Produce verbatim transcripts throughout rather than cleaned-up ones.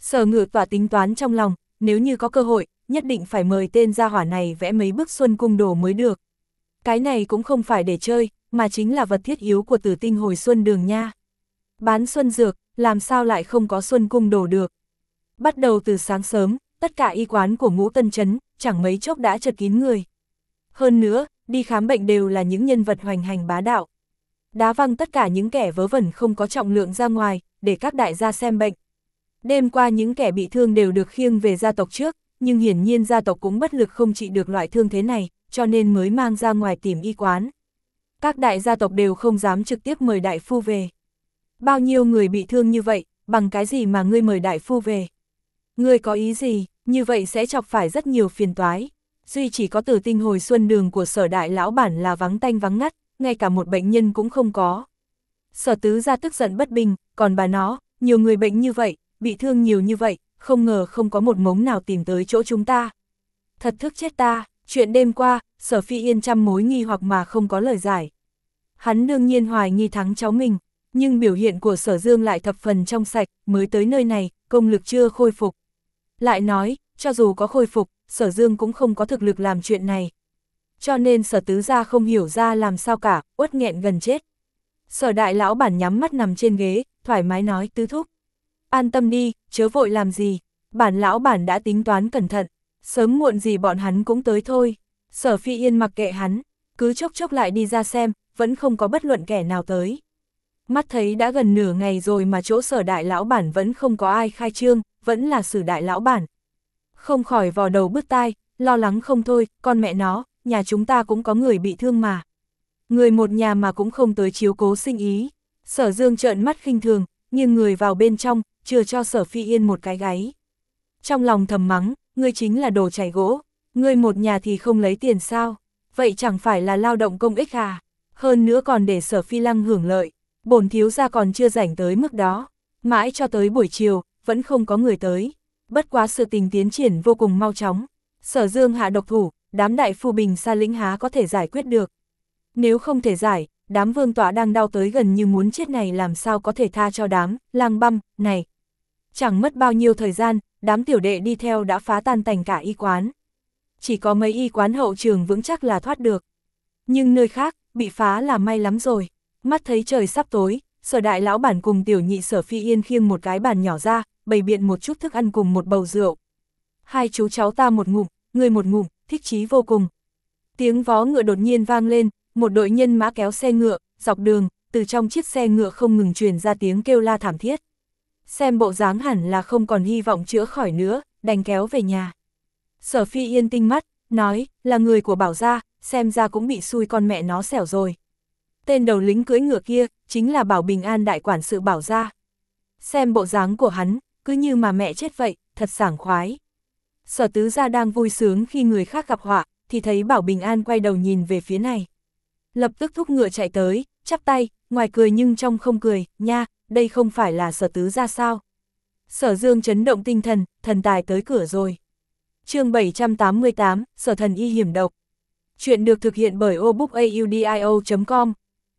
Sở Ngự Tọa tính toán trong lòng, nếu như có cơ hội, nhất định phải mời tên gia hỏa này vẽ mấy bức Xuân Cung đồ mới được. Cái này cũng không phải để chơi, mà chính là vật thiết yếu của Tử Tinh hồi xuân đường nha. Bán xuân dược, làm sao lại không có Xuân Cung đồ được. Bắt đầu từ sáng sớm, tất cả y quán của Ngũ Tân Trấn, chẳng mấy chốc đã chật kín người. Hơn nữa, đi khám bệnh đều là những nhân vật hoành hành bá đạo. Đá văng tất cả những kẻ vớ vẩn không có trọng lượng ra ngoài, để các đại gia xem bệnh. Đêm qua những kẻ bị thương đều được khiêng về gia tộc trước, nhưng hiển nhiên gia tộc cũng bất lực không trị được loại thương thế này, cho nên mới mang ra ngoài tìm y quán. Các đại gia tộc đều không dám trực tiếp mời đại phu về. Bao nhiêu người bị thương như vậy, bằng cái gì mà ngươi mời đại phu về? Ngươi có ý gì, như vậy sẽ chọc phải rất nhiều phiền toái. Duy chỉ có Tử Tinh hồi xuân đường của Sở đại lão bản là vắng tanh vắng ngắt, ngay cả một bệnh nhân cũng không có. Sở Tứ gia tức giận bất bình, còn bà nó, nhiều người bệnh như vậy, bị thương nhiều như vậy, không ngờ không có một mống nào tìm tới chỗ chúng ta. Thật thức chết ta, chuyện đêm qua, Sở Phi Yên trăm mối nghi hoặc mà không có lời giải. Hắn đương nhiên hoài nghi thắng cháu mình, nhưng biểu hiện của Sở Dương lại thập phần trong sạch, mới tới nơi này, công lực chưa khôi phục. Lại nói, cho dù có khôi phục, Sở Dương cũng không có thực lực làm chuyện này. Cho nên Sở Tứ gia không hiểu ra làm sao cả, uất nghẹn gần chết. Sở đại lão bản nhắm mắt nằm trên ghế, thoải mái nói Tứ thúc. An tâm đi, chớ vội làm gì, bản lão bản đã tính toán cẩn thận, sớm muộn gì bọn hắn cũng tới thôi. Sở Phi Yên mặc kệ hắn, cứ chốc chốc lại đi ra xem, vẫn không có bất luận kẻ nào tới. Mắt thấy đã gần nửa ngày rồi mà chỗ Sở đại lão bản vẫn không có ai khai trương, vẫn là Sử đại lão bản. Không khỏi vò đầu bứt tai, lo lắng không thôi, con mẹ nó, nhà chúng ta cũng có người bị thương mà. Người một nhà mà cũng không tới chiếu cố sinh ý. Sở Dương trợn mắt khinh thường, nghiêng người vào bên trong, chừa cho Sở Phi Yên một cái gáy. Trong lòng thầm mắng, ngươi chính là đồ chảy gỗ, ngươi một nhà thì không lấy tiền sao, vậy chẳng phải là lao động công ích à, hơn nữa còn để Sở Phi Lăng hưởng lợi, bổn thiếu gia còn chưa rảnh tới mức đó, mãi cho tới buổi chiều, vẫn không có người tới, bất quá sự tình tiến triển vô cùng mau chóng, Sở Dương hạ độc thủ, đám đại phu Bình Sa lĩnh há có thể giải quyết được. Nếu không thể giải, đám vương tọa đang đau tới gần như muốn chết này làm sao có thể tha cho đám lang băm này. Chẳng mất bao nhiêu thời gian, đám tiểu đệ đi theo đã phá tan tành cả y quán. Chỉ có mấy y quán hậu trường vững chắc là thoát được. Nhưng nơi khác, bị phá là may lắm rồi. Mắt thấy trời sắp tối, Sở đại lão bản cùng tiểu nhị Sở Phi Yên khiêng một cái bàn nhỏ ra, bày biện một chút thức ăn cùng một bầu rượu. Hai chú cháu ta một ngụm, người một ngụm, thích chí vô cùng. Tiếng vó ngựa đột nhiên vang lên, một đội nhân mã kéo xe ngựa, dọc đường, từ trong chiếc xe ngựa không ngừng truyền ra tiếng kêu la thảm thiết. Xem bộ dáng hẳn là không còn hy vọng chữa khỏi nữa, đành kéo về nhà. Sở Phi Yên tinh mắt, nói, là người của Bảo gia, xem ra cũng bị xui con mẹ nó xẻo rồi. Tên đầu lính cưỡi ngựa kia, chính là Bảo Bình An đại quản sự Bảo gia. Xem bộ dáng của hắn, cứ như mà mẹ chết vậy, thật sảng khoái. Sở Tứ gia đang vui sướng khi người khác gặp họa, thì thấy Bảo Bình An quay đầu nhìn về phía này. Lập tức thúc ngựa chạy tới, chắp tay, ngoài cười nhưng trong không cười, nha, đây không phải là Sở Tứ gia sao. Sở Dương chấn động tinh thần, thần tài tới cửa rồi. Chương bảy trăm tám mươi tám, Sở Thần Y hiểm độc. Chuyện được thực hiện bởi obookaudio chấm com.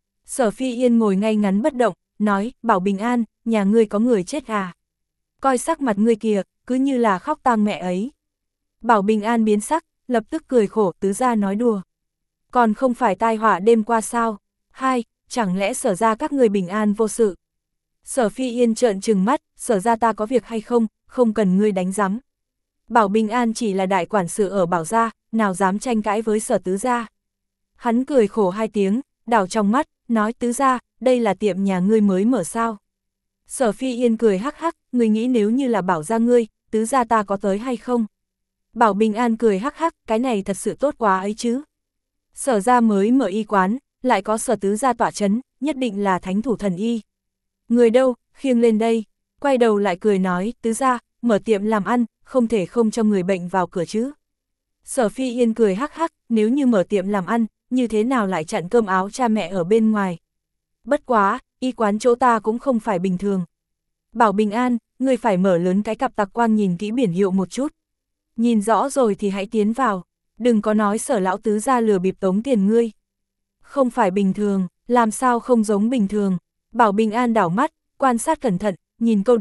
Sở Phi Yên ngồi ngay ngắn bất động, nói, Bảo Bình An, nhà ngươi có người chết à? Coi sắc mặt ngươi kìa, cứ như là khóc tang mẹ ấy. Bảo Bình An biến sắc, lập tức cười khổ, Tứ gia nói đùa. Còn không phải tai họa đêm qua sao? Hai, chẳng lẽ Sở ra các người bình an vô sự? Sở Phi Yên trợn trừng mắt, Sở ra ta có việc hay không, không cần ngươi đánh giám. Bảo Bình An chỉ là đại quản sự ở Bảo gia, nào dám tranh cãi với Sở Tứ gia. Hắn cười khổ hai tiếng, đảo trong mắt, nói Tứ gia, đây là tiệm nhà ngươi mới mở sao? Sở Phi Yên cười hắc hắc, ngươi nghĩ nếu như là Bảo gia ngươi, Tứ gia ta có tới hay không? Bảo Bình An cười hắc hắc, cái này thật sự tốt quá ấy chứ. Sở ra mới mở y quán, lại có Sở Tứ gia tọa chấn, nhất định là thánh thủ thần y. Người đâu, khiêng lên đây, quay đầu lại cười nói, Tứ gia, mở tiệm làm ăn, không thể không cho người bệnh vào cửa chứ. Sở Phi Yên cười hắc hắc, nếu như mở tiệm làm ăn, như thế nào lại chặn cơm áo cha mẹ ở bên ngoài. Bất quá, y quán chỗ ta cũng không phải bình thường. Bảo Bình An, người phải mở lớn cái cặp tặc quang nhìn kỹ biển hiệu một chút. Nhìn rõ rồi thì hãy tiến vào, đừng có nói Sở lão tứ gia lừa bịp tống tiền ngươi. Không phải bình thường, làm sao không giống bình thường. Bảo Bình An đảo mắt, quan sát cẩn thận, nhìn câu đối,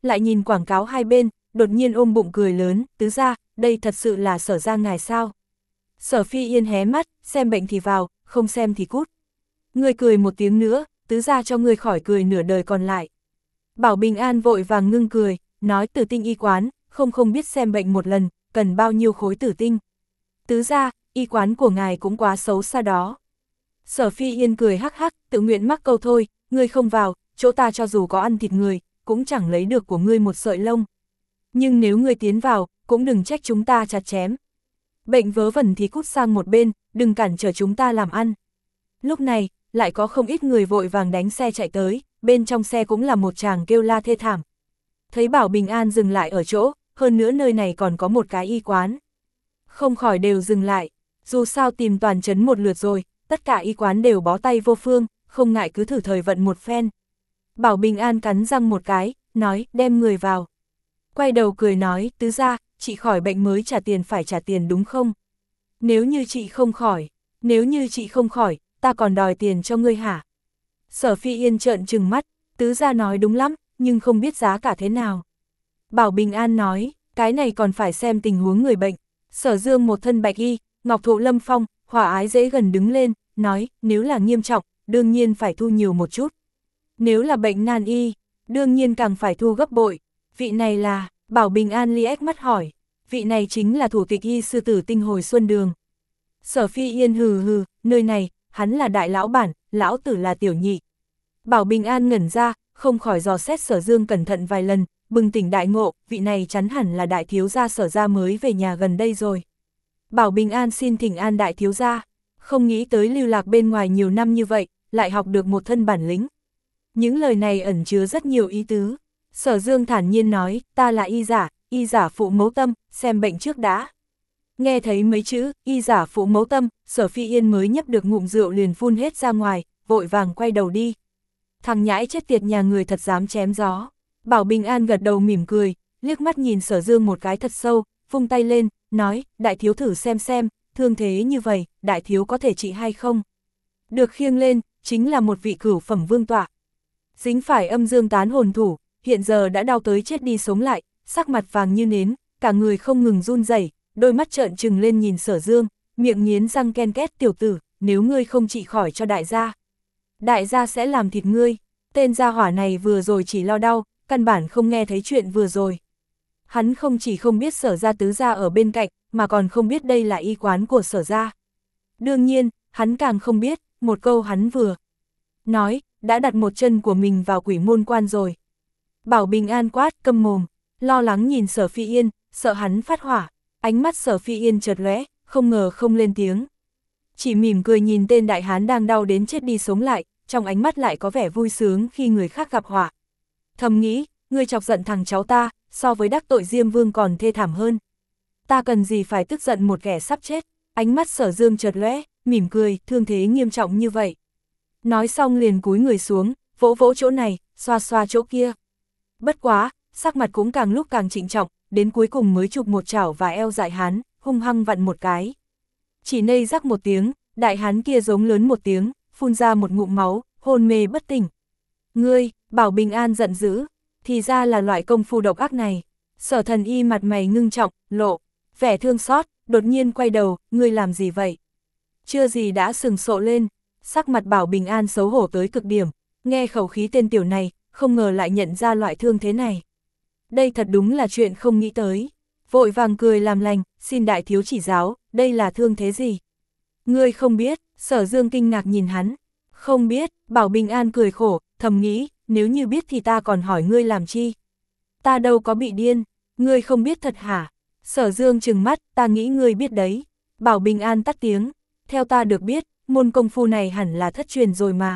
lại nhìn quảng cáo hai bên, đột nhiên ôm bụng cười lớn, tứ gia, đây thật sự là Sở gia ngài sao? Sở Phi Yên hé mắt, xem bệnh thì vào, không xem thì cút. Ngươi cười một tiếng nữa, tứ gia cho ngươi khỏi cười nửa đời còn lại. Bảo Bình An vội vàng ngưng cười, nói Tử Tinh y quán, không không biết xem bệnh một lần, cần bao nhiêu khối tử tinh. Tứ gia, y quán của ngài cũng quá xấu xa đó. Sở Phi Yên cười hắc hắc, tự nguyện mắc câu thôi, ngươi không vào, chỗ ta cho dù có ăn thịt người, cũng chẳng lấy được của ngươi một sợi lông. Nhưng nếu ngươi tiến vào, cũng đừng trách chúng ta chặt chém. Bệnh vớ vẩn thì cút sang một bên, đừng cản trở chúng ta làm ăn. Lúc này, lại có không ít người vội vàng đánh xe chạy tới, bên trong xe cũng là một chàng kêu la thê thảm. Thấy Bảo Bình An dừng lại ở chỗ, hơn nữa nơi này còn có một cái y quán. Không khỏi đều dừng lại, dù sao tìm toàn trấn một lượt rồi, tất cả y quán đều bó tay vô phương, không ngại cứ thử thời vận một phen. Bảo Bình An cắn răng một cái, nói, đem người vào. Quay đầu cười nói, tứ gia, chị khỏi bệnh mới trả tiền phải trả tiền đúng không? Nếu như chị không khỏi, nếu như chị không khỏi, ta còn đòi tiền cho ngươi hả? Sở Phi Yên trợn trừng mắt, tứ gia nói đúng lắm, nhưng không biết giá cả thế nào. Bảo Bình An nói, cái này còn phải xem tình huống người bệnh. Sở Dương một thân bạch y, ngọc thụ lâm phong, hòa ái dễ gần đứng lên, nói, nếu là nghiêm trọng, đương nhiên phải thu nhiều một chút. Nếu là bệnh nan y, đương nhiên càng phải thu gấp bội. Vị này là, Bảo Bình An liếc mắt hỏi, vị này chính là thủ tịch y sư Tử Tinh hồi xuân đường. Sở Phi Yên hừ hừ, nơi này, hắn là đại lão bản, lão tử là tiểu nhị. Bảo Bình An ngẩn ra, không khỏi dò xét Sở Dương cẩn thận vài lần, bừng tỉnh đại ngộ, vị này chắn hẳn là đại thiếu gia Sở gia mới về nhà gần đây rồi. Bảo Bình An xin thỉnh an đại thiếu gia, không nghĩ tới lưu lạc bên ngoài nhiều năm như vậy, lại học được một thân bản lĩnh. Những lời này ẩn chứa rất nhiều ý tứ. Sở Dương thản nhiên nói, ta là y giả, y giả phụ mẫu tâm, xem bệnh trước đã. Nghe thấy mấy chữ, y giả phụ mẫu tâm, Sở Phi Yên mới nhấp được ngụm rượu liền phun hết ra ngoài, vội vàng quay đầu đi. Thằng nhãi chết tiệt nhà người thật dám chém gió. Bảo Bình An gật đầu mỉm cười, liếc mắt nhìn Sở Dương một cái thật sâu, vung tay lên, nói, đại thiếu thử xem xem, thương thế như vậy, đại thiếu có thể trị hay không? Được khiêng lên, chính là một vị cửu phẩm vương tọa. Dính phải âm dương tán hồn thủ, hiện giờ đã đau tới chết đi sống lại, sắc mặt vàng như nến, cả người không ngừng run rẩy, đôi mắt trợn trừng lên nhìn Sở Dương, miệng nghiến răng ken két, tiểu tử, nếu ngươi không trị khỏi cho đại gia, đại gia sẽ làm thịt ngươi. Tên gia hỏa này vừa rồi chỉ lo đau, căn bản không nghe thấy chuyện vừa rồi. Hắn không chỉ không biết Sở gia tứ gia ở bên cạnh, mà còn không biết đây là y quán của Sở gia. Đương nhiên, hắn càng không biết, một câu hắn vừa nói, đã đặt một chân của mình vào quỷ môn quan rồi. Bảo Bình An quát, câm mồm, lo lắng nhìn Sở Phi Yên, sợ hắn phát hỏa, ánh mắt Sở Phi Yên chợt lóe, không ngờ không lên tiếng. Chỉ mỉm cười nhìn tên đại hán đang đau đến chết đi sống lại, trong ánh mắt lại có vẻ vui sướng khi người khác gặp họa. Thầm nghĩ, ngươi chọc giận thằng cháu ta, so với đắc tội Diêm Vương còn thê thảm hơn. Ta cần gì phải tức giận một kẻ sắp chết, ánh mắt Sở Dương chợt lóe, mỉm cười, thương thế nghiêm trọng như vậy. Nói xong liền cúi người xuống, vỗ vỗ chỗ này, xoa xoa chỗ kia. Bất quá, sắc mặt cũng càng lúc càng trịnh trọng, đến cuối cùng mới chụp một chảo và eo dại hán, hung hăng vặn một cái. Chỉ nây rắc một tiếng, đại hán kia giống lớn một tiếng, phun ra một ngụm máu, hôn mê bất tỉnh. Ngươi, Bảo Bình An giận dữ, thì ra là loại công phu độc ác này. Sở Thần Y mặt mày ngưng trọng, lộ vẻ thương xót, đột nhiên quay đầu, ngươi làm gì vậy? Chưa gì đã sừng sộ lên, sắc mặt Bảo Bình An xấu hổ tới cực điểm, nghe khẩu khí tên tiểu này, không ngờ lại nhận ra loại thương thế này. Đây thật đúng là chuyện không nghĩ tới. Vội vàng cười làm lành, xin đại thiếu chỉ giáo, đây là thương thế gì? Ngươi không biết, Sở Dương kinh ngạc nhìn hắn. Không biết, Bảo Bình An cười khổ, thầm nghĩ, nếu như biết thì ta còn hỏi ngươi làm chi? Ta đâu có bị điên, ngươi không biết thật hả? Sở Dương trừng mắt, ta nghĩ ngươi biết đấy. Bảo Bình An tắt tiếng, theo ta được biết, môn công phu này hẳn là thất truyền rồi mà.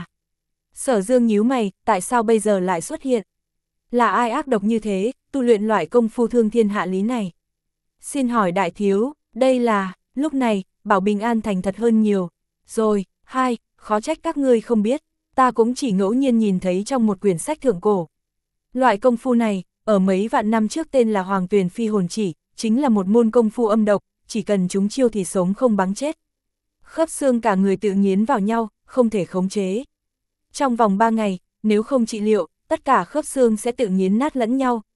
Sở Dương nhíu mày, tại sao bây giờ lại xuất hiện? Là ai ác độc như thế, tu luyện loại công phu thương thiên hạ lý này? Xin hỏi đại thiếu, đây là, lúc này, Bảo Bình An thành thật hơn nhiều. Rồi, hai, khó trách các ngươi không biết, ta cũng chỉ ngẫu nhiên nhìn thấy trong một quyển sách thượng cổ. Loại công phu này, ở mấy vạn năm trước tên là Hoàng Tuyền Phi Hồn Chỉ, chính là một môn công phu âm độc, chỉ cần chúng chiêu thì sống không bắn chết. Khớp xương cả người tự nghiến vào nhau, không thể khống chế. Trong vòng ba ngày, nếu không trị liệu, tất cả khớp xương sẽ tự nghiến nát lẫn nhau,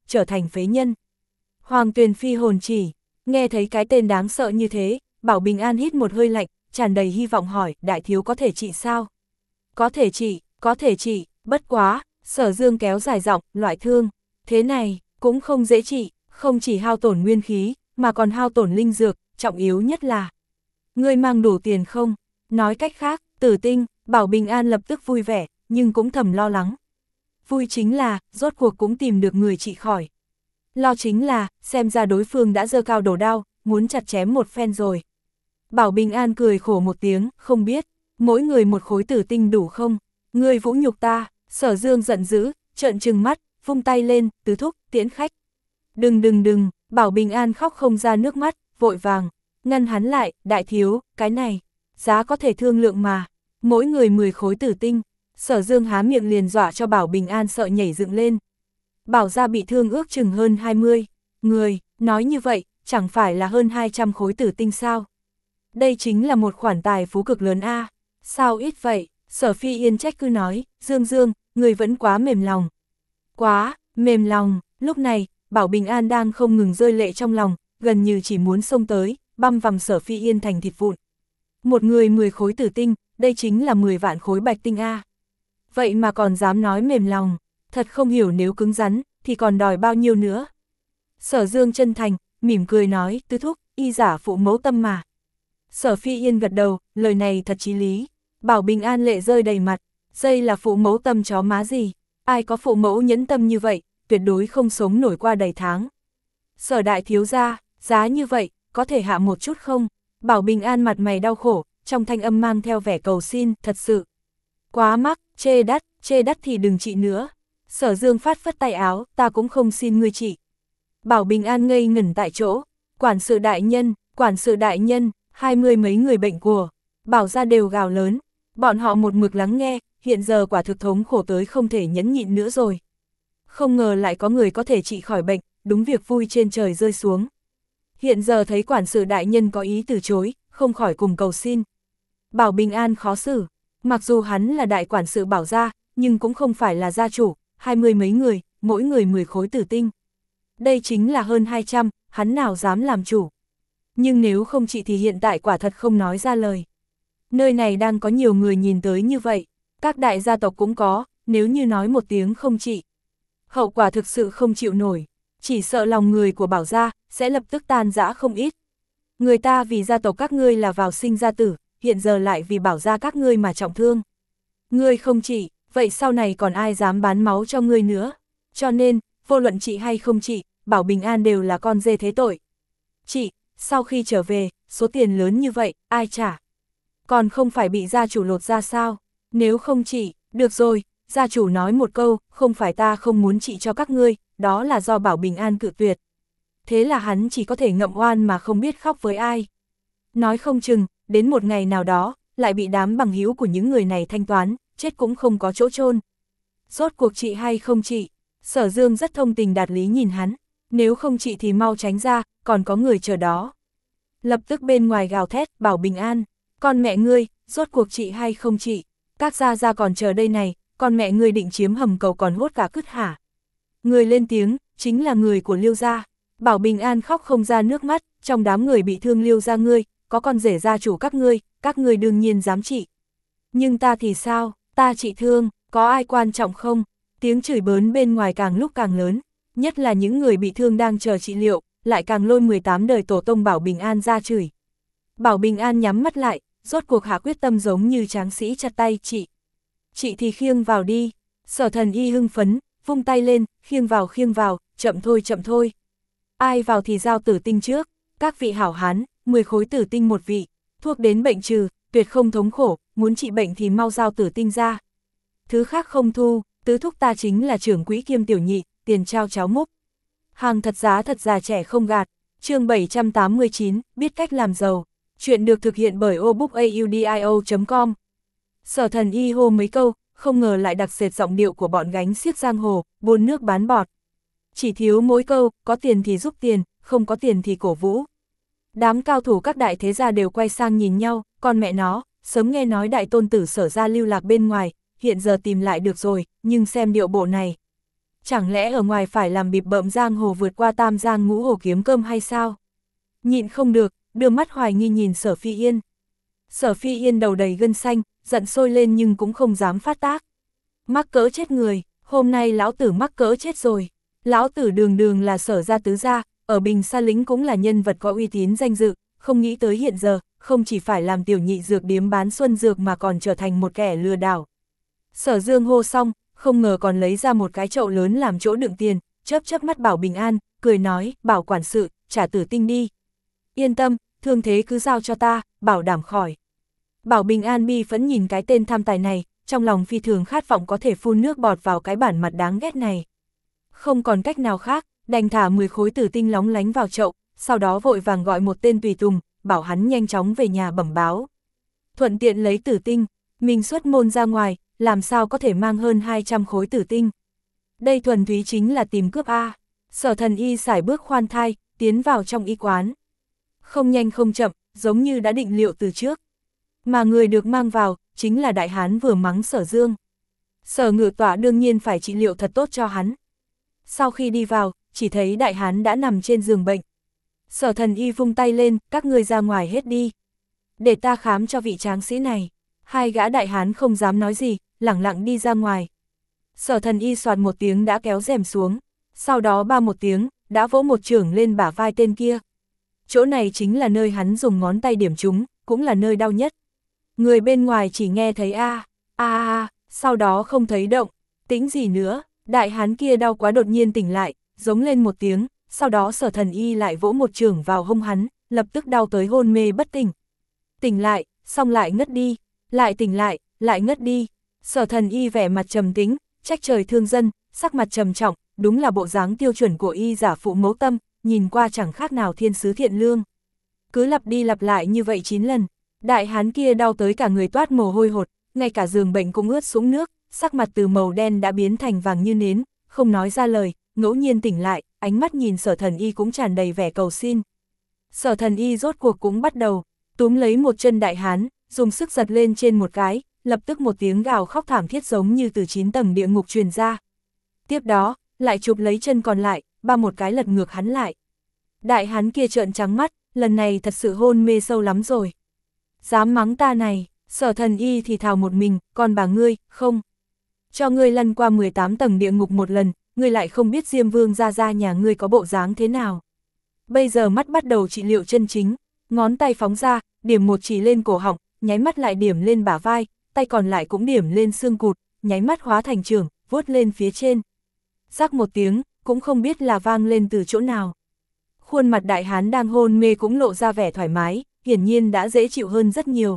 trở thành phế nhân. Hoàng Tuyền Phi hồn chỉ, nghe thấy cái tên đáng sợ như thế, Bảo Bình An hít một hơi lạnh, tràn đầy hy vọng hỏi, đại thiếu có thể trị sao? Có thể trị, có thể trị, bất quá, Sở Dương kéo dài giọng, loại thương, thế này, cũng không dễ trị, không chỉ hao tổn nguyên khí, mà còn hao tổn linh dược, trọng yếu nhất là, ngươi mang đủ tiền không? Nói cách khác, Tử Tinh, Bảo Bình An lập tức vui vẻ, nhưng cũng thầm lo lắng. Vui chính là, rốt cuộc cũng tìm được người trị khỏi. Lo chính là, xem ra đối phương đã giơ cao đồ đao, muốn chặt chém một phen rồi. Bảo Bình An cười khổ một tiếng, không biết, mỗi người một khối tử tinh đủ không? Ngươi vũ nhục ta, Sở Dương giận dữ, trợn trừng mắt, vung tay lên, tứ thúc, tiễn khách. Đừng đừng đừng, Bảo Bình An khóc không ra nước mắt, vội vàng, ngăn hắn lại, đại thiếu, cái này, giá có thể thương lượng mà, mỗi người mười khối tử tinh. Sở Dương há miệng liền dọa cho Bảo Bình An sợ nhảy dựng lên. Bảo gia bị thương ước chừng hơn hai mươi người, nói như vậy, chẳng phải là hơn hai trăm khối tử tinh sao? Đây chính là một khoản tài phú cực lớn a. Sao ít vậy? Sở Phi Yên trách cứ nói, Dương Dương, người vẫn quá mềm lòng. Quá, mềm lòng, lúc này, Bảo Bình An đang không ngừng rơi lệ trong lòng, gần như chỉ muốn xông tới, băm vằm Sở Phi Yên thành thịt vụn. Một người mười khối tử tinh, đây chính là mười vạn khối bạch tinh a. Vậy mà còn dám nói mềm lòng, thật không hiểu nếu cứng rắn, thì còn đòi bao nhiêu nữa. Sở Dương chân thành, mỉm cười nói, tứ thúc, y giả phụ mẫu tâm mà. Sở Phi Yên gật đầu, lời này thật chí lý. Bảo Bình An lệ rơi đầy mặt, dây là phụ mẫu tâm chó má gì, ai có phụ mẫu nhẫn tâm như vậy, tuyệt đối không sống nổi qua đầy tháng. Sở đại thiếu gia, giá như vậy, có thể hạ một chút không? Bảo Bình An mặt mày đau khổ, trong thanh âm mang theo vẻ cầu xin, thật sự. Quá mắc, chê đắt, chê đắt thì đừng trị nữa. Sở Dương phát phất tay áo, ta cũng không xin ngươi trị. Bảo Bình An ngây ngẩn tại chỗ, quản sự đại nhân, quản sự đại nhân, hai mươi mấy người bệnh của Bảo gia đều gào lớn, bọn họ một mực lắng nghe, hiện giờ quả thực thống khổ tới không thể nhẫn nhịn nữa rồi. Không ngờ lại có người có thể trị khỏi bệnh, đúng việc vui trên trời rơi xuống. Hiện giờ thấy quản sự đại nhân có ý từ chối, không khỏi cùng cầu xin. Bảo Bình An khó xử, mặc dù hắn là đại quản sự Bảo gia, nhưng cũng không phải là gia chủ, hai mươi mấy người, mỗi người mười khối tử tinh. Đây chính là hơn hai trăm, hắn nào dám làm chủ. Nhưng nếu không trị thì hiện tại quả thật không nói ra lời. Nơi này đang có nhiều người nhìn tới như vậy, các đại gia tộc cũng có, nếu như nói một tiếng không trị. Hậu quả thực sự không chịu nổi, chỉ sợ lòng người của Bảo gia sẽ lập tức tan rã không ít. Người ta vì gia tộc các ngươi là vào sinh ra tử, hiện giờ lại vì Bảo gia các ngươi mà trọng thương. Ngươi không trị, vậy sau này còn ai dám bán máu cho ngươi nữa? Cho nên, vô luận trị hay không trị, Bảo Bình An đều là con dê thế tội. Chị, sau khi trở về, số tiền lớn như vậy, ai trả? Còn không phải bị gia chủ lột ra sao? Nếu không trị, được rồi, gia chủ nói một câu, không phải ta không muốn trị cho các ngươi, đó là do Bảo Bình An cự tuyệt. Thế là hắn chỉ có thể ngậm oan mà không biết khóc với ai. Nói không chừng, đến một ngày nào đó, lại bị đám bằng hữu của những người này thanh toán, chết cũng không có chỗ chôn. Rốt cuộc trị hay không trị? Sở Dương rất thông tình đạt lý nhìn hắn, nếu không trị thì mau tránh ra, còn có người chờ đó. Lập tức bên ngoài gào thét, Bảo Bình An, con mẹ ngươi, rốt cuộc trị hay không trị? Các gia gia còn chờ đây này, con mẹ ngươi định chiếm hầm cầu còn hốt cả cứt hả? Người lên tiếng, chính là người của Liêu gia. Bảo Bình An khóc không ra nước mắt, trong đám người bị thương Liêu gia ngươi, có con rể gia chủ các ngươi, các ngươi đương nhiên dám trị. Nhưng ta thì sao, ta trị thương, có ai quan trọng không? Tiếng chửi bới bên ngoài càng lúc càng lớn, nhất là những người bị thương đang chờ trị liệu, lại càng lôi mười tám đời tổ tông Bảo Bình An ra chửi. Bảo Bình An nhắm mắt lại, rốt cuộc hạ quyết tâm giống như tráng sĩ chặt tay, chị. Chị thì khiêng vào đi. Sở Thần Y hưng phấn, vung tay lên, khiêng vào khiêng vào, chậm thôi chậm thôi. Ai vào thì giao tử tinh trước, các vị hảo hán, mười khối tử tinh một vị, thuốc đến bệnh trừ, tuyệt không thống khổ, muốn trị bệnh thì mau giao tử tinh ra. Thứ khác không thu, tứ thúc ta chính là trưởng quỹ kiêm tiểu nhị, tiền trao cháo múc. Hàng thật giá thật già trẻ không gạt. Chương bảy trăm tám mươi chín, biết cách làm giàu. Chuyện được thực hiện bởi obookaudio chấm com. Sở Thần Y hô mấy câu, không ngờ lại đặc sệt giọng điệu của bọn gánh xiếc giang hồ, buôn nước bán bọt. Chỉ thiếu mỗi câu, có tiền thì giúp tiền, không có tiền thì cổ vũ. Đám cao thủ các đại thế gia đều quay sang nhìn nhau, con mẹ nó, sớm nghe nói đại tôn tử Sở gia lưu lạc bên ngoài, hiện giờ tìm lại được rồi, nhưng xem điệu bộ này. Chẳng lẽ ở ngoài phải làm bịp bợm giang hồ vượt qua tam giang ngũ hồ kiếm cơm hay sao? Nhịn không được, đưa mắt hoài nghi nhìn Sở Phi Yên. Sở Phi Yên đầu đầy gân xanh, giận sôi lên nhưng cũng không dám phát tác. Mắc cỡ chết người, hôm nay lão tử mắc cỡ chết rồi. Lão tử đường đường là Sở gia tứ gia, ở Bình Sa Lĩnh cũng là nhân vật có uy tín danh dự, không nghĩ tới hiện giờ, không chỉ phải làm tiểu nhị dược điếm bán xuân dược mà còn trở thành một kẻ lừa đảo. Sở Dương hô xong, không ngờ còn lấy ra một cái chậu lớn làm chỗ đựng tiền, chớp chớp mắt Bảo Bình An, cười nói, Bảo quản sự, trả Tử Tinh đi. Yên tâm, thương thế cứ giao cho ta, bảo đảm khỏi. Bảo Bình An bi phẫn nhìn cái tên tham tài này, trong lòng phi thường khát vọng có thể phun nước bọt vào cái bản mặt đáng ghét này. Không còn cách nào khác, đành thả mười khối tử tinh lóng lánh vào chậu, sau đó vội vàng gọi một tên tùy tùng, bảo hắn nhanh chóng về nhà bẩm báo. Thuận tiện lấy tử tinh, mình xuất môn ra ngoài, làm sao có thể mang hơn hai trăm khối tử tinh. Đây thuần túy chính là tìm cướp A. Sở Thần Y sải bước khoan thai, tiến vào trong y quán. Không nhanh không chậm, giống như đã định liệu từ trước. Mà người được mang vào, chính là đại hán vừa mắng Sở Dương. Sở Ngự Tọa đương nhiên phải trị liệu thật tốt cho hắn. Sau khi đi vào, chỉ thấy đại hán đã nằm trên giường bệnh. Sở Thần Y vung tay lên, các ngươi ra ngoài hết đi. Để ta khám cho vị tráng sĩ này. Hai gã đại hán không dám nói gì, lẳng lặng đi ra ngoài. Sở Thần Y soạt một tiếng đã kéo rèm xuống. Sau đó ba một tiếng, đã vỗ một chưởng lên bả vai tên kia. Chỗ này chính là nơi hắn dùng ngón tay điểm trúng, cũng là nơi đau nhất. Người bên ngoài chỉ nghe thấy a a a, sau đó không thấy động, tĩnh gì nữa, đại hán kia đau quá đột nhiên tỉnh lại, giống lên một tiếng, sau đó Sở Thần Y lại vỗ một chưởng vào hông hắn, lập tức đau tới hôn mê bất tỉnh. Tỉnh lại, xong lại ngất đi, lại tỉnh lại, lại ngất đi. Sở Thần Y vẻ mặt trầm tĩnh, trách trời thương dân, sắc mặt trầm trọng, đúng là bộ dáng tiêu chuẩn của y giả phụ mẫu tâm, nhìn qua chẳng khác nào thiên sứ thiện lương. Cứ lặp đi lặp lại như vậy chín lần, đại hán kia đau tới cả người toát mồ hôi hột, ngay cả giường bệnh cũng ướt sũng nước, sắc mặt từ màu đen đã biến thành vàng như nến, không nói ra lời, ngẫu nhiên tỉnh lại, ánh mắt nhìn Sở Thần Y cũng tràn đầy vẻ cầu xin. Sở Thần Y rốt cuộc cũng bắt đầu, túm lấy một chân đại hán, dùng sức giật lên trên một cái, lập tức một tiếng gào khóc thảm thiết giống như từ chín tầng địa ngục truyền ra. Tiếp đó, lại chụp lấy chân còn lại, ba một cái lật ngược hắn lại. Đại hán kia trợn trắng mắt, lần này thật sự hôn mê sâu lắm rồi. Dám mắng ta này, Sở Thần Y thì thào một mình, còn bà ngươi, không. Cho ngươi lăn qua mười tám tầng địa ngục một lần, ngươi lại không biết Diêm Vương ra ra nhà ngươi có bộ dáng thế nào. Bây giờ mắt bắt đầu trị liệu chân chính, ngón tay phóng ra, điểm một chỉ lên cổ họng, nháy mắt lại điểm lên bả vai, tay còn lại cũng điểm lên xương cụt, nháy mắt hóa thành chưởng, vuốt lên phía trên. Rắc một tiếng, cũng không biết là vang lên từ chỗ nào. Khuôn mặt đại hán đang hôn mê cũng lộ ra vẻ thoải mái, hiển nhiên đã dễ chịu hơn rất nhiều.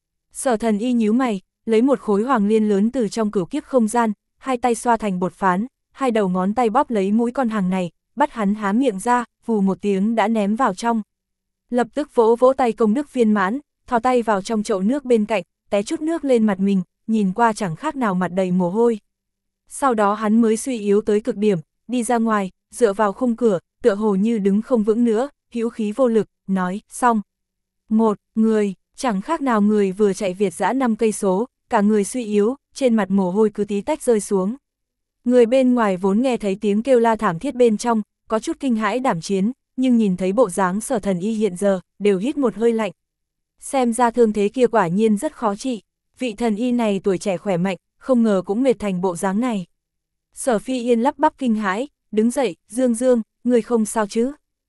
Sở Thần Y nhíu mày, lấy một khối hoàng liên lớn từ trong cửu kiếp không gian, hai tay xoa thành bột phán, hai đầu ngón tay bóp lấy mũi con hàng này, bắt hắn há miệng ra, vù một tiếng đã ném vào trong. Lập tức vỗ vỗ tay công đức viên mãn, thò tay vào trong chậu nước bên cạnh, té chút nước lên mặt mình, nhìn qua chẳng khác nào mặt đầy mồ hôi. Sau đó hắn mới suy yếu tới cực điểm, đi ra ngoài, dựa vào khung cửa, tựa hồ như đứng không vững nữa, hữu khí vô lực, nói, xong. Một, người, chẳng khác nào người vừa chạy việt dã năm cây số, cả người suy yếu, trên mặt mồ hôi cứ tí tách rơi xuống. Người bên ngoài vốn nghe thấy tiếng kêu la thảm thiết bên trong, có chút kinh hãi đảm chiến, nhưng nhìn thấy bộ dáng Sở Thần Y hiện giờ, đều hít một hơi lạnh. Xem ra thương thế kia quả nhiên rất khó trị, vị thần y này tuổi trẻ khỏe mạnh, không ngờ cũng mệt thành bộ dáng này. Sở Phi Yên lắp bắp kinh hãi, đứng dậy, Dương Dương, người không sao chứ?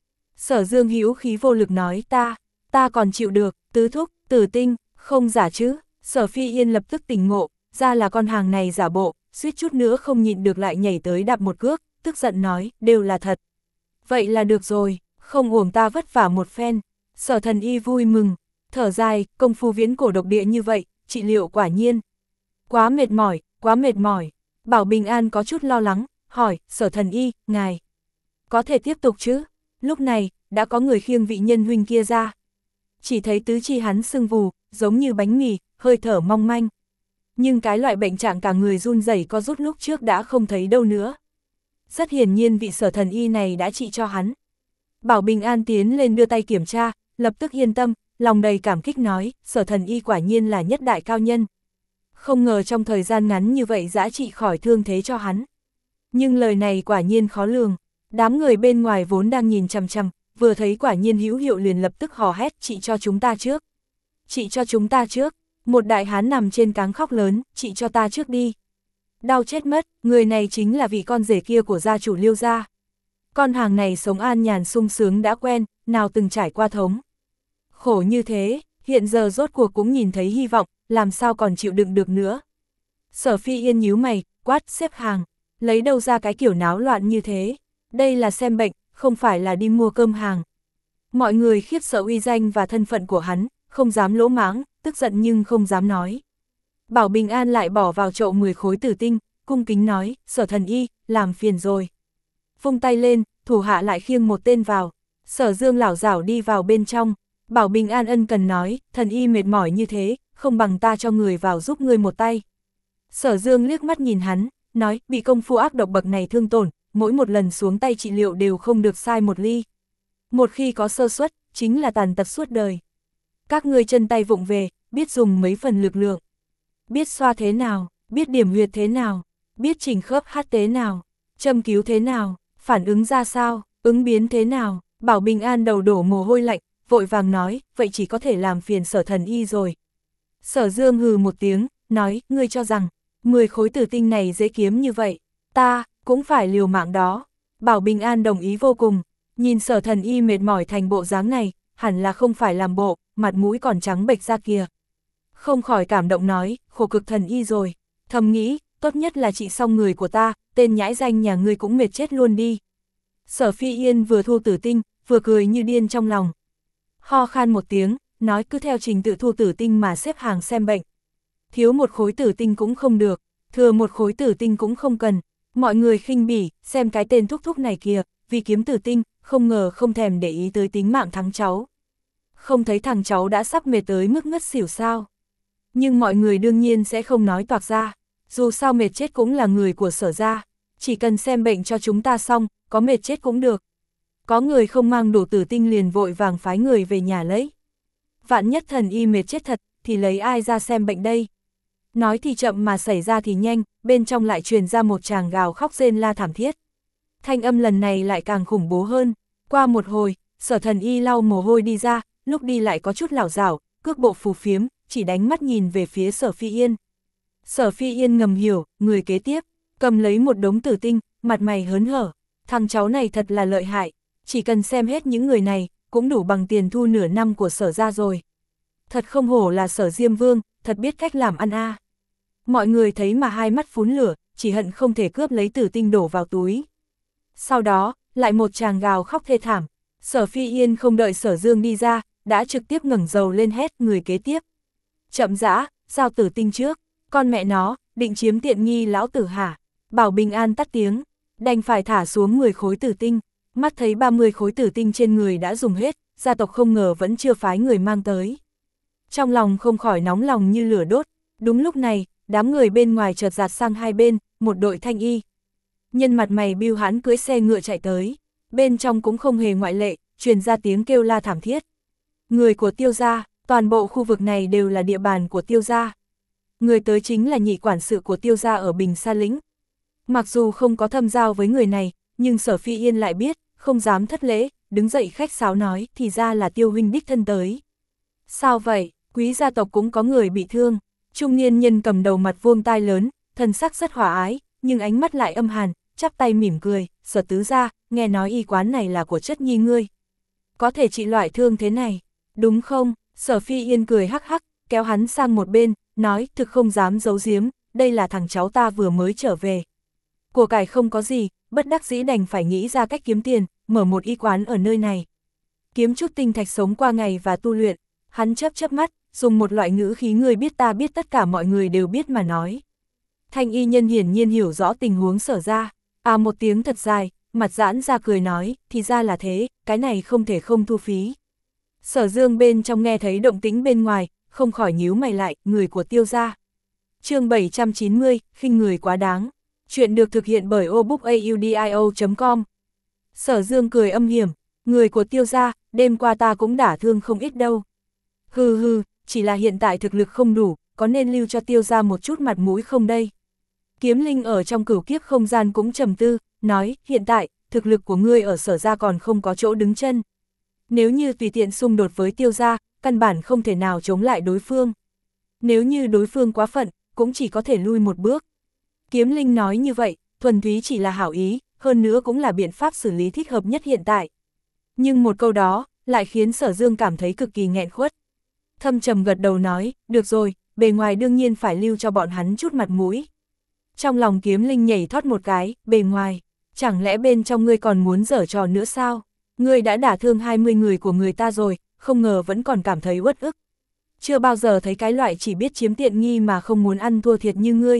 Sở Dương hữu khí vô lực nói, ta, ta còn chịu được, tứ thúc, tử tinh, không giả chứ? Sở Phi Yên lập tức tỉnh ngộ, ra là con hàng này giả bộ, suýt chút nữa không nhịn được lại nhảy tới đạp một cước, tức giận nói, đều là thật. Vậy là được rồi, không uổng ta vất vả một phen. Sở Thần Y vui mừng, thở dài, công phu viễn cổ độc địa như vậy, trị liệu quả nhiên. Quá mệt mỏi, quá mệt mỏi. Bảo Bình An có chút lo lắng, hỏi, Sở Thần Y, ngài có thể tiếp tục chứ? Lúc này, đã có người khiêng vị nhân huynh kia ra. Chỉ thấy tứ chi hắn sưng vù, giống như bánh mì, hơi thở mong manh. Nhưng cái loại bệnh trạng cả người run rẩy co rút lúc trước đã không thấy đâu nữa. Rất hiển nhiên vị Sở Thần Y này đã trị cho hắn. Bảo Bình An tiến lên đưa tay kiểm tra, lập tức yên tâm, lòng đầy cảm kích nói, Sở Thần Y quả nhiên là nhất đại cao nhân. Không ngờ trong thời gian ngắn như vậy dã trị khỏi thương thế cho hắn. Nhưng lời này quả nhiên khó lường, đám người bên ngoài vốn đang nhìn chằm chằm, vừa thấy quả nhiên hữu hiệu liền lập tức hò hét, chị cho chúng ta trước. Chị cho chúng ta trước, một đại hán nằm trên cáng khóc lớn, chị cho ta trước đi. Đau chết mất, người này chính là vị con rể kia của gia chủ Liêu gia. Con hàng này sống an nhàn sung sướng đã quen, nào từng trải qua thống khổ như thế, hiện giờ rốt cuộc cũng nhìn thấy hy vọng, làm sao còn chịu đựng được nữa. Sở Phi Yên nhíu mày, quát, xếp hàng, lấy đâu ra cái kiểu náo loạn như thế, đây là xem bệnh, không phải là đi mua cơm hàng. Mọi người khiếp sợ uy danh và thân phận của hắn, không dám lỗ mãng, tức giận nhưng không dám nói. Bảo Bình An lại bỏ vào chậu mười khối tử tinh, cung kính nói, Sở thần y, làm phiền rồi. Vung tay lên, thủ hạ lại khiêng một tên vào, Sở Dương lảo đảo đi vào bên trong. Bảo Bình An ân cần nói, thần y mệt mỏi như thế, không bằng ta cho người vào giúp ngươi một tay. Sở Dương liếc mắt nhìn hắn, nói, bị công phu ác độc bậc này thương tổn, mỗi một lần xuống tay trị liệu đều không được sai một ly. Một khi có sơ suất, chính là tàn tật suốt đời. Các ngươi chân tay vụng về, biết dùng mấy phần lực lượng. Biết xoa thế nào, biết điểm huyệt thế nào, biết chỉnh khớp hát thế nào, châm cứu thế nào, phản ứng ra sao, ứng biến thế nào. Bảo Bình An đầu đổ mồ hôi lạnh, vội vàng nói, vậy chỉ có thể làm phiền Sở thần y rồi. Sở Dương hừ một tiếng, nói, ngươi cho rằng, mười khối tử tinh này dễ kiếm như vậy, ta, cũng phải liều mạng đó. Bảo Bình An đồng ý vô cùng, nhìn Sở thần y mệt mỏi thành bộ dáng này, hẳn là không phải làm bộ, mặt mũi còn trắng bệch ra kìa. Không khỏi cảm động nói, khổ cực thần y rồi, thầm nghĩ, tốt nhất là trị xong người của ta, tên nhãi danh nhà ngươi cũng mệt chết luôn đi. Sở Phi Yên vừa thu tử tinh, vừa cười như điên trong lòng. Ho khan một tiếng, nói cứ theo trình tự thu tử tinh mà xếp hàng xem bệnh. Thiếu một khối tử tinh cũng không được, thừa một khối tử tinh cũng không cần. Mọi người khinh bỉ, xem cái tên thúc thúc này kìa, vì kiếm tử tinh, không ngờ không thèm để ý tới tính mạng thằng cháu. Không thấy thằng cháu đã sắp mệt tới mức ngất xỉu sao. Nhưng mọi người đương nhiên sẽ không nói toạc ra, dù sao mệt chết cũng là người của Sở gia, chỉ cần xem bệnh cho chúng ta xong, có mệt chết cũng được. Có người không mang đủ tử tinh liền vội vàng phái người về nhà lấy. Vạn nhất thần y mệt chết thật, thì lấy ai ra xem bệnh đây? Nói thì chậm mà xảy ra thì nhanh, bên trong lại truyền ra một tràng gào khóc rên la thảm thiết. Thanh âm lần này lại càng khủng bố hơn. Qua một hồi, Sở thần y lau mồ hôi đi ra, lúc đi lại có chút lảo đảo, cước bộ phù phiếm, chỉ đánh mắt nhìn về phía Sở Phi Yên. Sở Phi Yên ngầm hiểu, người kế tiếp, cầm lấy một đống tử tinh, mặt mày hớn hở. Thằng cháu này thật là lợi hại, chỉ cần xem hết những người này, cũng đủ bằng tiền thu nửa năm của Sở gia rồi. Thật không hổ là Sở Diêm Vương, thật biết cách làm ăn a. À. Mọi người thấy mà hai mắt phún lửa, chỉ hận không thể cướp lấy tử tinh đổ vào túi. Sau đó, lại một tràng gào khóc thê thảm. Sở Phi Yên không đợi Sở Dương đi ra, đã trực tiếp ngẩng đầu lên hét người kế tiếp. Chậm rã, giao tử tinh trước, con mẹ nó, định chiếm tiện nghi lão tử hả? Bảo Bình An tắt tiếng, đành phải thả xuống mười khối tử tinh, mắt thấy ba mươi khối tử tinh trên người đã dùng hết, gia tộc không ngờ vẫn chưa phái người mang tới. Trong lòng không khỏi nóng lòng như lửa đốt, đúng lúc này, đám người bên ngoài chợt giạt sang hai bên, một đội thanh y. Nhân mặt mày bưu hãn cưỡi xe ngựa chạy tới, bên trong cũng không hề ngoại lệ, truyền ra tiếng kêu la thảm thiết. Người của Tiêu gia, toàn bộ khu vực này đều là địa bàn của Tiêu gia. Người tới chính là nhị quản sự của Tiêu gia ở Bình Sa Lĩnh. Mặc dù không có thâm giao với người này, nhưng Sở Phi Yên lại biết, không dám thất lễ, đứng dậy khách sáo nói, thì ra là Tiêu huynh đích thân tới. Sao vậy, quý gia tộc cũng có người bị thương. Trung niên nhân cầm đầu mặt vuông tai lớn, thân sắc rất hòa ái, nhưng ánh mắt lại âm hàn, chắp tay mỉm cười, Sở tứ gia, nghe nói y quán này là của chất nhi ngươi. Có thể trị loại thương thế này, đúng không? Sở Phi Yên cười hắc hắc, kéo hắn sang một bên, nói, thực không dám giấu giếm, đây là thằng cháu ta vừa mới trở về. Của cải không có gì, bất đắc dĩ đành phải nghĩ ra cách kiếm tiền, mở một y quán ở nơi này. Kiếm chút tinh thạch sống qua ngày và tu luyện, hắn chớp chớp mắt, dùng một loại ngữ khí người biết ta biết tất cả mọi người đều biết mà nói. Thanh y nhân hiển nhiên hiểu rõ tình huống Sở ra, à một tiếng thật dài, mặt giãn ra cười nói, thì ra là thế, cái này không thể không thu phí. Sở Dương bên trong nghe thấy động tĩnh bên ngoài, không khỏi nhíu mày lại, người của Tiêu gia. Chương bảy trăm chín mươi, khinh người quá đáng. Chuyện được thực hiện bởi obookaudio chấm com. Sở Dương cười âm hiểm, người của Tiêu gia, đêm qua ta cũng đả thương không ít đâu. Hừ hừ, chỉ là hiện tại thực lực không đủ, có nên lưu cho Tiêu gia một chút mặt mũi không đây? Kiếm Linh ở trong cửu kiếp không gian cũng trầm tư, nói, hiện tại, thực lực của ngươi ở Sở gia còn không có chỗ đứng chân. Nếu như tùy tiện xung đột với Tiêu gia, căn bản không thể nào chống lại đối phương. Nếu như đối phương quá phận, cũng chỉ có thể lui một bước. Kiếm Linh nói như vậy, thuần túy chỉ là hảo ý, hơn nữa cũng là biện pháp xử lý thích hợp nhất hiện tại. Nhưng một câu đó, lại khiến Sở Dương cảm thấy cực kỳ nghẹn khuất. Thâm trầm gật đầu nói, được rồi, bề ngoài đương nhiên phải lưu cho bọn hắn chút mặt mũi. Trong lòng Kiếm Linh nhảy thoát một cái, bề ngoài, chẳng lẽ bên trong ngươi còn muốn giở trò nữa sao? Ngươi đã đả thương hai mươi người của người ta rồi, không ngờ vẫn còn cảm thấy uất ức. Chưa bao giờ thấy cái loại chỉ biết chiếm tiện nghi mà không muốn ăn thua thiệt như ngươi.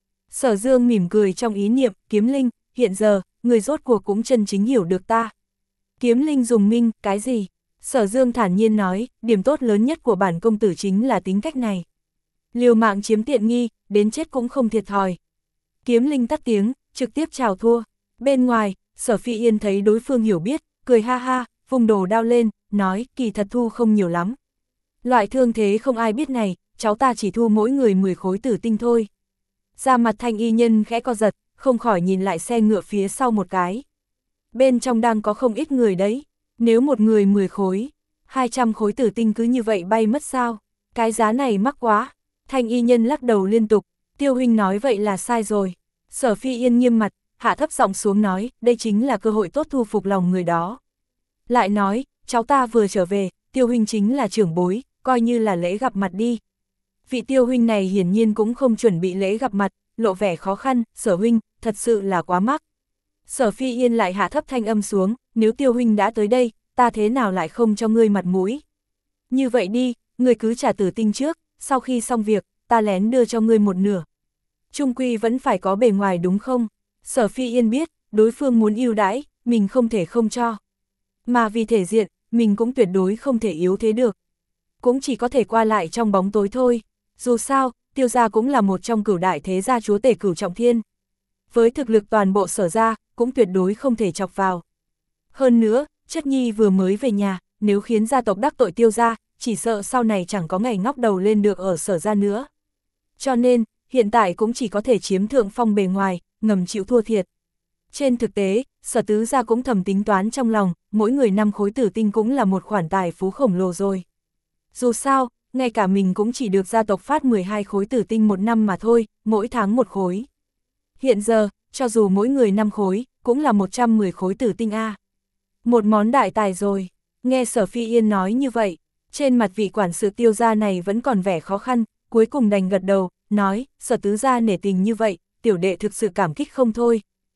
Sở Dương mỉm cười trong ý niệm, Kiếm Linh, hiện giờ, người rốt cuộc cũng chân chính hiểu được ta. Kiếm Linh dùng minh, cái gì? Sở Dương thản nhiên nói, điểm tốt lớn nhất của bản công tử chính là tính cách này. Liều mạng chiếm tiện nghi, đến chết cũng không thiệt thòi. Kiếm Linh tắt tiếng, trực tiếp chào thua. Bên ngoài, Sở Phi Yên thấy đối phương hiểu biết, cười ha ha, vùng đồ đao lên, nói, kỳ thật thu không nhiều lắm. Loại thương thế không ai biết này, cháu ta chỉ thu mỗi người mười khối tử tinh thôi. Da mặt Thanh y nhân khẽ co giật, không khỏi nhìn lại xe ngựa phía sau một cái. Bên trong đang có không ít người đấy, nếu một người mười khối, hai trăm khối tử tinh cứ như vậy bay mất sao? Cái giá này mắc quá. Thanh y nhân lắc đầu liên tục, Tiêu huynh nói vậy là sai rồi. Sở Phi Yên nghiêm mặt, hạ thấp giọng xuống nói, đây chính là cơ hội tốt thu phục lòng người đó. Lại nói, cháu ta vừa trở về, Tiêu huynh chính là trưởng bối, coi như là lễ gặp mặt đi. Vị Tiêu huynh này hiển nhiên cũng không chuẩn bị lễ gặp mặt, lộ vẻ khó khăn, Sở huynh, thật sự là quá mắc. Sở Phi Yên lại hạ thấp thanh âm xuống, nếu Tiêu huynh đã tới đây, ta thế nào lại không cho ngươi mặt mũi. Như vậy đi, ngươi cứ trả tử tinh trước, sau khi xong việc, ta lén đưa cho ngươi một nửa. Trung quy vẫn phải có bề ngoài đúng không? Sở Phi Yên biết, đối phương muốn ưu đãi, mình không thể không cho. Mà vì thể diện, mình cũng tuyệt đối không thể yếu thế được. Cũng chỉ có thể qua lại trong bóng tối thôi. Dù sao, Tiêu gia cũng là một trong cửu đại thế gia chúa tể Cửu Trọng Thiên. Với thực lực toàn bộ Sở gia, cũng tuyệt đối không thể chọc vào. Hơn nữa, chất nhi vừa mới về nhà, nếu khiến gia tộc đắc tội Tiêu gia, chỉ sợ sau này chẳng có ngày ngóc đầu lên được ở Sở gia nữa. Cho nên, hiện tại cũng chỉ có thể chiếm thượng phong bề ngoài, ngầm chịu thua thiệt. Trên thực tế, Sở tứ gia cũng thầm tính toán trong lòng, mỗi người năm khối tử tinh cũng là một khoản tài phú khổng lồ rồi. Dù sao, ngay cả mình cũng chỉ được gia tộc phát mười hai khối tử tinh một năm mà thôi, mỗi tháng một khối. Hiện giờ, cho dù mỗi người năm khối, cũng là một trăm mười khối tử tinh A. Một món đại tài rồi. Nghe Sở Phi Yên nói như vậy, trên mặt vị quản sự Tiêu gia này vẫn còn vẻ khó khăn, cuối cùng đành gật đầu, nói, Sở tứ gia nể tình như vậy, tiểu đệ thực sự cảm kích không thôi.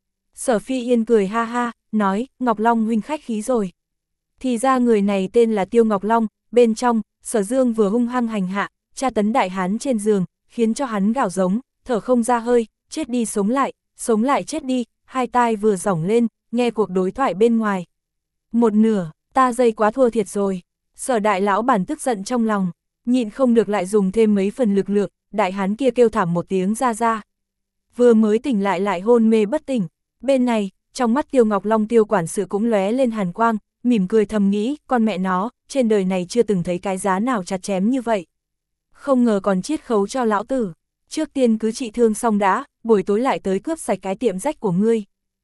Sở Phi Yên cười ha ha, nói, Ngọc Long huynh khách khí rồi. Thì ra người này tên là Tiêu Ngọc Long, bên trong, Sở Dương vừa hung hăng hành hạ, tra tấn đại hán trên giường, khiến cho hắn gào giống, thở không ra hơi, chết đi sống lại, sống lại chết đi, hai tai vừa giỏng lên, nghe cuộc đối thoại bên ngoài. Một nửa, ta dây quá thua thiệt rồi. Sở đại lão bản tức giận trong lòng, nhịn không được lại dùng thêm mấy phần lực lượng, đại hán kia kêu thảm một tiếng ra ra. Vừa mới tỉnh lại lại hôn mê bất tỉnh. Bên này, trong mắt Tiêu Ngọc Long Tiêu quản sự cũng lóe lên hàn quang, mỉm cười thầm nghĩ, con mẹ nó, trên đời này chưa từng thấy cái giá nào chặt chém như vậy. Không ngờ còn chiết khấu cho lão tử. Trước tiên cứ trị thương xong đã, buổi tối lại tới cướp sạch cái tiệm rách của ngươi.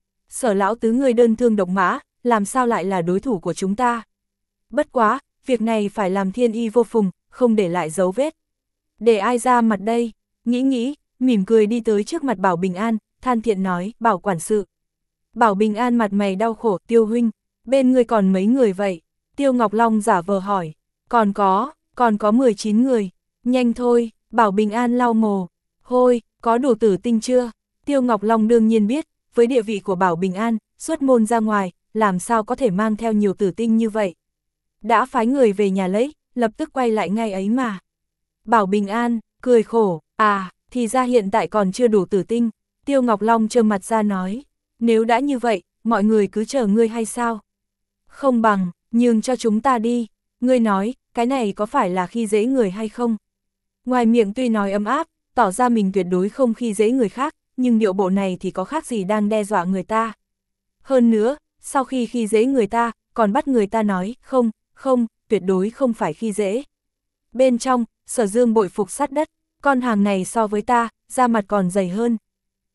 Sở lão tứ ngươi đơn thương độc mã, làm sao lại là đối thủ của chúng ta? Bất quá, việc này phải làm thiên y vô phùng, không để lại dấu vết. Để ai ra mặt đây? Nghĩ nghĩ, mỉm cười đi tới trước mặt Bảo Bình An, than thiện nói, Bảo quản sự. Bảo Bình An mặt mày đau khổ, Tiêu huynh, bên ngươi còn mấy người vậy? Tiêu Ngọc Long giả vờ hỏi, còn có, còn có mười chín người, nhanh thôi. Bảo Bình An lau mồ, hôi, có đủ tử tinh chưa? Tiêu Ngọc Long đương nhiên biết, với địa vị của Bảo Bình An, xuất môn ra ngoài, làm sao có thể mang theo nhiều tử tinh như vậy? Đã phái người về nhà lấy, lập tức quay lại ngay ấy mà. Bảo Bình An, cười khổ, à, thì ra hiện tại còn chưa đủ tử tinh. Tiêu Ngọc Long trơ mặt ra nói, nếu đã như vậy, mọi người cứ chờ ngươi hay sao? Không bằng, nhường cho chúng ta đi. Ngươi nói, cái này có phải là khi dễ người hay không? Ngoài miệng tuy nói ấm áp, tỏ ra mình tuyệt đối không khi dễ người khác, nhưng điệu bộ này thì có khác gì đang đe dọa người ta. Hơn nữa, sau khi khi dễ người ta, còn bắt người ta nói, không, không, tuyệt đối không phải khi dễ. Bên trong, Sở Dương bội phục sát đất, con hàng này so với ta, da mặt còn dày hơn.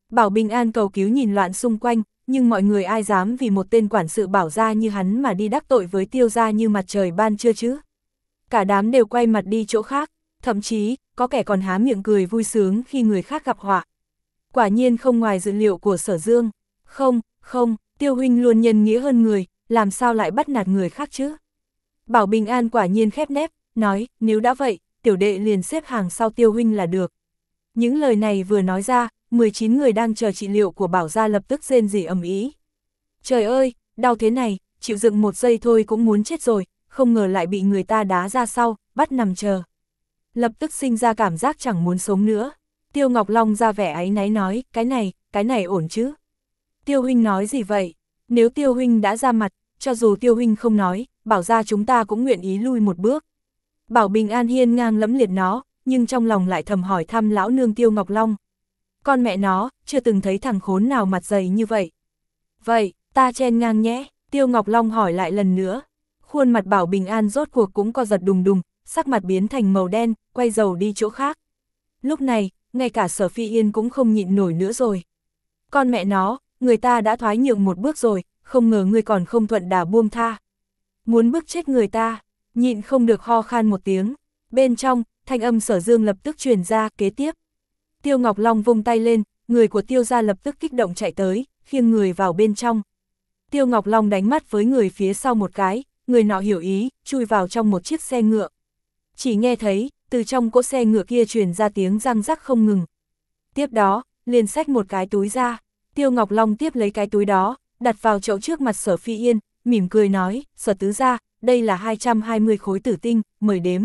Bảo Bình An cầu cứu nhìn loạn xung quanh, nhưng mọi người ai dám vì một tên quản sự Bảo gia như hắn mà đi đắc tội với Tiêu gia như mặt trời ban trưa chứ. Cả đám đều quay mặt đi chỗ khác, thậm chí, có kẻ còn há miệng cười vui sướng khi người khác gặp họa. Quả nhiên không ngoài dự liệu của Sở Dương. Không, không, Tiêu huynh luôn nhân nghĩa hơn người, làm sao lại bắt nạt người khác chứ? Bảo Bình An quả nhiên khép nép, nói, nếu đã vậy, tiểu đệ liền xếp hàng sau Tiêu huynh là được. Những lời này vừa nói ra, mười chín người đang chờ trị liệu của Bảo gia lập tức rên rỉ ầm ĩ. Trời ơi, đau thế này, chịu dựng một giây thôi cũng muốn chết rồi, không ngờ lại bị người ta đá ra sau, bắt nằm chờ. Lập tức sinh ra cảm giác chẳng muốn sống nữa. Tiêu Ngọc Long ra vẻ áy náy nói, cái này, cái này ổn chứ? Tiêu huynh nói gì vậy? Nếu Tiêu huynh đã ra mặt, cho dù Tiêu huynh không nói, Bảo gia chúng ta cũng nguyện ý lui một bước. Bảo Bình An hiên ngang lẫm liệt nó, nhưng trong lòng lại thầm hỏi thăm lão nương Tiêu Ngọc Long. Con mẹ nó, chưa từng thấy thằng khốn nào mặt dày như vậy. Vậy, ta chen ngang nhé, Tiêu Ngọc Long hỏi lại lần nữa. Khuôn mặt Bảo Bình An rốt cuộc cũng co giật đùng đùng, sắc mặt biến thành màu đen, quay dầu đi chỗ khác. Lúc này, ngay cả Sở Phi Yên cũng không nhịn nổi nữa rồi. Con mẹ nó, người ta đã thoái nhượng một bước rồi, không ngờ ngươi còn không thuận đà buông tha. Muốn bức chết người ta, nhịn không được ho khan một tiếng. Bên trong, thanh âm Sở Dương lập tức truyền ra, kế tiếp. Tiêu Ngọc Long vung tay lên, người của Tiêu gia lập tức kích động chạy tới, khiêng người vào bên trong. Tiêu Ngọc Long đánh mắt với người phía sau một cái, người nọ hiểu ý, chui vào trong một chiếc xe ngựa. Chỉ nghe thấy, từ trong cỗ xe ngựa kia truyền ra tiếng răng rắc không ngừng. Tiếp đó, liền xách một cái túi ra. Tiêu Ngọc Long tiếp lấy cái túi đó, đặt vào chậu trước mặt Sở Phi Yên, mỉm cười nói, Sở tứ gia, đây là hai trăm hai mươi khối tử tinh, mời đếm.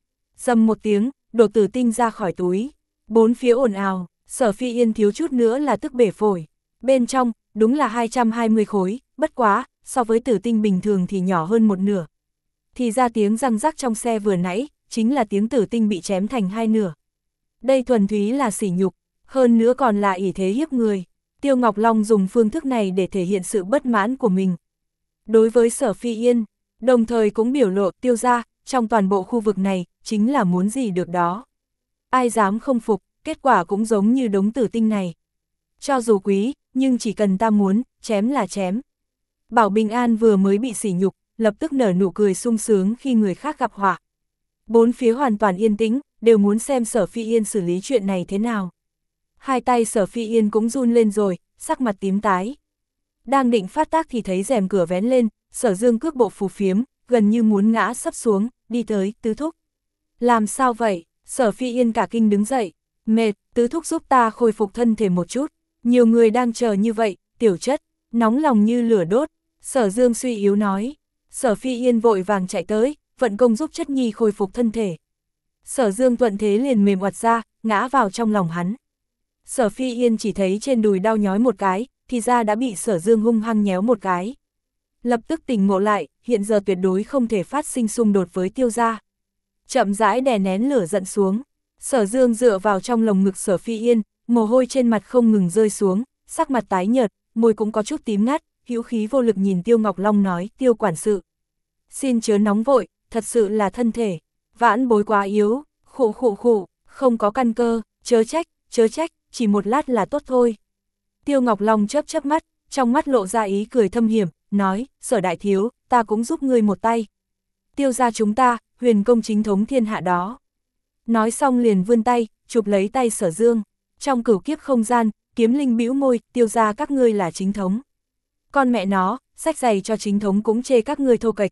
Dầm một tiếng, đổ tử tinh ra khỏi túi. Bốn phía ồn ào, Sở Phi Yên thiếu chút nữa là tức bể phổi. Bên trong, đúng là hai trăm hai mươi khối, bất quá, so với tử tinh bình thường thì nhỏ hơn một nửa. Thì ra tiếng răng rắc trong xe vừa nãy, chính là tiếng tử tinh bị chém thành hai nửa. Đây thuần túy là sỉ nhục, hơn nữa còn là ỷ thế hiếp người. Tiêu Ngọc Long dùng phương thức này để thể hiện sự bất mãn của mình. Đối với Sở Phi Yên, đồng thời cũng biểu lộ Tiêu gia, trong toàn bộ khu vực này, chính là muốn gì được đó. Ai dám không phục, kết quả cũng giống như đống tử tinh này. Cho dù quý, nhưng chỉ cần ta muốn, chém là chém. Bảo Bình An vừa mới bị sỉ nhục, lập tức nở nụ cười sung sướng khi người khác gặp họa. Bốn phía hoàn toàn yên tĩnh, đều muốn xem Sở Phi Yên xử lý chuyện này thế nào. Hai tay Sở Phi Yên cũng run lên rồi, sắc mặt tím tái. Đang định phát tác thì thấy rèm cửa vén lên, Sở Dương cước bộ phù phiếm, gần như muốn ngã sấp xuống, đi tới, tứ thúc. Làm sao vậy? Sở Phi Yên cả kinh đứng dậy, mệt, tứ thúc giúp ta khôi phục thân thể một chút. Nhiều người đang chờ như vậy, tiểu chất, nóng lòng như lửa đốt. Sở Dương suy yếu nói. Sở Phi Yên vội vàng chạy tới, vận công giúp chất nhi khôi phục thân thể. Sở Dương thuận thế liền mềm oặt ra, ngã vào trong lòng hắn. Sở Phi Yên chỉ thấy trên đùi đau nhói một cái, thì ra đã bị Sở Dương hung hăng nhéo một cái. Lập tức tỉnh ngộ lại, hiện giờ tuyệt đối không thể phát sinh xung đột với Tiêu gia. Chậm rãi đè nén lửa giận xuống. Sở Dương dựa vào trong lồng ngực Sở Phi Yên, mồ hôi trên mặt không ngừng rơi xuống, sắc mặt tái nhợt, môi cũng có chút tím ngắt, hữu khí vô lực nhìn Tiêu Ngọc Long nói, Tiêu quản sự. Xin chớ nóng vội, thật sự là thân thể, vãn bối quá yếu, khụ khụ khụ, không có căn cơ, chớ trách, chớ trách, chỉ một lát là tốt thôi. Tiêu Ngọc Long chớp chớp mắt, trong mắt lộ ra ý cười thâm hiểm, nói, Sở đại thiếu, ta cũng giúp ngươi một tay. Tiêu gia chúng ta, huyền công chính thống thiên hạ đó. Nói xong liền vươn tay, chụp lấy tay Sở Dương. Trong cửu kiếp không gian, kiếm linh bĩu môi, Tiêu gia các ngươi là chính thống. Con mẹ nó, sách giày cho chính thống cũng chê các ngươi thô kệch.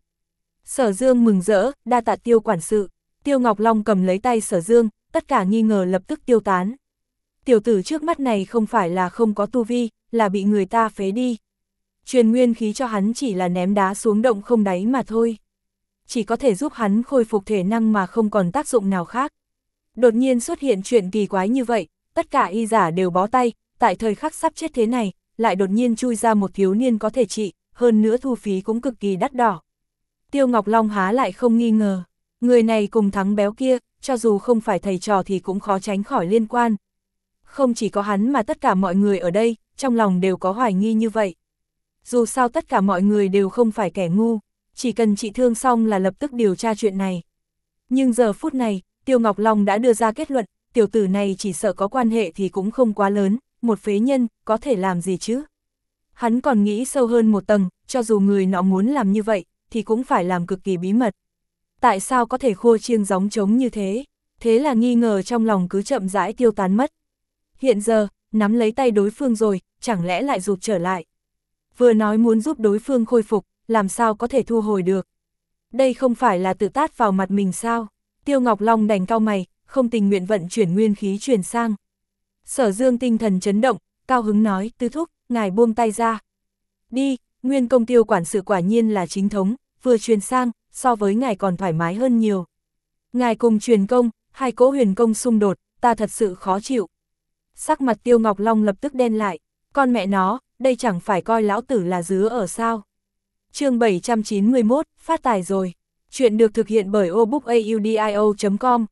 Sở Dương mừng rỡ, đa tạ Tiêu quản sự. Tiêu Ngọc Long cầm lấy tay Sở Dương, tất cả nghi ngờ lập tức tiêu tán. Tiểu tử trước mắt này không phải là không có tu vi, là bị người ta phế đi. Truyền nguyên khí cho hắn chỉ là ném đá xuống động không đáy mà thôi. Chỉ có thể giúp hắn khôi phục thể năng mà không còn tác dụng nào khác. Đột nhiên xuất hiện chuyện kỳ quái như vậy, tất cả y giả đều bó tay, tại thời khắc sắp chết thế này, lại đột nhiên chui ra một thiếu niên có thể trị, hơn nữa thu phí cũng cực kỳ đắt đỏ. Tiêu Ngọc Long há lại không nghi ngờ, người này cùng thắng béo kia, cho dù không phải thầy trò thì cũng khó tránh khỏi liên quan. Không chỉ có hắn mà tất cả mọi người ở đây, trong lòng đều có hoài nghi như vậy. Dù sao tất cả mọi người đều không phải kẻ ngu, chỉ cần trị thương xong là lập tức điều tra chuyện này. Nhưng giờ phút này, Tiêu Ngọc Long đã đưa ra kết luận, tiểu tử này chỉ sợ có quan hệ thì cũng không quá lớn, một phế nhân, có thể làm gì chứ? Hắn còn nghĩ sâu hơn một tầng, cho dù người nọ muốn làm như vậy, thì cũng phải làm cực kỳ bí mật. Tại sao có thể khua chiêng gióng trống như thế? Thế là nghi ngờ trong lòng cứ chậm rãi tiêu tán mất. Hiện giờ, nắm lấy tay đối phương rồi, chẳng lẽ lại rụt trở lại. Vừa nói muốn giúp đối phương khôi phục, làm sao có thể thu hồi được. Đây không phải là tự tát vào mặt mình sao? Tiêu Ngọc Long đành cau mày, không tình nguyện vận chuyển nguyên khí truyền sang. Sở Dương tinh thần chấn động, cao hứng nói, Tứ thúc, ngài buông tay ra. Đi, nguyên công Tiêu quản sự quả nhiên là chính thống, vừa truyền sang, so với ngài còn thoải mái hơn nhiều. Ngài cùng truyền công, hai cỗ huyền công xung đột, ta thật sự khó chịu. Sắc mặt Tiêu Ngọc Long lập tức đen lại, con mẹ nó, đây chẳng phải coi lão tử là dứa ở sao. Chương bảy trăm chín mươi mốt, phát tài rồi. Chuyện được thực hiện bởi obookaudio chấm com.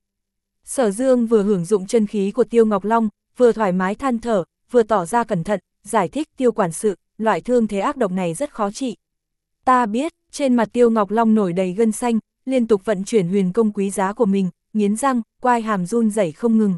Sở Dương vừa hưởng dụng chân khí của Tiêu Ngọc Long, vừa thoải mái than thở, vừa tỏ ra cẩn thận, giải thích Tiêu quản sự, loại thương thế ác độc này rất khó trị. Ta biết, trên mặt Tiêu Ngọc Long nổi đầy gân xanh, liên tục vận chuyển huyền công quý giá của mình, nghiến răng, quai hàm run rẩy không ngừng.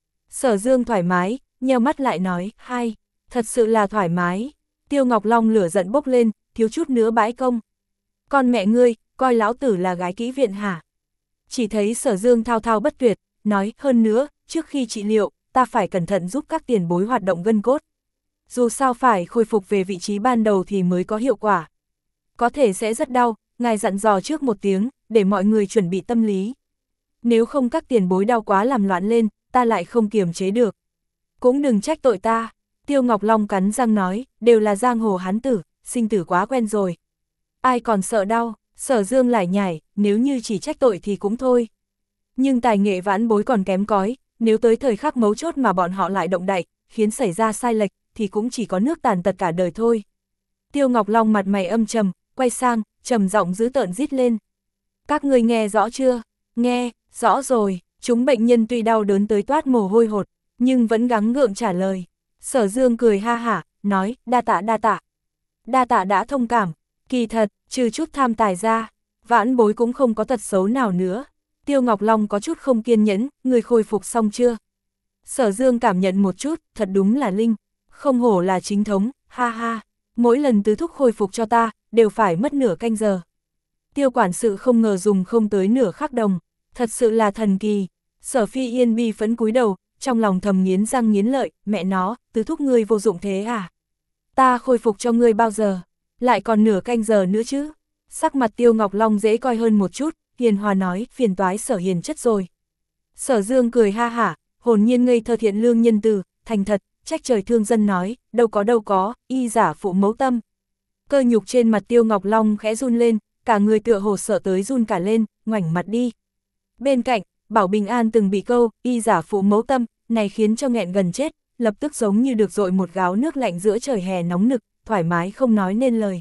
Sở Dương thoải mái, nheo mắt lại nói, hai, thật sự là thoải mái. Tiêu Ngọc Long lửa giận bốc lên, thiếu chút nữa bãi công. Con mẹ ngươi, coi lão tử là gái kỹ viện hả? Chỉ thấy Sở Dương thao thao bất tuyệt, nói, hơn nữa, trước khi trị liệu, ta phải cẩn thận giúp các tiền bối hoạt động gân cốt. Dù sao phải khôi phục về vị trí ban đầu thì mới có hiệu quả. Có thể sẽ rất đau, ngài dặn dò trước một tiếng, để mọi người chuẩn bị tâm lý. Nếu không các tiền bối đau quá làm loạn lên, ta lại không kiềm chế được. Cũng đừng trách tội ta. Tiêu Ngọc Long cắn răng nói, đều là giang hồ hán tử, sinh tử quá quen rồi. Ai còn sợ đau, Sở Dương lải nhải, nếu như chỉ trách tội thì cũng thôi. Nhưng tài nghệ vãn bối còn kém cỏi, nếu tới thời khắc mấu chốt mà bọn họ lại động đậy, khiến xảy ra sai lệch, thì cũng chỉ có nước tàn tật cả đời thôi. Tiêu Ngọc Long mặt mày âm trầm, quay sang, trầm giọng dữ tợn rít lên. Các ngươi nghe rõ chưa? Nghe, rõ rồi. Chúng bệnh nhân tuy đau đớn tới toát mồ hôi hột, nhưng vẫn gắng gượng trả lời. Sở Dương cười ha hả, nói, đa tạ đa tạ. Đa tạ đã thông cảm, kỳ thật, trừ chút tham tài ra, vãn bối cũng không có tật xấu nào nữa. Tiêu Ngọc Long có chút không kiên nhẫn, người khôi phục xong chưa? Sở Dương cảm nhận một chút, thật đúng là linh, không hổ là chính thống, ha ha. Mỗi lần Tứ thúc khôi phục cho ta, đều phải mất nửa canh giờ. Tiêu quản sự không ngờ dùng không tới nửa khắc đồng, thật sự là thần kỳ. Sở Phi Yên bi phẫn cúi đầu, trong lòng thầm nghiến răng nghiến lợi, mẹ nó, Tứ thúc ngươi vô dụng thế à? Ta khôi phục cho ngươi bao giờ? Lại còn nửa canh giờ nữa chứ? Sắc mặt Tiêu Ngọc Long dễ coi hơn một chút, hiền hòa nói, phiền toái Sở hiền chất rồi. Sở Dương cười ha hả, hồn nhiên ngây thơ thiện lương nhân từ, thành thật, trách trời thương dân nói, đâu có đâu có, y giả phụ mẫu tâm. Cơ nhục trên mặt Tiêu Ngọc Long khẽ run lên, cả người tựa hồ sợ tới run cả lên, ngoảnh mặt đi. Bên cạnh, Bảo Bình An từng bị câu, y giả phụ mẫu tâm, này khiến cho nghẹn gần chết, lập tức giống như được dội một gáo nước lạnh giữa trời hè nóng nực, thoải mái không nói nên lời.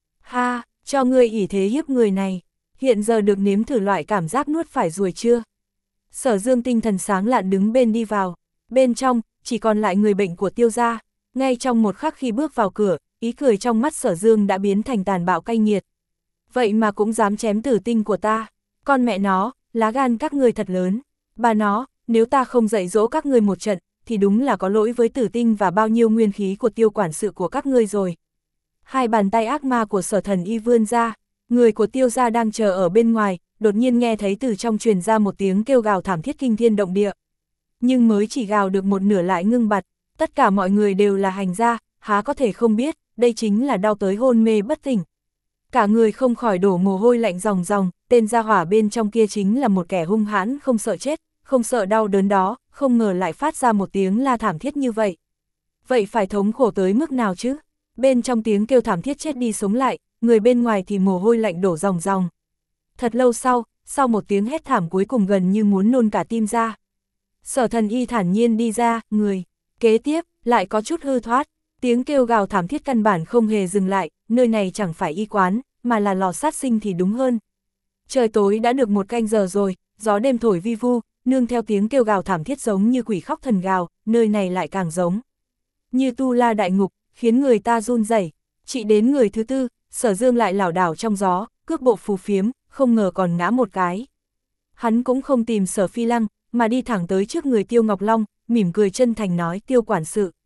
Ha, cho ngươi ỷ thế hiếp người này, hiện giờ được nếm thử loại cảm giác nuốt phải ruồi chưa? Sở Dương tinh thần sáng lạn đứng bên đi vào, bên trong, chỉ còn lại người bệnh của Tiêu gia. Ngay trong một khắc khi bước vào cửa, ý cười trong mắt Sở Dương đã biến thành tàn bạo cay nghiệt. Vậy mà cũng dám chém tử tinh của ta, con mẹ nó, lá gan các ngươi thật lớn. Bà nó, nếu ta không dạy dỗ các ngươi một trận, thì đúng là có lỗi với tử tinh và bao nhiêu nguyên khí của Tiêu quản sự của các ngươi rồi. Hai bàn tay ác ma của Sở Thần Y vươn ra, người của Tiêu gia đang chờ ở bên ngoài, đột nhiên nghe thấy từ trong truyền ra một tiếng kêu gào thảm thiết kinh thiên động địa. Nhưng mới chỉ gào được một nửa lại ngưng bặt, tất cả mọi người đều là hành gia, há có thể không biết, đây chính là đau tới hôn mê bất tỉnh. Cả người không khỏi đổ mồ hôi lạnh ròng ròng, tên gia hỏa bên trong kia chính là một kẻ hung hãn không sợ chết, không sợ đau đớn đó, không ngờ lại phát ra một tiếng la thảm thiết như vậy. Vậy phải thống khổ tới mức nào chứ? Bên trong tiếng kêu thảm thiết chết đi sống lại, người bên ngoài thì mồ hôi lạnh đổ ròng ròng. Thật lâu sau, sau một tiếng hét thảm cuối cùng gần như muốn nôn cả tim ra. Sở Thần Y thản nhiên đi ra, người kế tiếp lại có chút hư thoát, tiếng kêu gào thảm thiết căn bản không hề dừng lại, nơi này chẳng phải y quán, mà là lò sát sinh thì đúng hơn. Trời tối đã được một canh giờ rồi, gió đêm thổi vi vu, nương theo tiếng kêu gào thảm thiết giống như quỷ khóc thần gào, nơi này lại càng giống như tu la đại ngục, khiến người ta run rẩy. Chị đến người thứ tư, Sở Dương lại lảo đảo trong gió, cước bộ phù phiếm, không ngờ còn ngã một cái. Hắn cũng không tìm Sở Phi Lăng, mà đi thẳng tới trước người Tiêu Ngọc Long, mỉm cười chân thành nói, Tiêu quản sự.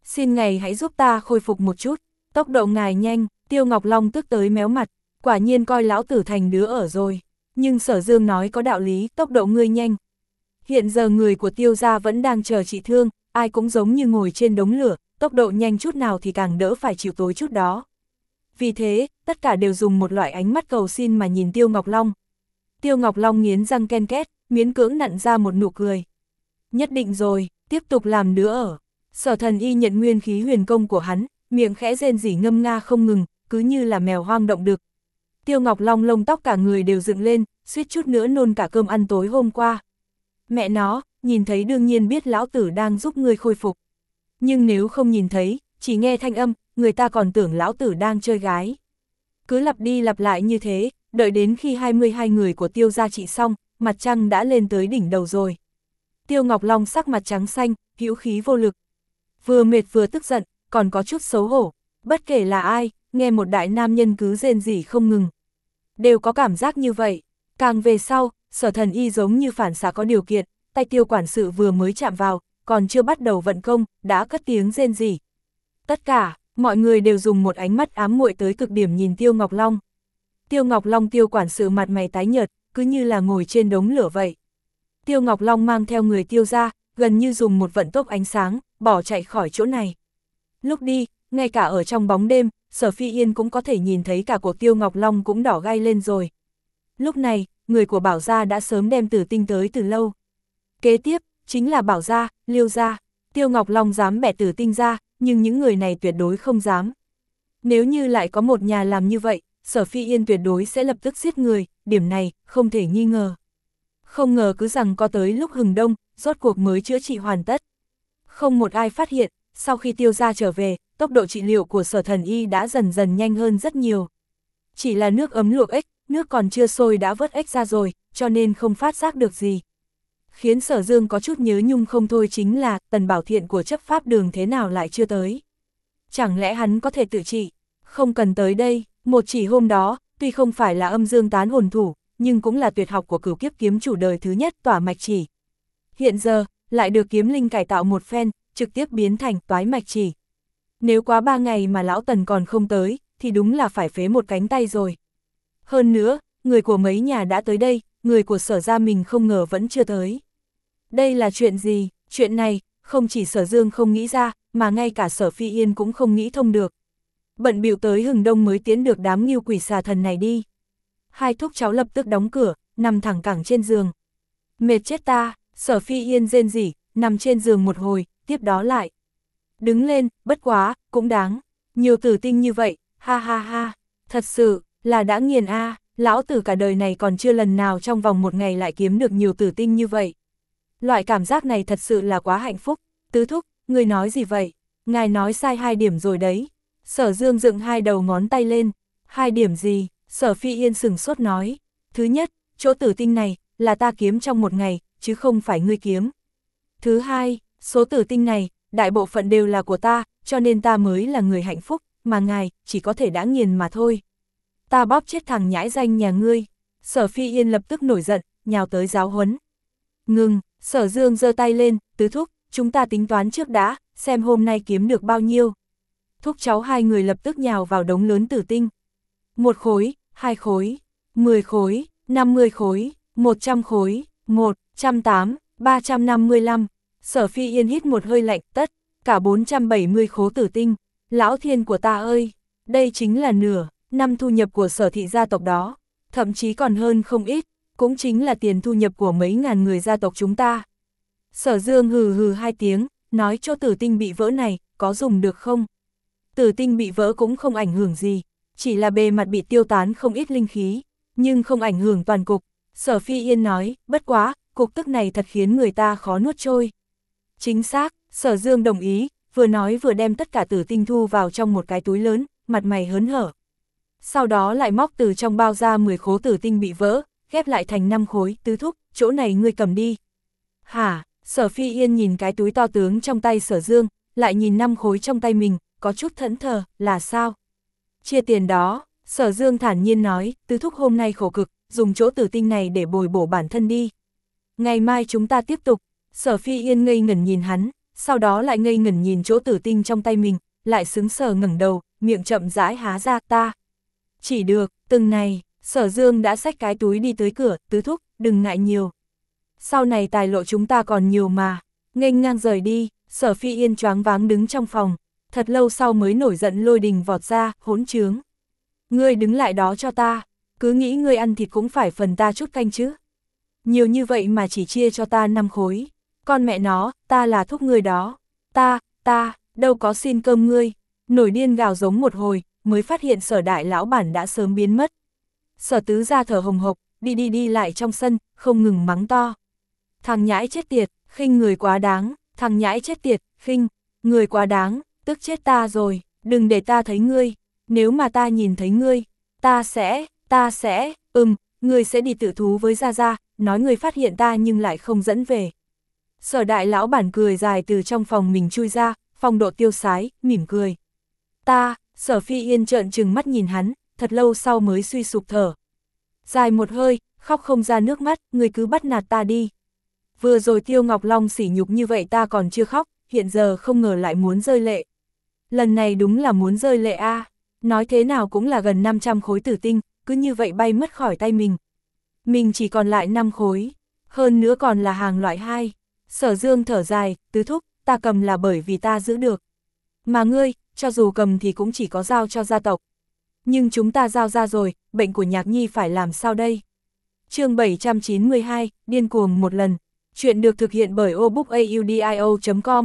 Xin ngài hãy giúp ta khôi phục một chút, tốc độ ngài nhanh, Tiêu Ngọc Long tức tới méo mặt, quả nhiên coi lão tử thành đứa ở rồi. Nhưng Sở Dương nói có đạo lý, tốc độ ngươi nhanh. Hiện giờ người của Tiêu gia vẫn đang chờ trị thương, ai cũng giống như ngồi trên đống lửa, tốc độ nhanh chút nào thì càng đỡ phải chịu tối chút đó. Vì thế, tất cả đều dùng một loại ánh mắt cầu xin mà nhìn Tiêu Ngọc Long. Tiêu Ngọc Long nghiến răng ken két, miễn cưỡng nặn ra một nụ cười. Nhất định rồi, tiếp tục làm đứa ở. Sở Thần Y nhận nguyên khí huyền công của hắn, miệng khẽ rên rỉ ngâm nga không ngừng, cứ như là mèo hoang động đực. Tiêu Ngọc Long lông tóc cả người đều dựng lên, suýt chút nữa nôn cả cơm ăn tối hôm qua. Mẹ nó, nhìn thấy đương nhiên biết lão tử đang giúp ngươi khôi phục. Nhưng nếu không nhìn thấy, chỉ nghe thanh âm, người ta còn tưởng lão tử đang chơi gái. Cứ lặp đi lặp lại như thế, đợi đến khi hai mươi hai người của Tiêu gia trị xong, mặt trăng đã lên tới đỉnh đầu rồi. Tiêu Ngọc Long sắc mặt trắng xanh, hữu khí vô lực. Vừa mệt vừa tức giận, còn có chút xấu hổ. Bất kể là ai, nghe một đại nam nhân cứ rên rỉ không ngừng. Đều có cảm giác như vậy. Càng về sau, Sở Thần Y giống như phản xạ có điều kiện, tay Tiêu quản sự vừa mới chạm vào, còn chưa bắt đầu vận công, đã cất tiếng rên rỉ. Tất cả, mọi người đều dùng một ánh mắt ám muội tới cực điểm nhìn Tiêu Ngọc Long. Tiêu Ngọc Long Tiêu quản sự mặt mày tái nhợt, cứ như là ngồi trên đống lửa vậy. Tiêu Ngọc Long mang theo người Tiêu ra, gần như dùng một vận tốc ánh sáng, bỏ chạy khỏi chỗ này. Lúc đi, ngay cả ở trong bóng đêm, Sở Phi Yên cũng có thể nhìn thấy cả cuộc Tiêu Ngọc Long cũng đỏ gai lên rồi. Lúc này, người của Bảo gia đã sớm đem Tử Tinh tới từ lâu. Kế tiếp, chính là Bảo gia, Liêu gia. Tiêu Ngọc Long dám bẻ Tử Tinh ra, nhưng những người này tuyệt đối không dám. Nếu như lại có một nhà làm như vậy, Sở Phi Yên tuyệt đối sẽ lập tức giết người, điểm này, không thể nghi ngờ. Không ngờ cứ rằng có tới lúc hừng đông, rốt cuộc mới chữa trị hoàn tất. Không một ai phát hiện, sau khi Tiêu gia trở về, tốc độ trị liệu của Sở Thần Y đã dần dần nhanh hơn rất nhiều. Chỉ là nước ấm luộc ếch, nước còn chưa sôi đã vớt ếch ra rồi, cho nên không phát giác được gì. Khiến Sở Dương có chút nhớ nhung không thôi chính là Tần Bảo Thiện của chấp pháp đường thế nào lại chưa tới. Chẳng lẽ hắn có thể tự trị? Không cần tới đây, một chỉ hôm đó, tuy không phải là âm dương tán hồn thủ, nhưng cũng là tuyệt học của Cửu Kiếp kiếm chủ đời thứ nhất Tỏa Mạch Chỉ. Hiện giờ, lại được kiếm linh cải tạo một phen, trực tiếp biến thành Toái Mạch Chỉ. Nếu quá ba ngày mà lão Tần còn không tới, thì đúng là phải phế một cánh tay rồi. Hơn nữa, người của mấy nhà đã tới đây, người của Sở gia mình không ngờ vẫn chưa tới. Đây là chuyện gì? Chuyện này, không chỉ Sở Dương không nghĩ ra, mà ngay cả Sở Phi Yên cũng không nghĩ thông được. Bận bịu tới hừng đông mới tiến được đám Ngưu Quỷ Xà Thần này đi. Hai thúc cháu lập tức đóng cửa, nằm thẳng cẳng trên giường. Mệt chết ta, Sở Phi Yên rên rỉ, nằm trên giường một hồi, tiếp đó lại. Đứng lên, bất quá, cũng đáng. Nhiều tử tinh như vậy, ha ha ha, thật sự, là đã nghiền a à, lão tử cả đời này còn chưa lần nào trong vòng một ngày lại kiếm được nhiều tử tinh như vậy. Loại cảm giác này thật sự là quá hạnh phúc. Tứ thúc, người nói gì vậy? Ngài nói sai hai điểm rồi đấy. Sở Dương dựng hai đầu ngón tay lên. Hai điểm gì? Sở Phi Yên sừng sốt nói. Thứ nhất, chỗ tử tinh này, là ta kiếm trong một ngày, chứ không phải ngươi kiếm. Thứ hai, số tử tinh này, đại bộ phận đều là của ta, cho nên ta mới là người hạnh phúc, mà ngài, chỉ có thể đã nghiền mà thôi. Ta bóp chết thằng nhãi danh nhà ngươi. Sở Phi Yên lập tức nổi giận, nhào tới giáo huấn. Ngừng, Sở Dương giơ tay lên, tứ thúc, chúng ta tính toán trước đã, xem hôm nay kiếm được bao nhiêu. Thúc cháu hai người lập tức nhào vào đống lớn tử tinh. Một khối, hai khối, mười khối, năm mươi khối, một trăm khối, một trăm tám, ba trăm năm mươi lăm. Sở Phi Yên hít một hơi lạnh, tất, cả bốn trăm bảy mươi khố tử tinh. Lão thiên của ta ơi, đây chính là nửa năm thu nhập của Sở thị gia tộc đó, thậm chí còn hơn không ít, cũng chính là tiền thu nhập của mấy ngàn người gia tộc chúng ta. Sở Dương hừ hừ hai tiếng, nói chỗ tử tinh bị vỡ này, có dùng được không? Tử tinh bị vỡ cũng không ảnh hưởng gì, chỉ là bề mặt bị tiêu tán không ít linh khí, nhưng không ảnh hưởng toàn cục. Sở Phi Yên nói, bất quá, cục tức này thật khiến người ta khó nuốt trôi. Chính xác, Sở Dương đồng ý, vừa nói vừa đem tất cả tử tinh thu vào trong một cái túi lớn, mặt mày hớn hở. Sau đó lại móc từ trong bao ra mười khố tử tinh bị vỡ, ghép lại thành năm khối, tứ thúc, chỗ này ngươi cầm đi. Hả? Sở Phi Yên nhìn cái túi to tướng trong tay Sở Dương, lại nhìn năm khối trong tay mình, có chút thẫn thờ, là sao? Chia tiền đó, Sở Dương thản nhiên nói, tứ thúc hôm nay khổ cực, dùng chỗ tử tinh này để bồi bổ bản thân đi. Ngày mai chúng ta tiếp tục. Sở Phi Yên ngây ngẩn nhìn hắn, sau đó lại ngây ngẩn nhìn chỗ tử tinh trong tay mình, lại sững sờ ngẩng đầu, miệng chậm rãi há ra. Ta chỉ được, từng này, Sở Dương đã xách cái túi đi tới cửa. Tứ thúc, đừng ngại nhiều. Sau này tài lộ chúng ta còn nhiều mà. Nghênh ngang rời đi, Sở Phi Yên choáng váng đứng trong phòng, thật lâu sau mới nổi giận lôi đình vọt ra. Hỗn trướng, ngươi đứng lại đó cho ta, cứ nghĩ ngươi ăn thịt cũng phải phần ta chút canh chứ. Nhiều như vậy mà chỉ chia cho ta năm khối. Con mẹ nó, ta là thúc ngươi đó. Ta, ta, đâu có xin cơm ngươi. Nổi điên gào giống một hồi, mới phát hiện Sở đại lão bản đã sớm biến mất. Sở tứ ra thở hồng hộc, đi đi đi lại trong sân, không ngừng mắng to. Thằng nhãi chết tiệt, khinh người quá đáng, thằng nhãi chết tiệt, khinh, người quá đáng, tức chết ta rồi, đừng để ta thấy ngươi, nếu mà ta nhìn thấy ngươi, ta sẽ, ta sẽ, ừm, ngươi sẽ đi tự thú với Gia Gia, nói ngươi phát hiện ta nhưng lại không dẫn về. Sở đại lão bản cười dài từ trong phòng mình chui ra, phong độ tiêu sái, mỉm cười. Ta, Sở Phi Yên trợn trừng mắt nhìn hắn, thật lâu sau mới suy sụp thở. Dài một hơi, khóc không ra nước mắt, ngươi cứ bắt nạt ta đi. Vừa rồi Tiêu Ngọc Long sỉ nhục như vậy ta còn chưa khóc, hiện giờ không ngờ lại muốn rơi lệ. Lần này đúng là muốn rơi lệ a. À. Nói thế nào cũng là gần năm trăm khối tử tinh, cứ như vậy bay mất khỏi tay mình. Mình chỉ còn lại năm khối, hơn nữa còn là hàng loại hai. Sở Dương thở dài, tứ thúc, ta cầm là bởi vì ta giữ được. Mà ngươi, cho dù cầm thì cũng chỉ có giao cho gia tộc. Nhưng chúng ta giao ra rồi, bệnh của Nhạc Nhi phải làm sao đây? Chương bảy trăm chín mươi hai, điên cuồng một lần. Chuyện được thực hiện bởi obookaudio chấm com.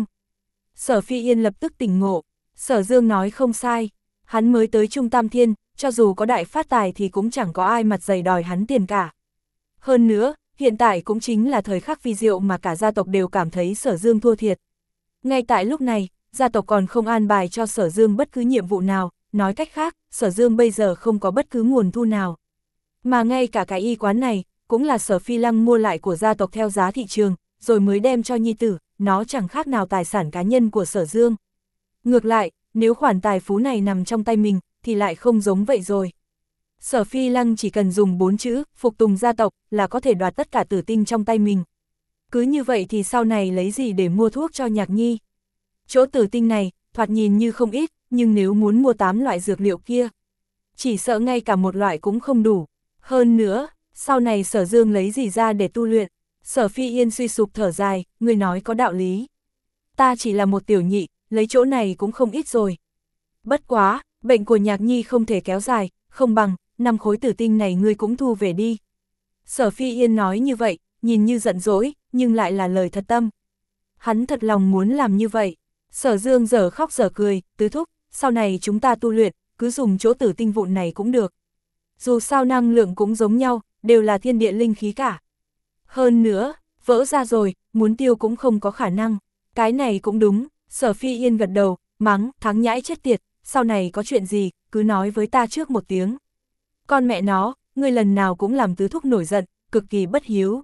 Sở Phi Yên lập tức tỉnh ngộ. Sở Dương nói không sai. Hắn mới tới Trung Tam Thiên, cho dù có đại phát tài thì cũng chẳng có ai mặt dày đòi hắn tiền cả. Hơn nữa, hiện tại cũng chính là thời khắc vi diệu mà cả gia tộc đều cảm thấy Sở Dương thua thiệt. Ngay tại lúc này, gia tộc còn không an bài cho Sở Dương bất cứ nhiệm vụ nào. Nói cách khác, Sở Dương bây giờ không có bất cứ nguồn thu nào. Mà ngay cả cái y quán này, cũng là Sở Phi Lăng mua lại của gia tộc theo giá thị trường, rồi mới đem cho nhi tử, nó chẳng khác nào tài sản cá nhân của Sở Dương. Ngược lại, nếu khoản tài phú này nằm trong tay mình, thì lại không giống vậy rồi. Sở Phi Lăng chỉ cần dùng bốn chữ, phục tùng gia tộc, là có thể đoạt tất cả tử tinh trong tay mình. Cứ như vậy thì sau này lấy gì để mua thuốc cho Nhạc Nhi? Chỗ tử tinh này, thoạt nhìn như không ít, nhưng nếu muốn mua tám loại dược liệu kia, chỉ sợ ngay cả một loại cũng không đủ. Hơn nữa, sau này Sở Dương lấy gì ra để tu luyện? Sở Phi Yên suy sụp thở dài, người nói có đạo lý. Ta chỉ là một tiểu nhị, lấy chỗ này cũng không ít rồi. Bất quá, bệnh của Nhạc Nhi không thể kéo dài, không bằng, năm khối tử tinh này ngươi cũng thu về đi. Sở Phi Yên nói như vậy, nhìn như giận dỗi, nhưng lại là lời thật tâm. Hắn thật lòng muốn làm như vậy. Sở Dương dở khóc dở cười, tứ thúc, sau này chúng ta tu luyện, cứ dùng chỗ tử tinh vụn này cũng được. Dù sao năng lượng cũng giống nhau, đều là thiên địa linh khí cả. Hơn nữa, vỡ ra rồi, muốn tiêu cũng không có khả năng. Cái này cũng đúng, Sở Phi Yên gật đầu, mắng, thằng nhãi chết tiệt, sau này có chuyện gì, cứ nói với ta trước một tiếng. Con mẹ nó, ngươi lần nào cũng làm tứ thúc nổi giận, cực kỳ bất hiếu.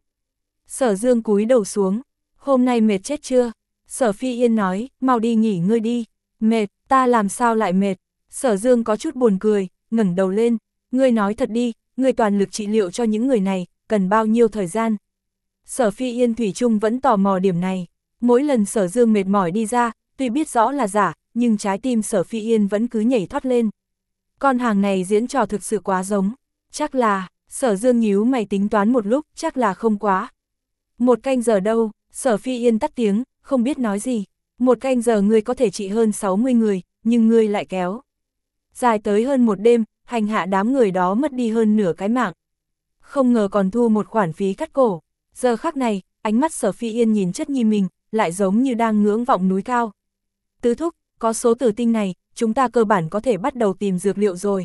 Sở Dương cúi đầu xuống, hôm nay mệt chết chưa? Sở Phi Yên nói, mau đi nghỉ ngơi đi. Mệt, ta làm sao lại mệt? Sở Dương có chút buồn cười, ngẩng đầu lên, ngươi nói thật đi, ngươi toàn lực trị liệu cho những người này, cần bao nhiêu thời gian? Sở Phi Yên thủy chung vẫn tò mò điểm này. Mỗi lần Sở Dương mệt mỏi đi ra, tuy biết rõ là giả, nhưng trái tim Sở Phi Yên vẫn cứ nhảy thoát lên. Con hàng này diễn trò thực sự quá giống. Chắc là, Sở Dương nhíu mày tính toán một lúc, chắc là không quá. Một canh giờ đâu, Sở Phi Yên tắt tiếng, không biết nói gì. Một canh giờ ngươi có thể trị hơn sáu mươi người, nhưng ngươi lại kéo dài tới hơn một đêm, hành hạ đám người đó mất đi hơn nửa cái mạng. Không ngờ còn thu một khoản phí cắt cổ. Giờ khắc này, ánh mắt Sở Phi Yên nhìn chất nhi mình, lại giống như đang ngưỡng vọng núi cao. Tứ thúc, có số tử tinh này, chúng ta cơ bản có thể bắt đầu tìm dược liệu rồi.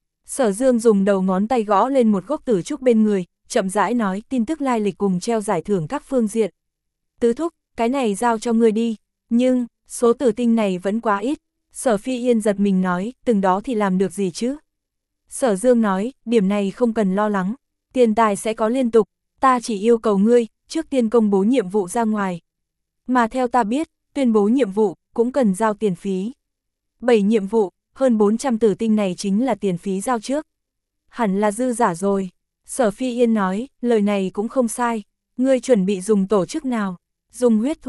Sở Dương dùng đầu ngón tay gõ lên một gốc tử trúc bên người, chậm rãi nói tin tức lai lịch cùng treo giải thưởng các phương diện. Tứ thúc, cái này giao cho ngươi đi, nhưng, số tử tinh này vẫn quá ít. Sở Phi Yên giật mình nói, từng đó thì làm được gì chứ? Sở Dương nói, điểm này không cần lo lắng, tiền tài sẽ có liên tục, ta chỉ yêu cầu ngươi, trước tiên công bố nhiệm vụ ra ngoài. Mà theo ta biết, tuyên bố nhiệm vụ, cũng cần giao tiền phí. bảy nhiệm vụ, hơn bốn trăm tử tinh này chính là tiền phí giao trước. Hẳn là dư giả rồi. Sở Phi Yên nói, lời này cũng không sai. Ngươi chuẩn bị dùng tổ chức nào? Dùng huyết thù,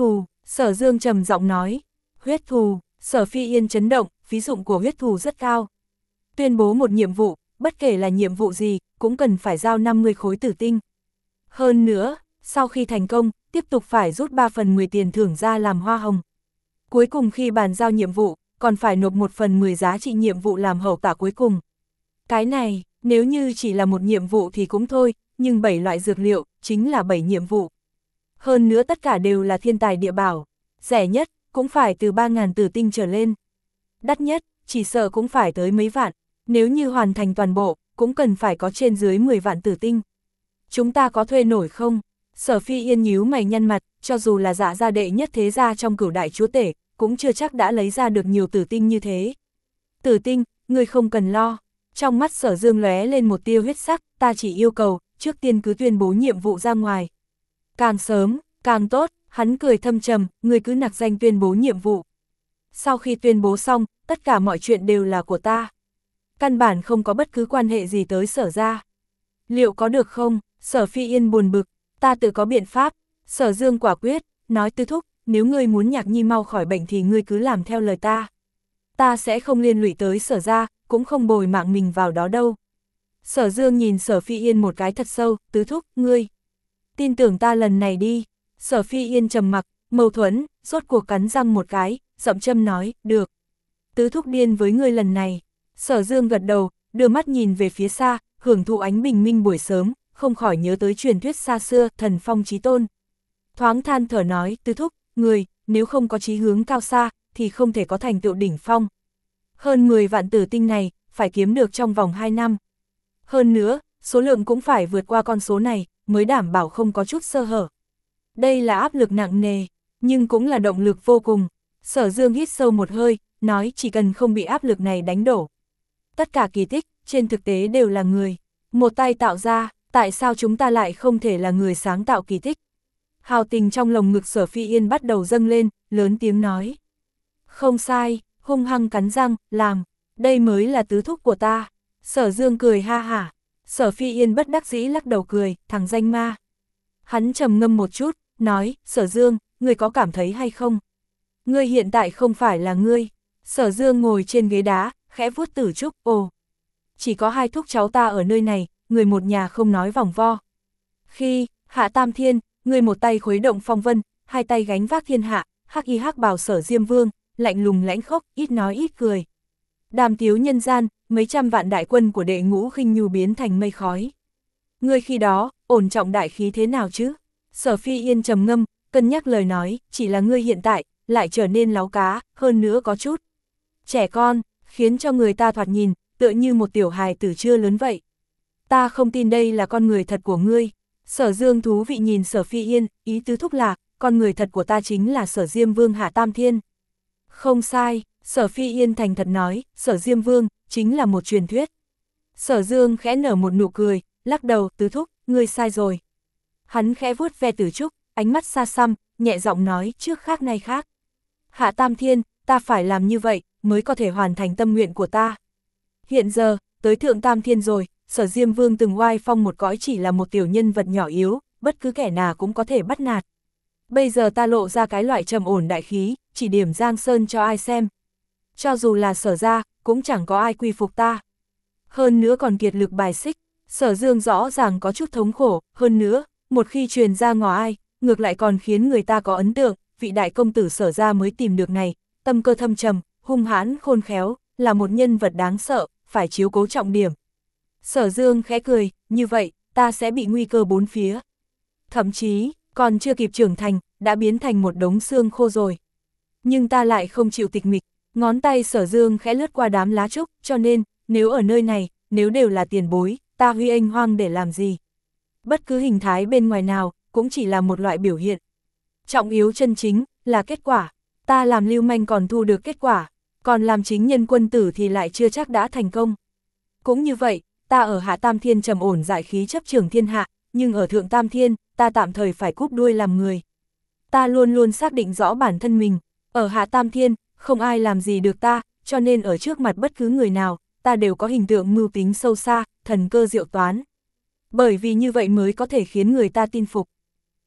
Sở Dương trầm giọng nói, huyết thù, Sở Phi Yên chấn động, ví dụ của huyết thù rất cao. Tuyên bố một nhiệm vụ, bất kể là nhiệm vụ gì, cũng cần phải giao năm mươi khối tử tinh. Hơn nữa, sau khi thành công, tiếp tục phải rút ba phần mười tiền thưởng ra làm hoa hồng. Cuối cùng khi bàn giao nhiệm vụ, còn phải nộp một phần mười giá trị nhiệm vụ làm hậu tạ cuối cùng. Cái này, nếu như chỉ là một nhiệm vụ thì cũng thôi, nhưng bảy loại dược liệu, chính là bảy nhiệm vụ. Hơn nữa tất cả đều là thiên tài địa bảo, rẻ nhất, cũng phải từ ba nghìn tử tinh trở lên. Đắt nhất, chỉ sợ cũng phải tới mấy vạn, nếu như hoàn thành toàn bộ, cũng cần phải có trên dưới mười vạn tử tinh. Chúng ta có thuê nổi không? Sở Phi Yên nhíu mày nhăn mặt, cho dù là Dạ gia đệ nhất thế gia trong Cửu đại chúa tể, cũng chưa chắc đã lấy ra được nhiều tử tinh như thế. Tử tinh, ngươi không cần lo. Trong mắt Sở Dương lóe lên một tia huyết sắc, ta chỉ yêu cầu, trước tiên cứ tuyên bố nhiệm vụ ra ngoài. Càng sớm, càng tốt, hắn cười thâm trầm, ngươi cứ nặc danh tuyên bố nhiệm vụ. Sau khi tuyên bố xong, tất cả mọi chuyện đều là của ta. Căn bản không có bất cứ quan hệ gì tới Sở gia. Liệu có được không? Sở Phi Yên buồn bực, ta tự có biện pháp. Sở Dương quả quyết, nói Tứ thúc, nếu ngươi muốn Nhạc Nhi mau khỏi bệnh thì ngươi cứ làm theo lời ta. Ta sẽ không liên lụy tới Sở gia, cũng không bồi mạng mình vào đó đâu. Sở Dương nhìn Sở Phi Yên một cái thật sâu, Tứ thúc, ngươi tin tưởng ta lần này đi. Sở Phi Yên trầm mặc, mâu thuẫn, rốt cuộc cắn răng một cái, giọng châm nói, được. Tứ thúc điên với ngươi lần này. Sở Dương gật đầu, đưa mắt nhìn về phía xa, hưởng thụ ánh bình minh buổi sớm, không khỏi nhớ tới truyền thuyết xa xưa, thần phong chí tôn. Thoáng than thở nói, Tứ thúc, người, nếu không có chí hướng cao xa, thì không thể có thành tựu đỉnh phong. Hơn mười vạn tử tinh này, phải kiếm được trong vòng hai năm. Hơn nữa, số lượng cũng phải vượt qua con số này, mới đảm bảo không có chút sơ hở. Đây là áp lực nặng nề, nhưng cũng là động lực vô cùng. Sở Dương hít sâu một hơi, nói chỉ cần không bị áp lực này đánh đổ. Tất cả kỳ tích, trên thực tế đều là người một tay tạo ra, tại sao chúng ta lại không thể là người sáng tạo kỳ tích? Hào tình trong lồng ngực Sở Phi Yên bắt đầu dâng lên, lớn tiếng nói. Không sai, hung hăng cắn răng, làm, đây mới là tứ thúc của ta. Sở Dương cười ha hả, Sở Phi Yên bất đắc dĩ lắc đầu cười, thằng danh ma. Hắn trầm ngâm một chút, nói, Sở Dương, ngươi có cảm thấy hay không? Ngươi hiện tại không phải là ngươi. Sở Dương ngồi trên ghế đá, khẽ vuốt tử trúc, ồ. Chỉ có hai thúc cháu ta ở nơi này, người một nhà không nói vòng vo. Khi, Hạ Tam Thiên, người một tay khuấy động phong vân, hai tay gánh vác thiên hạ, hắc y hắc bào Sở Diêm Vương, lạnh lùng lãnh khốc, ít nói ít cười. Đàm tiếu nhân gian, mấy trăm vạn đại quân của đệ ngũ khinh nhu biến thành mây khói. Ngươi khi đó, ổn trọng đại khí thế nào chứ? Sở Phi Yên trầm ngâm, cân nhắc lời nói, chỉ là ngươi hiện tại, lại trở nên láu cá, hơn nữa có chút trẻ con, khiến cho người ta thoạt nhìn, tựa như một tiểu hài tử chưa lớn vậy. Ta không tin đây là con người thật của ngươi. Sở Dương thú vị nhìn Sở Phi Yên, ý tứ thúc là, con người thật của ta chính là Sở Diêm Vương Hạ Tam Thiên. Không sai, Sở Phi Yên thành thật nói, Sở Diêm Vương, chính là một truyền thuyết. Sở Dương khẽ nở một nụ cười, lắc đầu, tứ thúc, ngươi sai rồi. Hắn khẽ vuốt ve tử trúc, ánh mắt xa xăm, nhẹ giọng nói, trước khác nay khác. Hạ Tam Thiên, ta phải làm như vậy, mới có thể hoàn thành tâm nguyện của ta. Hiện giờ, tới Thượng Tam Thiên rồi, Sở Diêm Vương từng oai phong một cõi chỉ là một tiểu nhân vật nhỏ yếu, bất cứ kẻ nào cũng có thể bắt nạt. Bây giờ ta lộ ra cái loại trầm ổn đại khí, chỉ điểm Giang Sơn cho ai xem. Cho dù là Sở gia, cũng chẳng có ai quy phục ta. Hơn nữa còn kiệt lực bài xích, Sở Dương rõ ràng có chút thống khổ, hơn nữa, một khi truyền ra ngò ai, ngược lại còn khiến người ta có ấn tượng, vị đại công tử Sở gia mới tìm được này, tâm cơ thâm trầm, hung hãn khôn khéo, là một nhân vật đáng sợ, phải chiếu cố trọng điểm. Sở Dương khẽ cười, như vậy, ta sẽ bị nguy cơ bốn phía. Thậm chí, còn chưa kịp trưởng thành, đã biến thành một đống xương khô rồi. Nhưng ta lại không chịu tịch mịch, ngón tay Sở Dương khẽ lướt qua đám lá trúc, cho nên, nếu ở nơi này, nếu đều là tiền bối, ta huy anh hoang để làm gì? Bất cứ hình thái bên ngoài nào, cũng chỉ là một loại biểu hiện. Trọng yếu chân chính, là kết quả. Ta làm lưu manh còn thu được kết quả, còn làm chính nhân quân tử thì lại chưa chắc đã thành công. Cũng như vậy, ta ở Hạ Tam Thiên trầm ổn giải khí chấp trường thiên hạ, nhưng ở Thượng Tam Thiên, ta tạm thời phải cúp đuôi làm người. Ta luôn luôn xác định rõ bản thân mình, ở Hạ Tam Thiên, không ai làm gì được ta, cho nên ở trước mặt bất cứ người nào, ta đều có hình tượng mưu tính sâu xa, thần cơ diệu toán. Bởi vì như vậy mới có thể khiến người ta tin phục.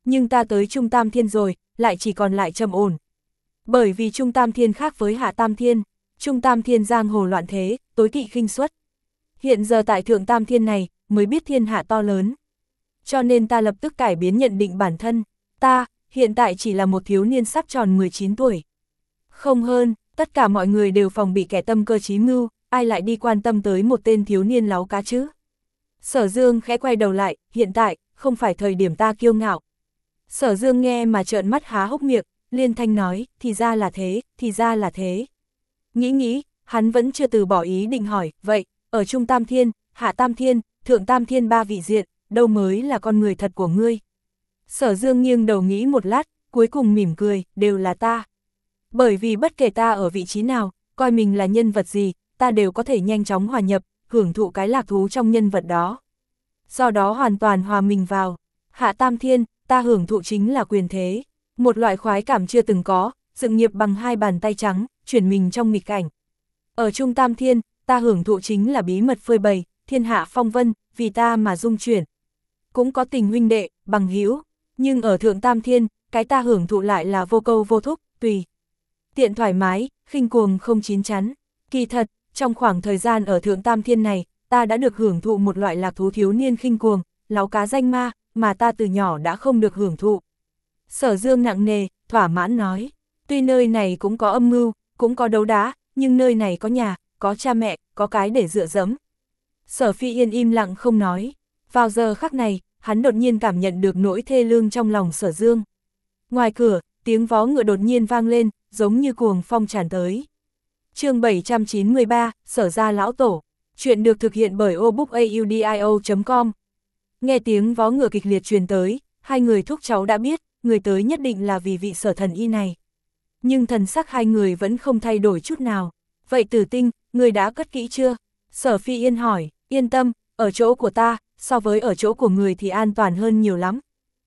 Nhưng ta tới Trung Tam Thiên rồi, lại chỉ còn lại Trầm Ổn. Bởi vì Trung Tam Thiên khác với Hạ Tam Thiên, Trung Tam Thiên giang hồ loạn thế, tối kỵ khinh suất. Hiện giờ tại Thượng Tam Thiên này, mới biết thiên hạ to lớn. Cho nên ta lập tức cải biến nhận định bản thân, ta, hiện tại chỉ là một thiếu niên sắp tròn mười chín tuổi. Không hơn, tất cả mọi người đều phòng bị kẻ tâm cơ chí mưu, ai lại đi quan tâm tới một tên thiếu niên láu cá chứ. Sở Dương khẽ quay đầu lại, hiện tại, không phải thời điểm ta kiêu ngạo. Sở Dương nghe mà trợn mắt há hốc miệng, liên thanh nói, thì ra là thế, thì ra là thế. Nghĩ nghĩ, hắn vẫn chưa từ bỏ ý định hỏi, vậy, ở Trung Tam Thiên, Hạ Tam Thiên, Thượng Tam Thiên ba vị diện, đâu mới là con người thật của ngươi? Sở Dương nghiêng đầu nghĩ một lát, cuối cùng mỉm cười, đều là ta. Bởi vì bất kể ta ở vị trí nào, coi mình là nhân vật gì, ta đều có thể nhanh chóng hòa nhập, hưởng thụ cái lạc thú trong nhân vật đó. Do đó hoàn toàn hòa mình vào. Hạ Tam Thiên, ta hưởng thụ chính là quyền thế. Một loại khoái cảm chưa từng có, dựng nghiệp bằng hai bàn tay trắng, chuyển mình trong nghịch cảnh. Ở Trung Tam Thiên, ta hưởng thụ chính là bí mật phơi bày, thiên hạ phong vân, vì ta mà dung chuyển. Cũng có tình huynh đệ, bằng hữu, nhưng ở Thượng Tam Thiên, cái ta hưởng thụ lại là vô câu vô thúc, tùy tiện thoải mái, khinh cuồng không chín chắn. Kỳ thật, trong khoảng thời gian ở Thượng Tam Thiên này, ta đã được hưởng thụ một loại lạc thú thiếu niên khinh cuồng, láu cá danh ma, mà ta từ nhỏ đã không được hưởng thụ. Sở Dương nặng nề, thỏa mãn nói, tuy nơi này cũng có âm mưu, cũng có đấu đá, nhưng nơi này có nhà, có cha mẹ, có cái để dựa dẫm. Sở Phi Yên im lặng không nói. Vào giờ khắc này, hắn đột nhiên cảm nhận được nỗi thê lương trong lòng Sở Dương. Ngoài cửa, tiếng vó ngựa đột nhiên vang lên, giống như cuồng phong tràn tới. Chương bảy trăm chín mươi ba, Sở gia lão tổ. Chuyện được thực hiện bởi obookaudio chấm com. Nghe tiếng vó ngựa kịch liệt truyền tới, hai người thúc cháu đã biết, người tới nhất định là vì vị Sở thần y này. Nhưng thần sắc hai người vẫn không thay đổi chút nào. Vậy Tử Tinh, người đã cất kỹ chưa? Sở Phi Yên hỏi, yên tâm, ở chỗ của ta, so với ở chỗ của người thì an toàn hơn nhiều lắm.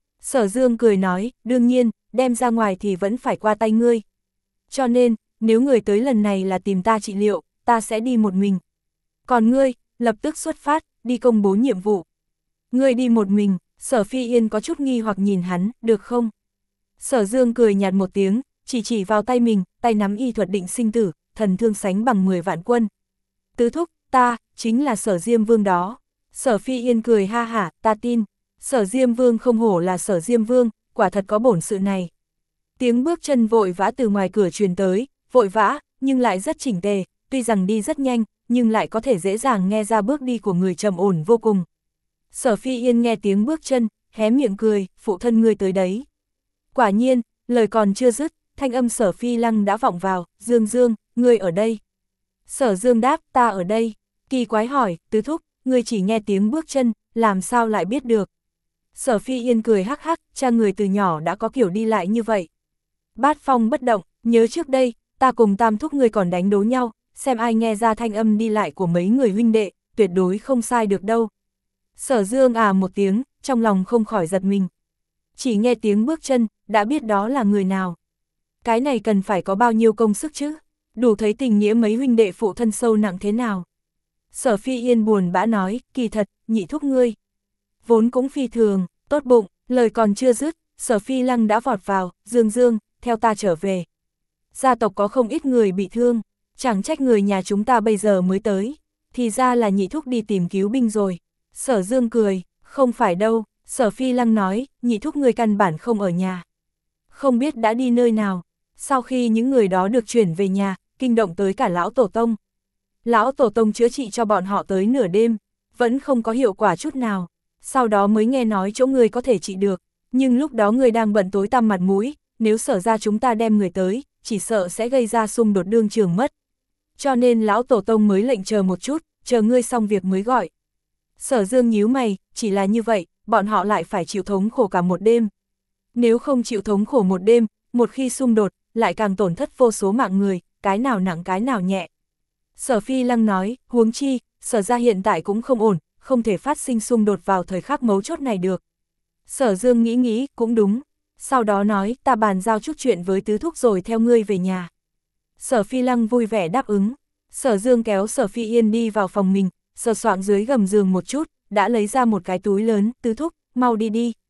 Sở Dương cười nói, đương nhiên, đem ra ngoài thì vẫn phải qua tay ngươi. Cho nên, nếu người tới lần này là tìm ta trị liệu, ta sẽ đi một mình. Còn ngươi, lập tức xuất phát, đi công bố nhiệm vụ. Ngươi đi một mình, Sở Phi Yên có chút nghi hoặc nhìn hắn, được không? Sở Dương cười nhạt một tiếng, chỉ chỉ vào tay mình, tay nắm y thuật định sinh tử, thần thương sánh bằng mười vạn quân. Tứ thúc, ta, chính là Sở Diêm Vương đó. Sở Phi Yên cười ha hả, ta tin. Sở Diêm Vương không hổ là Sở Diêm Vương, quả thật có bổn sự này. Tiếng bước chân vội vã từ ngoài cửa truyền tới, vội vã, nhưng lại rất chỉnh tề, tuy rằng đi rất nhanh, nhưng lại có thể dễ dàng nghe ra bước đi của người trầm ổn vô cùng. Sở Phi Yên nghe tiếng bước chân, hé miệng cười, phụ thân ngươi tới đấy. Quả nhiên, lời còn chưa dứt, thanh âm Sở Phi Lăng đã vọng vào, Dương Dương, ngươi ở đây. Sở Dương đáp, ta ở đây. Kỳ quái hỏi, tứ thúc, ngươi chỉ nghe tiếng bước chân, làm sao lại biết được. Sở Phi Yên cười hắc hắc, cha người từ nhỏ đã có kiểu đi lại như vậy. Bát phong bất động, nhớ trước đây, ta cùng tam thúc ngươi còn đánh đố nhau, xem ai nghe ra thanh âm đi lại của mấy người huynh đệ, tuyệt đối không sai được đâu. Sở Dương à một tiếng, trong lòng không khỏi giật mình. Chỉ nghe tiếng bước chân, đã biết đó là người nào. Cái này cần phải có bao nhiêu công sức chứ, đủ thấy tình nghĩa mấy huynh đệ phụ thân sâu nặng thế nào. Sở Phi Yên buồn bã nói, kỳ thật, nhị thúc ngươi vốn cũng phi thường, tốt bụng, lời còn chưa dứt, Sở Phi Lăng đã vọt vào, Dương Dương, theo ta trở về. Gia tộc có không ít người bị thương, chẳng trách người nhà chúng ta bây giờ mới tới, thì ra là nhị thúc đi tìm cứu binh rồi. Sở Dương cười, không phải đâu, Sở Phi Lăng nói, nhị thúc người căn bản không ở nhà. Không biết đã đi nơi nào, sau khi những người đó được chuyển về nhà, kinh động tới cả lão tổ tông. Lão tổ tông chữa trị cho bọn họ tới nửa đêm, vẫn không có hiệu quả chút nào. Sau đó mới nghe nói chỗ người có thể trị được, nhưng lúc đó người đang bận tối tăm mặt mũi, nếu Sở ra chúng ta đem người tới, chỉ sợ sẽ gây ra xung đột đương trường mất. Cho nên lão tổ tông mới lệnh chờ một chút, chờ ngươi xong việc mới gọi. Sở Dương nhíu mày, chỉ là như vậy, bọn họ lại phải chịu thống khổ cả một đêm. Nếu không chịu thống khổ một đêm, một khi xung đột, lại càng tổn thất vô số mạng người, cái nào nặng cái nào nhẹ. Sở Phi Lăng nói, huống chi, Sở ra hiện tại cũng không ổn, không thể phát sinh xung đột vào thời khắc mấu chốt này được. Sở Dương nghĩ nghĩ, cũng đúng. Sau đó nói, ta bàn giao chút chuyện với tứ thúc rồi theo ngươi về nhà. Sở Phi Lăng vui vẻ đáp ứng. Sở Dương kéo Sở Phi Yên đi vào phòng mình, sờ soạng dưới gầm giường một chút, đã lấy ra một cái túi lớn, tứ thúc, mau đi đi.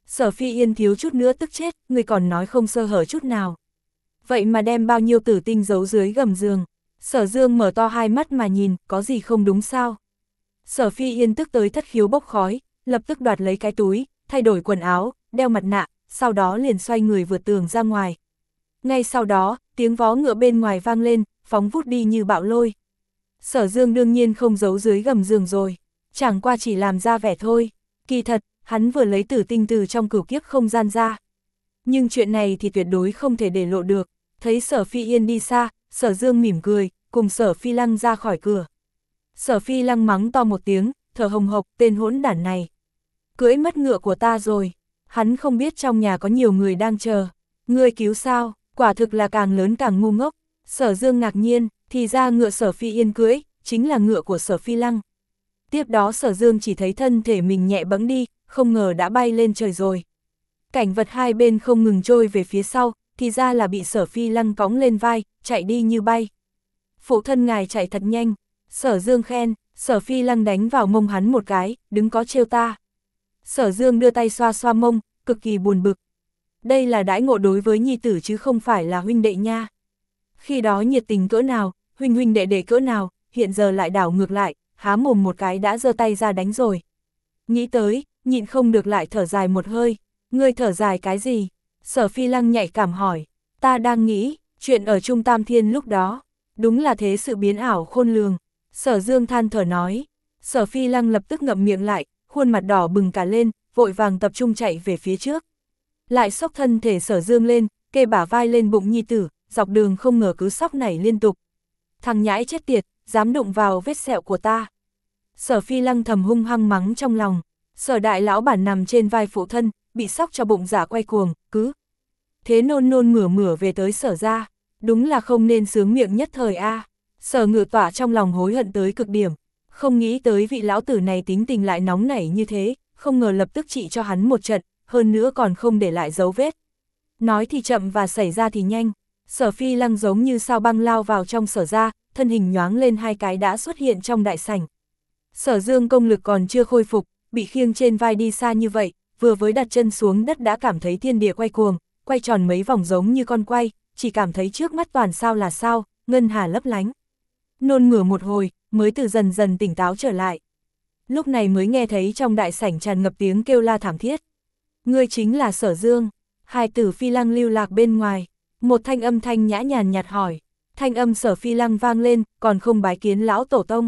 Sở Phi Yên thiếu chút nữa tức chết, ngươi còn nói không sơ hở chút nào. Vậy mà đem bao nhiêu tử tinh giấu dưới gầm giường. Sở Dương mở to hai mắt mà nhìn, có gì không đúng sao? Sở Phi Yên tức tới thất khiếu bốc khói, lập tức đoạt lấy cái túi, thay đổi quần áo, đeo mặt nạ, sau đó liền xoay người vượt tường ra ngoài. Ngay sau đó, tiếng vó ngựa bên ngoài vang lên, phóng vút đi như bão lôi. Sở Dương đương nhiên không giấu dưới gầm giường rồi, chẳng qua chỉ làm ra vẻ thôi. Kỳ thật, hắn vừa lấy tử tinh từ trong cửu kiếp không gian ra. Nhưng chuyện này thì tuyệt đối không thể để lộ được. Thấy Sở Phi Yên đi xa, Sở Dương mỉm cười, cùng Sở Phi Lăng ra khỏi cửa. Sở Phi Lăng mắng to một tiếng, thở hồng hộc, tên hỗn đản này. Cưỡi mất ngựa của ta rồi. Hắn không biết trong nhà có nhiều người đang chờ. Ngươi cứu sao, quả thực là càng lớn càng ngu ngốc. Sở Dương ngạc nhiên, thì ra ngựa Sở Phi Yên cưỡi, chính là ngựa của Sở Phi Lăng. Tiếp đó Sở Dương chỉ thấy thân thể mình nhẹ bẫng đi, không ngờ đã bay lên trời rồi. Cảnh vật hai bên không ngừng trôi về phía sau, thì ra là bị Sở Phi Lăng cõng lên vai, chạy đi như bay. Phụ thân ngài chạy thật nhanh, Sở Dương khen, Sở Phi Lăng đánh vào mông hắn một cái, đứng có trêu ta. Sở Dương đưa tay xoa xoa mông, cực kỳ buồn bực. Đây là đãi ngộ đối với nhi tử chứ không phải là huynh đệ nha. Khi đó nhiệt tình cỡ nào, huynh huynh đệ đệ cỡ nào, hiện giờ lại đảo ngược lại, há mồm một cái đã giơ tay ra đánh rồi. Nghĩ tới, nhịn không được lại thở dài một hơi. Ngươi thở dài cái gì? Sở Phi Lăng nhạy cảm hỏi. Ta đang nghĩ, chuyện ở Trung Tam Thiên lúc đó. Đúng là thế sự biến ảo khôn lường. Sở Dương than thở nói. Sở Phi Lăng lập tức ngậm miệng lại, khuôn mặt đỏ bừng cả lên, vội vàng tập trung chạy về phía trước. Lại xốc thân thể Sở Dương lên, kê bả vai lên bụng nhi tử, dọc đường không ngờ cứ sóc nảy liên tục. Thằng nhãi chết tiệt, dám đụng vào vết sẹo của ta. Sở Phi Lăng thầm hung hăng mắng trong lòng. Sở đại lão bản nằm trên vai phụ thân, bị sóc cho bụng giả quay cuồng, cứ thế nôn nôn mửa mửa về tới Sở ra. Đúng là không nên sướng miệng nhất thời a. À. Sở Ngự Tỏa trong lòng hối hận tới cực điểm, không nghĩ tới vị lão tử này tính tình lại nóng nảy như thế, không ngờ lập tức trị cho hắn một trận, hơn nữa còn không để lại dấu vết. Nói thì chậm và xảy ra thì nhanh, Sở Phi Lăng giống như sao băng lao vào trong Sở ra, thân hình nhoáng lên hai cái đã xuất hiện trong đại sảnh. Sở Dương công lực còn chưa khôi phục, bị khiêng trên vai đi xa như vậy, vừa với đặt chân xuống đất đã cảm thấy thiên địa quay cuồng, quay tròn mấy vòng giống như con quay, chỉ cảm thấy trước mắt toàn sao là sao, ngân hà lấp lánh. Nôn mửa một hồi, mới từ dần dần tỉnh táo trở lại. Lúc này mới nghe thấy trong đại sảnh tràn ngập tiếng kêu la thảm thiết. Ngươi chính là Sở Dương. Hai tử Phi Lăng lưu lạc bên ngoài. Một thanh âm thanh nhã nhàn nhạt hỏi. Thanh âm Sở Phi Lăng vang lên, còn không bái kiến lão tổ tông.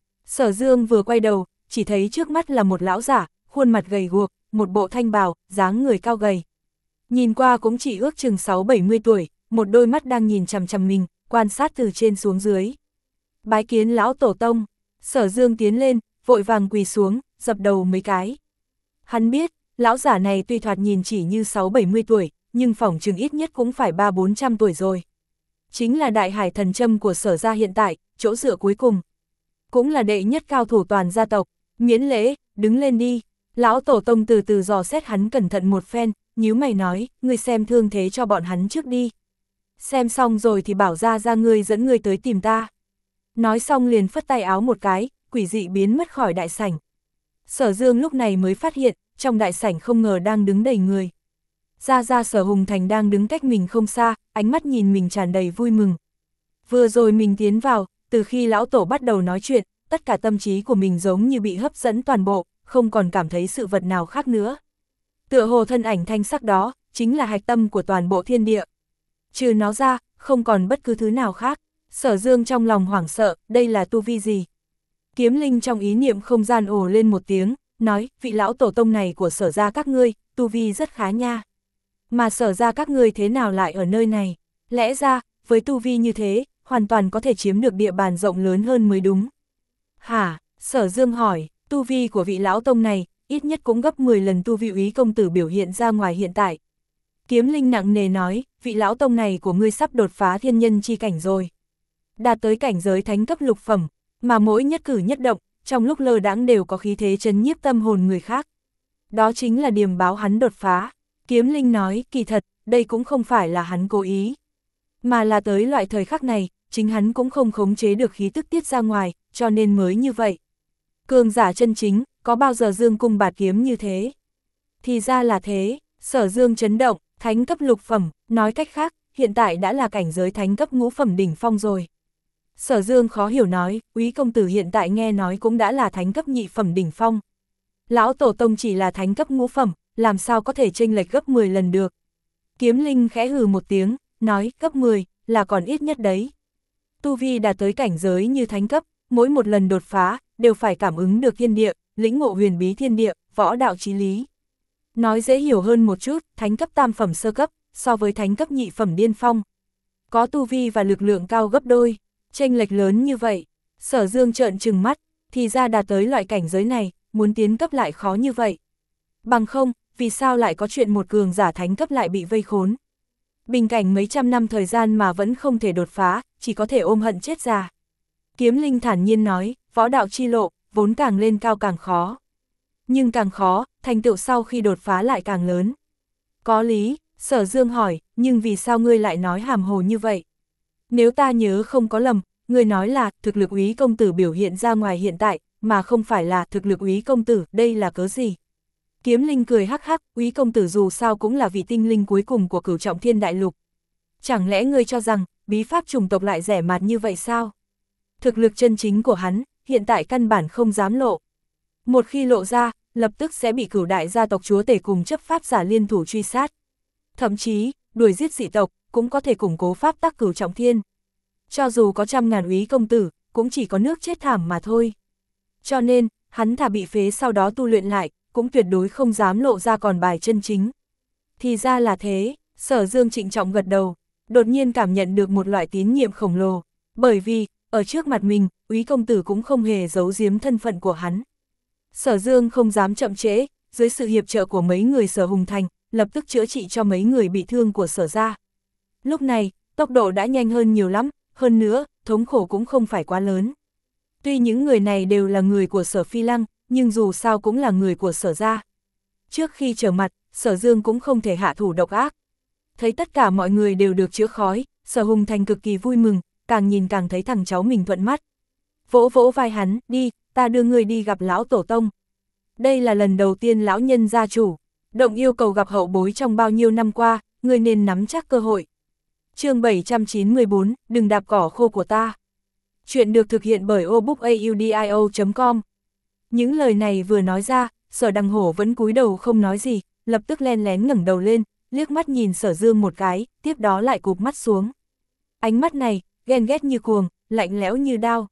Sở Dương vừa quay đầu, chỉ thấy trước mắt là một lão giả, khuôn mặt gầy guộc, một bộ thanh bào, dáng người cao gầy. Nhìn qua cũng chỉ ước chừng sáu bảy mươi tuổi, một đôi mắt đang nhìn chằm chằm mình, quan sát từ trên xuống dưới. Bái kiến lão tổ tông. Sở Dương tiến lên, vội vàng quỳ xuống, dập đầu mấy cái. Hắn biết, lão giả này tuy thoạt nhìn chỉ như sáu bảy mươi tuổi, nhưng phỏng chừng ít nhất cũng phải ba bốn trăm tuổi rồi. Chính là đại hải thần châm của Sở gia hiện tại, chỗ dựa cuối cùng. Cũng là đệ nhất cao thủ toàn gia tộc, miễn lễ, đứng lên đi. Lão tổ tông từ từ dò xét hắn cẩn thận một phen, nhíu mày nói, ngươi xem thương thế cho bọn hắn trước đi. Xem xong rồi thì bảo ra ra ngươi dẫn ngươi tới tìm ta. Nói xong liền phất tay áo một cái, quỷ dị biến mất khỏi đại sảnh. Sở Dương lúc này mới phát hiện, trong đại sảnh không ngờ đang đứng đầy người. Ra ra Sở Hùng Thành đang đứng cách mình không xa, ánh mắt nhìn mình tràn đầy vui mừng. Vừa rồi mình tiến vào, từ khi lão tổ bắt đầu nói chuyện, tất cả tâm trí của mình giống như bị hấp dẫn toàn bộ, không còn cảm thấy sự vật nào khác nữa. Tựa hồ thân ảnh thanh sắc đó, chính là hạch tâm của toàn bộ thiên địa. Trừ nó ra, không còn bất cứ thứ nào khác. Sở Dương trong lòng hoảng sợ, đây là tu vi gì? Kiếm Linh trong ý niệm không gian ồ lên một tiếng, nói, vị lão tổ tông này của Sở gia các ngươi, tu vi rất khá nha. Mà Sở gia các ngươi thế nào lại ở nơi này? Lẽ ra, với tu vi như thế, hoàn toàn có thể chiếm được địa bàn rộng lớn hơn mới đúng. Hả? Sở Dương hỏi, tu vi của vị lão tông này, ít nhất cũng gấp mười lần tu vi úy công tử biểu hiện ra ngoài hiện tại. Kiếm Linh nặng nề nói, vị lão tông này của ngươi sắp đột phá thiên nhân chi cảnh rồi. Đạt tới cảnh giới thánh cấp lục phẩm, mà mỗi nhất cử nhất động, trong lúc lơ đãng đều có khí thế chấn nhiếp tâm hồn người khác. Đó chính là điềm báo hắn đột phá. Kiếm Linh nói, kỳ thật, đây cũng không phải là hắn cố ý. Mà là tới loại thời khắc này, chính hắn cũng không khống chế được khí tức tiết ra ngoài, cho nên mới như vậy. Cường giả chân chính, có bao giờ dương cung bạt kiếm như thế? Thì ra là thế, Sở Dương chấn động, thánh cấp lục phẩm, nói cách khác, hiện tại đã là cảnh giới thánh cấp ngũ phẩm đỉnh phong rồi. Sở Dương khó hiểu nói, Úy công tử hiện tại nghe nói cũng đã là thánh cấp nhị phẩm đỉnh phong. Lão tổ tông chỉ là thánh cấp ngũ phẩm, làm sao có thể chênh lệch gấp mười lần được. Kiếm Linh khẽ hừ một tiếng, nói gấp mười, là còn ít nhất đấy. Tu vi đạt tới cảnh giới như thánh cấp, mỗi một lần đột phá, đều phải cảm ứng được thiên địa, lĩnh ngộ huyền bí thiên địa, võ đạo chí lý. Nói dễ hiểu hơn một chút, thánh cấp tam phẩm sơ cấp, so với thánh cấp nhị phẩm điên phong. Có tu vi và lực lượng cao gấp đôi, chênh lệch lớn như vậy. Sở Dương trợn trừng mắt, thì ra đạt tới loại cảnh giới này, muốn tiến cấp lại khó như vậy. Bằng không, vì sao lại có chuyện một cường giả thánh cấp lại bị vây khốn. Bình cảnh mấy trăm năm thời gian mà vẫn không thể đột phá, chỉ có thể ôm hận chết già. Kiếm Linh thản nhiên nói, võ đạo chi lộ, vốn càng lên cao càng khó. Nhưng càng khó, thành tựu sau khi đột phá lại càng lớn. Có lý, Sở Dương hỏi, nhưng vì sao ngươi lại nói hàm hồ như vậy? Nếu ta nhớ không có lầm, ngươi nói là thực lực Úy công tử biểu hiện ra ngoài hiện tại, mà không phải là thực lực Úy công tử, đây là cớ gì? Kiếm Linh cười hắc hắc, Úy công tử dù sao cũng là vị tinh linh cuối cùng của Cửu Trọng Thiên Đại Lục. Chẳng lẽ ngươi cho rằng, bí pháp chủng tộc lại rẻ mạt như vậy sao? Thực lực chân chính của hắn, hiện tại căn bản không dám lộ. Một khi lộ ra, lập tức sẽ bị Cửu đại gia tộc chúa tể cùng chấp pháp giả liên thủ truy sát. Thậm chí, đuổi giết dị tộc, cũng có thể củng cố pháp tắc Cửu Trọng Thiên. Cho dù có trăm ngàn Úy công tử, cũng chỉ có nước chết thảm mà thôi. Cho nên, hắn thà bị phế sau đó tu luyện lại, cũng tuyệt đối không dám lộ ra còn bài chân chính. Thì ra là thế, Sở Dương trịnh trọng gật đầu, đột nhiên cảm nhận được một loại tín nhiệm khổng lồ, bởi vì, ở trước mặt mình, Úy công tử cũng không hề giấu giếm thân phận của hắn. Sở Dương không dám chậm trễ, dưới sự hiệp trợ của mấy người Sở Hùng Thành, lập tức chữa trị cho mấy người bị thương của Sở gia. Lúc này, tốc độ đã nhanh hơn nhiều lắm, hơn nữa, thống khổ cũng không phải quá lớn. Tuy những người này đều là người của Sở Phi Lăng, nhưng dù sao cũng là người của Sở gia. Trước khi trở mặt, Sở Dương cũng không thể hạ thủ độc ác. Thấy tất cả mọi người đều được chữa khói, Sở Hùng Thành cực kỳ vui mừng, càng nhìn càng thấy thằng cháu mình thuận mắt. Vỗ vỗ vai hắn, đi, ta đưa người đi gặp lão tổ tông. Đây là lần đầu tiên lão nhân gia chủ động yêu cầu gặp hậu bối trong bao nhiêu năm qua, người nên nắm chắc cơ hội. Chương bảy trăm chín mươi bốn, đừng đạp cỏ khô của ta. Chuyện được thực hiện bởi obookaudio chấm com. Những lời này vừa nói ra, Sở Đằng Hổ vẫn cúi đầu không nói gì, lập tức len lén ngẩng đầu lên, liếc mắt nhìn Sở Dương một cái, tiếp đó lại cụp mắt xuống. Ánh mắt này, ghen ghét như cuồng, lạnh lẽo như đao.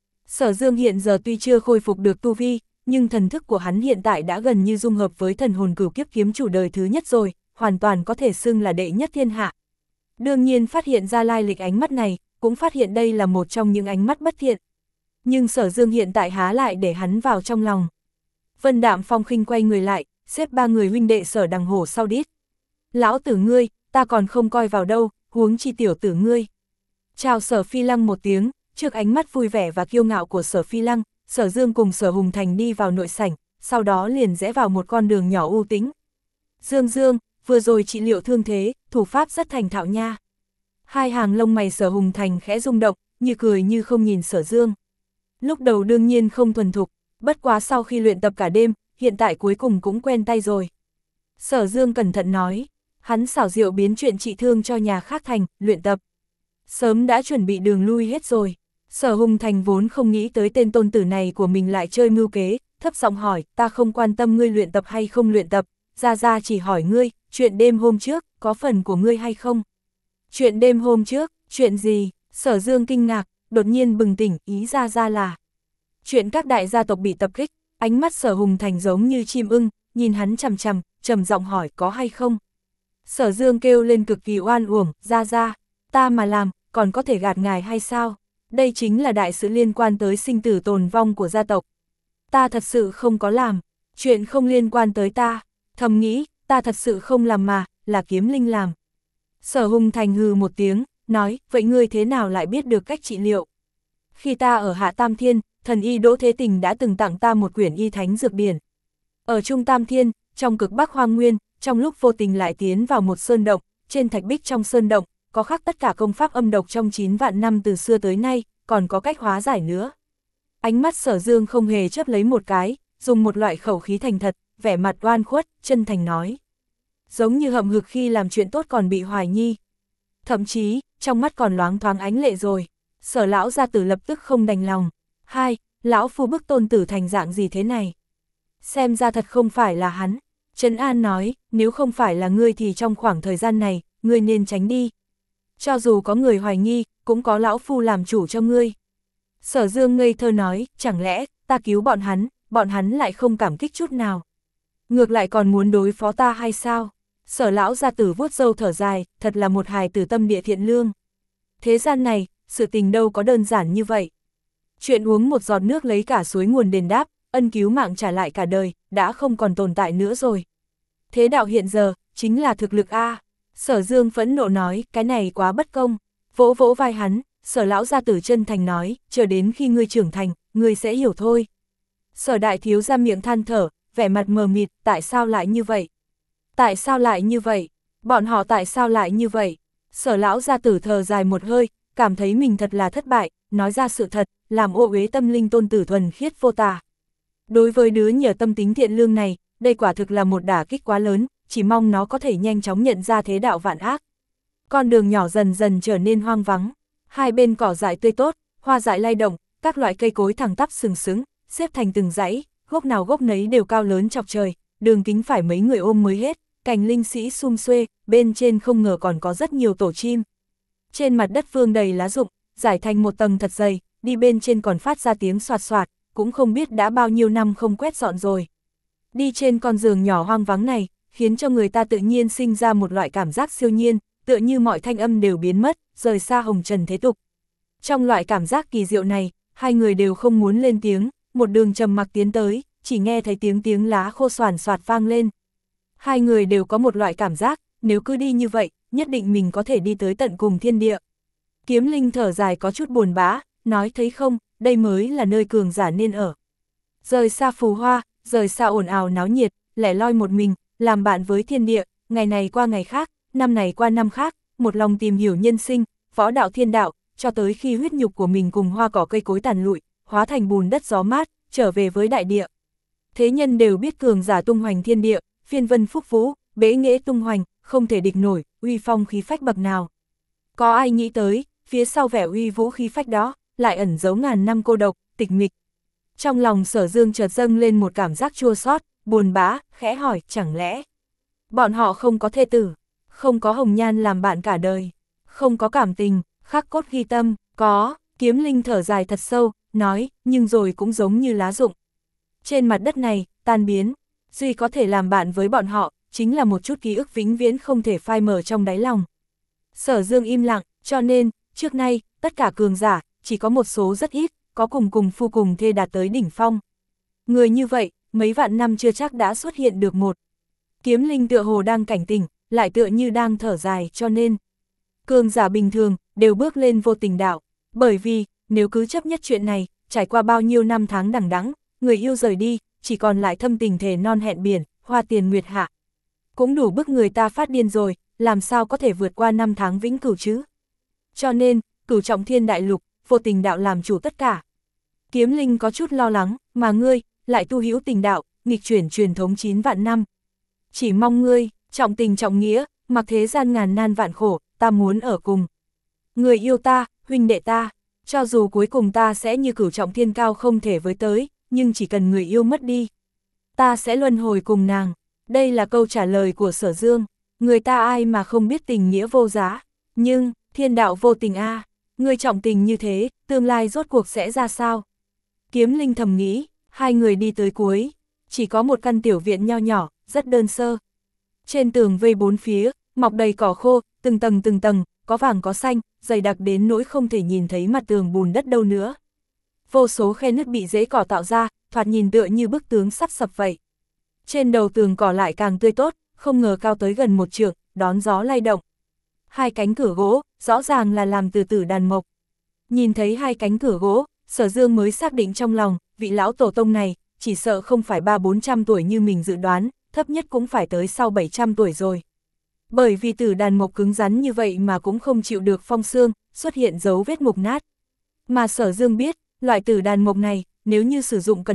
Sở Dương hiện giờ tuy chưa khôi phục được tu vi, nhưng thần thức của hắn hiện tại đã gần như dung hợp với thần hồn cửu kiếp kiếm chủ đời thứ nhất rồi, hoàn toàn có thể xưng là đệ nhất thiên hạ. Đương nhiên phát hiện ra lai lịch ánh mắt này, cũng phát hiện đây là một trong những ánh mắt bất thiện. Nhưng Sở Dương hiện tại há lại để hắn vào trong lòng. Vân Đạm Phong khinh quay người lại, xếp ba người huynh đệ Sở Đằng Hổ sau đít. Lão tử ngươi, ta còn không coi vào đâu, huống chi tiểu tử ngươi. Chào Sở Phi Lăng một tiếng, trước ánh mắt vui vẻ và kiêu ngạo của Sở Phi Lăng, Sở Dương cùng Sở Hùng Thành đi vào nội sảnh, sau đó liền rẽ vào một con đường nhỏ u tĩnh. Dương Dương, vừa rồi trị liệu thương thế, thủ pháp rất thành thạo nha. Hai hàng lông mày Sở Hùng Thành khẽ rung động, như cười như không nhìn Sở Dương. Lúc đầu đương nhiên không thuần thục, bất quá sau khi luyện tập cả đêm, hiện tại cuối cùng cũng quen tay rồi. Sở Dương cẩn thận nói, hắn xảo diệu biến chuyện trị thương cho nhà khác thành, luyện tập. Sớm đã chuẩn bị đường lui hết rồi. Sở Hùng Thành vốn không nghĩ tới tên tôn tử này của mình lại chơi mưu kế, thấp giọng hỏi, ta không quan tâm ngươi luyện tập hay không luyện tập, Gia Gia chỉ hỏi ngươi, chuyện đêm hôm trước, có phần của ngươi hay không? Chuyện đêm hôm trước, chuyện gì? Sở Dương kinh ngạc, đột nhiên bừng tỉnh, ý Gia Gia là chuyện các đại gia tộc bị tập kích. Ánh mắt Sở Hùng Thành giống như chim ưng, nhìn hắn chằm chằm, trầm giọng hỏi có hay không? Sở Dương kêu lên cực kỳ oan uổng, Gia Gia, ta mà làm, còn có thể gạt ngài hay sao? Đây chính là đại sự liên quan tới sinh tử tồn vong của gia tộc. Ta thật sự không có làm, chuyện không liên quan tới ta, thầm nghĩ, ta thật sự không làm mà, là Kiếm Linh làm. Sở Hùng Thành hừ một tiếng, nói, vậy ngươi thế nào lại biết được cách trị liệu? Khi ta ở Hạ Tam Thiên, thần y Đỗ Thế Tình đã từng tặng ta một quyển y thánh dược điển. Ở Trung Tam Thiên, trong cực Bắc Hoang Nguyên, trong lúc vô tình lại tiến vào một sơn động, trên thạch bích trong sơn động, có khắc tất cả công pháp âm độc trong chín vạn năm từ xưa tới nay, còn có cách hóa giải nữa. Ánh mắt Sở Dương không hề chấp lấy một cái, dùng một loại khẩu khí thành thật, vẻ mặt oan khuất, chân thành nói. Giống như hậm hực khi làm chuyện tốt còn bị hoài nghi. Thậm chí, trong mắt còn loáng thoáng ánh lệ rồi. Sở lão gia tử lập tức không đành lòng. Hai, lão phu bức tôn tử thành dạng gì thế này? Xem ra thật không phải là hắn. Trấn An nói, nếu không phải là ngươi thì trong khoảng thời gian này, ngươi nên tránh đi. Cho dù có người hoài nghi, cũng có lão phu làm chủ cho ngươi. Sở Dương ngây thơ nói, chẳng lẽ, ta cứu bọn hắn, bọn hắn lại không cảm kích chút nào. Ngược lại còn muốn đối phó ta hay sao? Sở lão gia tử vuốt râu thở dài, thật là một hài tử tâm địa thiện lương. Thế gian này, sự tình đâu có đơn giản như vậy. Chuyện uống một giọt nước lấy cả suối nguồn đền đáp, ân cứu mạng trả lại cả đời, đã không còn tồn tại nữa rồi. Thế đạo hiện giờ, chính là thực lực A. Sở Dương phẫn nộ nói, cái này quá bất công. Vỗ vỗ vai hắn, Sở lão gia tử chân thành nói, chờ đến khi ngươi trưởng thành, ngươi sẽ hiểu thôi. Sở đại thiếu ra miệng than thở, vẻ mặt mờ mịt, tại sao lại như vậy? Tại sao lại như vậy? Bọn họ tại sao lại như vậy? Sở lão gia tử thở dài một hơi, cảm thấy mình thật là thất bại, nói ra sự thật, làm ô uế tâm linh tôn tử thuần khiết vô tà. Đối với đứa nhờ tâm tính thiện lương này, đây quả thực là một đả kích quá lớn, chỉ mong nó có thể nhanh chóng nhận ra thế đạo vạn ác. Con đường nhỏ dần dần trở nên hoang vắng, hai bên cỏ dại tươi tốt, hoa dại lay động, các loại cây cối thẳng tắp sừng sững, xếp thành từng dãy, gốc nào gốc nấy đều cao lớn chọc trời, đường kính phải mấy người ôm mới hết, cành linh sĩ sum xuê, bên trên không ngờ còn có rất nhiều tổ chim. Trên mặt đất vương đầy lá rụng, giải thành một tầng thật dày, đi bên trên còn phát ra tiếng xoạt xoạt, cũng không biết đã bao nhiêu năm không quét dọn rồi. Đi trên con giường nhỏ hoang vắng này, khiến cho người ta tự nhiên sinh ra một loại cảm giác siêu nhiên, tựa như mọi thanh âm đều biến mất, rời xa hồng trần thế tục. Trong loại cảm giác kỳ diệu này, hai người đều không muốn lên tiếng, một đường trầm mặc tiến tới, chỉ nghe thấy tiếng tiếng lá khô xoàn xoạt vang lên. Hai người đều có một loại cảm giác, nếu cứ đi như vậy, nhất định mình có thể đi tới tận cùng thiên địa. Kiếm Linh thở dài có chút buồn bã, nói thấy không, đây mới là nơi cường giả nên ở. Rời xa phù hoa, rời xa ồn ào náo nhiệt, lẻ loi một mình, làm bạn với thiên địa, ngày này qua ngày khác, năm này qua năm khác, một lòng tìm hiểu nhân sinh, võ đạo thiên đạo, cho tới khi huyết nhục của mình cùng hoa cỏ cây cối tàn lụi, hóa thành bùn đất gió mát, trở về với đại địa. Thế nhân đều biết cường giả tung hoành thiên địa, phiên vân phúc vũ, bế nghệ tung hoành, không thể địch nổi, uy phong khí phách bậc nào. Có ai nghĩ tới, phía sau vẻ uy vũ khí phách đó, lại ẩn giấu ngàn năm cô độc, tịch mịch. Trong lòng Sở Dương chợt dâng lên một cảm giác chua xót, buồn bã, khẽ hỏi, chẳng lẽ bọn họ không có thê tử, không có hồng nhan làm bạn cả đời, không có cảm tình, khắc cốt ghi tâm, có. Kiếm Linh thở dài thật sâu, nói, nhưng rồi cũng giống như lá rụng. Trên mặt đất này, tan biến, duy có thể làm bạn với bọn họ, chính là một chút ký ức vĩnh viễn không thể phai mờ trong đáy lòng. Sở Dương im lặng, cho nên, trước nay, tất cả cường giả, chỉ có một số rất ít, có cùng cùng phu cùng thê đạt tới đỉnh phong. Người như vậy, mấy vạn năm chưa chắc đã xuất hiện được một. Kiếm Linh tựa hồ đang cảnh tỉnh, lại tựa như đang thở dài, cho nên cường giả bình thường, đều bước lên vô tình đạo. Bởi vì, nếu cứ chấp nhất chuyện này, trải qua bao nhiêu năm tháng đằng đẵng, người yêu rời đi, chỉ còn lại thâm tình thề non hẹn biển, hoa tiền nguyệt hạ. Cũng đủ bức người ta phát điên rồi, làm sao có thể vượt qua năm tháng vĩnh cửu chứ? Cho nên, cửu trọng thiên đại lục, vô tình đạo làm chủ tất cả. Kiếm Linh có chút lo lắng, mà ngươi, lại tu hữu tình đạo, nghịch chuyển truyền thống chín vạn năm. Chỉ mong ngươi, trọng tình trọng nghĩa, mặc thế gian ngàn nan vạn khổ, ta muốn ở cùng. Người yêu ta, huynh đệ ta, cho dù cuối cùng ta sẽ như cửu trọng thiên cao không thể với tới, nhưng chỉ cần người yêu mất đi, ta sẽ luân hồi cùng nàng. Đây là câu trả lời của Sở Dương. Người ta ai mà không biết tình nghĩa vô giá, nhưng, thiên đạo vô tình a à, người trọng tình như thế, tương lai rốt cuộc sẽ ra sao? Kiếm Linh thầm nghĩ, hai người đi tới cuối, chỉ có một căn tiểu viện nho nhỏ, rất đơn sơ. Trên tường vây bốn phía, mọc đầy cỏ khô, từng tầng từng tầng, có vàng có xanh, dày đặc đến nỗi không thể nhìn thấy mặt tường bùn đất đâu nữa. Vô số khe nứt bị rễ cỏ tạo ra, thoạt nhìn tựa như bức tường sắp sập vậy. Trên đầu tường cỏ lại càng tươi tốt, không ngờ cao tới gần một trượng, đón gió lay động. Hai cánh cửa gỗ, rõ ràng là làm từ tử đàn mộc. Nhìn thấy hai cánh cửa gỗ, Sở Dương mới xác định trong lòng, vị lão tổ tông này, chỉ sợ không phải ba bốn trăm tuổi như mình dự đoán, thấp nhất cũng phải tới sau bảy trăm tuổi rồi. Bởi vì tử đàn mộc cứng rắn như vậy mà cũng không chịu được phong xương, xuất hiện dấu vết mục nát. Mà Sở Dương biết, loại tử đàn mộc này, nếu như sử dụng cẩn thận,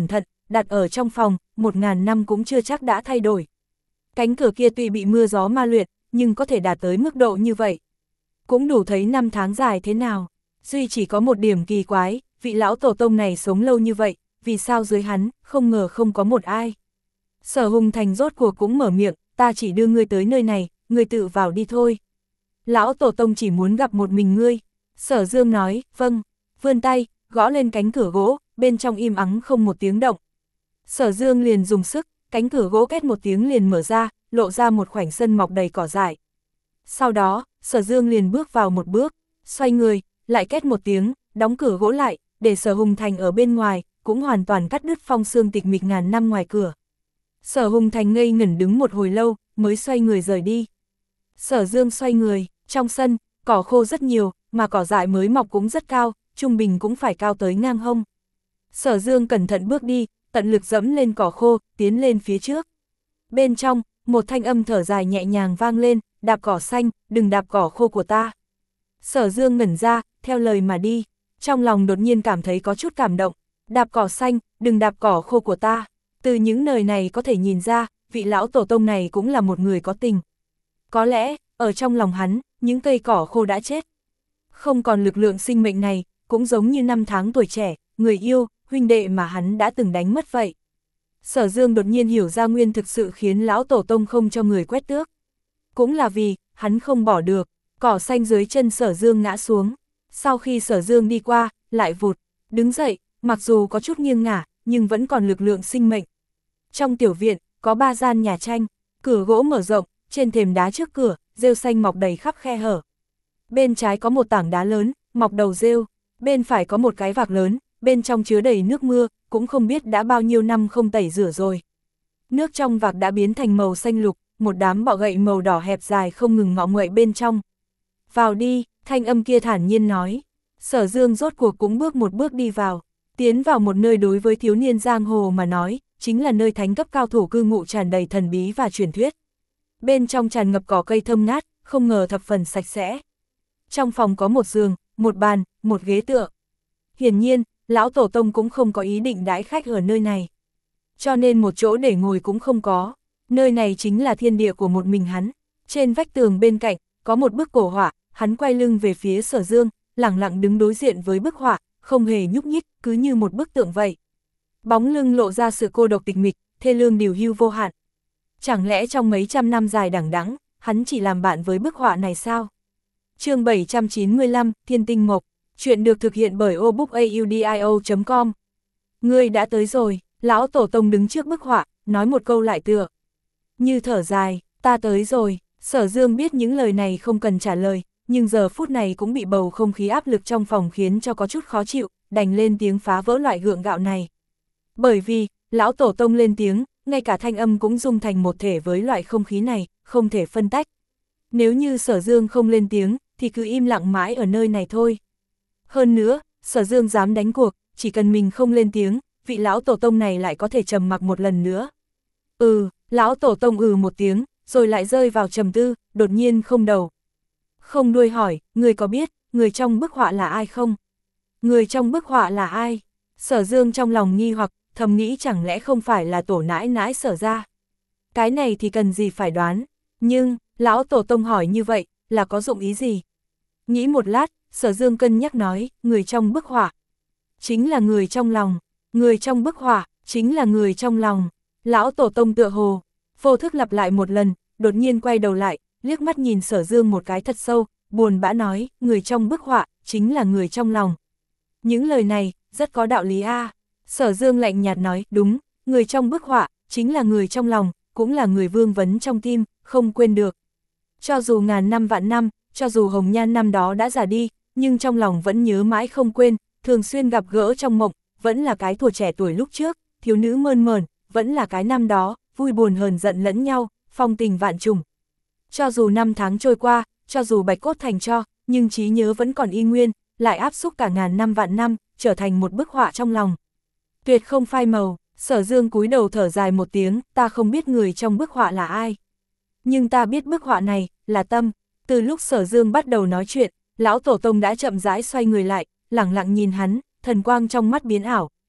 đặt ở trong phòng, một ngàn năm cũng chưa chắc đã thay đổi. Cánh cửa kia tuy bị mưa gió ma luyện, nhưng có thể đạt tới mức độ như vậy. Cũng đủ thấy năm tháng dài thế nào. Duy chỉ có một điểm kỳ quái, vị lão tổ tông này sống lâu như vậy, vì sao dưới hắn, không ngờ không có một ai. Sở Hùng Thành rốt cuộc cũng mở miệng, ta chỉ đưa ngươi tới nơi này, ngươi tự vào đi thôi. Lão tổ tông chỉ muốn gặp một mình ngươi. Sở Dương nói, vâng, vươn tay, gõ lên cánh cửa gỗ, bên trong im ắng không một tiếng động. Sở Dương liền dùng sức, cánh cửa gỗ két một tiếng liền mở ra, lộ ra một khoảnh sân mọc đầy cỏ dại. Sau đó, Sở Dương liền bước vào một bước, xoay người, lại két một tiếng, đóng cửa gỗ lại, để Sở Hùng Thành ở bên ngoài, cũng hoàn toàn cắt đứt phong sương tịch mịch ngàn năm ngoài cửa. Sở Hùng Thành ngây ngẩn đứng một hồi lâu, mới xoay người rời đi. Sở Dương xoay người, trong sân, cỏ khô rất nhiều, mà cỏ dại mới mọc cũng rất cao, trung bình cũng phải cao tới ngang hông. Sở Dương cẩn thận bước đi, tận lực dẫm lên cỏ khô, tiến lên phía trước. Bên trong, một thanh âm thở dài nhẹ nhàng vang lên, đạp cỏ xanh, đừng đạp cỏ khô của ta. Sở Dương ngẩn ra, theo lời mà đi, trong lòng đột nhiên cảm thấy có chút cảm động, đạp cỏ xanh, đừng đạp cỏ khô của ta. Từ những lời này có thể nhìn ra, vị lão tổ tông này cũng là một người có tình. Có lẽ, ở trong lòng hắn, những cây cỏ khô đã chết. Không còn lực lượng sinh mệnh này, cũng giống như năm tháng tuổi trẻ, người yêu, huynh đệ mà hắn đã từng đánh mất vậy. Sở Dương đột nhiên hiểu ra nguyên thực sự khiến lão tổ tông không cho người quét tước. Cũng là vì, hắn không bỏ được, cỏ xanh dưới chân Sở Dương ngã xuống. Sau khi Sở Dương đi qua, lại vụt, đứng dậy, mặc dù có chút nghiêng ngả, nhưng vẫn còn lực lượng sinh mệnh. Trong tiểu viện, có ba gian nhà tranh, cửa gỗ mở rộng, trên thềm đá trước cửa, rêu xanh mọc đầy khắp khe hở. Bên trái có một tảng đá lớn, mọc đầu rêu, bên phải có một cái vạc lớn, bên trong chứa đầy nước mưa, cũng không biết đã bao nhiêu năm không tẩy rửa rồi. Nước trong vạc đã biến thành màu xanh lục, một đám bọ gậy màu đỏ hẹp dài không ngừng ngọ nguậy bên trong. Vào đi, thanh âm kia thản nhiên nói. Sở Dương rốt cuộc cũng bước một bước đi vào, tiến vào một nơi đối với thiếu niên giang hồ mà nói, chính là nơi thánh cấp cao thủ cư ngụ tràn đầy thần bí và truyền thuyết. Bên trong tràn ngập cỏ cây thơm ngát, không ngờ thập phần sạch sẽ. Trong phòng có một giường, một bàn, một ghế tựa. Hiển nhiên, lão tổ tông cũng không có ý định đãi khách ở nơi này. Cho nên một chỗ để ngồi cũng không có. Nơi này chính là thiên địa của một mình hắn. Trên vách tường bên cạnh, có một bức cổ họa, hắn quay lưng về phía Sở Dương, lẳng lặng đứng đối diện với bức họa, không hề nhúc nhích, cứ như một bức tượng vậy. Bóng lưng lộ ra sự cô độc tịch mịch, thê lương điều hưu vô hạn. Chẳng lẽ trong mấy trăm năm dài đằng đẵng, hắn chỉ làm bạn với bức họa này sao? Chương bảy trăm chín mươi lăm, Thiên Tinh Mộc. Chuyện được thực hiện bởi obookaudio chấm com. Ngươi đã tới rồi, lão tổ tông đứng trước bức họa, nói một câu lại tựa. Như thở dài, ta tới rồi. Sở Dương biết những lời này không cần trả lời, nhưng giờ phút này cũng bị bầu không khí áp lực trong phòng khiến cho có chút khó chịu, đành lên tiếng phá vỡ loại gượng gạo này. Bởi vì, lão tổ tông lên tiếng, ngay cả thanh âm cũng dung thành một thể với loại không khí này, không thể phân tách. Nếu như Sở Dương không lên tiếng, thì cứ im lặng mãi ở nơi này thôi. Hơn nữa, Sở Dương dám đánh cuộc, chỉ cần mình không lên tiếng, vị lão tổ tông này lại có thể trầm mặc một lần nữa. Ừ, lão tổ tông ừ một tiếng, rồi lại rơi vào trầm tư, đột nhiên không đầu. Không đuôi hỏi, người có biết, người trong bức họa là ai không? Người trong bức họa là ai? Sở Dương trong lòng nghi hoặc, thầm nghĩ chẳng lẽ không phải là tổ nãi nãi Sở ra. Cái này thì cần gì phải đoán, nhưng, lão tổ tông hỏi như vậy, là có dụng ý gì? Nghĩ một lát, Sở Dương cân nhắc nói, người trong bức họa. Chính là người trong lòng, người trong bức họa, chính là người trong lòng. Lão tổ tông tựa hồ, vô thức lặp lại một lần, đột nhiên quay đầu lại, liếc mắt nhìn Sở Dương một cái thật sâu, buồn bã nói, người trong bức họa, chính là người trong lòng. Những lời này, rất có đạo lý a. À. Sở Dương lạnh nhạt nói, đúng, người trong bức họa, chính là người trong lòng, cũng là người vương vấn trong tim, không quên được. Cho dù ngàn năm vạn năm, cho dù Hồng Nhan năm đó đã già đi, nhưng trong lòng vẫn nhớ mãi không quên, thường xuyên gặp gỡ trong mộng, vẫn là cái thuở trẻ tuổi lúc trước, thiếu nữ mơn mởn, vẫn là cái năm đó, vui buồn hờn giận lẫn nhau, phong tình vạn trùng. Cho dù năm tháng trôi qua, cho dù bạch cốt thành tro, nhưng trí nhớ vẫn còn y nguyên, lại áp xúc cả ngàn năm vạn năm, trở thành một bức họa trong lòng. Tuyệt không phai màu. Sở Dương cúi đầu thở dài một tiếng, ta không biết người trong bức họa là ai. Nhưng ta biết bức họa này, là tâm. Từ lúc Sở Dương bắt đầu nói chuyện, lão tổ tông đã chậm rãi xoay người lại, lẳng lặng nhìn hắn, thần quang trong mắt biến ảo,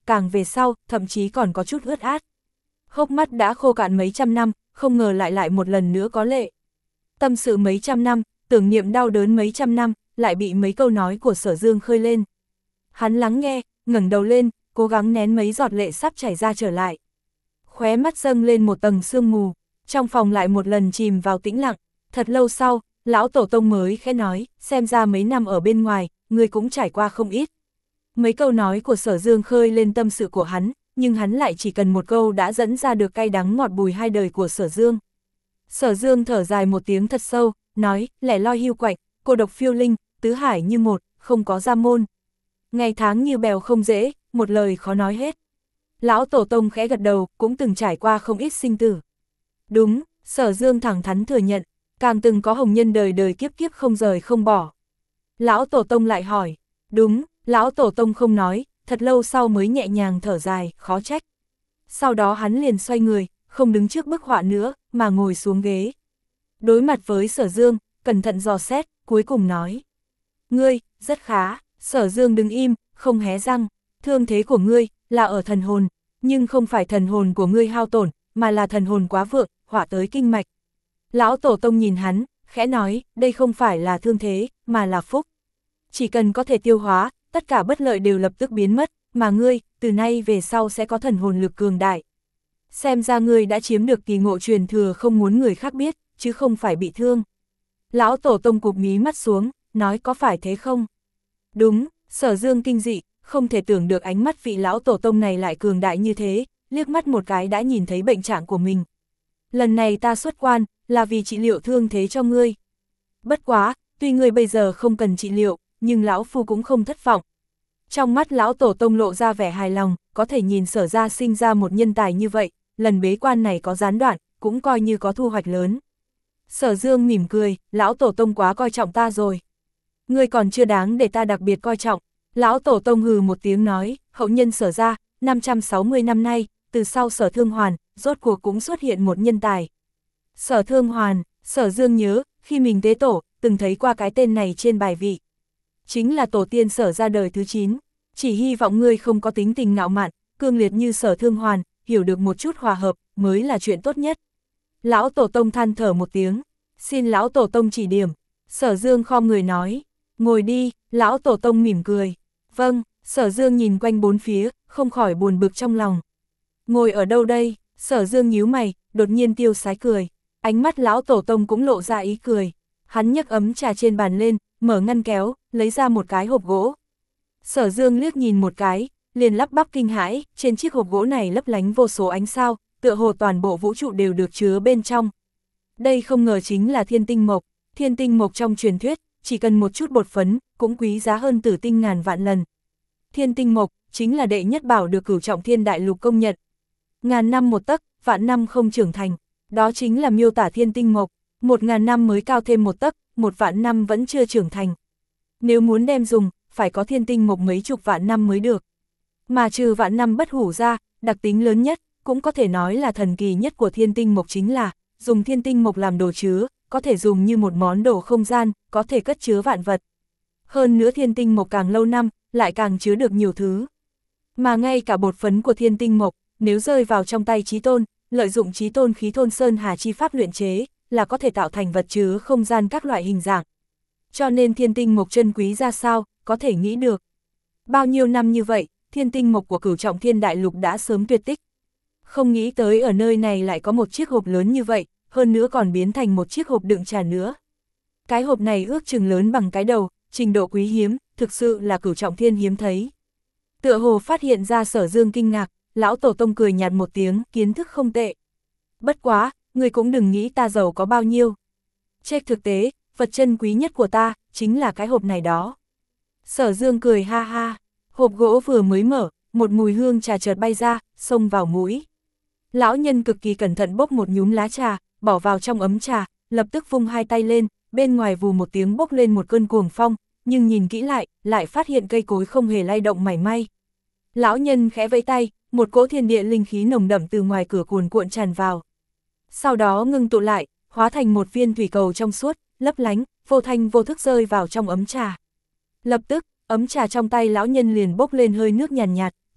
càng về sau, thậm chí còn có chút ướt át. Hốc mắt đã khô cạn mấy trăm năm, không ngờ lại lại một lần nữa có lệ. Tâm sự mấy trăm năm, tưởng niệm đau đớn mấy trăm năm, lại bị mấy câu nói của Sở Dương khơi lên. Hắn lắng nghe, ngẩng đầu lên, cố gắng nén mấy giọt lệ sắp chảy ra trở lại. Khóe mắt dâng lên một tầng sương mù, trong phòng lại một lần chìm vào tĩnh lặng. Thật lâu sau, lão tổ tông mới khẽ nói, xem ra mấy năm ở bên ngoài, người cũng trải qua không ít. Mấy câu nói của Sở Dương khơi lên tâm sự của hắn, nhưng hắn lại chỉ cần một câu đã dẫn ra được cay đắng ngọt bùi hai đời của Sở Dương. Sở Dương thở dài một tiếng thật sâu, nói, lẻ loi hưu quạnh, cô độc phiêu linh, tứ hải như một, không có gia môn. Ngày tháng như bèo không dễ, một lời khó nói hết. Lão tổ tông khẽ gật đầu, cũng từng trải qua không ít sinh tử. Đúng, Sở Dương thẳng thắn thừa nhận, càng từng có hồng nhân đời đời kiếp kiếp không rời không bỏ. Lão tổ tông lại hỏi, đúng, lão tổ tông không nói, thật lâu sau mới nhẹ nhàng thở dài, khó trách. Sau đó hắn liền xoay người, không đứng trước bức họa nữa, mà ngồi xuống ghế. Đối mặt với Sở Dương, cẩn thận dò xét, cuối cùng nói. Ngươi, rất khá. Sở Dương đứng im, không hé răng. Thương thế của ngươi, là ở thần hồn, nhưng không phải thần hồn của ngươi hao tổn, mà là thần hồn quá vượng, họa tới kinh mạch. Lão tổ tông nhìn hắn, khẽ nói, đây không phải là thương thế, mà là phúc. Chỉ cần có thể tiêu hóa, tất cả bất lợi đều lập tức biến mất, mà ngươi, từ nay về sau sẽ có thần hồn lực cường đại. Xem ra ngươi đã chiếm được kỳ ngộ truyền thừa không muốn người khác biết, chứ không phải bị thương. Lão tổ tông cụp mí mắt xuống, nói có phải thế không? Đúng, Sở Dương kinh dị, không thể tưởng được ánh mắt vị lão tổ tông này lại cường đại như thế, liếc mắt một cái đã nhìn thấy bệnh trạng của mình. Lần này ta xuất quan, là vì trị liệu thương thế cho ngươi. Bất quá, tuy ngươi bây giờ không cần trị liệu, nhưng lão phu cũng không thất vọng. Trong mắt lão tổ tông lộ ra vẻ hài lòng, có thể nhìn Sở gia sinh ra một nhân tài như vậy, lần bế quan này có gián đoạn, cũng coi như có thu hoạch lớn. Sở Dương mỉm cười, lão tổ tông quá coi trọng ta rồi. Ngươi còn chưa đáng để ta đặc biệt coi trọng. Lão tổ tông hừ một tiếng nói, hậu nhân Sở gia, năm trăm sáu mươi năm nay, từ sau Sở Thương Hoàn, rốt cuộc cũng xuất hiện một nhân tài. Sở Thương Hoàn, Sở Dương nhớ, khi mình tế tổ, từng thấy qua cái tên này trên bài vị. Chính là tổ tiên Sở ra đời thứ chín, chỉ hy vọng ngươi không có tính tình ngạo mạn, cương liệt như Sở Thương Hoàn, hiểu được một chút hòa hợp, mới là chuyện tốt nhất. Lão tổ tông than thở một tiếng, xin lão tổ tông chỉ điểm. Sở Dương khom người nói, ngồi đi. Lão tổ tông mỉm cười, vâng. Sở Dương nhìn quanh bốn phía, không khỏi buồn bực trong lòng. Ngồi ở đâu đây? Sở Dương nhíu mày, đột nhiên tiêu sái cười. Ánh mắt lão tổ tông cũng lộ ra ý cười. Hắn nhấc ấm trà trên bàn lên, mở ngăn kéo, lấy ra một cái hộp gỗ. Sở Dương liếc nhìn một cái, liền lắp bắp kinh hãi, trên chiếc hộp gỗ này lấp lánh vô số ánh sao, tựa hồ toàn bộ vũ trụ đều được chứa bên trong. Đây không ngờ chính là thiên tinh mộc. Thiên tinh mộc trong truyền thuyết, chỉ cần một chút bột phấn, cũng quý giá hơn tử tinh ngàn vạn lần. Thiên tinh mộc, chính là đệ nhất bảo được Cửu Trọng Thiên Đại Lục công nhận. Ngàn năm một tấc, vạn năm không trưởng thành, đó chính là miêu tả thiên tinh mộc. Một ngàn năm mới cao thêm một tấc, một vạn năm vẫn chưa trưởng thành. Nếu muốn đem dùng, phải có thiên tinh mộc mấy chục vạn năm mới được. Mà trừ vạn năm bất hủ ra, đặc tính lớn nhất, cũng có thể nói là thần kỳ nhất của thiên tinh mộc chính là, dùng thiên tinh mộc làm đồ chứa, có thể dùng như một món đồ không gian, có thể cất chứa vạn vật. Hơn nữa thiên tinh mộc càng lâu năm, lại càng chứa được nhiều thứ. Mà ngay cả bột phấn của thiên tinh mộc, nếu rơi vào trong tay Chí Tôn, lợi dụng Chí Tôn khí thôn sơn hà chi pháp luyện chế, là có thể tạo thành vật chứa không gian các loại hình dạng. Cho nên thiên tinh mộc chân quý ra sao, có thể nghĩ được. Bao nhiêu năm như vậy, thiên tinh mộc của Cửu Trọng Thiên Đại Lục đã sớm tuyệt tích. Không nghĩ tới ở nơi này lại có một chiếc hộp lớn như vậy, hơn nữa còn biến thành một chiếc hộp đựng trà nữa. Cái hộp này ước chừng lớn bằng cái đầu, trình độ quý hiếm, thực sự là Cửu Trọng Thiên hiếm thấy. Tựa hồ phát hiện ra Sở Dương kinh ngạc, lão tổ tông cười nhạt một tiếng, kiến thức không tệ. Bất quá, người cũng đừng nghĩ ta giàu có bao nhiêu. Trên thực tế, vật chân quý nhất của ta, chính là cái hộp này đó. Sở Dương cười ha ha, hộp gỗ vừa mới mở, một mùi hương trà chợt bay ra, xông vào mũi. Lão nhân cực kỳ cẩn thận bốc một nhúm lá trà, bỏ vào trong ấm trà, lập tức vung hai tay lên, bên ngoài vù một tiếng bốc lên một cơn cuồng phong, nhưng nhìn kỹ lại, lại phát hiện cây cối không hề lay động mảy may. Lão nhân khẽ vẫy tay, một cỗ thiên địa linh khí nồng đậm từ ngoài cửa cuồn cuộn tràn vào. Sau đó ngưng tụ lại, hóa thành một viên thủy cầu trong suốt, lấp lánh, vô thanh vô thức rơi vào trong ấm trà. Lập tức, ấm trà trong tay lão nhân liền bốc lên hơi nước nhàn nhạt, nhạt,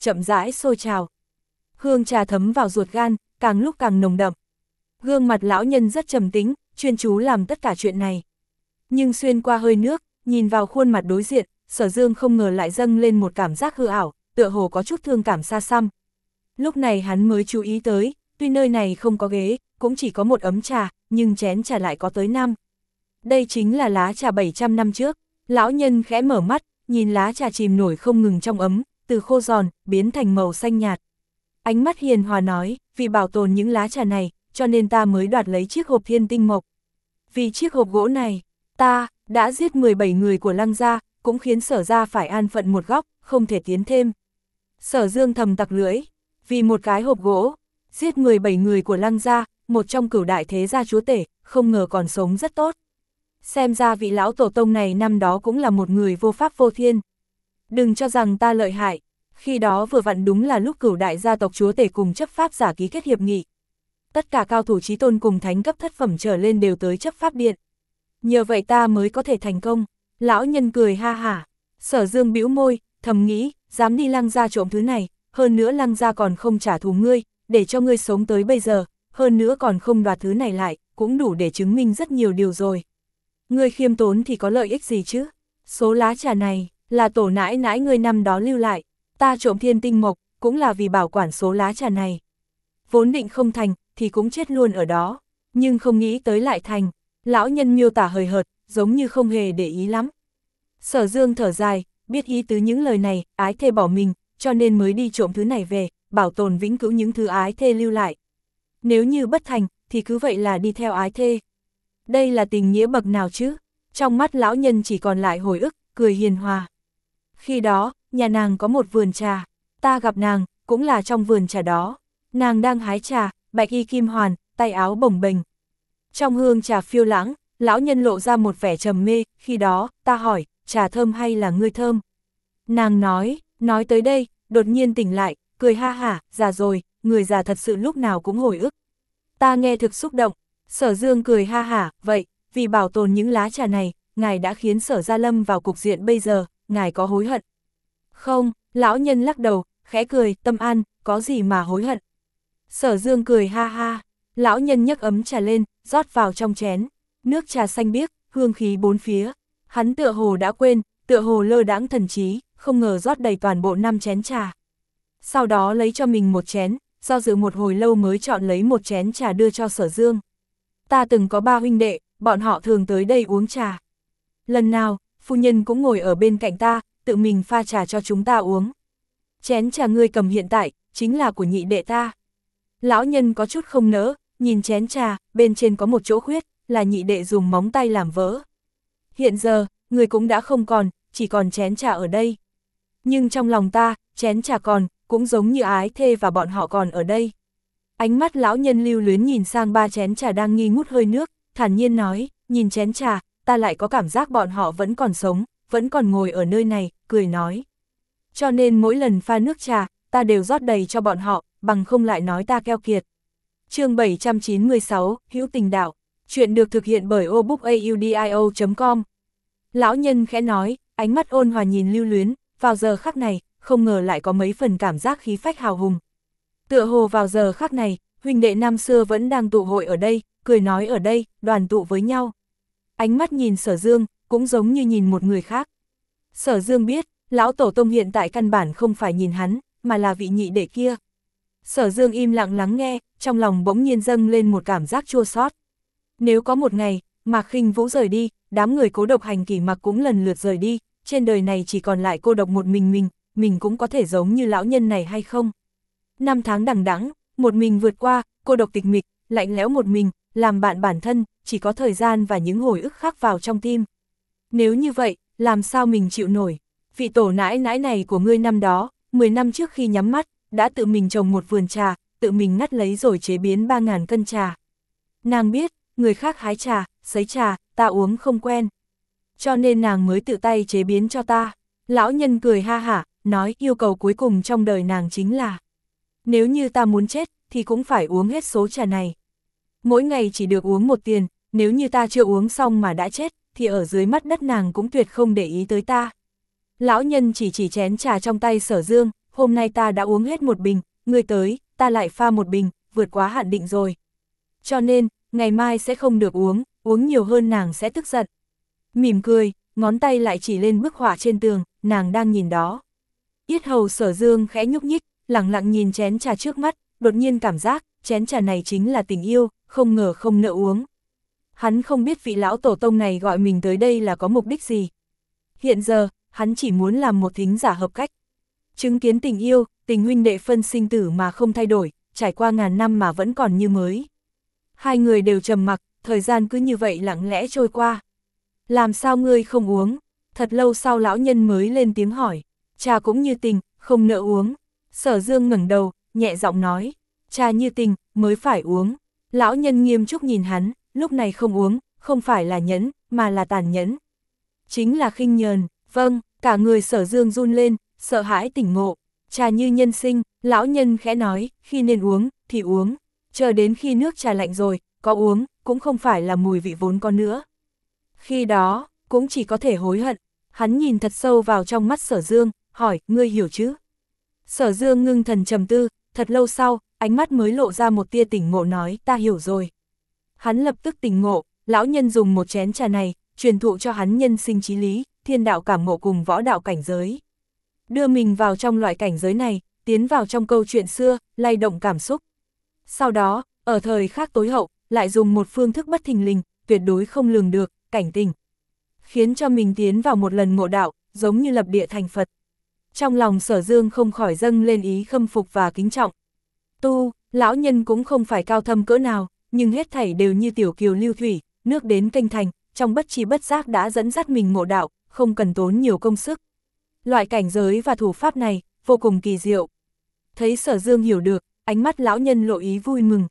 chậm rãi sôi trào. Hương trà thấm vào ruột gan, càng lúc càng nồng đậm. Gương mặt lão nhân rất trầm tĩnh, chuyên chú làm tất cả chuyện này. Nhưng xuyên qua hơi nước, nhìn vào khuôn mặt đối diện, Sở Dương không ngờ lại dâng lên một cảm giác hư ảo, tựa hồ có chút thương cảm xa xăm. Lúc này hắn mới chú ý tới, tuy nơi này không có ghế, cũng chỉ có một ấm trà, nhưng chén trà lại có tới năm. Đây chính là lá trà bảy trăm năm trước. Lão nhân khẽ mở mắt, nhìn lá trà chìm nổi không ngừng trong ấm, từ khô giòn, biến thành màu xanh nhạt. Ánh mắt hiền hòa nói, vì bảo tồn những lá trà này, cho nên ta mới đoạt lấy chiếc hộp thiên tinh mộc. Vì chiếc hộp gỗ này, ta đã giết mười bảy người của Lăng gia, cũng khiến Sở gia phải an phận một góc, không thể tiến thêm. Sở Dương thầm tặc lưỡi, vì một cái hộp gỗ, giết mười bảy người của Lăng gia, một trong cửu đại thế gia chúa tể, không ngờ còn sống rất tốt. Xem ra vị lão tổ tông này năm đó cũng là một người vô pháp vô thiên. Đừng cho rằng ta lợi hại, khi đó vừa vặn đúng là lúc cửu đại gia tộc chúa tể cùng chấp pháp giả ký kết hiệp nghị. Tất cả cao thủ chí tôn cùng thánh cấp thất phẩm trở lên đều tới chấp pháp điện. Nhờ vậy ta mới có thể thành công. Lão nhân cười ha hả. Sở Dương bĩu môi, thầm nghĩ, dám đi Lăng gia trộm thứ này, hơn nữa Lăng gia còn không trả thù ngươi, để cho ngươi sống tới bây giờ, hơn nữa còn không đoạt thứ này lại, cũng đủ để chứng minh rất nhiều điều rồi. Ngươi khiêm tốn thì có lợi ích gì chứ? Số lá trà này, là tổ nãi nãi ngươi năm đó lưu lại, ta trộm thiên tinh mộc, cũng là vì bảo quản số lá trà này. Vốn định không thành, thì cũng chết luôn ở đó, nhưng không nghĩ tới lại thành. Lão nhân miêu tả hời hợt, giống như không hề để ý lắm. Sở Dương thở dài, biết ý tứ những lời này, ái thê bỏ mình, cho nên mới đi trộm thứ này về, bảo tồn vĩnh cửu những thứ ái thê lưu lại. Nếu như bất thành, thì cứ vậy là đi theo ái thê. Đây là tình nghĩa bậc nào chứ? Trong mắt lão nhân chỉ còn lại hồi ức, cười hiền hòa. Khi đó, nhà nàng có một vườn trà, ta gặp nàng, cũng là trong vườn trà đó. Nàng đang hái trà, bạch y kim hoàn, tay áo bồng bềnh. Trong hương trà phiêu lãng, lão nhân lộ ra một vẻ trầm mê, khi đó, ta hỏi, trà thơm hay là ngươi thơm? Nàng nói, nói tới đây, đột nhiên tỉnh lại, cười ha hả, già rồi, người già thật sự lúc nào cũng hồi ức. Ta nghe thực xúc động. Sở Dương cười ha hả, vậy, vì bảo tồn những lá trà này, ngài đã khiến Sở gia lâm vào cục diện bây giờ, ngài có hối hận? Không, lão nhân lắc đầu, khẽ cười, tâm an, có gì mà hối hận? Sở Dương cười ha ha, lão nhân nhấc ấm trà lên, rót vào trong chén, nước trà xanh biếc, hương khí bốn phía. Hắn tựa hồ đã quên, tựa hồ lơ đãng thần trí, không ngờ rót đầy toàn bộ năm chén trà. Sau đó lấy cho mình một chén, do dự một hồi lâu mới chọn lấy một chén trà đưa cho Sở Dương. Ta từng có ba huynh đệ, bọn họ thường tới đây uống trà. Lần nào, phu nhân cũng ngồi ở bên cạnh ta, tự mình pha trà cho chúng ta uống. Chén trà ngươi cầm hiện tại, chính là của nhị đệ ta. Lão nhân có chút không nỡ, nhìn chén trà, bên trên có một chỗ khuyết, là nhị đệ dùng móng tay làm vỡ. Hiện giờ, người cũng đã không còn, chỉ còn chén trà ở đây. Nhưng trong lòng ta, chén trà còn, cũng giống như ái thê và bọn họ còn ở đây. Ánh mắt lão nhân lưu luyến nhìn sang ba chén trà đang nghi ngút hơi nước, thản nhiên nói, nhìn chén trà, ta lại có cảm giác bọn họ vẫn còn sống, vẫn còn ngồi ở nơi này, cười nói. Cho nên mỗi lần pha nước trà, ta đều rót đầy cho bọn họ, bằng không lại nói ta keo kiệt. Chương bảy trăm chín mươi sáu, Hữu Tình Đạo, chuyện được thực hiện bởi obookaudio chấm com. Lão nhân khẽ nói, ánh mắt ôn hòa nhìn lưu luyến, vào giờ khắc này, không ngờ lại có mấy phần cảm giác khí phách hào hùng. Tựa hồ vào giờ khắc này, huynh đệ năm xưa vẫn đang tụ hội ở đây, cười nói ở đây, đoàn tụ với nhau. Ánh mắt nhìn Sở Dương, cũng giống như nhìn một người khác. Sở Dương biết, lão tổ tông hiện tại căn bản không phải nhìn hắn, mà là vị nhị đệ kia. Sở Dương im lặng lắng nghe, trong lòng bỗng nhiên dâng lên một cảm giác chua xót. Nếu có một ngày, Mạc Khinh Vũ rời đi, đám người Cố Độc Hành Kỷ Mặc cũng lần lượt rời đi, trên đời này chỉ còn lại cô độc một mình mình, mình cũng có thể giống như lão nhân này hay không? Năm tháng đằng đẵng, một mình vượt qua, cô độc tịch mịch, lạnh lẽo một mình, làm bạn bản thân, chỉ có thời gian và những hồi ức khắc vào trong tim. Nếu như vậy, làm sao mình chịu nổi? Vị tổ nãi nãi này của ngươi năm đó, mười năm trước khi nhắm mắt, đã tự mình trồng một vườn trà, tự mình ngắt lấy rồi chế biến ba ngàn cân trà. Nàng biết, người khác hái trà, sấy trà, ta uống không quen. Cho nên nàng mới tự tay chế biến cho ta. Lão nhân cười ha hả, nói yêu cầu cuối cùng trong đời nàng chính là nếu như ta muốn chết, thì cũng phải uống hết số trà này. Mỗi ngày chỉ được uống một tiền, nếu như ta chưa uống xong mà đã chết, thì ở dưới mắt đất nàng cũng tuyệt không để ý tới ta. Lão nhân chỉ chỉ chén trà trong tay Sở Dương, hôm nay ta đã uống hết một bình, ngươi tới, ta lại pha một bình, vượt quá hạn định rồi. Cho nên, ngày mai sẽ không được uống, uống nhiều hơn nàng sẽ tức giận. Mỉm cười, ngón tay lại chỉ lên bức họa trên tường, nàng đang nhìn đó. Yết hầu Sở Dương khẽ nhúc nhích, lặng lặng nhìn chén trà trước mắt, đột nhiên cảm giác, chén trà này chính là tình yêu, không ngờ không nỡ uống. Hắn không biết vị lão tổ tông này gọi mình tới đây là có mục đích gì. Hiện giờ, hắn chỉ muốn làm một thính giả hợp cách. Chứng kiến tình yêu, tình huynh đệ phân sinh tử mà không thay đổi, trải qua ngàn năm mà vẫn còn như mới. Hai người đều trầm mặc, thời gian cứ như vậy lặng lẽ trôi qua. Làm sao ngươi không uống? Thật lâu sau lão nhân mới lên tiếng hỏi. Trà cũng như tình, không nỡ uống. Sở Dương ngẩng đầu, nhẹ giọng nói. Trà như tình, mới phải uống. Lão nhân nghiêm túc nhìn hắn, lúc này không uống, không phải là nhẫn, mà là tàn nhẫn. Chính là khinh nhờn, vâng, cả người Sở Dương run lên, sợ hãi tỉnh ngộ. Trà như nhân sinh, lão nhân khẽ nói, khi nên uống, thì uống. Chờ đến khi nước trà lạnh rồi, có uống, cũng không phải là mùi vị vốn có nữa. Khi đó, cũng chỉ có thể hối hận. Hắn nhìn thật sâu vào trong mắt Sở Dương, hỏi, ngươi hiểu chứ? Sở Dương ngưng thần trầm tư, thật lâu sau, ánh mắt mới lộ ra một tia tỉnh ngộ nói, ta hiểu rồi. Hắn lập tức tỉnh ngộ, lão nhân dùng một chén trà này, truyền thụ cho hắn nhân sinh chí lý, thiên đạo cảm ngộ cùng võ đạo cảnh giới. Đưa mình vào trong loại cảnh giới này, tiến vào trong câu chuyện xưa, lay động cảm xúc. Sau đó, ở thời khắc tối hậu, lại dùng một phương thức bất thình lình, tuyệt đối không lường được, cảnh tình. Khiến cho mình tiến vào một lần ngộ đạo, giống như lập địa thành Phật. Trong lòng Sở Dương không khỏi dâng lên ý khâm phục và kính trọng. Tu, lão nhân cũng không phải cao thâm cỡ nào, nhưng hết thảy đều như tiểu kiều lưu thủy, nước đến kênh thành, trong bất chi bất giác đã dẫn dắt mình ngộ đạo, không cần tốn nhiều công sức. Loại cảnh giới và thủ pháp này, vô cùng kỳ diệu. Thấy Sở Dương hiểu được, ánh mắt lão nhân lộ ý vui mừng.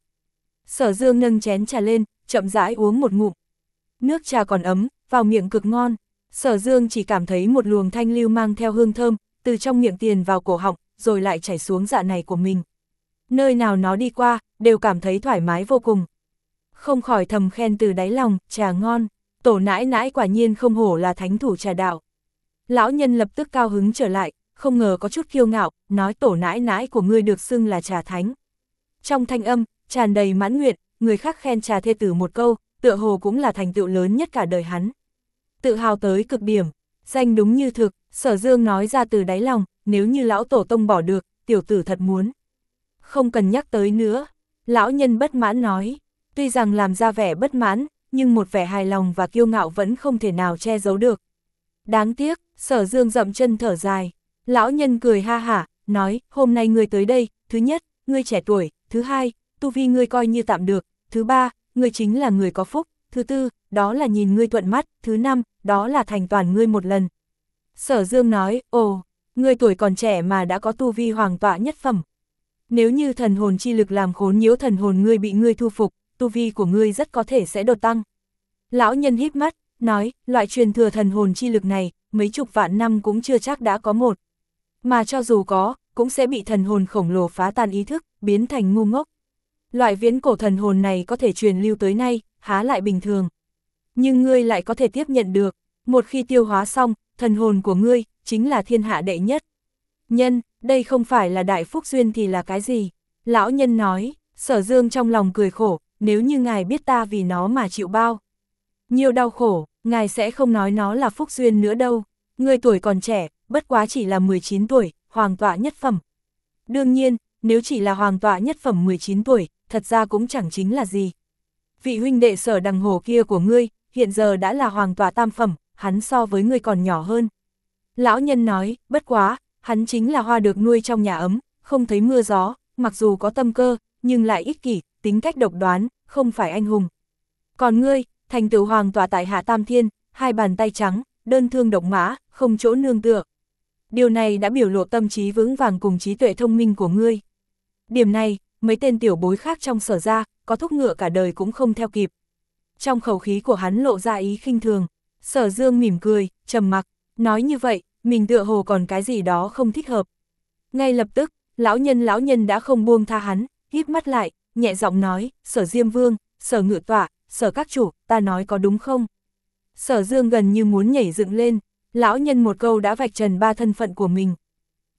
Sở Dương nâng chén trà lên, chậm rãi uống một ngụm. Nước trà còn ấm, vào miệng cực ngon. Sở Dương chỉ cảm thấy một luồng thanh lưu mang theo hương thơm, từ trong miệng tiền vào cổ họng, rồi lại chảy xuống dạ này của mình. Nơi nào nó đi qua, đều cảm thấy thoải mái vô cùng. Không khỏi thầm khen từ đáy lòng, trà ngon, tổ nãi nãi quả nhiên không hổ là thánh thủ trà đạo. Lão nhân lập tức cao hứng trở lại, không ngờ có chút kiêu ngạo, nói tổ nãi nãi của ngươi được xưng là trà thánh. Trong thanh âm, tràn đầy mãn nguyện, người khác khen trà thê tử một câu, tựa hồ cũng là thành tựu lớn nhất cả đời hắn. Tự hào tới cực điểm, danh đúng như thực, Sở Dương nói ra từ đáy lòng, nếu như lão tổ tông bỏ được, tiểu tử thật muốn. Không cần nhắc tới nữa, lão nhân bất mãn nói, tuy rằng làm ra vẻ bất mãn, nhưng một vẻ hài lòng và kiêu ngạo vẫn không thể nào che giấu được. Đáng tiếc, Sở Dương dậm chân thở dài, lão nhân cười ha hả, nói, hôm nay ngươi tới đây, thứ nhất, ngươi trẻ tuổi, thứ hai, tu vi ngươi coi như tạm được, thứ ba, ngươi chính là người có phúc, thứ tư, đó là nhìn ngươi thuận mắt, thứ năm, đó là thành toàn ngươi một lần. Sở Dương nói, ồ, ngươi tuổi còn trẻ mà đã có tu vi hoàng tọa nhất phẩm. Nếu như thần hồn chi lực làm khốn nhiễu thần hồn ngươi bị ngươi thu phục, tu vi của ngươi rất có thể sẽ đột tăng. Lão nhân híp mắt, nói, loại truyền thừa thần hồn chi lực này, mấy chục vạn năm cũng chưa chắc đã có một. Mà cho dù có, cũng sẽ bị thần hồn khổng lồ phá tan ý thức, biến thành ngu ngốc. Loại viễn cổ thần hồn này có thể truyền lưu tới nay, há lại bình thường. Nhưng ngươi lại có thể tiếp nhận được, một khi tiêu hóa xong, thần hồn của ngươi, chính là thiên hạ đệ nhất. Nhân, đây không phải là đại phúc duyên thì là cái gì? Lão nhân nói, Sở Dương trong lòng cười khổ, nếu như ngài biết ta vì nó mà chịu bao nhiều đau khổ, ngài sẽ không nói nó là phúc duyên nữa đâu. Ngươi tuổi còn trẻ, bất quá chỉ là mười chín tuổi, hoàng tọa nhất phẩm. Đương nhiên, nếu chỉ là hoàng tọa nhất phẩm mười chín tuổi, thật ra cũng chẳng chính là gì. Vị huynh đệ Sở Đằng Hổ kia của ngươi, hiện giờ đã là hoàng tọa tam phẩm, hắn so với ngươi còn nhỏ hơn. Lão nhân nói, bất quá, hắn chính là hoa được nuôi trong nhà ấm, không thấy mưa gió, mặc dù có tâm cơ, nhưng lại ích kỷ, tính cách độc đoán, không phải anh hùng. Còn ngươi, thành tựu hoàng tọa tại Hạ Tam Thiên, hai bàn tay trắng, đơn thương độc mã, không chỗ nương tựa. Điều này đã biểu lộ tâm trí vững vàng cùng trí tuệ thông minh của ngươi. Điểm này, mấy tên tiểu bối khác trong Sở gia, có thúc ngựa cả đời cũng không theo kịp. Trong khẩu khí của hắn lộ ra ý khinh thường, Sở Dương mỉm cười, trầm mặc, nói như vậy, mình tựa hồ còn cái gì đó không thích hợp. Ngay lập tức, lão nhân lão nhân đã không buông tha hắn, híp mắt lại, nhẹ giọng nói, Sở Diêm Vương, Sở Ngự Tọa, Sở các chủ, ta nói có đúng không? Sở Dương gần như muốn nhảy dựng lên, lão nhân một câu đã vạch trần ba thân phận của mình.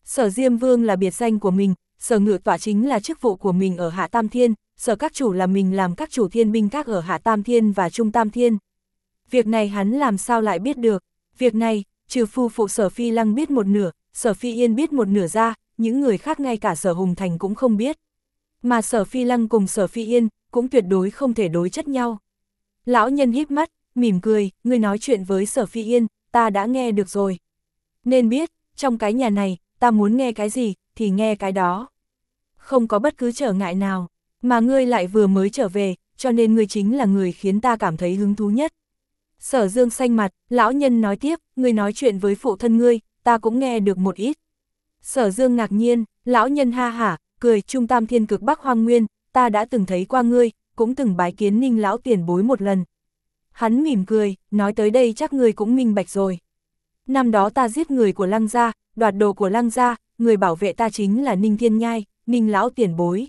Sở Diêm Vương là biệt danh của mình, Sở Ngự Tọa chính là chức vụ của mình ở Hạ Tam Thiên, Sở Các Chủ là mình làm các chủ thiên binh các ở Hạ Tam Thiên và Trung Tam Thiên. Việc này hắn làm sao lại biết được? Việc này, trừ phu phụ Sở Phi Lăng biết một nửa, Sở Phi Yên biết một nửa ra, những người khác ngay cả Sở Hùng Thành cũng không biết. Mà Sở Phi Lăng cùng Sở Phi Yên cũng tuyệt đối không thể đối chất nhau. Lão nhân híp mắt, mỉm cười, ngươi nói chuyện với Sở Phi Yên, ta đã nghe được rồi. Nên biết, trong cái nhà này, ta muốn nghe cái gì, thì nghe cái đó. Không có bất cứ trở ngại nào, mà ngươi lại vừa mới trở về, cho nên ngươi chính là người khiến ta cảm thấy hứng thú nhất. Sở Dương xanh mặt, lão nhân nói tiếp, ngươi nói chuyện với phụ thân ngươi, ta cũng nghe được một ít. Sở Dương ngạc nhiên, lão nhân ha hả, cười, Trung Tam Thiên cực Bắc Hoang Nguyên, ta đã từng thấy qua ngươi, cũng từng bái kiến Ninh lão tiền bối một lần. Hắn mỉm cười, nói tới đây chắc ngươi cũng minh bạch rồi. Năm đó ta giết người của Lăng gia, đoạt đồ của Lăng gia, người bảo vệ ta chính là Ninh Thiên Nhai, Ninh lão tiền bối.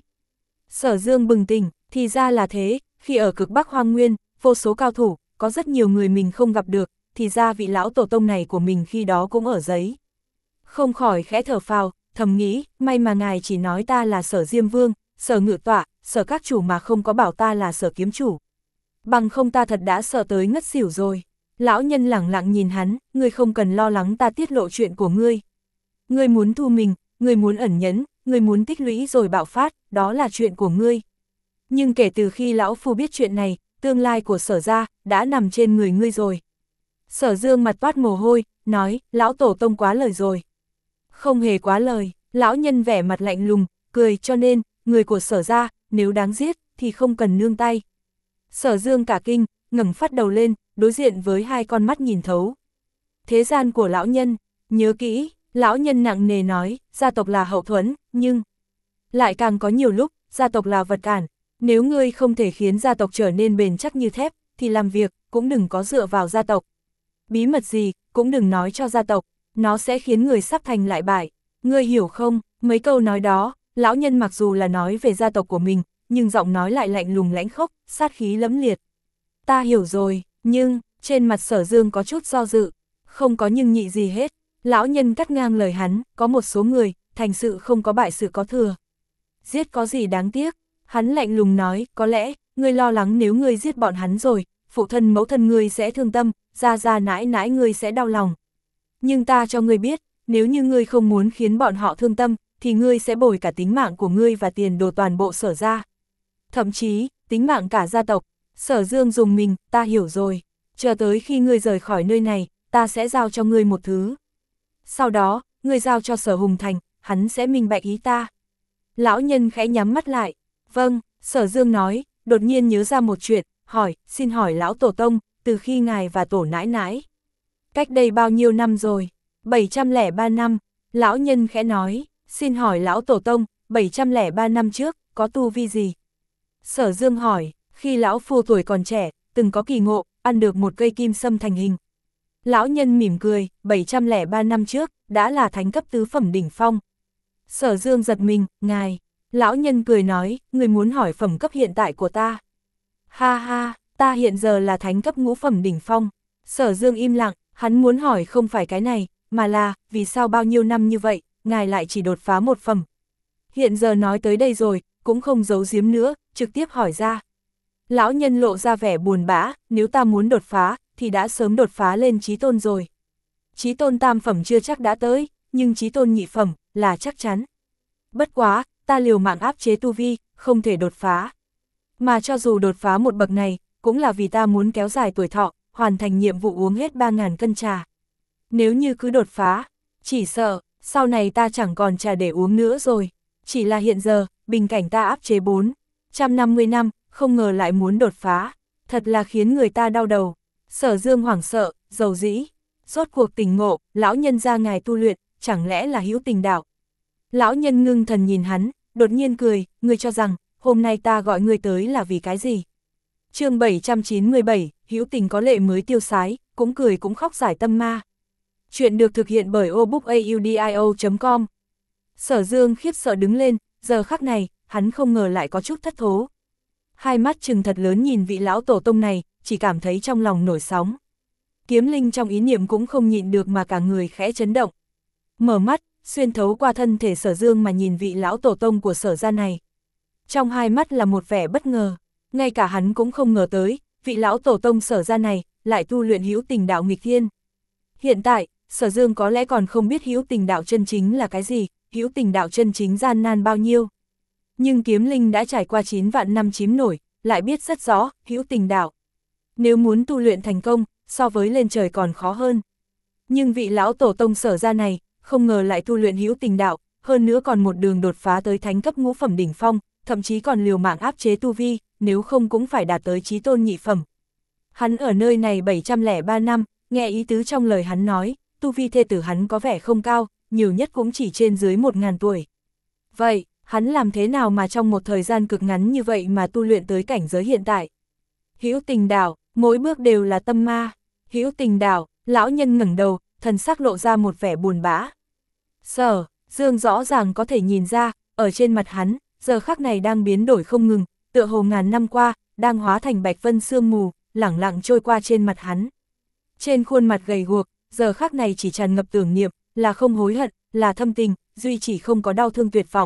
Sở Dương bừng tỉnh, thì ra là thế, khi ở cực Bắc Hoang Nguyên, vô số cao thủ, có rất nhiều người mình không gặp được, thì ra vị lão tổ tông này của mình khi đó cũng ở giấy. Không khỏi khẽ thở phào, thầm nghĩ, may mà ngài chỉ nói ta là Sở Diêm Vương, Sở Ngự Tọa, Sở Các Chủ mà không có bảo ta là Sở Kiếm Chủ. Bằng không ta thật đã sợ tới ngất xỉu rồi. Lão nhân lẳng lặng nhìn hắn, ngươi không cần lo lắng ta tiết lộ chuyện của ngươi. Ngươi muốn thu mình, ngươi muốn ẩn nhẫn, ngươi muốn tích lũy rồi bạo phát, đó là chuyện của ngươi. Nhưng kể từ khi lão phu biết chuyện này, tương lai của Sở gia đã nằm trên người ngươi rồi. Sở Dương mặt toát mồ hôi, nói, lão tổ tông quá lời rồi. Không hề quá lời, lão nhân vẻ mặt lạnh lùng, cười, cho nên, người của Sở gia, nếu đáng giết, thì không cần nương tay. Sở Dương cả kinh, ngẩng phát đầu lên, đối diện với hai con mắt nhìn thấu. Thế gian của lão nhân, nhớ kỹ, lão nhân nặng nề nói, gia tộc là hậu thuẫn, nhưng lại càng có nhiều lúc, gia tộc là vật cản. Nếu ngươi không thể khiến gia tộc trở nên bền chắc như thép, thì làm việc, cũng đừng có dựa vào gia tộc. Bí mật gì, cũng đừng nói cho gia tộc, nó sẽ khiến người sắp thành lại bại. Ngươi hiểu không, mấy câu nói đó, lão nhân mặc dù là nói về gia tộc của mình, nhưng giọng nói lại lạnh lùng lãnh khốc, sát khí lẫm liệt. Ta hiểu rồi, nhưng, trên mặt Sở Dương có chút do dự, không có nhưng nhị gì hết. Lão nhân cắt ngang lời hắn, có một số người, thành sự không có bại sự có thừa. Giết có gì đáng tiếc, hắn lạnh lùng nói, có lẽ, ngươi lo lắng nếu ngươi giết bọn hắn rồi, phụ thân mẫu thân ngươi sẽ thương tâm, gia gia nãi nãi ngươi sẽ đau lòng. Nhưng ta cho ngươi biết, nếu như ngươi không muốn khiến bọn họ thương tâm, thì ngươi sẽ bồi cả tính mạng của ngươi và tiền đồ toàn bộ Sở gia. Thậm chí, tính mạng cả gia tộc. Sở Dương dùng mình, ta hiểu rồi. Chờ tới khi ngươi rời khỏi nơi này, ta sẽ giao cho ngươi một thứ. Sau đó, ngươi giao cho Sở Hùng Thành, hắn sẽ minh bạch ý ta. Lão nhân khẽ nhắm mắt lại. Vâng, Sở Dương nói, đột nhiên nhớ ra một chuyện, hỏi, xin hỏi lão tổ tông, từ khi ngài và tổ nãi nãi. Cách đây bao nhiêu năm rồi? bảy trăm lẻ ba năm, lão nhân khẽ nói, xin hỏi lão tổ tông, bảy trăm lẻ ba năm trước, có tu vi gì? Sở Dương hỏi, khi lão phu tuổi còn trẻ, từng có kỳ ngộ, ăn được một cây kim sâm thành hình. Lão nhân mỉm cười, bảy trăm lẻ ba năm trước, đã là thánh cấp tứ phẩm đỉnh phong. Sở Dương giật mình, ngài. Lão nhân cười nói, người muốn hỏi phẩm cấp hiện tại của ta. Ha ha, ta hiện giờ là thánh cấp ngũ phẩm đỉnh phong. Sở Dương im lặng, hắn muốn hỏi không phải cái này, mà là, vì sao bao nhiêu năm như vậy, ngài lại chỉ đột phá một phẩm. Hiện giờ nói tới đây rồi, cũng không giấu giếm nữa, trực tiếp hỏi ra. Lão nhân lộ ra vẻ buồn bã, nếu ta muốn đột phá, thì đã sớm đột phá lên chí tôn rồi. Chí tôn tam phẩm chưa chắc đã tới, nhưng chí tôn nhị phẩm, là chắc chắn. Bất quá, ta liều mạng áp chế tu vi, không thể đột phá. Mà cho dù đột phá một bậc này, cũng là vì ta muốn kéo dài tuổi thọ, hoàn thành nhiệm vụ uống hết ba ngàn cân trà. Nếu như cứ đột phá, chỉ sợ, sau này ta chẳng còn trà để uống nữa rồi. Chỉ là hiện giờ, bình cảnh ta áp chế bốn trăm năm mươi năm, không ngờ lại muốn đột phá, thật là khiến người ta đau đầu. Sở Dương hoảng sợ, dầu dĩ, rốt cuộc tỉnh ngộ, lão nhân ra ngài tu luyện, chẳng lẽ là hữu tình đạo. Lão nhân ngưng thần nhìn hắn, đột nhiên cười, ngươi cho rằng, hôm nay ta gọi ngươi tới là vì cái gì? Chương bảy trăm chín mươi bảy, hữu tình có lệ mới tiêu sái, cũng cười cũng khóc giải tâm ma. Chuyện được thực hiện bởi obookaudio chấm com. Sở Dương khiếp sợ đứng lên, giờ khắc này, hắn không ngờ lại có chút thất thố. Hai mắt trừng thật lớn nhìn vị lão tổ tông này, chỉ cảm thấy trong lòng nổi sóng. Kiếm linh trong ý niệm cũng không nhịn được mà cả người khẽ chấn động. Mở mắt, xuyên thấu qua thân thể Sở Dương mà nhìn vị lão tổ tông của Sở gia này. Trong hai mắt là một vẻ bất ngờ, ngay cả hắn cũng không ngờ tới, vị lão tổ tông Sở gia này lại tu luyện hữu tình đạo nghịch thiên. Hiện tại, Sở Dương có lẽ còn không biết hữu tình đạo chân chính là cái gì, hữu tình đạo chân chính gian nan bao nhiêu. Nhưng kiếm linh đã trải qua chín vạn năm chìm nổi, lại biết rất rõ, hữu tình đạo. Nếu muốn tu luyện thành công, so với lên trời còn khó hơn. Nhưng vị lão tổ tông Sở gia này, không ngờ lại tu luyện hữu tình đạo, hơn nữa còn một đường đột phá tới thánh cấp ngũ phẩm đỉnh phong, thậm chí còn liều mạng áp chế tu vi, nếu không cũng phải đạt tới chí tôn nhị phẩm. Hắn ở nơi này bảy trăm lẻ ba năm, nghe ý tứ trong lời hắn nói, tu vi thê tử hắn có vẻ không cao, nhiều nhất cũng chỉ trên dưới một ngàn tuổi. Vậy, hắn làm thế nào mà trong một thời gian cực ngắn như vậy mà tu luyện tới cảnh giới hiện tại? Hữu tình đạo, mỗi bước đều là tâm ma. Hữu tình đạo, lão nhân ngẩng đầu, thần sắc lộ ra một vẻ buồn bã. Sở Dương rõ ràng có thể nhìn ra, ở trên mặt hắn, giờ khắc này đang biến đổi không ngừng, tựa hồ ngàn năm qua, đang hóa thành bạch vân sương mù, lẳng lặng trôi qua trên mặt hắn. Trên khuôn mặt gầy guộc, giờ khắc này chỉ tràn ngập tưởng niệm, là không hối hận, là thâm tình, duy chỉ không có đau thương tuyệt vọng.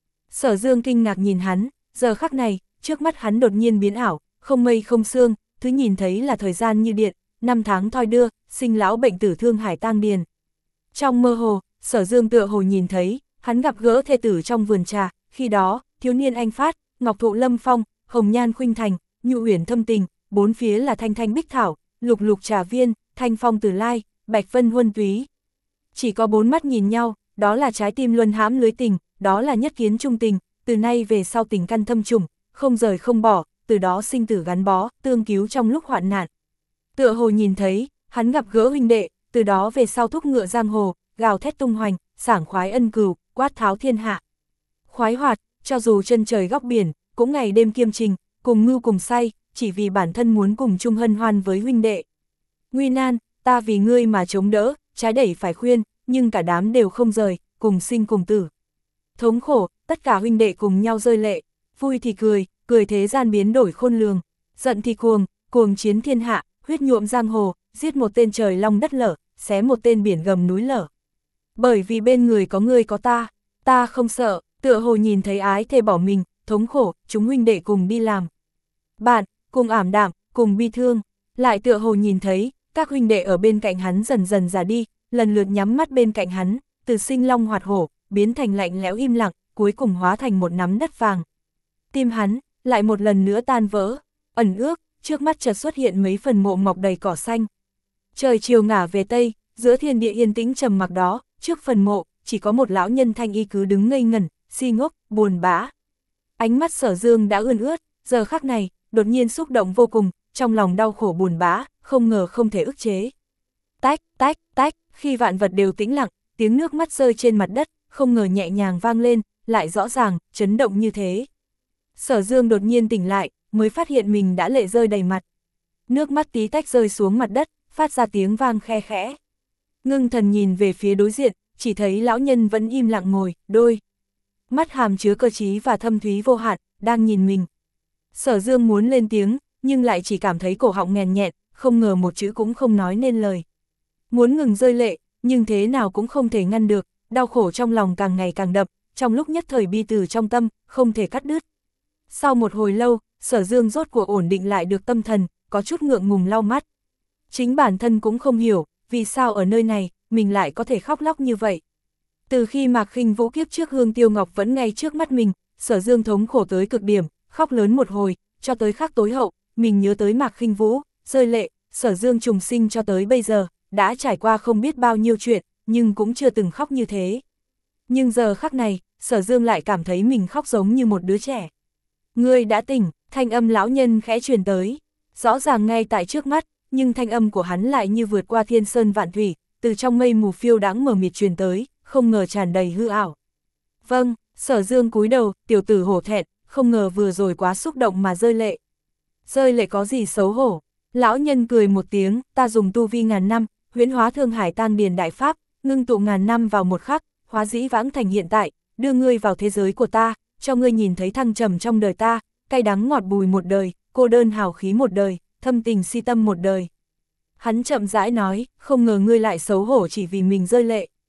Sở Dương kinh ngạc nhìn hắn, giờ khắc này, trước mắt hắn đột nhiên biến ảo, không mây không sương, thứ nhìn thấy là thời gian như điện, năm tháng thoi đưa, sinh lão bệnh tử thương hải tang điền. Trong mơ hồ, Sở Dương tựa hồ nhìn thấy, hắn gặp gỡ thê tử trong vườn trà, khi đó, thiếu niên anh phát, ngọc thụ lâm phong, hồng nhan khuynh thành, nhu uyển thâm tình, bốn phía là thanh thanh bích thảo, lục lục trà viên, thanh phong tử lai, bạch vân huân túy. Chỉ có bốn mắt nhìn nhau, đó là trái tim luân hãm lưới tình, đó là nhất kiến trung tình, từ nay về sau tình căn thâm trùng, không rời không bỏ, từ đó sinh tử gắn bó, tương cứu trong lúc hoạn nạn. Tựa hồ nhìn thấy, hắn gặp gỡ huynh đệ, từ đó về sau thúc ngựa giang hồ, gào thét tung hoành, sảng khoái ân cừu, quát tháo thiên hạ. Khoái hoạt, cho dù chân trời góc biển, cũng ngày đêm kiêm trình, cùng ngưu cùng say, chỉ vì bản thân muốn cùng chung hân hoan với huynh đệ. Nguy nan, ta vì ngươi mà chống đỡ, trái đẩy phải khuyên, nhưng cả đám đều không rời, cùng sinh cùng tử. Thống khổ, tất cả huynh đệ cùng nhau rơi lệ, vui thì cười, cười thế gian biến đổi khôn lường, giận thì cuồng, cuồng chiến thiên hạ, huyết nhuộm giang hồ, giết một tên trời long đất lở, xé một tên biển gầm núi lở. Bởi vì bên người có ngươi có ta, ta không sợ, tựa hồ nhìn thấy ái thề bỏ mình, thống khổ, chúng huynh đệ cùng đi làm. Bạn, cùng ảm đạm, cùng bi thương, lại tựa hồ nhìn thấy, các huynh đệ ở bên cạnh hắn dần dần già đi, lần lượt nhắm mắt bên cạnh hắn, từ sinh long hoạt hổ, biến thành lạnh lẽo im lặng, cuối cùng hóa thành một nắm đất vàng. Tim hắn, lại một lần nữa tan vỡ, ẩn ước, trước mắt chợt xuất hiện mấy phần mộ mọc đầy cỏ xanh. Trời chiều ngả về tây, giữa thiên địa yên tĩnh trầm mặc đó, trước phần mộ, chỉ có một lão nhân thanh y cứ đứng ngây ngẩn, si ngốc, buồn bã. Ánh mắt Sở Dương đã ươn ướt, giờ khắc này, đột nhiên xúc động vô cùng, trong lòng đau khổ buồn bã, không ngờ không thể ức chế. Tách, tách, tách, khi vạn vật đều tĩnh lặng, tiếng nước mắt rơi trên mặt đất, không ngờ nhẹ nhàng vang lên, lại rõ ràng, chấn động như thế. Sở Dương đột nhiên tỉnh lại, mới phát hiện mình đã lệ rơi đầy mặt. Nước mắt tí tách rơi xuống mặt đất, phát ra tiếng vang khe khẽ. Ngưng thần nhìn về phía đối diện, chỉ thấy lão nhân vẫn im lặng ngồi, đôi mắt hàm chứa cơ trí và thâm thúy vô hạn, đang nhìn mình. Sở Dương muốn lên tiếng, nhưng lại chỉ cảm thấy cổ họng nghèn nghẹn, không ngờ một chữ cũng không nói nên lời. Muốn ngừng rơi lệ, nhưng thế nào cũng không thể ngăn được, đau khổ trong lòng càng ngày càng đậm, trong lúc nhất thời bi từ trong tâm, không thể cắt đứt. Sau một hồi lâu, Sở Dương rốt cuộc ổn định lại được tâm thần, có chút ngượng ngùng lau mắt. Chính bản thân cũng không hiểu, vì sao ở nơi này, mình lại có thể khóc lóc như vậy. Từ khi Mạc Khinh Vũ kiếp trước Hương Tiêu Ngọc vẫn ngay trước mắt mình, Sở Dương thống khổ tới cực điểm, khóc lớn một hồi, cho tới khắc tối hậu, mình nhớ tới Mạc Khinh Vũ, rơi lệ, Sở Dương trùng sinh cho tới bây giờ, đã trải qua không biết bao nhiêu chuyện, nhưng cũng chưa từng khóc như thế. Nhưng giờ khắc này, Sở Dương lại cảm thấy mình khóc giống như một đứa trẻ. Ngươi đã tỉnh, thanh âm lão nhân khẽ truyền tới, rõ ràng ngay tại trước mắt, nhưng thanh âm của hắn lại như vượt qua thiên sơn vạn thủy, từ trong mây mù phiêu đáng mờ mịt truyền tới, không ngờ tràn đầy hư ảo. Vâng, Sở Dương cúi đầu, tiểu tử hổ thẹn, không ngờ vừa rồi quá xúc động mà rơi lệ. Rơi lệ có gì xấu hổ? Lão nhân cười một tiếng, ta dùng tu vi ngàn năm, huyễn hóa thương hải tang điền đại pháp, ngưng tụ ngàn năm vào một khắc, hóa dĩ vãng thành hiện tại, đưa ngươi vào thế giới của ta, cho ngươi nhìn thấy thăng trầm trong đời ta, cay đắng ngọt bùi một đời, cô đơn hào khí một đời, thâm tình si tâm một đời. Hắn chậm rãi nói, không ngờ ngươi lại xấu hổ chỉ vì mình rơi lệ.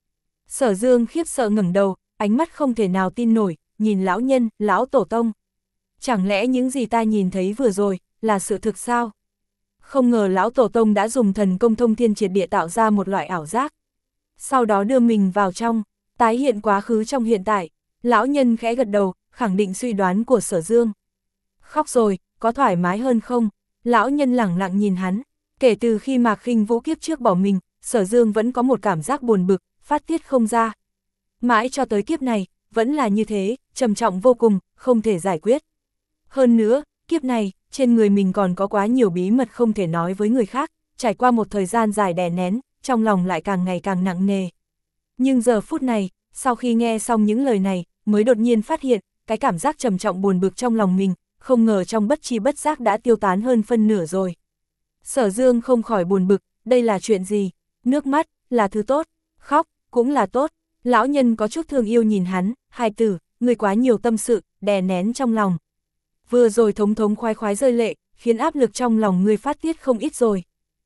Sở Dương khiếp sợ ngẩng đầu, ánh mắt không thể nào tin nổi, nhìn lão nhân, lão tổ tông. Chẳng lẽ những gì ta nhìn thấy vừa rồi, là sự thực sao? Không ngờ lão tổ tông đã dùng thần công thông thiên triệt địa tạo ra một loại ảo giác. Sau đó đưa mình vào trong, tái hiện quá khứ trong hiện tại. Lão nhân khẽ gật đầu, khẳng định suy đoán của Sở Dương. Khóc rồi, có thoải mái hơn không? Lão nhân lẳng lặng nhìn hắn. Kể từ khi Mạc Khinh Vũ kiếp trước bỏ mình, Sở Dương vẫn có một cảm giác buồn bực, phát tiết không ra. Mãi cho tới kiếp này, vẫn là như thế, trầm trọng vô cùng, không thể giải quyết. Hơn nữa, kiếp này, trên người mình còn có quá nhiều bí mật không thể nói với người khác, trải qua một thời gian dài đè nén, trong lòng lại càng ngày càng nặng nề. Nhưng giờ phút này, sau khi nghe xong những lời này, mới đột nhiên phát hiện, cái cảm giác trầm trọng buồn bực trong lòng mình, không ngờ trong bất chi bất giác đã tiêu tán hơn phân nửa rồi. Sở Dương không khỏi buồn bực, đây là chuyện gì? Nước mắt, là thứ tốt, khóc, cũng là tốt. Lão nhân có chút thương yêu nhìn hắn, hài tử, người quá nhiều tâm sự, đè nén trong lòng. Vừa rồi thống thống khoái khoái rơi lệ, khiến áp lực trong lòng ngươi phát tiết không ít rồi.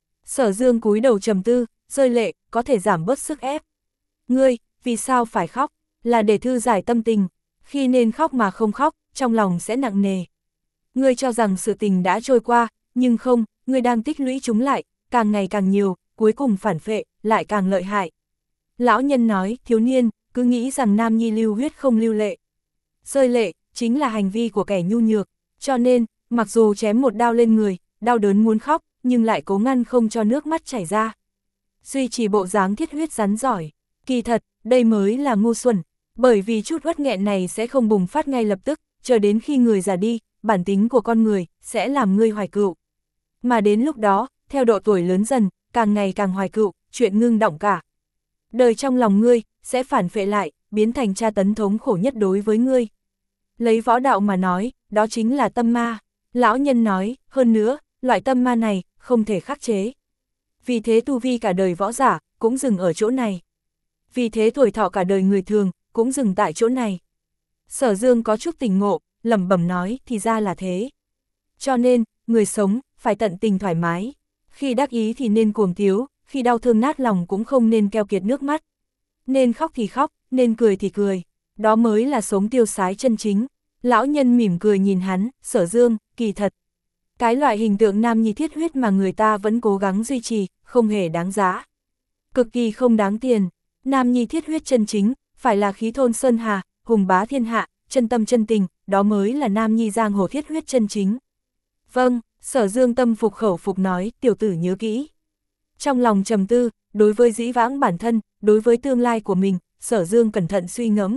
Sở Dương cúi đầu trầm tư, rơi lệ, có thể giảm bớt sức ép. Ngươi, vì sao phải khóc? Là để thư giải tâm tình. Khi nên khóc mà không khóc, trong lòng sẽ nặng nề. Ngươi cho rằng sự tình đã trôi qua, nhưng không, ngươi đang tích lũy chúng lại, càng ngày càng nhiều, cuối cùng phản phệ, lại càng lợi hại. Lão nhân nói, thiếu niên, cứ nghĩ rằng nam nhi lưu huyết không lưu lệ. Rơi lệ, chính là hành vi của kẻ nhu nhược, cho nên, mặc dù chém một đao lên người, đau đớn muốn khóc, nhưng lại cố ngăn không cho nước mắt chảy ra. Duy trì bộ dáng thiết huyết rắn giỏi, kỳ thật, đây mới là ngu xuẩn, bởi vì chút uất nghẹn này sẽ không bùng phát ngay lập tức, chờ đến khi người già đi, bản tính của con người, sẽ làm ngươi hoài cựu. Mà đến lúc đó, theo độ tuổi lớn dần, càng ngày càng hoài cựu, chuyện ngưng động cả. Đời trong lòng ngươi, sẽ phản phệ lại, biến thành tra tấn thống khổ nhất đối với ngươi. Lấy võ đạo mà nói, đó chính là tâm ma. Lão nhân nói, hơn nữa, loại tâm ma này, không thể khắc chế. Vì thế tu vi cả đời võ giả, cũng dừng ở chỗ này. Vì thế tuổi thọ cả đời người thường, cũng dừng tại chỗ này. Sở Dương có chút tỉnh ngộ, lẩm bẩm nói, thì ra là thế. Cho nên, người sống, phải tận tình thoải mái. Khi đắc ý thì nên cuồng tiếu, khi đau thương nát lòng cũng không nên keo kiệt nước mắt. Nên khóc thì khóc, nên cười thì cười. Đó mới là sống tiêu sái chân chính. Lão nhân mỉm cười nhìn hắn, Sở Dương, kỳ thật. Cái loại hình tượng nam nhi thiết huyết mà người ta vẫn cố gắng duy trì, không hề đáng giá. Cực kỳ không đáng tiền. Nam nhi thiết huyết chân chính, phải là khí thôn sơn hà, hùng bá thiên hạ, chân tâm chân tình, đó mới là nam nhi giang hồ thiết huyết chân chính. Vâng, Sở Dương tâm phục khẩu phục nói, tiểu tử nhớ kỹ. Trong lòng trầm tư, đối với dĩ vãng bản thân, đối với tương lai của mình, Sở Dương cẩn thận suy ngẫm.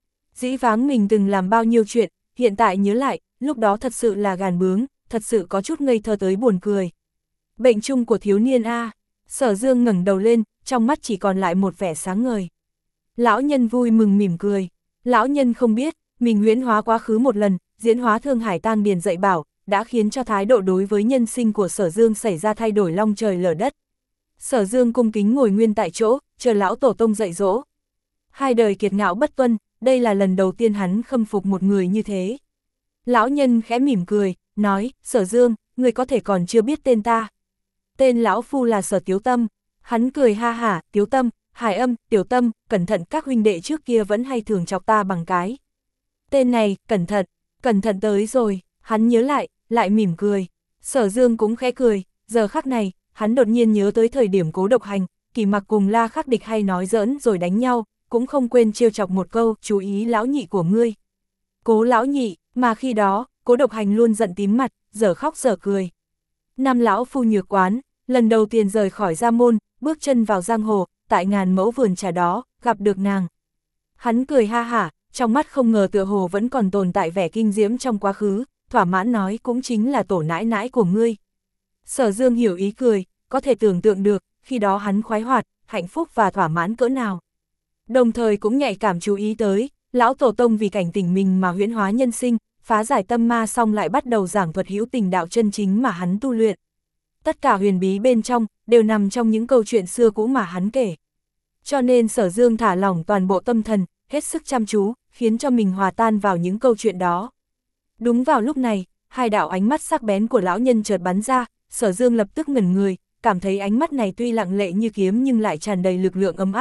Dĩ vãng mình từng làm bao nhiêu chuyện, hiện tại nhớ lại, lúc đó thật sự là gàn bướng, thật sự có chút ngây thơ tới buồn cười. Bệnh chung của thiếu niên A, Sở Dương ngẩng đầu lên, trong mắt chỉ còn lại một vẻ sáng ngời. Lão nhân vui mừng mỉm cười. Lão nhân không biết, mình huyễn hóa quá khứ một lần, diễn hóa Thương Hải Tang Điền dạy bảo, đã khiến cho thái độ đối với nhân sinh của Sở Dương xảy ra thay đổi long trời lở đất. Sở Dương cung kính ngồi nguyên tại chỗ, chờ lão tổ tông dạy dỗ. Hai đời kiệt ngạo bất tuân, đây là lần đầu tiên hắn khâm phục một người như thế. Lão nhân khẽ mỉm cười, nói, Sở Dương, người có thể còn chưa biết tên ta. Tên lão phu là Sở Tiếu Tâm. Hắn cười ha hả, Tiếu Tâm, Hải Âm, Tiểu Tâm, cẩn thận, các huynh đệ trước kia vẫn hay thường chọc ta bằng cái tên này, cẩn thận, cẩn thận tới rồi. Hắn nhớ lại, lại mỉm cười. Sở Dương cũng khẽ cười, giờ khắc này, hắn đột nhiên nhớ tới thời điểm Cố Độc Hành, Kỳ Mặc cùng La Khắc Địch hay nói giỡn rồi đánh nhau, cũng không quên trêu chọc một câu, chú ý lão nhị của ngươi. Cố lão nhị, mà khi đó, Cố Độc Hành luôn giận tím mặt, giờ khóc giờ cười. Năm lão phu nhược quán, lần đầu tiên rời khỏi gia môn, bước chân vào giang hồ, tại ngàn mẫu vườn trà đó, gặp được nàng. Hắn cười ha hả, trong mắt không ngờ tựa hồ vẫn còn tồn tại vẻ kinh diễm trong quá khứ, thỏa mãn nói cũng chính là tổ nãi nãi của ngươi. Sở Dương hiểu ý cười, có thể tưởng tượng được, khi đó hắn khoái hoạt, hạnh phúc và thỏa mãn cỡ nào. Đồng thời cũng nhạy cảm chú ý tới, lão tổ tông vì cảnh tỉnh mình mà huyễn hóa nhân sinh, phá giải tâm ma xong lại bắt đầu giảng thuật hữu tình đạo chân chính mà hắn tu luyện. Tất cả huyền bí bên trong, đều nằm trong những câu chuyện xưa cũ mà hắn kể. Cho nên Sở Dương thả lỏng toàn bộ tâm thần, hết sức chăm chú, khiến cho mình hòa tan vào những câu chuyện đó. Đúng vào lúc này, hai đạo ánh mắt sắc bén của lão nhân chợt bắn ra, Sở Dương lập tức ngẩn người, cảm thấy ánh mắt này tuy lặng lệ như kiếm nhưng lại tràn đầy lực lượng ấm áp,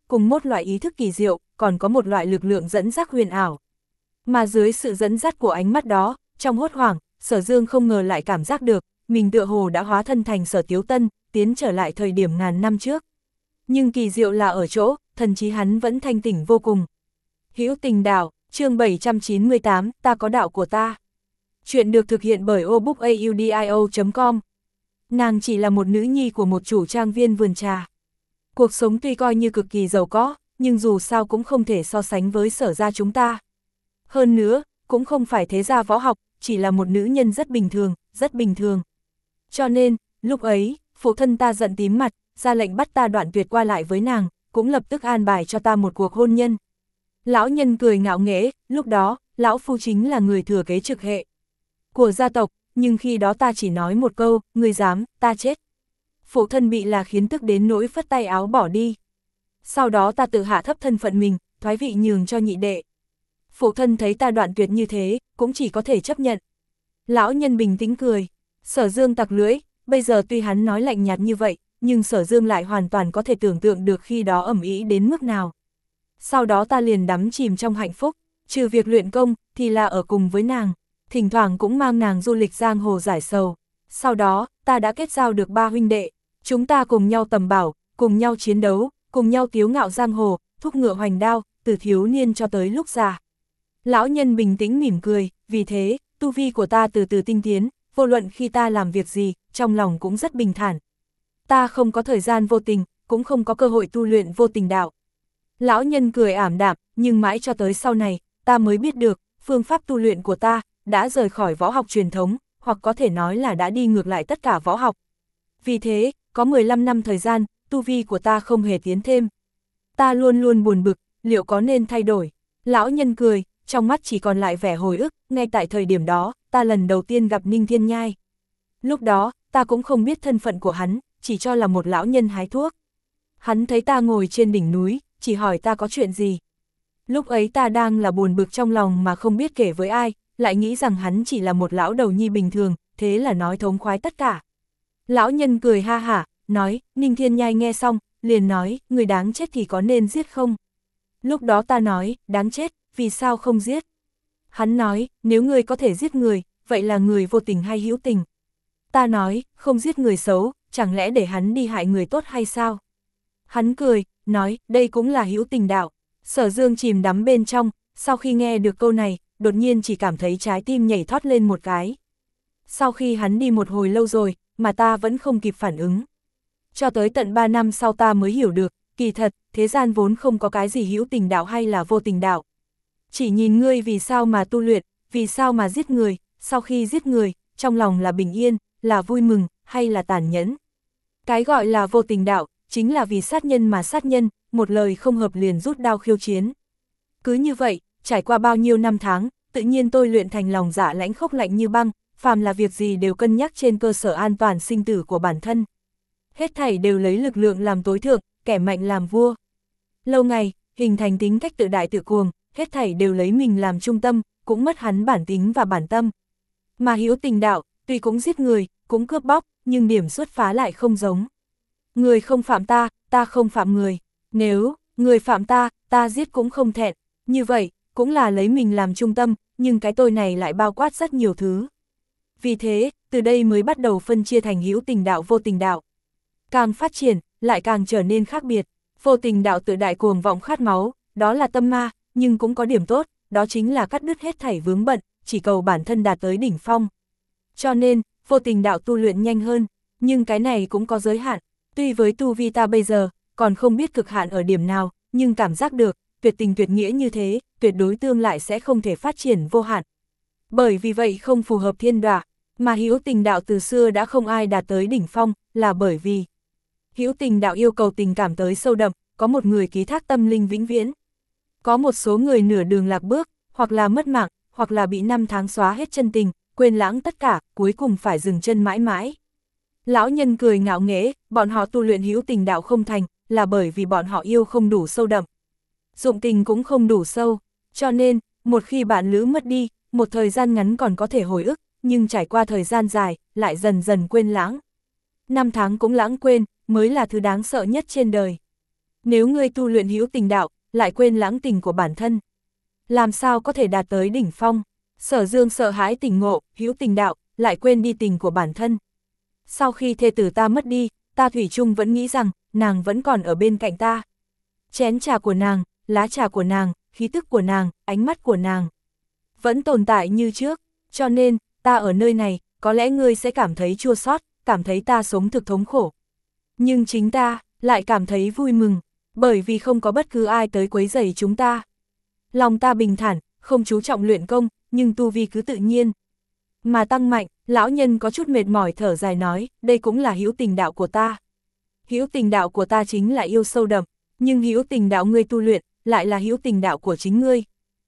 cùng một loại ý thức kỳ diệu, còn có một loại lực lượng dẫn dắt huyền ảo. Mà dưới sự dẫn dắt của ánh mắt đó, trong hốt hoảng, Sở Dương không ngờ lại cảm giác được, mình tựa hồ đã hóa thân thành Sở Tiếu Tân, tiến trở lại thời điểm ngàn năm trước. Nhưng kỳ diệu là ở chỗ, thần trí hắn vẫn thanh tỉnh vô cùng. Hữu Tình Đạo, chương bảy trăm chín mươi tám, ta có đạo của ta. Chuyện được thực hiện bởi obookaudio chấm com. Nàng chỉ là một nữ nhi của một chủ trang viên vườn trà. Cuộc sống tuy coi như cực kỳ giàu có, nhưng dù sao cũng không thể so sánh với Sở gia chúng ta. Hơn nữa, cũng không phải thế gia võ học, chỉ là một nữ nhân rất bình thường, rất bình thường. Cho nên, lúc ấy, phụ thân ta giận tím mặt, ra lệnh bắt ta đoạn tuyệt qua lại với nàng, cũng lập tức an bài cho ta một cuộc hôn nhân. Lão nhân cười ngạo nghễ, lúc đó, lão phu chính là người thừa kế trực hệ của gia tộc, nhưng khi đó ta chỉ nói một câu, ngươi dám, ta chết. Phụ thân bị là khiến tức đến nỗi phất tay áo bỏ đi. Sau đó ta tự hạ thấp thân phận mình, thoái vị nhường cho nhị đệ. Phụ thân thấy ta đoạn tuyệt như thế, cũng chỉ có thể chấp nhận. Lão nhân bình tĩnh cười, Sở Dương tặc lưỡi, bây giờ tuy hắn nói lạnh nhạt như vậy, nhưng Sở Dương lại hoàn toàn có thể tưởng tượng được khi đó ầm ĩ đến mức nào. Sau đó ta liền đắm chìm trong hạnh phúc, trừ việc luyện công, thì là ở cùng với nàng, thỉnh thoảng cũng mang nàng du lịch giang hồ giải sầu. Sau đó, ta đã kết giao được ba huynh đệ, chúng ta cùng nhau tầm bảo, cùng nhau chiến đấu, cùng nhau tiếu ngạo giang hồ, thúc ngựa hoành đao, từ thiếu niên cho tới lúc già. Lão nhân bình tĩnh mỉm cười, vì thế, tu vi của ta từ từ tinh tiến, vô luận khi ta làm việc gì, trong lòng cũng rất bình thản. Ta không có thời gian vô tình, cũng không có cơ hội tu luyện vô tình đạo. Lão nhân cười ảm đạm, nhưng mãi cho tới sau này, ta mới biết được, phương pháp tu luyện của ta, đã rời khỏi võ học truyền thống, hoặc có thể nói là đã đi ngược lại tất cả võ học. Vì thế, có mười lăm năm thời gian, tu vi của ta không hề tiến thêm. Ta luôn luôn buồn bực, liệu có nên thay đổi? Lão nhân cười, trong mắt chỉ còn lại vẻ hồi ức, ngay tại thời điểm đó, ta lần đầu tiên gặp Ninh Thiên Nhai. Lúc đó, ta cũng không biết thân phận của hắn, chỉ cho là một lão nhân hái thuốc. Hắn thấy ta ngồi trên đỉnh núi, chỉ hỏi ta có chuyện gì. Lúc ấy ta đang là buồn bực trong lòng mà không biết kể với ai, lại nghĩ rằng hắn chỉ là một lão đầu nhi bình thường, thế là nói thống khoái tất cả. Lão nhân cười ha hả, nói, Ninh Thiên Nhai nghe xong, liền nói, người đáng chết thì có nên giết không? Lúc đó ta nói, đáng chết, vì sao không giết? Hắn nói, nếu ngươi có thể giết người, vậy là người vô tình hay hữu tình? Ta nói, không giết người xấu, chẳng lẽ để hắn đi hại người tốt hay sao? Hắn cười, nói, đây cũng là hữu tình đạo. Sở Dương chìm đắm bên trong, sau khi nghe được câu này, đột nhiên chỉ cảm thấy trái tim nhảy thoát lên một cái. Sau khi hắn đi một hồi lâu rồi, mà ta vẫn không kịp phản ứng. Cho tới tận ba năm sau ta mới hiểu được, kỳ thật, thế gian vốn không có cái gì hữu tình đạo hay là vô tình đạo. Chỉ nhìn ngươi vì sao mà tu luyện, vì sao mà giết người, sau khi giết người, trong lòng là bình yên, là vui mừng, hay là tàn nhẫn. Cái gọi là vô tình đạo, chính là vì sát nhân mà sát nhân, một lời không hợp liền rút đao khiêu chiến. Cứ như vậy, trải qua bao nhiêu năm tháng, tự nhiên tôi luyện thành lòng dạ lãnh khốc lạnh như băng, phàm là việc gì đều cân nhắc trên cơ sở an toàn sinh tử của bản thân. Hết thảy đều lấy lực lượng làm tối thượng, kẻ mạnh làm vua. Lâu ngày, hình thành tính cách tự đại tự cuồng, hết thảy đều lấy mình làm trung tâm, cũng mất hắn bản tính và bản tâm. Mà hữu tình đạo, tuy cũng giết người, cũng cướp bóc, nhưng điểm xuất phá lại không giống. Người không phạm ta, ta không phạm người. Nếu, người phạm ta, ta giết cũng không thẹn. Như vậy, cũng là lấy mình làm trung tâm, nhưng cái tôi này lại bao quát rất nhiều thứ. Vì thế, từ đây mới bắt đầu phân chia thành hữu tình đạo vô tình đạo. Càng phát triển, lại càng trở nên khác biệt. Vô tình đạo tự đại cuồng vọng khát máu, đó là tâm ma, nhưng cũng có điểm tốt, đó chính là cắt đứt hết thảy vướng bận, chỉ cầu bản thân đạt tới đỉnh phong. Cho nên, vô tình đạo tu luyện nhanh hơn, nhưng cái này cũng có giới hạn. Tuy với tu vi ta bây giờ, còn không biết cực hạn ở điểm nào, nhưng cảm giác được, tuyệt tình tuyệt nghĩa như thế, tuyệt đối tương lại sẽ không thể phát triển vô hạn. Bởi vì vậy không phù hợp thiên đọa, mà hữu tình đạo từ xưa đã không ai đạt tới đỉnh phong, là bởi vì hữu tình đạo yêu cầu tình cảm tới sâu đậm, có một người ký thác tâm linh vĩnh viễn. Có một số người nửa đường lạc bước, hoặc là mất mạng, hoặc là bị năm tháng xóa hết chân tình, quên lãng tất cả, cuối cùng phải dừng chân mãi mãi. Lão nhân cười ngạo nghễ, bọn họ tu luyện hữu tình đạo không thành, là bởi vì bọn họ yêu không đủ sâu đậm. Dụng tình cũng không đủ sâu, cho nên, một khi bạn lữ mất đi, một thời gian ngắn còn có thể hồi ức, nhưng trải qua thời gian dài, lại dần dần quên lãng. Năm tháng cũng lãng quên, mới là thứ đáng sợ nhất trên đời. Nếu ngươi tu luyện hữu tình đạo, lại quên lãng tình của bản thân, làm sao có thể đạt tới đỉnh phong? Sở Dương sợ hãi tỉnh ngộ, hữu tình đạo, lại quên đi tình của bản thân. Sau khi thê tử ta mất đi, ta thủy chung vẫn nghĩ rằng, nàng vẫn còn ở bên cạnh ta. Chén trà của nàng, lá trà của nàng, khí tức của nàng, ánh mắt của nàng, vẫn tồn tại như trước, cho nên, ta ở nơi này, có lẽ ngươi sẽ cảm thấy chua xót, cảm thấy ta sống thực thống khổ. Nhưng chính ta, lại cảm thấy vui mừng, bởi vì không có bất cứ ai tới quấy rầy chúng ta. Lòng ta bình thản, không chú trọng luyện công, nhưng tu vi cứ tự nhiên mà tăng mạnh. Lão nhân có chút mệt mỏi thở dài nói, đây cũng là hữu tình đạo của ta. Hữu tình đạo của ta chính là yêu sâu đậm, nhưng hữu tình đạo ngươi tu luyện, lại là hữu tình đạo của chính ngươi.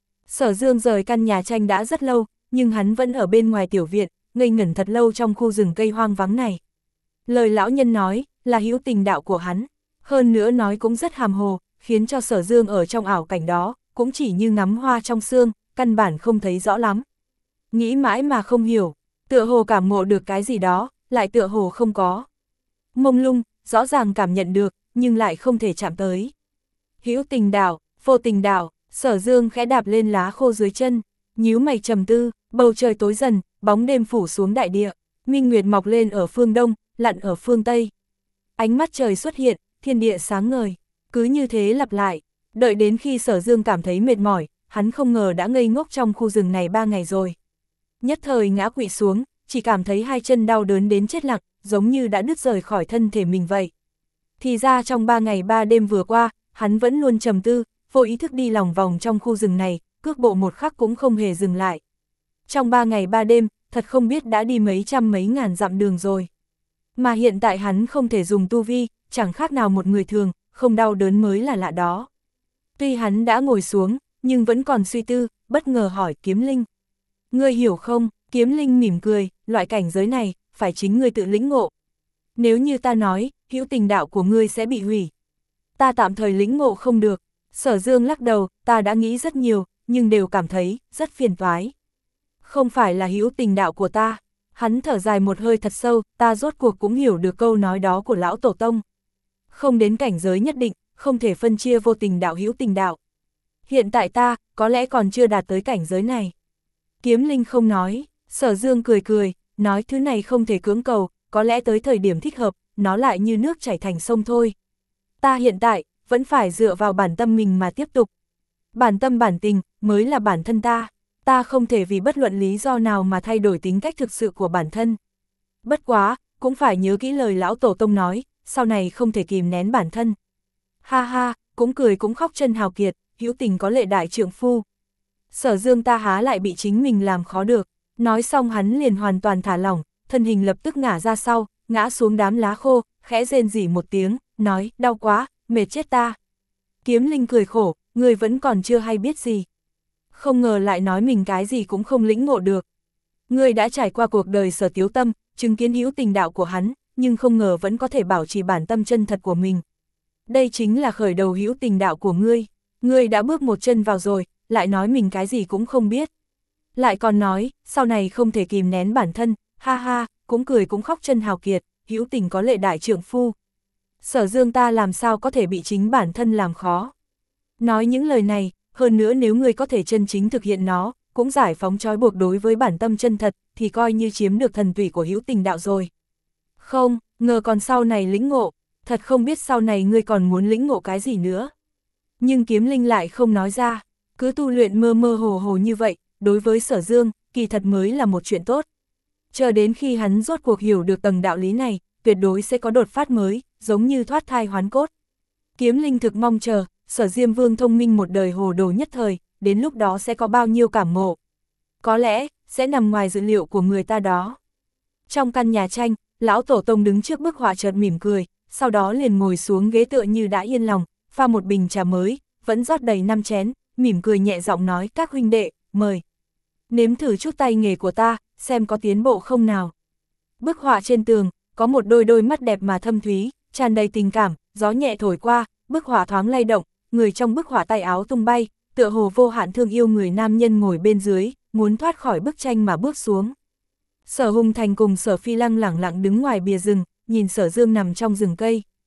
Sở Dương rời căn nhà tranh đã rất lâu, nhưng hắn vẫn ở bên ngoài tiểu viện, ngây ngẩn thật lâu trong khu rừng cây hoang vắng này. Lời lão nhân nói, là hữu tình đạo của hắn, hơn nữa nói cũng rất hàm hồ, khiến cho Sở Dương ở trong ảo cảnh đó, cũng chỉ như ngắm hoa trong sương, căn bản không thấy rõ lắm. Nghĩ mãi mà không hiểu, tựa hồ cảm ngộ được cái gì đó, lại tựa hồ không có. Mông lung, rõ ràng cảm nhận được, nhưng lại không thể chạm tới. Hữu tình đạo, vô tình đạo, Sở Dương khẽ đạp lên lá khô dưới chân, nhíu mày trầm tư, bầu trời tối dần, bóng đêm phủ xuống đại địa, minh nguyệt mọc lên ở phương đông, lặn ở phương tây. Ánh mắt trời xuất hiện, thiên địa sáng ngời, cứ như thế lặp lại, đợi đến khi Sở Dương cảm thấy mệt mỏi, hắn không ngờ đã ngây ngốc trong khu rừng này ba ngày rồi. Nhất thời ngã quỵ xuống, chỉ cảm thấy hai chân đau đớn đến chết lặng, giống như đã đứt rời khỏi thân thể mình vậy. Thì ra trong ba ngày ba đêm vừa qua, hắn vẫn luôn trầm tư, vô ý thức đi lòng vòng trong khu rừng này, cước bộ một khắc cũng không hề dừng lại. Trong ba ngày ba đêm, thật không biết đã đi mấy trăm mấy ngàn dặm đường rồi. Mà hiện tại hắn không thể dùng tu vi, chẳng khác nào một người thường, không đau đớn mới là lạ đó. Tuy hắn đã ngồi xuống, nhưng vẫn còn suy tư, bất ngờ hỏi Kiếm Linh. Ngươi hiểu không? Kiếm Linh mỉm cười, loại cảnh giới này, phải chính ngươi tự lĩnh ngộ. Nếu như ta nói, hữu tình đạo của ngươi sẽ bị hủy, ta tạm thời lĩnh ngộ không được. Sở Dương lắc đầu, ta đã nghĩ rất nhiều, nhưng đều cảm thấy rất phiền toái. Không phải là hữu tình đạo của ta. Hắn thở dài một hơi thật sâu, ta rốt cuộc cũng hiểu được câu nói đó của lão tổ tông. Không đến cảnh giới nhất định, không thể phân chia vô tình đạo hữu tình đạo. Hiện tại ta, có lẽ còn chưa đạt tới cảnh giới này. Kiếm Linh không nói, Sở Dương cười cười, nói thứ này không thể cưỡng cầu, có lẽ tới thời điểm thích hợp, nó lại như nước chảy thành sông thôi. Ta hiện tại, vẫn phải dựa vào bản tâm mình mà tiếp tục. Bản tâm bản tình, mới là bản thân ta. Ta không thể vì bất luận lý do nào mà thay đổi tính cách thực sự của bản thân. Bất quá, cũng phải nhớ kỹ lời lão tổ tông nói, sau này không thể kìm nén bản thân. Ha ha, cũng cười cũng khóc chân hào kiệt, hữu tình có lệ đại trượng phu. Sở Dương ta há lại bị chính mình làm khó được. Nói xong hắn liền hoàn toàn thả lỏng, thân hình lập tức ngã ra sau, ngã xuống đám lá khô, khẽ rên rỉ một tiếng, nói, đau quá, mệt chết ta. Kiếm Linh cười khổ, người vẫn còn chưa hay biết gì. Không ngờ lại nói mình cái gì cũng không lĩnh ngộ được. Ngươi đã trải qua cuộc đời Sở Tiếu Tâm, chứng kiến hữu tình đạo của hắn, nhưng không ngờ vẫn có thể bảo trì bản tâm chân thật của mình. Đây chính là khởi đầu hữu tình đạo của ngươi. Ngươi đã bước một chân vào rồi, lại nói mình cái gì cũng không biết. Lại còn nói, sau này không thể kìm nén bản thân, ha ha, cũng cười cũng khóc chân hào kiệt, hữu tình có lệ đại trượng phu. Sở Dương ta làm sao có thể bị chính bản thân làm khó. Nói những lời này, hơn nữa nếu ngươi có thể chân chính thực hiện nó, cũng giải phóng trói buộc đối với bản tâm chân thật, thì coi như chiếm được thần tủy của hữu tình đạo rồi. Không, ngờ còn sau này lĩnh ngộ, thật không biết sau này ngươi còn muốn lĩnh ngộ cái gì nữa. Nhưng Kiếm Linh lại không nói ra, cứ tu luyện mơ mơ hồ hồ như vậy, đối với Sở Dương, kỳ thật mới là một chuyện tốt. Chờ đến khi hắn rốt cuộc hiểu được tầng đạo lý này, tuyệt đối sẽ có đột phát mới, giống như thoát thai hoán cốt. Kiếm Linh thực mong chờ, Sở Diêm Vương thông minh một đời hồ đồ nhất thời, đến lúc đó sẽ có bao nhiêu cảm ngộ. Có lẽ, sẽ nằm ngoài dự liệu của người ta đó. Trong căn nhà tranh, lão tổ tông đứng trước bức họa chợt mỉm cười, sau đó liền ngồi xuống ghế tựa như đã yên lòng, pha một bình trà mới, vẫn rót đầy năm chén, mỉm cười nhẹ giọng nói, các huynh đệ, mời. Nếm thử chút tay nghề của ta, xem có tiến bộ không nào. Bức họa trên tường, có một đôi đôi mắt đẹp mà thâm thúy, tràn đầy tình cảm, gió nhẹ thổi qua, bức họa thoáng lay động, người trong bức họa tay áo tung bay, tựa hồ vô hạn thương yêu người nam nhân ngồi bên dưới, muốn thoát khỏi bức tranh mà bước xuống. Sở Hùng Thành cùng Sở Phi Lăng lẳng lặng đứng ngoài bìa rừng, nhìn Sở Dương nằm trong rừng cây.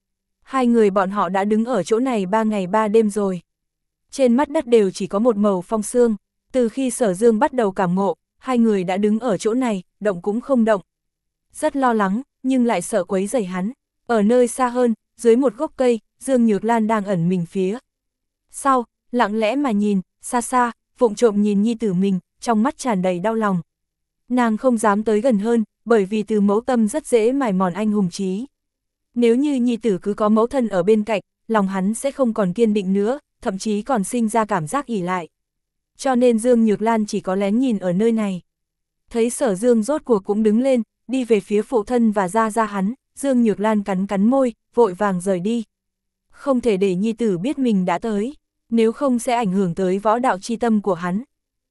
Hai người bọn họ đã đứng ở chỗ này ba ngày ba đêm rồi. Trên mắt đất đều chỉ có một màu phong sương, từ khi Sở Dương bắt đầu cảm ngộ, hai người đã đứng ở chỗ này, động cũng không động. Rất lo lắng, nhưng lại sợ quấy rầy hắn. Ở nơi xa hơn, dưới một gốc cây, Dương Nhược Lan đang ẩn mình phía sau, lặng lẽ mà nhìn, xa xa, vụng trộm nhìn nhi tử mình, trong mắt tràn đầy đau lòng. Nàng không dám tới gần hơn, bởi vì từ mẫu tâm rất dễ mài mòn anh hùng trí. Nếu như nhi tử cứ có mẫu thân ở bên cạnh, lòng hắn sẽ không còn kiên định nữa, thậm chí còn sinh ra cảm giác ỉ lại. Cho nên Dương Nhược Lan chỉ có lén nhìn ở nơi này. Thấy Sở Dương rốt cuộc cũng đứng lên, đi về phía phụ thân và ra ra hắn, Dương Nhược Lan cắn cắn môi, vội vàng rời đi. Không thể để nhi tử biết mình đã tới, nếu không sẽ ảnh hưởng tới võ đạo chi tâm của hắn.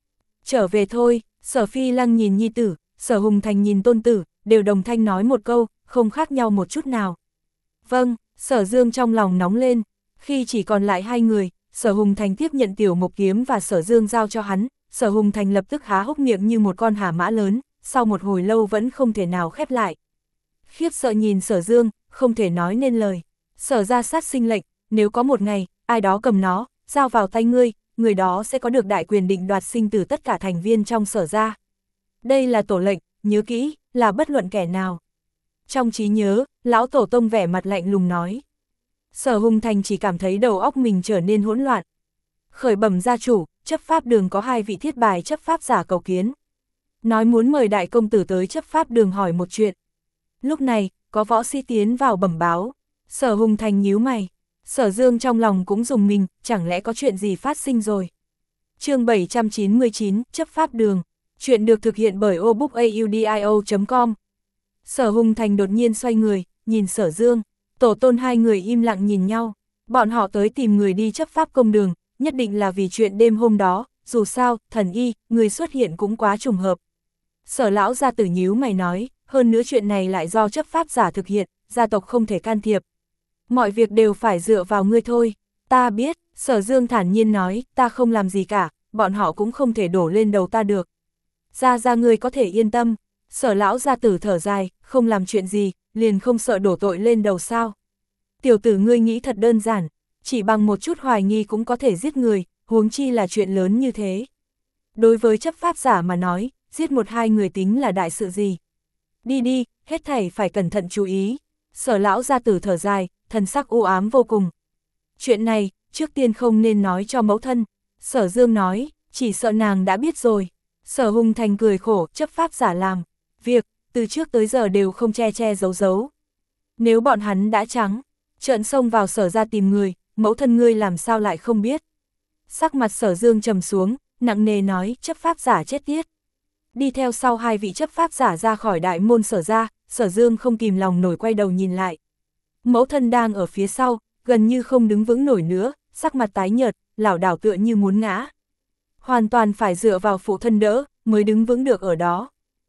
Trở về thôi, Sở Phi Lăng nhìn nhi tử, Sở Hùng Thành nhìn tôn tử, đều đồng thanh nói một câu, không khác nhau một chút nào. Vâng, Sở Dương trong lòng nóng lên, khi chỉ còn lại hai người, Sở Hùng Thành tiếp nhận tiểu mộc kiếm và Sở Dương giao cho hắn, Sở Hùng Thành lập tức há hốc miệng như một con hả mã lớn, sau một hồi lâu vẫn không thể nào khép lại. Khiếp sợ nhìn Sở Dương, không thể nói nên lời. Sở ra sát sinh lệnh, nếu có một ngày, ai đó cầm nó, giao vào tay ngươi, người đó sẽ có được đại quyền định đoạt sinh tử tất cả thành viên trong Sở ra. Đây là tổ lệnh, nhớ kỹ, là bất luận kẻ nào. Trong trí nhớ, lão tổ tông vẻ mặt lạnh lùng nói. Sở Hùng Thành chỉ cảm thấy đầu óc mình trở nên hỗn loạn. Khởi bẩm gia chủ, chấp pháp đường có hai vị thiết bài chấp pháp giả cầu kiến. Nói muốn mời đại công tử tới chấp pháp đường hỏi một chuyện. Lúc này, có võ sĩ tiến vào bẩm báo. Sở Hùng Thành nhíu mày. Sở Dương trong lòng cũng rùng mình, chẳng lẽ có chuyện gì phát sinh rồi. Chương bảy trăm chín mươi chín, chấp pháp đường. Chuyện được thực hiện bởi obookaudio chấm com. Sở Hùng Thành đột nhiên xoay người, nhìn Sở Dương. Tổ tôn hai người im lặng nhìn nhau. Bọn họ tới tìm người đi chấp pháp công đường, nhất định là vì chuyện đêm hôm đó, dù sao, thần y, người xuất hiện cũng quá trùng hợp. Sở lão gia tử nhíu mày nói, hơn nữa chuyện này lại do chấp pháp giả thực hiện, gia tộc không thể can thiệp. Mọi việc đều phải dựa vào ngươi thôi. Ta biết, Sở Dương thản nhiên nói, ta không làm gì cả, bọn họ cũng không thể đổ lên đầu ta được. Gia gia ngươi có thể yên tâm. Sở lão gia tử thở dài, không làm chuyện gì, liền không sợ đổ tội lên đầu sao. Tiểu tử ngươi nghĩ thật đơn giản, chỉ bằng một chút hoài nghi cũng có thể giết người, huống chi là chuyện lớn như thế. Đối với chấp pháp giả mà nói, giết một hai người tính là đại sự gì. Đi đi, hết thảy phải cẩn thận chú ý. Sở lão gia tử thở dài, thần sắc u ám vô cùng. Chuyện này, trước tiên không nên nói cho mẫu thân. Sở Dương nói, chỉ sợ nàng đã biết rồi. Sở Hùng Thành cười khổ, chấp pháp giả làm việc, từ trước tới giờ đều không che che giấu giấu. Nếu bọn hắn đã trắng, trợn xông vào Sở ra tìm người, mẫu thân ngươi làm sao lại không biết. Sắc mặt Sở Dương trầm xuống, nặng nề nói, chấp pháp giả chết tiết. Đi theo sau hai vị chấp pháp giả ra khỏi đại môn Sở ra, Sở Dương không kìm lòng nổi quay đầu nhìn lại. Mẫu thân đang ở phía sau, gần như không đứng vững nổi nữa, sắc mặt tái nhợt, lảo đảo tựa như muốn ngã. Hoàn toàn phải dựa vào phụ thân đỡ, mới đứng vững được ở đó.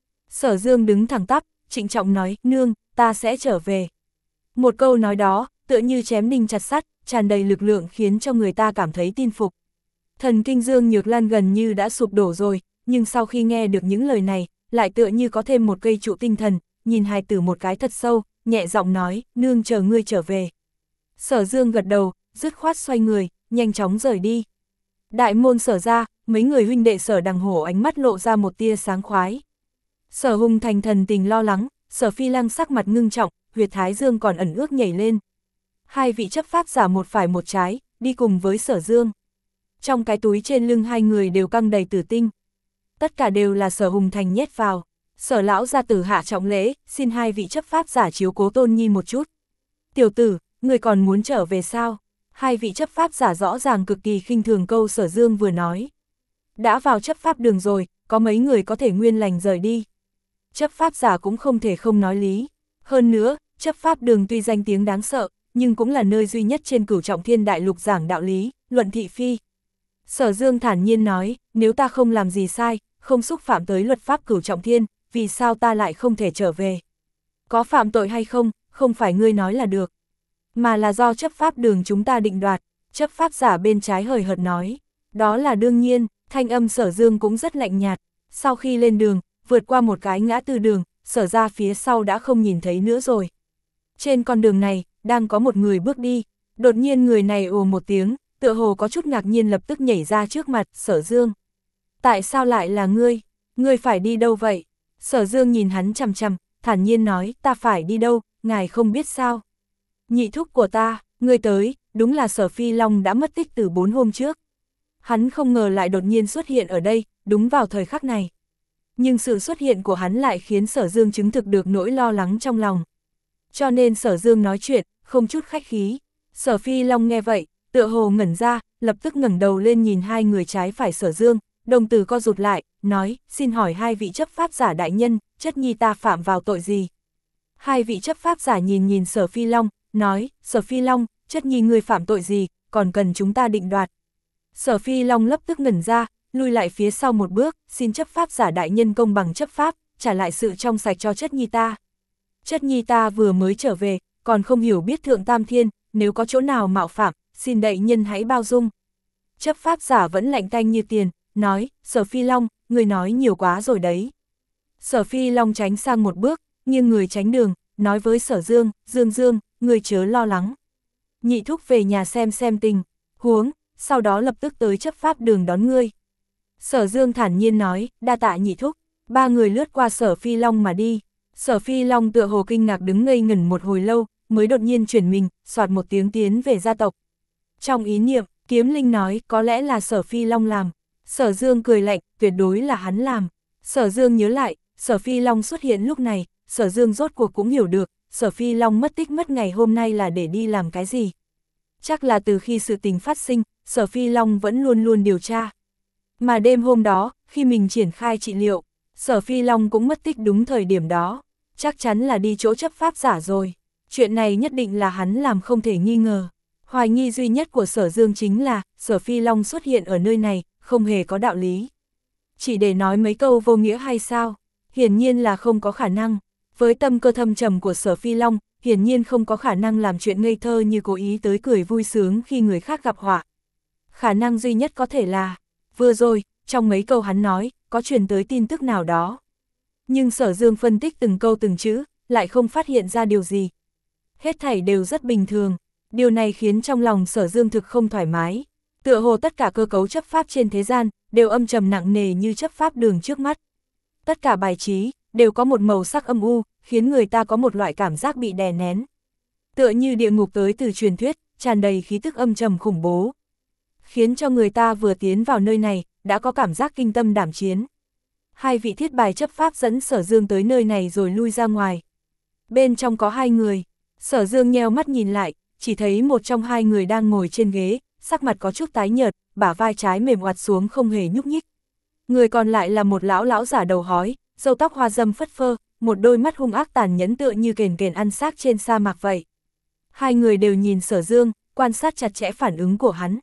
Sở Dương đứng thẳng tắp, trịnh trọng nói, nương, ta sẽ trở về. Một câu nói đó, tựa như chém đinh chặt sắt, tràn đầy lực lượng khiến cho người ta cảm thấy tin phục. Thần kinh Dương Nhược Lan gần như đã sụp đổ rồi, nhưng sau khi nghe được những lời này, lại tựa như có thêm một cây trụ tinh thần, nhìn hài tử một cái thật sâu, nhẹ giọng nói, nương chờ ngươi trở về. Sở Dương gật đầu, dứt khoát xoay người, nhanh chóng rời đi. Đại môn Sở ra, mấy người huynh đệ Sở Đằng Hổ ánh mắt lộ ra một tia sáng khoái. Sở Hùng Thành thần tình lo lắng, Sở Phi Lăng sắc mặt ngưng trọng, huyệt thái dương còn ẩn ước nhảy lên. Hai vị chấp pháp giả một phải một trái, đi cùng với Sở Dương. Trong cái túi trên lưng hai người đều căng đầy tử tinh. Tất cả đều là Sở Hùng Thành nhét vào. Sở lão gia tử hạ trọng lễ, xin hai vị chấp pháp giả chiếu cố Tôn Nhi một chút. Tiểu tử, người còn muốn trở về sao? Hai vị chấp pháp giả rõ ràng cực kỳ khinh thường câu Sở Dương vừa nói. Đã vào chấp pháp đường rồi, có mấy người có thể nguyên lành rời đi. Chấp pháp giả cũng không thể không nói lý. Hơn nữa, chấp pháp đường tuy danh tiếng đáng sợ, nhưng cũng là nơi duy nhất trên cửu trọng thiên đại lục giảng đạo lý, luận thị phi. Sở Dương thản nhiên nói, nếu ta không làm gì sai, không xúc phạm tới luật pháp cửu trọng thiên, vì sao ta lại không thể trở về? Có phạm tội hay không, không phải ngươi nói là được, mà là do chấp pháp đường chúng ta định đoạt. Chấp pháp giả bên trái hời hợt nói, đó là đương nhiên. Thanh âm Sở Dương cũng rất lạnh nhạt. Sau khi lên đường, vượt qua một cái ngã tư đường, Sở ra phía sau đã không nhìn thấy nữa rồi. Trên con đường này, đang có một người bước đi, đột nhiên người này ồ một tiếng, tựa hồ có chút ngạc nhiên lập tức nhảy ra trước mặt, Sở Dương. Tại sao lại là ngươi? Ngươi phải đi đâu vậy? Sở Dương nhìn hắn chằm chằm, thản nhiên nói, ta phải đi đâu, ngài không biết sao? Nhị thúc của ta, ngươi tới, đúng là Sở Phi Long đã mất tích từ bốn hôm trước. Hắn không ngờ lại đột nhiên xuất hiện ở đây, đúng vào thời khắc này. Nhưng sự xuất hiện của hắn lại khiến Sở Dương chứng thực được nỗi lo lắng trong lòng. Cho nên Sở Dương nói chuyện, không chút khách khí. Sở Phi Long nghe vậy, tựa hồ ngẩn ra, lập tức ngẩng đầu lên nhìn hai người trái phải Sở Dương, đồng tử co rụt lại, nói, xin hỏi hai vị chấp pháp giả đại nhân, chất nhi ta phạm vào tội gì? Hai vị chấp pháp giả nhìn nhìn Sở Phi Long, nói, Sở Phi Long, chất nhi ngươi phạm tội gì, còn cần chúng ta định đoạt. Sở Phi Long lập tức ngẩn ra, lui lại phía sau một bước, xin chấp pháp giả đại nhân công bằng chấp pháp, trả lại sự trong sạch cho chất nhi ta. Chất nhi ta vừa mới trở về, còn không hiểu biết thượng tam thiên, nếu có chỗ nào mạo phạm, xin đại nhân hãy bao dung. Chấp pháp giả vẫn lạnh tanh như tiền, nói, Sở Phi Long, người nói nhiều quá rồi đấy. Sở Phi Long tránh sang một bước, nghiêng người tránh đường, nói với Sở Dương, Dương Dương, người chớ lo lắng. Nhị thúc về nhà xem xem tình, huống, sau đó lập tức tới chấp pháp đường đón ngươi. Sở Dương thản nhiên nói, đa tạ nhị thúc, ba người lướt qua Sở Phi Long mà đi. Sở Phi Long tựa hồ kinh ngạc đứng ngây ngẩn một hồi lâu, mới đột nhiên chuyển mình, soạt một tiếng tiến về gia tộc. Trong ý niệm, Kiếm Linh nói, có lẽ là Sở Phi Long làm. Sở Dương cười lạnh, tuyệt đối là hắn làm. Sở Dương nhớ lại, Sở Phi Long xuất hiện lúc này, Sở Dương rốt cuộc cũng hiểu được, Sở Phi Long mất tích mất ngày hôm nay là để đi làm cái gì. Chắc là từ khi sự tình phát sinh, Sở Phi Long vẫn luôn luôn điều tra. Mà đêm hôm đó, khi mình triển khai trị liệu, Sở Phi Long cũng mất tích đúng thời điểm đó. Chắc chắn là đi chỗ chấp pháp giả rồi. Chuyện này nhất định là hắn làm không thể nghi ngờ. Hoài nghi duy nhất của Sở Dương chính là, Sở Phi Long xuất hiện ở nơi này, không hề có đạo lý. Chỉ để nói mấy câu vô nghĩa hay sao? Hiển nhiên là không có khả năng. Với tâm cơ thâm trầm của Sở Phi Long, hiển nhiên không có khả năng làm chuyện ngây thơ như cố ý tới cười vui sướng khi người khác gặp họa. Khả năng duy nhất có thể là, vừa rồi, trong mấy câu hắn nói, có truyền tới tin tức nào đó. Nhưng Sở Dương phân tích từng câu từng chữ, lại không phát hiện ra điều gì. Hết thảy đều rất bình thường, điều này khiến trong lòng Sở Dương thực không thoải mái. Tựa hồ tất cả cơ cấu chấp pháp trên thế gian, đều âm trầm nặng nề như chấp pháp đường trước mắt. Tất cả bài trí, đều có một màu sắc âm u, khiến người ta có một loại cảm giác bị đè nén. Tựa như địa ngục tới từ truyền thuyết, tràn đầy khí tức âm trầm khủng bố. Khiến cho người ta vừa tiến vào nơi này, đã có cảm giác kinh tâm đảm chiến. Hai vị thiết bài chấp pháp dẫn Sở Dương tới nơi này rồi lui ra ngoài. Bên trong có hai người, Sở Dương nheo mắt nhìn lại, chỉ thấy một trong hai người đang ngồi trên ghế, sắc mặt có chút tái nhợt, bả vai trái mềm oặt xuống không hề nhúc nhích. Người còn lại là một lão lão giả đầu hói, râu tóc hoa râm phất phơ, một đôi mắt hung ác tàn nhẫn tựa như kền kền ăn xác trên sa mạc vậy. Hai người đều nhìn Sở Dương, quan sát chặt chẽ phản ứng của hắn.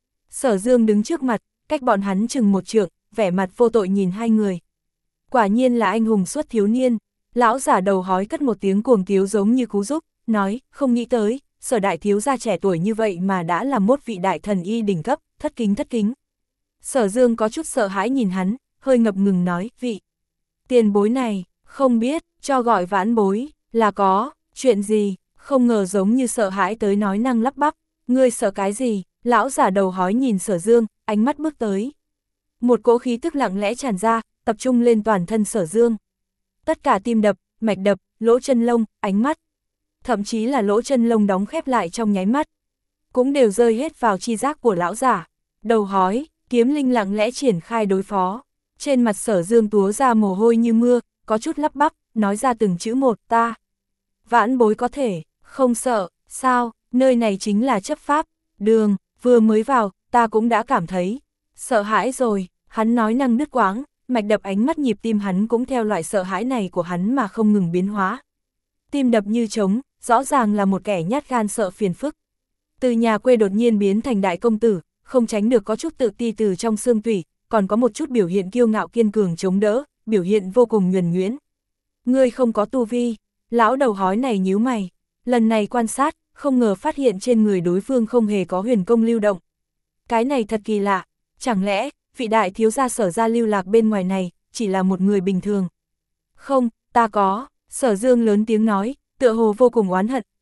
Sở Dương đứng trước mặt, cách bọn hắn chừng một trượng, vẻ mặt vô tội nhìn hai người. Quả nhiên là anh hùng xuất thiếu niên. Lão giả đầu hói cất một tiếng cuồng tiếu giống như cú giúp, nói, không nghĩ tới, Sở đại thiếu gia trẻ tuổi như vậy mà đã là một vị đại thần y đỉnh cấp, thất kính thất kính. Sở Dương có chút sợ hãi nhìn hắn, hơi ngập ngừng nói, vị tiền bối này, không biết, cho gọi vãn bối, là có, chuyện gì, không ngờ giống như sợ hãi tới nói năng lắp bắp, ngươi sợ cái gì, lão giả đầu hói nhìn Sở Dương, ánh mắt bước tới. Một cỗ khí tức lặng lẽ tràn ra, tập trung lên toàn thân Sở Dương. Tất cả tim đập, mạch đập, lỗ chân lông, ánh mắt, thậm chí là lỗ chân lông đóng khép lại trong nháy mắt, cũng đều rơi hết vào chi giác của lão giả. Đầu hói, Kiếm Linh lặng lẽ triển khai đối phó. Trên mặt Sở Dương túa ra mồ hôi như mưa, có chút lắp bắp, nói ra từng chữ một, ta. Vãn bối có thể, không sợ, sao, nơi này chính là chấp pháp, đường, vừa mới vào, ta cũng đã cảm thấy sợ hãi rồi. Hắn nói năng đứt quãng, mạch đập ánh mắt nhịp tim hắn cũng theo loại sợ hãi này của hắn mà không ngừng biến hóa. Tim đập như trống, rõ ràng là một kẻ nhát gan sợ phiền phức. Từ nhà quê đột nhiên biến thành đại công tử, không tránh được có chút tự ti từ trong xương tủy, còn có một chút biểu hiện kiêu ngạo kiên cường chống đỡ, biểu hiện vô cùng nhuần nhuyễn. Ngươi không có tu vi, lão đầu hói này nhíu mày, lần này quan sát, không ngờ phát hiện trên người đối phương không hề có huyền công lưu động. Cái này thật kỳ lạ, chẳng lẽ, vị đại thiếu gia Sở gia lưu lạc bên ngoài này, chỉ là một người bình thường? Không, ta có, Sở Dương lớn tiếng nói, tựa hồ vô cùng oán hận,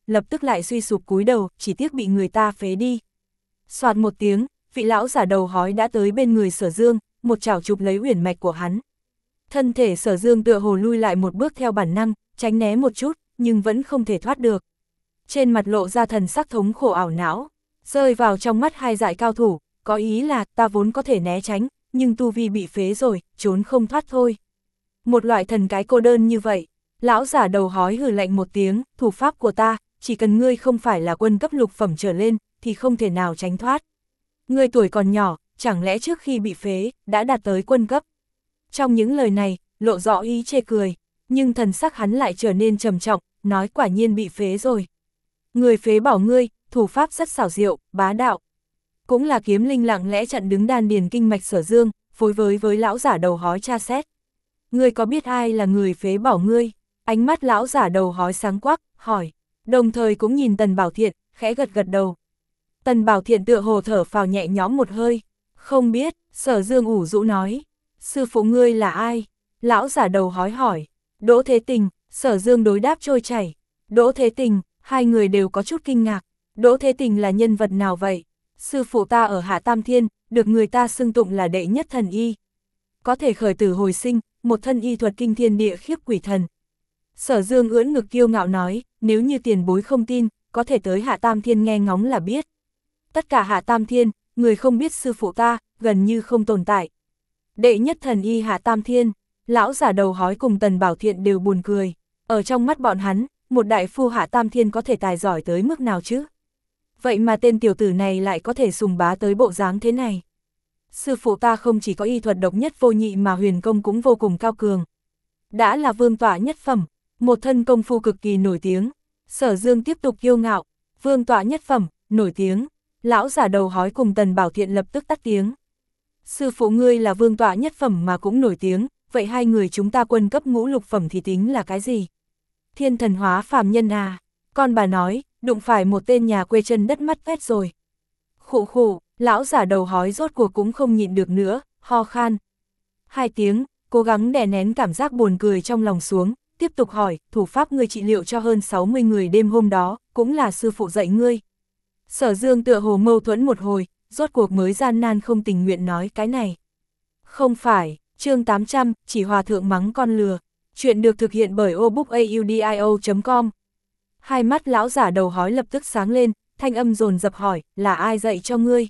lập tức lại suy sụp cúi đầu, chỉ tiếc bị người ta phế đi. Soạt một tiếng, vị lão giả đầu hói đã tới bên người Sở Dương, một chảo chụp lấy uyển mạch của hắn. Thân thể Sở Dương tựa hồ lui lại một bước theo bản năng, tránh né một chút, nhưng vẫn không thể thoát được. Trên mặt lộ ra thần sắc thống khổ ảo não, rơi vào trong mắt hai dại cao thủ, có ý là ta vốn có thể né tránh, nhưng tu vi bị phế rồi, trốn không thoát thôi. Một loại thần cái cô đơn như vậy, lão giả đầu hói hừ lạnh một tiếng, thủ pháp của ta, chỉ cần ngươi không phải là quân cấp lục phẩm trở lên, thì không thể nào tránh thoát. Ngươi tuổi còn nhỏ, chẳng lẽ trước khi bị phế, đã đạt tới quân cấp? Trong những lời này, lộ rõ ý chê cười, nhưng thần sắc hắn lại trở nên trầm trọng, nói quả nhiên bị phế rồi. Người phế bỏ ngươi, thủ pháp rất xảo diệu, bá đạo. Cũng là kiếm linh lặng lẽ chặn đứng đan điền kinh mạch Sở Dương, phối với với lão giả đầu hói tra xét. Ngươi có biết ai là người phế bỏ ngươi? Ánh mắt lão giả đầu hói sáng quắc, hỏi, đồng thời cũng nhìn Tần Bảo Thiện, khẽ gật gật đầu. Tần Bảo Thiện tựa hồ thở phào nhẹ nhõm một hơi, không biết, Sở Dương ủ rũ nói, sư phụ ngươi là ai? Lão giả đầu hói hỏi, Đỗ Thế Tình, Sở Dương đối đáp trôi chảy, Đỗ Thế Tình, hai người đều có chút kinh ngạc, Đỗ Thế Tình là nhân vật nào vậy? Sư phụ ta ở Hạ Tam Thiên, được người ta xưng tụng là đệ nhất thần y. Có thể khởi tử hồi sinh, một thân y thuật kinh thiên địa khiếp quỷ thần. Sở Dương ưỡn ngực kiêu ngạo nói, nếu như tiền bối không tin, có thể tới Hạ Tam Thiên nghe ngóng là biết. Tất cả Hạ Tam Thiên, người không biết sư phụ ta, gần như không tồn tại. Đệ nhất thần y Hạ Tam Thiên, lão giả đầu hói cùng Tần Bảo Thiện đều buồn cười. Ở trong mắt bọn hắn, một đại phu Hạ Tam Thiên có thể tài giỏi tới mức nào chứ? Vậy mà tên tiểu tử này lại có thể sùng bá tới bộ dáng thế này. Sư phụ ta không chỉ có y thuật độc nhất vô nhị mà huyền công cũng vô cùng cao cường. Đã là vương tọa nhất phẩm, một thân công phu cực kỳ nổi tiếng. Sở Dương tiếp tục kiêu ngạo, vương tọa nhất phẩm, nổi tiếng. Lão giả đầu hói cùng Tần Bảo Thiện lập tức tắt tiếng. Sư phụ ngươi là vương tọa nhất phẩm mà cũng nổi tiếng, vậy hai người chúng ta quân cấp ngũ lục phẩm thì tính là cái gì? Thiên thần hóa phàm nhân à? Con bà nói, đụng phải một tên nhà quê chân đất mắt vét rồi. Khụ khụ, lão giả đầu hói rốt cuộc cũng không nhịn được nữa, ho khan. Hai tiếng, cố gắng đè nén cảm giác buồn cười trong lòng xuống, tiếp tục hỏi, thủ pháp ngươi trị liệu cho hơn sáu mươi người đêm hôm đó, cũng là sư phụ dạy ngươi. Sở Dương tựa hồ mâu thuẫn một hồi, rốt cuộc mới gian nan không tình nguyện nói cái này. Không phải, chương tám trăm, chỉ hòa thượng mắng con lừa. Chuyện được thực hiện bởi obookaudio chấm com. Hai mắt lão giả đầu hói lập tức sáng lên, thanh âm dồn dập hỏi, là ai dạy cho ngươi?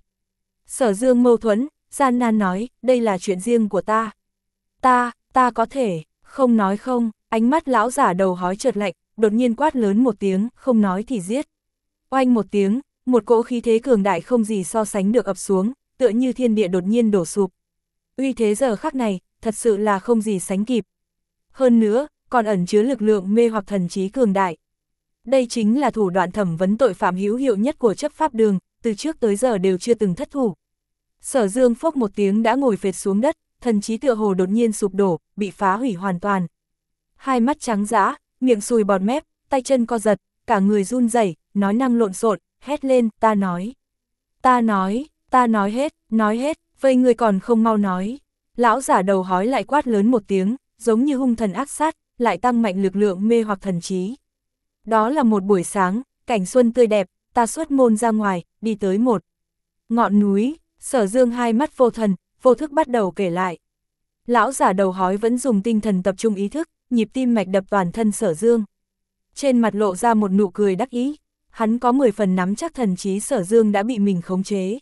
Sở Dương mâu thuẫn, gian nan nói, đây là chuyện riêng của ta. Ta, ta có thể, không nói không, ánh mắt lão giả đầu hói chợt lạnh, đột nhiên quát lớn một tiếng, không nói thì giết. Oanh một tiếng, một cỗ khí thế cường đại không gì so sánh được ập xuống, tựa như thiên địa đột nhiên đổ sụp. Uy thế giờ khắc này, thật sự là không gì sánh kịp. Hơn nữa, còn ẩn chứa lực lượng mê hoặc thần trí cường đại. Đây chính là thủ đoạn thẩm vấn tội phạm hữu hiệu nhất của chấp pháp đường, từ trước tới giờ đều chưa từng thất thủ. Sở Dương phốc một tiếng đã ngồi phệt xuống đất, thần trí tựa hồ đột nhiên sụp đổ, bị phá hủy hoàn toàn. Hai mắt trắng dã, miệng sùi bọt mép, tay chân co giật, cả người run rẩy, nói năng lộn xộn, hét lên, ta nói. Ta nói, ta nói hết, nói hết, vậy người còn không mau nói. Lão giả đầu hói lại quát lớn một tiếng, giống như hung thần ác sát, lại tăng mạnh lực lượng mê hoặc thần trí. Đó là một buổi sáng, cảnh xuân tươi đẹp, ta xuất môn ra ngoài, đi tới một ngọn núi. Sở Dương hai mắt vô thần, vô thức bắt đầu kể lại. Lão giả đầu hói vẫn dùng tinh thần tập trung ý thức, nhịp tim mạch đập toàn thân Sở Dương. Trên mặt lộ ra một nụ cười đắc ý, hắn có mười phần nắm chắc thần trí Sở Dương đã bị mình khống chế.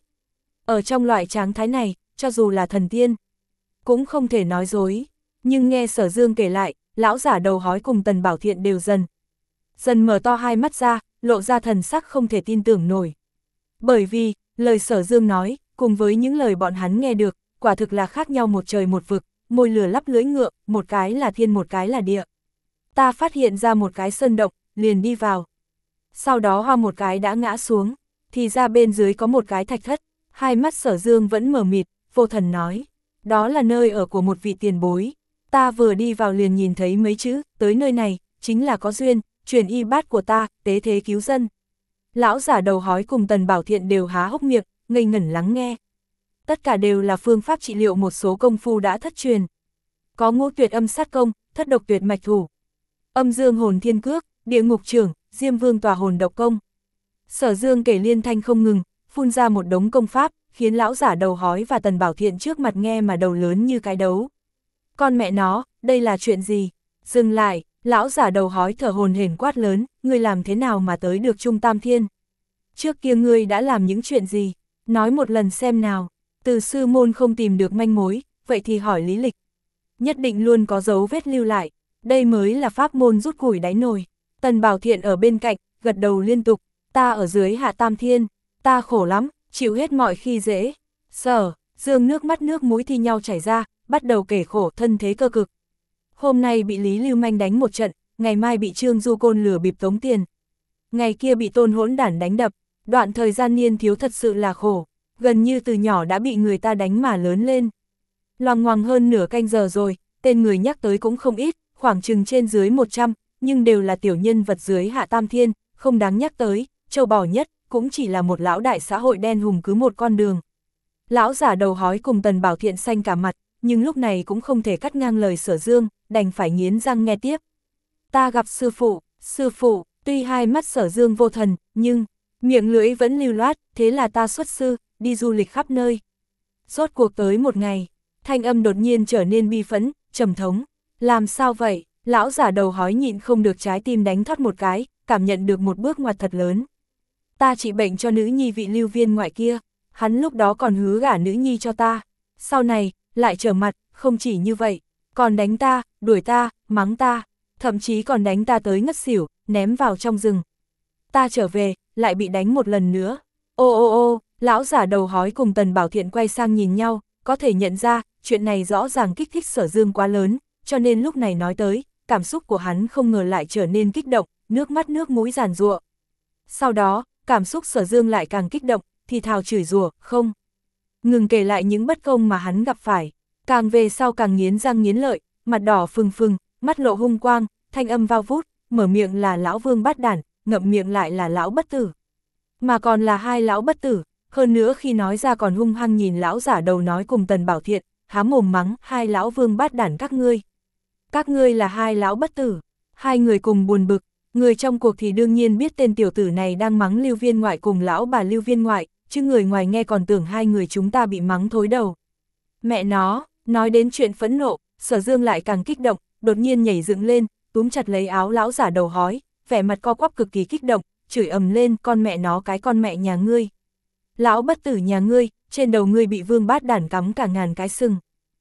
Ở trong loại trạng thái này, cho dù là thần tiên, cũng không thể nói dối. Nhưng nghe Sở Dương kể lại, lão giả đầu hói cùng Tần Bảo Thiện đều dần dần mở to hai mắt ra, lộ ra thần sắc không thể tin tưởng nổi. Bởi vì, lời Sở Dương nói, cùng với những lời bọn hắn nghe được, quả thực là khác nhau một trời một vực, môi lửa lắp lưỡi ngựa, một cái là thiên một cái là địa. Ta phát hiện ra một cái sơn động, liền đi vào. Sau đó hoa một cái đã ngã xuống, thì ra bên dưới có một cái thạch thất, hai mắt Sở Dương vẫn mờ mịt, vô thần nói. Đó là nơi ở của một vị tiền bối. Ta vừa đi vào liền nhìn thấy mấy chữ, tới nơi này, chính là có duyên, truyền y bát của ta, tế thế cứu dân. Lão giả đầu hói cùng Tần Bảo Thiện đều há hốc miệng, ngây ngẩn lắng nghe. Tất cả đều là phương pháp trị liệu một số công phu đã thất truyền. Có ngũ tuyệt âm sát công, thất độc tuyệt mạch thủ, âm dương hồn thiên cước, địa ngục trưởng, Diêm Vương tòa hồn độc công. Sở Dương kể liên thanh không ngừng, phun ra một đống công pháp, khiến lão giả đầu hói và Tần Bảo Thiện trước mặt nghe mà đầu lớn như cái đấu. Con mẹ nó, đây là chuyện gì? Dừng lại, lão giả đầu hói thở hồn hển quát lớn, ngươi làm thế nào mà tới được Trung Tam Thiên? Trước kia ngươi đã làm những chuyện gì? Nói một lần xem nào. Từ sư môn không tìm được manh mối, vậy thì hỏi lý lịch. Nhất định luôn có dấu vết lưu lại, đây mới là pháp môn rút củi đáy nồi. Tần Bảo Thiện ở bên cạnh, gật đầu liên tục, ta ở dưới Hạ Tam Thiên, ta khổ lắm, chịu hết mọi khi dễ. Sở Dương nước mắt nước mũi thi nhau chảy ra, bắt đầu kể khổ thân thế cơ cực. Hôm nay bị Lý Lưu Manh đánh một trận, ngày mai bị Trương Du Côn lừa bịp tống tiền. Ngày kia bị Tôn Hỗn Đản đánh đập, đoạn thời gian niên thiếu thật sự là khổ, gần như từ nhỏ đã bị người ta đánh mà lớn lên. Loằng ngoằng hơn nửa canh giờ rồi, tên người nhắc tới cũng không ít, khoảng chừng trên dưới một trăm, nhưng đều là tiểu nhân vật dưới Hạ Tam Thiên, không đáng nhắc tới, châu bò nhất, cũng chỉ là một lão đại xã hội đen hùng cứ một con đường. Lão giả đầu hói cùng Tần Bảo Thiện xanh cả mặt, nhưng lúc này cũng không thể cắt ngang lời Sở Dương, đành phải nghiến răng nghe tiếp. Ta gặp sư phụ, sư phụ, tuy hai mắt Sở Dương vô thần, nhưng miệng lưỡi vẫn lưu loát, thế là ta xuất sư, đi du lịch khắp nơi. Rốt cuộc tới một ngày, thanh âm đột nhiên trở nên bi phẫn, trầm thống. Làm sao vậy? Lão giả đầu hói nhịn không được trái tim đánh thoát một cái, cảm nhận được một bước ngoặt thật lớn. Ta trị bệnh cho nữ nhi vị Lưu Viên ngoại kia, hắn lúc đó còn hứa gả nữ nhi cho ta. Sau này, lại trở mặt, không chỉ như vậy, còn đánh ta, đuổi ta, mắng ta, thậm chí còn đánh ta tới ngất xỉu, ném vào trong rừng. Ta trở về, lại bị đánh một lần nữa. Ô ô ô, lão giả đầu hói cùng Tần Bảo Thiện quay sang nhìn nhau, có thể nhận ra, chuyện này rõ ràng kích thích Sở Dương quá lớn, cho nên lúc này nói tới, cảm xúc của hắn không ngờ lại trở nên kích động, nước mắt nước mũi giàn giụa. Sau đó, cảm xúc Sở Dương lại càng kích động, thì thào chửi rủa, không ngừng kể lại những bất công mà hắn gặp phải, càng về sau càng nghiến răng nghiến lợi, mặt đỏ phừng phừng, mắt lộ hung quang, thanh âm vao vút, mở miệng là lão Vương Bát Đản, ngậm miệng lại là lão bất tử. Mà còn là hai lão bất tử, hơn nữa khi nói ra còn hung hăng nhìn lão giả đầu nói cùng Tần Bảo Thiện, há mồm mắng, hai lão Vương Bát Đản các ngươi. Các ngươi là hai lão bất tử. Hai người cùng buồn bực, người trong cuộc thì đương nhiên biết tên tiểu tử này đang mắng Lưu Viên ngoại cùng lão bà Lưu Viên ngoại, chứ người ngoài nghe còn tưởng hai người chúng ta bị mắng thối đầu. Mẹ nó, nói đến chuyện phẫn nộ, Sở Dương lại càng kích động, đột nhiên nhảy dựng lên, túm chặt lấy áo lão giả đầu hói, vẻ mặt co quắp cực kỳ kích động, chửi ầm lên, con mẹ nó cái con mẹ nhà ngươi. Lão bất tử nhà ngươi, trên đầu ngươi bị Vương Bát Đản cắm cả ngàn cái sừng.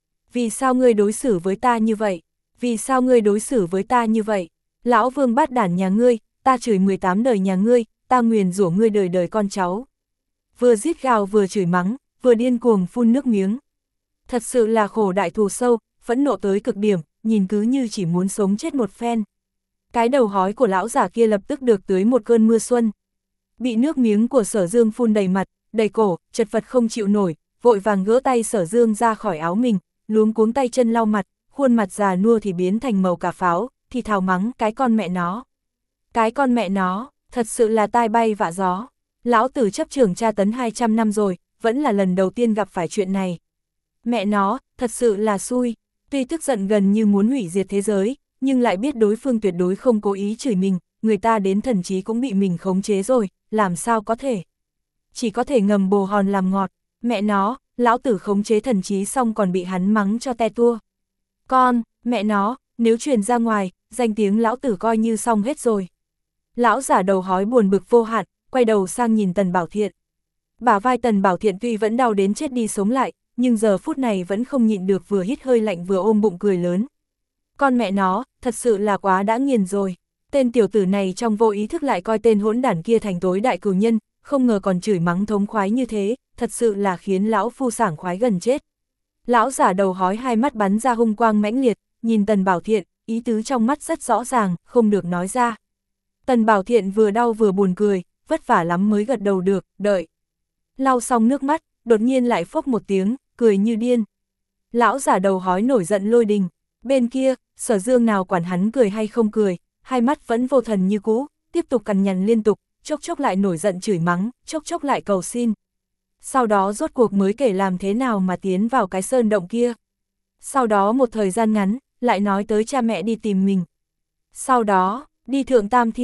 Vì sao ngươi đối xử với ta như vậy? Vì sao ngươi đối xử với ta như vậy? Lão Vương Bát Đản nhà ngươi, ta chửi mười tám đời nhà ngươi, ta nguyền rủa ngươi đời đời con cháu. Vừa rít gào vừa chửi mắng, vừa điên cuồng phun nước miếng. Thật sự là khổ đại thù sâu, phẫn nộ tới cực điểm, nhìn cứ như chỉ muốn sống chết một phen. Cái đầu hói của lão giả kia lập tức được tưới một cơn mưa xuân. Bị nước miếng của Sở Dương phun đầy mặt, đầy cổ, chật vật không chịu nổi, vội vàng gỡ tay Sở Dương ra khỏi áo mình, luống cuống tay chân lau mặt, khuôn mặt già nua thì biến thành màu cà pháo, thì thào mắng cái con mẹ nó. Cái con mẹ nó, thật sự là tai bay vạ gió. Lão tử chấp trưởng tra tấn hai trăm năm rồi, vẫn là lần đầu tiên gặp phải chuyện này. Mẹ nó, thật sự là xui, tuy tức giận gần như muốn hủy diệt thế giới, nhưng lại biết đối phương tuyệt đối không cố ý chửi mình, người ta đến thần trí cũng bị mình khống chế rồi, làm sao có thể. Chỉ có thể ngầm bồ hòn làm ngọt, mẹ nó, lão tử khống chế thần trí xong còn bị hắn mắng cho te tua. Con, mẹ nó, nếu truyền ra ngoài, danh tiếng lão tử coi như xong hết rồi. Lão giả đầu hói buồn bực vô hạn, quay đầu sang nhìn Tần Bảo Thiện. Bả vai Tần Bảo Thiện tuy vẫn đau đến chết đi sống lại, nhưng giờ phút này vẫn không nhịn được vừa hít hơi lạnh vừa ôm bụng cười lớn. Con mẹ nó, thật sự là quá đã nghiền rồi. Tên tiểu tử này trong vô ý thức lại coi tên hỗn đản kia thành tối đại cừu nhân, không ngờ còn chửi mắng thống khoái như thế, thật sự là khiến lão phu sảng khoái gần chết. Lão giả đầu hói hai mắt bắn ra hung quang mãnh liệt, nhìn Tần Bảo Thiện, ý tứ trong mắt rất rõ ràng, không được nói ra. Tần Bảo Thiện vừa đau vừa buồn cười, vất vả lắm mới gật đầu được, đợi. Lau xong nước mắt, đột nhiên lại phốc một tiếng, cười như điên. Lão giả đầu hói nổi giận lôi đình, bên kia, Sở Dương nào quản hắn cười hay không cười, hai mắt vẫn vô thần như cũ, tiếp tục cằn nhằn liên tục, chốc chốc lại nổi giận chửi mắng, chốc chốc lại cầu xin. Sau đó rốt cuộc mới kể làm thế nào mà tiến vào cái sơn động kia. Sau đó một thời gian ngắn, lại nói tới cha mẹ đi tìm mình. Sau đó, đi thượng Tam Thiên,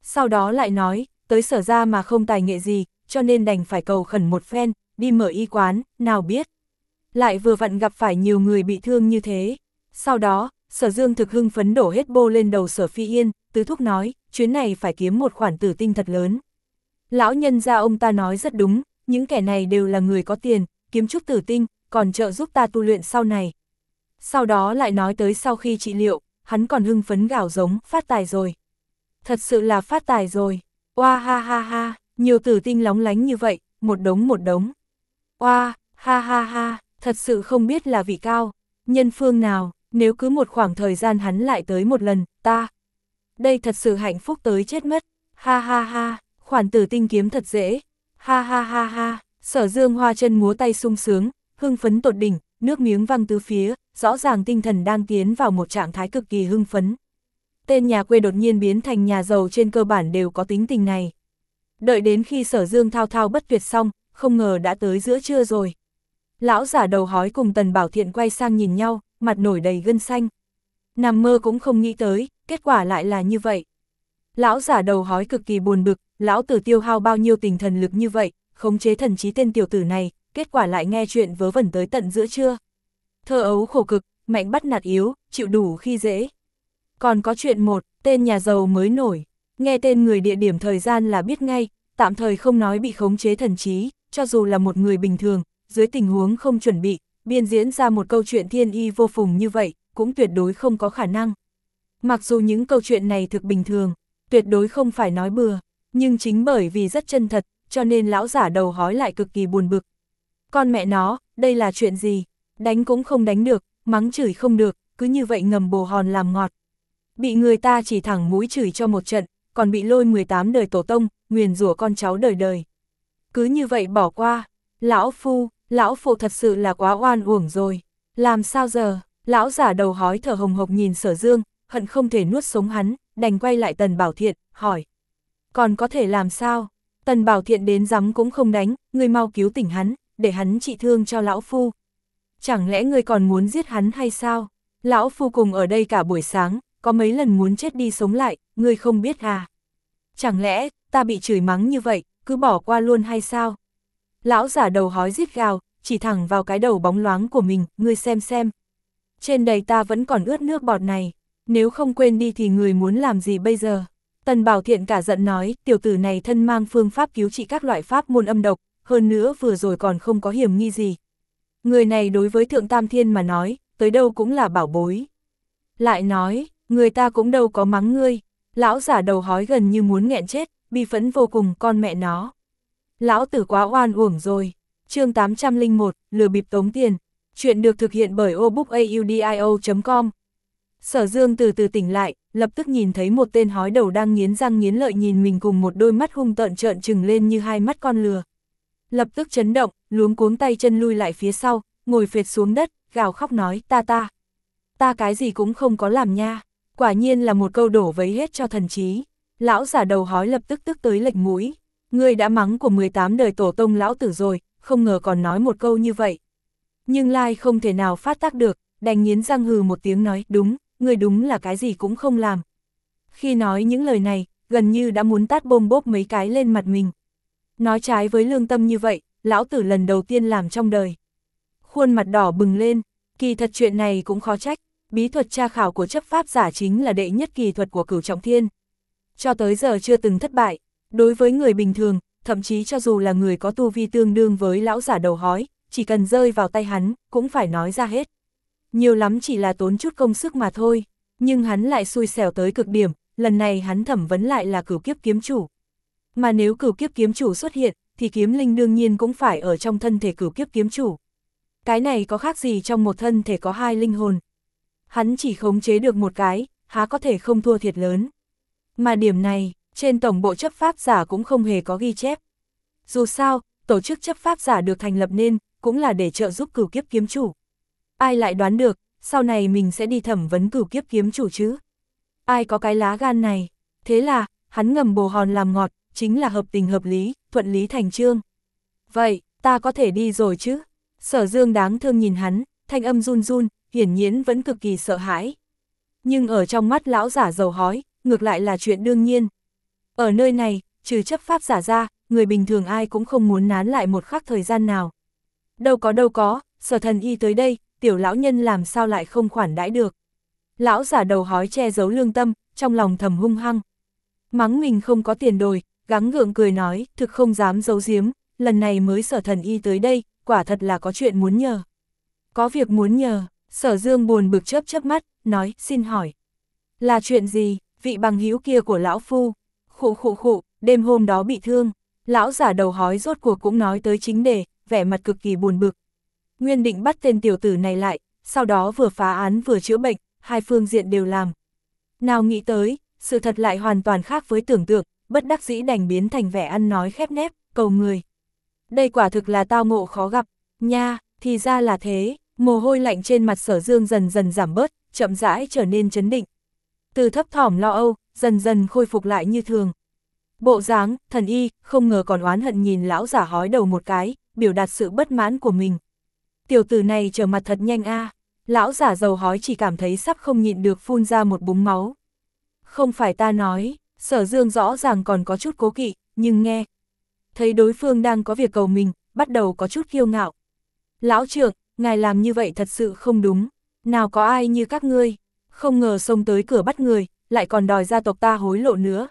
Sau đó lại nói, tới Sở ra mà không tài nghệ gì, cho nên đành phải cầu khẩn một phen, đi mở y quán, nào biết. Lại vừa vặn gặp phải nhiều người bị thương như thế. Sau đó, Sở Dương thực hưng phấn đổ hết bô lên đầu Sở Phi Yên, tứ thúc nói, chuyến này phải kiếm một khoản tử tinh thật lớn. Lão nhân gia ông ta nói rất đúng, những kẻ này đều là người có tiền, kiếm chút tử tinh, còn trợ giúp ta tu luyện sau này. Sau đó lại nói tới sau khi trị liệu, hắn còn hưng phấn gào giống, phát tài rồi. Thật sự là phát tài rồi, oa ha ha ha, nhiều tử tinh lóng lánh như vậy, một đống một đống. Oa, ha ha ha, thật sự không biết là vị cao, nhân phương nào, nếu cứ một khoảng thời gian hắn lại tới một lần, ta. Đây thật sự hạnh phúc tới chết mất, ha ha ha, khoản tử tinh kiếm thật dễ, ha ha ha ha, Sở Dương hoa chân múa tay sung sướng, hưng phấn tột đỉnh, nước miếng văng tứ phía, rõ ràng tinh thần đang tiến vào một trạng thái cực kỳ hưng phấn. Tên nhà quê đột nhiên biến thành nhà giàu trên cơ bản đều có tính tình này. Đợi đến khi Sở Dương thao thao bất tuyệt xong, không ngờ đã tới giữa trưa rồi. Lão giả đầu hói cùng Tần Bảo Thiện quay sang nhìn nhau, mặt nổi đầy gân xanh. Nằm mơ cũng không nghĩ tới, kết quả lại là như vậy. Lão giả đầu hói cực kỳ buồn bực, lão tử tiêu hao bao nhiêu tinh thần lực như vậy, khống chế thần trí tên tiểu tử này, kết quả lại nghe chuyện vớ vẩn tới tận giữa trưa. Thơ ấu khổ cực, mạnh bắt nạt yếu, chịu đủ khi dễ. Còn có chuyện một, tên nhà giàu mới nổi, nghe tên người địa điểm thời gian là biết ngay, tạm thời không nói bị khống chế thần trí, cho dù là một người bình thường, dưới tình huống không chuẩn bị, biên diễn ra một câu chuyện thiên y vô phùng như vậy, cũng tuyệt đối không có khả năng. Mặc dù những câu chuyện này thực bình thường, tuyệt đối không phải nói bừa, nhưng chính bởi vì rất chân thật, cho nên lão giả đầu hói lại cực kỳ buồn bực. Con mẹ nó, đây là chuyện gì? Đánh cũng không đánh được, mắng chửi không được, cứ như vậy ngầm bồ hòn làm ngọt. Bị người ta chỉ thẳng mũi chửi cho một trận, còn bị lôi mười tám đời tổ tông, nguyền rủa con cháu đời đời. Cứ như vậy bỏ qua, lão phu, lão phụ thật sự là quá oan uổng rồi. Làm sao giờ? Lão giả đầu hói thở hồng hộc nhìn Sở Dương, hận không thể nuốt sống hắn, đành quay lại Tần Bảo Thiện, hỏi. Còn có thể làm sao? Tần Bảo Thiện đến giấm cũng không đánh, ngươi mau cứu tỉnh hắn, để hắn trị thương cho lão phu. Chẳng lẽ ngươi còn muốn giết hắn hay sao? Lão phu cùng ở đây cả buổi sáng, có mấy lần muốn chết đi sống lại, ngươi không biết à? Chẳng lẽ, ta bị chửi mắng như vậy, cứ bỏ qua luôn hay sao? Lão giả đầu hói rít gào, chỉ thẳng vào cái đầu bóng loáng của mình, ngươi xem xem. Trên đầy ta vẫn còn ướt nước bọt này, nếu không quên đi thì người muốn làm gì bây giờ? Tần Bảo Thiện cả giận nói, tiểu tử này thân mang phương pháp cứu trị các loại pháp môn âm độc, hơn nữa vừa rồi còn không có hiểm nghi gì. Người này đối với Thượng Tam Thiên mà nói, tới đâu cũng là bảo bối. Lại nói, người ta cũng đâu có mắng ngươi, lão giả đầu hói gần như muốn nghẹn chết, bi phẫn vô cùng, con mẹ nó. Lão tử quá oan uổng rồi. Chương tám trăm lẻ một, lừa bịp tống tiền. Chuyện được thực hiện bởi obookaudio chấm com. Sở Dương từ từ tỉnh lại, lập tức nhìn thấy một tên hói đầu đang nghiến răng nghiến lợi nhìn mình cùng một đôi mắt hung tợn trợn trừng lên như hai mắt con lừa. Lập tức chấn động, luống cuống tay chân lui lại phía sau, ngồi phệt xuống đất, gào khóc nói, ta ta. Ta cái gì cũng không có làm nha. Quả nhiên là một câu đổ vấy hết cho thần trí. Lão giả đầu hói lập tức tức tới lệch mũi. Ngươi đã mắng của mười tám đời tổ tông lão tử rồi, không ngờ còn nói một câu như vậy. Nhưng Lai không thể nào phát tác được, đành nghiến răng hừ một tiếng nói, đúng, ngươi đúng là cái gì cũng không làm. Khi nói những lời này, gần như đã muốn tát bôm bốp mấy cái lên mặt mình. Nói trái với lương tâm như vậy, lão tử lần đầu tiên làm trong đời. Khuôn mặt đỏ bừng lên, kỳ thật chuyện này cũng khó trách, bí thuật tra khảo của chấp pháp giả chính là đệ nhất kỳ thuật của Cửu Trọng Thiên. Cho tới giờ chưa từng thất bại, đối với người bình thường, thậm chí cho dù là người có tu vi tương đương với lão giả đầu hói, chỉ cần rơi vào tay hắn, cũng phải nói ra hết. Nhiều lắm chỉ là tốn chút công sức mà thôi, nhưng hắn lại xui xẻo tới cực điểm, lần này hắn thẩm vấn lại là Cửu Kiếp Kiếm Chủ. Mà nếu Cửu Kiếp Kiếm Chủ xuất hiện, thì kiếm linh đương nhiên cũng phải ở trong thân thể Cửu Kiếp Kiếm Chủ. Cái này có khác gì trong một thân thể có hai linh hồn. Hắn chỉ khống chế được một cái, há có thể không thua thiệt lớn. Mà điểm này, trên tổng bộ chấp pháp giả cũng không hề có ghi chép. Dù sao, tổ chức chấp pháp giả được thành lập nên, cũng là để trợ giúp Cửu Kiếp Kiếm Chủ. Ai lại đoán được, sau này mình sẽ đi thẩm vấn Cửu Kiếp Kiếm Chủ chứ? Ai có cái lá gan này? Thế là, hắn ngầm bồ hòn làm ngọt, chính là hợp tình hợp lý, thuận lý thành chương. Vậy, ta có thể đi rồi chứ? Sở Dương đáng thương nhìn hắn, thanh âm run run, hiển nhiên vẫn cực kỳ sợ hãi. Nhưng ở trong mắt lão giả dầu hói, ngược lại là chuyện đương nhiên. Ở nơi này, trừ chấp pháp giả ra, người bình thường ai cũng không muốn nán lại một khắc thời gian nào. Đâu có đâu có, Sở Thần Y tới đây, tiểu lão nhân làm sao lại không khoản đãi được. Lão giả đầu hói che giấu lương tâm, trong lòng thầm hung hăng. Mắng mình không có tiền đồi, gắng gượng cười nói, thực không dám giấu giếm, lần này mới Sở Thần Y tới đây, quả thật là có chuyện muốn nhờ. Có việc muốn nhờ, Sở Dương buồn bực chớp chớp mắt, nói, xin hỏi. Là chuyện gì, vị bằng hữu kia của lão phu? Khụ khụ khụ, đêm hôm đó bị thương. Lão giả đầu hói rốt cuộc cũng nói tới chính đề, vẻ mặt cực kỳ buồn bực. Nguyên định bắt tên tiểu tử này lại, sau đó vừa phá án vừa chữa bệnh, hai phương diện đều làm. Nào nghĩ tới, sự thật lại hoàn toàn khác với tưởng tượng, bất đắc dĩ đành biến thành vẻ ăn nói khép nép, cầu người. Đây quả thực là tao ngộ khó gặp, nha, thì ra là thế, mồ hôi lạnh trên mặt Sở Dương dần dần giảm bớt, chậm rãi trở nên trấn định. Từ thấp thỏm lo âu, dần dần khôi phục lại như thường. Bộ dáng, Thần Y, không ngờ còn oán hận nhìn lão giả hói đầu một cái, biểu đạt sự bất mãn của mình. Tiểu tử này trở mặt thật nhanh a. Lão giả dầu hói chỉ cảm thấy sắp không nhịn được phun ra một búng máu. Không phải ta nói, Sở Dương rõ ràng còn có chút cố kỵ, nhưng nghe. Thấy đối phương đang có việc cầu mình, bắt đầu có chút kiêu ngạo. Lão trưởng, ngài làm như vậy thật sự không đúng. Nào có ai như các ngươi, không ngờ xông tới cửa bắt người, lại còn đòi gia tộc ta hối lộ nữa.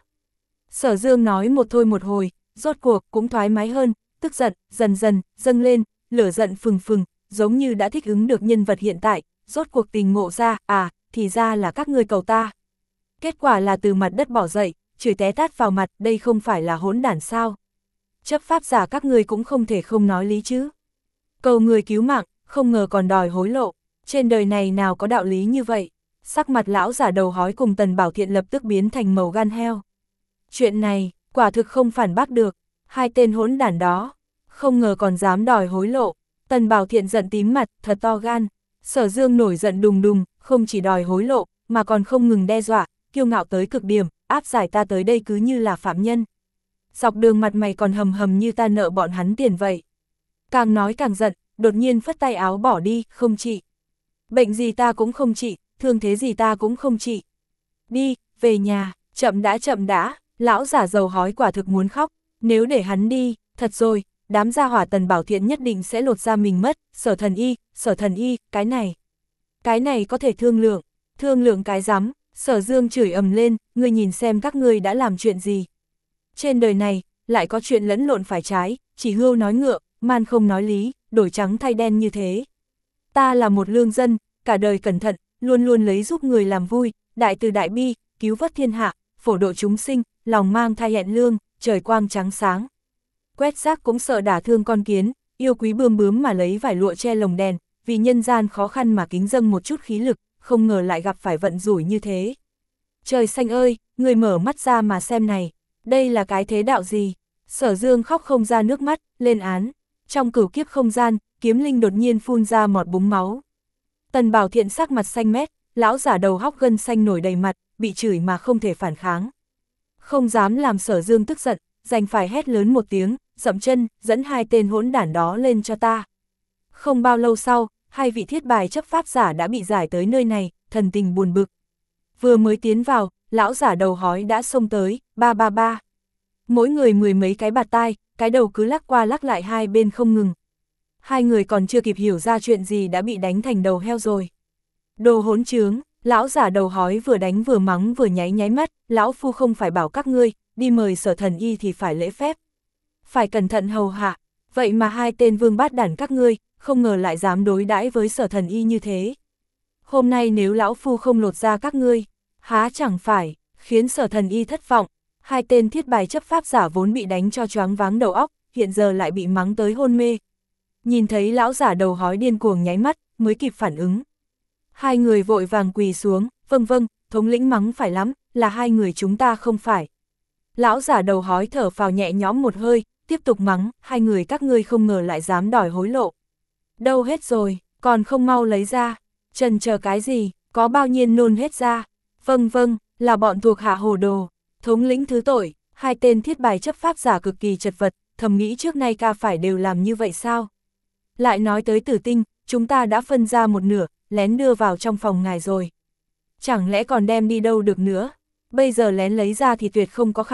Sở Dương nói một thôi một hồi, rốt cuộc cũng thoải mái hơn, tức giận, dần dần, dâng lên, lửa giận phừng phừng, giống như đã thích ứng được nhân vật hiện tại, rốt cuộc tình ngộ ra, à, thì ra là các ngươi cầu ta. Kết quả là từ mặt đất bỏ dậy, chửi té tát vào mặt, đây không phải là hỗn đản sao. Chấp pháp giả các ngươi cũng không thể không nói lý chứ. Cầu người cứu mạng, không ngờ còn đòi hối lộ, trên đời này nào có đạo lý như vậy. Sắc mặt lão giả đầu hói cùng Tần Bảo Thiện lập tức biến thành màu gan heo. Chuyện này, quả thực không phản bác được, hai tên hỗn đản đó, không ngờ còn dám đòi hối lộ. Tần Bảo Thiện giận tím mặt, thật to gan. Sở Dương nổi giận đùng đùng, không chỉ đòi hối lộ, mà còn không ngừng đe dọa, kiêu ngạo tới cực điểm, áp giải ta tới đây cứ như là phạm nhân. Dọc đường mặt mày còn hầm hầm như ta nợ bọn hắn tiền vậy. Càng nói càng giận, đột nhiên phất tay áo bỏ đi, không trị. Bệnh gì ta cũng không trị, thương thế gì ta cũng không trị. Đi, về nhà, chậm đã chậm đã, lão giả dầu hói quả thực muốn khóc, nếu để hắn đi, thật rồi, đám gia hỏa Tần Bảo Thiện nhất định sẽ lột ra mình mất. Sở Thần Y, Sở Thần Y, cái này. Cái này có thể thương lượng, thương lượng cái rắm. Sở Dương chửi ầm lên, ngươi nhìn xem các ngươi đã làm chuyện gì. Trên đời này, lại có chuyện lẫn lộn phải trái, chỉ hươu nói ngựa, man không nói lý, đổi trắng thay đen như thế. Ta là một lương dân, cả đời cẩn thận, luôn luôn lấy giúp người làm vui, đại từ đại bi, cứu vớt thiên hạ, phổ độ chúng sinh, lòng mang thai hẹn lương, trời quang trắng sáng. Quét rác cũng sợ đả thương con kiến, yêu quý bươm bướm mà lấy vải lụa che lồng đèn, vì nhân gian khó khăn mà kính dâng một chút khí lực, không ngờ lại gặp phải vận rủi như thế. Trời xanh ơi, người mở mắt ra mà xem này, đây là cái thế đạo gì? Sở Dương khóc không ra nước mắt, lên án. Trong cửu kiếp không gian, kiếm linh đột nhiên phun ra một búng máu. Tần Bảo Thiện sắc mặt xanh mét, lão giả đầu hóc gân xanh nổi đầy mặt, bị chửi mà không thể phản kháng. Không dám làm Sở Dương tức giận, đành phải hét lớn một tiếng, dậm chân, dẫn hai tên hỗn đản đó lên cho ta. Không bao lâu sau, hai vị thiết bài chấp pháp giả đã bị giải tới nơi này, thần tình buồn bực. Vừa mới tiến vào, lão giả đầu hói đã xông tới, ba ba ba. Mỗi người mười mấy cái bạt tai, cái đầu cứ lắc qua lắc lại hai bên không ngừng. Hai người còn chưa kịp hiểu ra chuyện gì đã bị đánh thành đầu heo rồi. Đồ hỗn trướng, lão giả đầu hói vừa đánh vừa mắng vừa nháy nháy mắt, lão phu không phải bảo các ngươi, đi mời Sở Thần Y thì phải lễ phép. Phải cẩn thận hầu hạ, vậy mà hai tên vương bát đản các ngươi, không ngờ lại dám đối đãi với Sở Thần Y như thế. Hôm nay nếu lão phu không lột ra các ngươi, há chẳng phải, khiến Sở Thần Y thất vọng. Hai tên thiết bài chấp pháp giả vốn bị đánh cho choáng váng đầu óc, hiện giờ lại bị mắng tới hôn mê. Nhìn thấy lão giả đầu hói điên cuồng nháy mắt, mới kịp phản ứng. Hai người vội vàng quỳ xuống, vâng vâng, thống lĩnh mắng phải lắm, là hai người chúng ta không phải. Lão giả đầu hói thở phào nhẹ nhõm một hơi, tiếp tục mắng, hai người các ngươi không ngờ lại dám đòi hối lộ. Đâu hết rồi, còn không mau lấy ra, chần chờ cái gì, có bao nhiêu nôn hết ra. Vâng vâng, là bọn thuộc hạ hồ đồ. Thống lĩnh thứ tội, hai tên thiết bài chấp pháp giả cực kỳ chật vật, thầm nghĩ trước nay ca phải đều làm như vậy sao? Lại nói tới Tử Tinh, chúng ta đã phân ra một nửa, lén đưa vào trong phòng ngài rồi. Chẳng lẽ còn đem đi đâu được nữa? Bây giờ lén lấy ra thì tuyệt không có khả năng,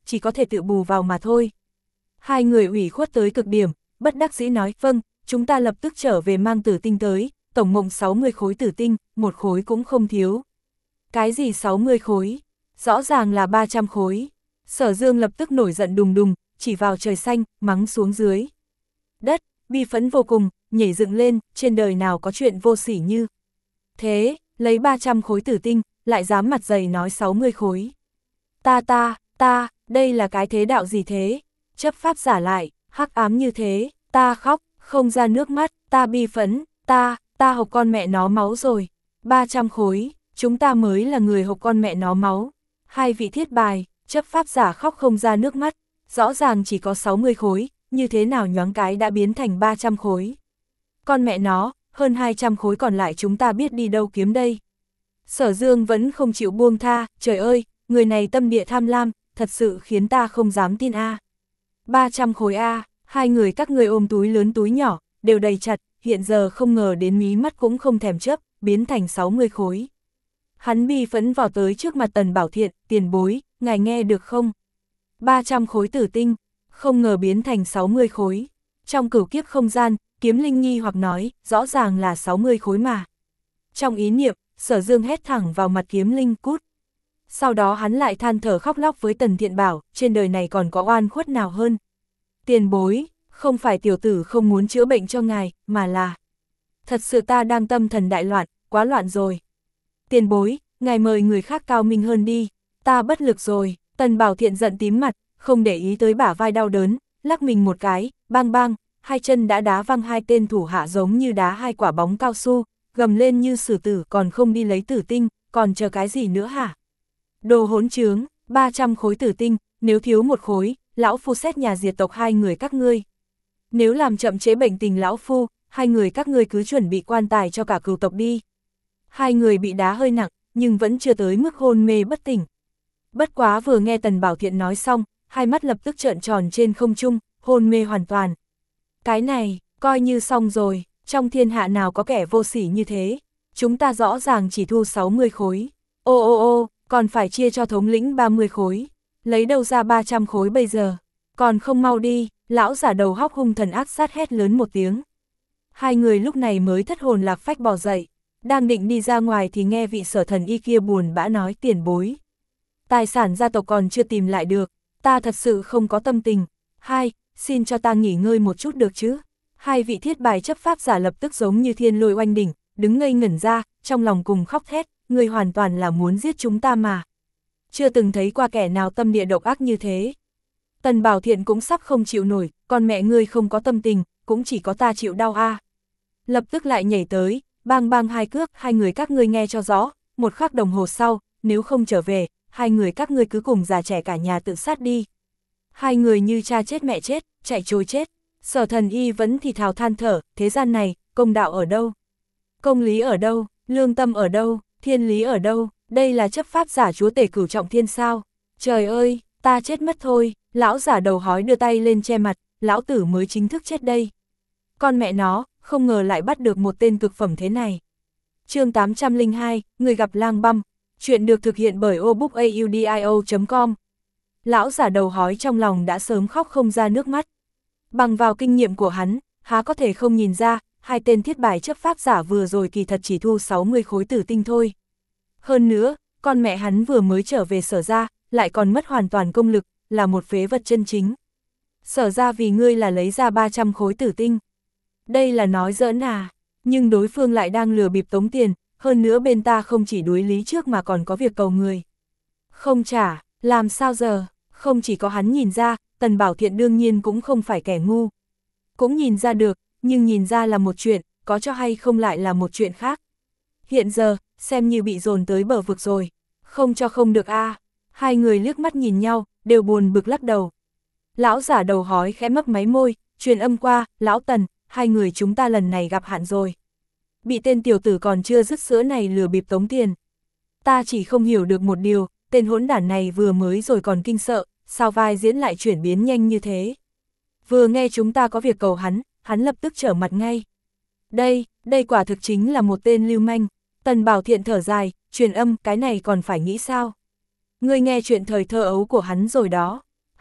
chỉ có thể tự bù vào mà thôi. Hai người ủy khuất tới cực điểm, bất đắc dĩ nói, vâng, chúng ta lập tức trở về mang tử tinh tới, tổng cộng sáu mươi khối tử tinh, một khối cũng không thiếu. Cái gì sáu mươi khối? Rõ ràng là ba trăm khối. Sở Dương lập tức nổi giận đùng đùng, chỉ vào trời xanh, mắng xuống dưới. Đất, bi phẫn vô cùng, nhảy dựng lên, trên đời nào có chuyện vô sỉ như thế, lấy ba trăm khối tử tinh, lại dám mặt dày nói sáu mươi khối. Ta ta, ta, đây là cái thế đạo gì thế? Chấp pháp giả lại, hắc ám như thế, ta khóc, không ra nước mắt, ta bi phẫn, ta, ta hộc con mẹ nó máu rồi. ba trăm khối, chúng ta mới là người hộc con mẹ nó máu. Hai vị thiết bài, chấp pháp giả khóc không ra nước mắt, rõ ràng chỉ có sáu mươi khối, như thế nào nhoáng cái đã biến thành ba trăm khối. Con mẹ nó, hơn hai trăm khối còn lại chúng ta biết đi đâu kiếm đây. Sở Dương vẫn không chịu buông tha, trời ơi, người này tâm địa tham lam, thật sự khiến ta không dám tin a. ba trăm khối a, hai người các ngươi ôm túi lớn túi nhỏ, đều đầy chặt, hiện giờ không ngờ đến mí mắt cũng không thèm chớp, biến thành sáu mươi khối. Hắn bi phẫn vào tới trước mặt Tần Bảo Thiện, tiền bối, ngài nghe được không? ba trăm khối tử tinh, không ngờ biến thành sáu mươi khối. Trong cửu kiếp không gian, Kiếm Linh nghi hoặc nói, rõ ràng là sáu mươi khối mà. Trong ý niệm, Sở Dương hét thẳng vào mặt Kiếm Linh, cút. Sau đó hắn lại than thở khóc lóc với Tần Thiện bảo, trên đời này còn có oan khuất nào hơn. Tiền bối, không phải tiểu tử không muốn chữa bệnh cho ngài, mà là thật sự ta đang tâm thần đại loạn, quá loạn rồi. Tiền bối, ngài mời người khác cao minh hơn đi, ta bất lực rồi. Tần Bảo Thiện giận tím mặt, không để ý tới bả vai đau đớn, lắc mình một cái, bang bang, hai chân đã đá văng hai tên thủ hạ giống như đá hai quả bóng cao su, gầm lên như sử tử, còn không đi lấy tử tinh, còn chờ cái gì nữa hả? Đồ hỗn trướng, ba trăm khối tử tinh, nếu thiếu một khối, lão phu xét nhà diệt tộc hai người các ngươi. Nếu làm chậm trễ bệnh tình lão phu, hai người các ngươi cứ chuẩn bị quan tài cho cả cừu tộc đi. Hai người bị đá hơi nặng, nhưng vẫn chưa tới mức hôn mê bất tỉnh. Bất quá vừa nghe Tần Bảo Thiện nói xong, hai mắt lập tức trợn tròn trên không trung, hôn mê hoàn toàn. Cái này, coi như xong rồi, trong thiên hạ nào có kẻ vô sỉ như thế, chúng ta rõ ràng chỉ thu sáu mươi khối. Ô ô ô, còn phải chia cho thống lĩnh ba mươi khối, lấy đâu ra ba trăm khối bây giờ, còn không mau đi, lão giả đầu hóc hung thần ác sát hét lớn một tiếng. Hai người lúc này mới thất hồn lạc phách bò dậy, đang định đi ra ngoài thì nghe vị Sở Thần Y kia buồn bã nói, tiền bối. Tài sản gia tộc còn chưa tìm lại được, ta thật sự không có tâm tình. Hai, xin cho ta nghỉ ngơi một chút được chứ. Hai vị thiết bài chấp pháp giả lập tức giống như thiên lôi oanh đỉnh, đứng ngây ngẩn ra, trong lòng cùng khóc thét, người hoàn toàn là muốn giết chúng ta mà. Chưa từng thấy qua kẻ nào tâm địa độc ác như thế. Tần Bảo Thiện cũng sắp không chịu nổi, còn mẹ ngươi không có tâm tình, cũng chỉ có ta chịu đau a. Lập tức lại nhảy tới, bang bang hai cước, hai người các ngươi nghe cho rõ, một khắc đồng hồ sau, nếu không trở về, hai người các ngươi cứ cùng già trẻ cả nhà tự sát đi. Hai người như cha chết mẹ chết, chạy trối chết. Sở Thần Y vẫn thì thào than thở, thế gian này, công đạo ở đâu? Công lý ở đâu? Lương tâm ở đâu? Thiên lý ở đâu? Đây là chấp pháp giả chúa tể cửu trọng thiên sao? Trời ơi, ta chết mất thôi. Lão giả đầu hói đưa tay lên che mặt, lão tử mới chính thức chết đây. Con mẹ nó, không ngờ lại bắt được một tên cực phẩm thế này. Chương tám trăm lẻ hai, người gặp lang băm. Chuyện được thực hiện bởi obookaudio chấm com. Lão giả đầu hói trong lòng đã sớm khóc không ra nước mắt. Bằng vào kinh nghiệm của hắn, há có thể không nhìn ra, hai tên thiết bài chấp pháp giả vừa rồi kỳ thật chỉ thu sáu mươi khối tử tinh thôi. Hơn nữa, con mẹ hắn vừa mới trở về Sở gia, lại còn mất hoàn toàn công lực, là một phế vật chân chính. Sở gia vì ngươi là lấy ra ba trăm khối tử tinh. Đây là nói giỡn à, nhưng đối phương lại đang lừa bịp tống tiền, hơn nữa bên ta không chỉ đối lý trước mà còn có việc cầu người. Không trả, làm sao giờ, không chỉ có hắn nhìn ra, Tần Bảo Thiện đương nhiên cũng không phải kẻ ngu. Cũng nhìn ra được, nhưng nhìn ra là một chuyện, có cho hay không lại là một chuyện khác. Hiện giờ, xem như bị dồn tới bờ vực rồi, không cho không được a. À. Hai người liếc mắt nhìn nhau, đều buồn bực lắc đầu. Lão giả đầu hói khẽ mấp máy môi, truyền âm qua, lão Tần, hai người chúng ta lần này gặp hạn rồi. Bị tên tiểu tử còn chưa dứt sữa này lừa bịp tống tiền. Ta chỉ không hiểu được một điều, tên hỗn đản này vừa mới rồi còn kinh sợ, sao vai diễn lại chuyển biến nhanh như thế. Vừa nghe chúng ta có việc cầu hắn, hắn lập tức trở mặt ngay. Đây, đây quả thực chính là một tên lưu manh. Tần Bảo Thiện thở dài, truyền âm, cái này còn phải nghĩ sao? Ngươi nghe chuyện thời thơ ấu của hắn rồi đó.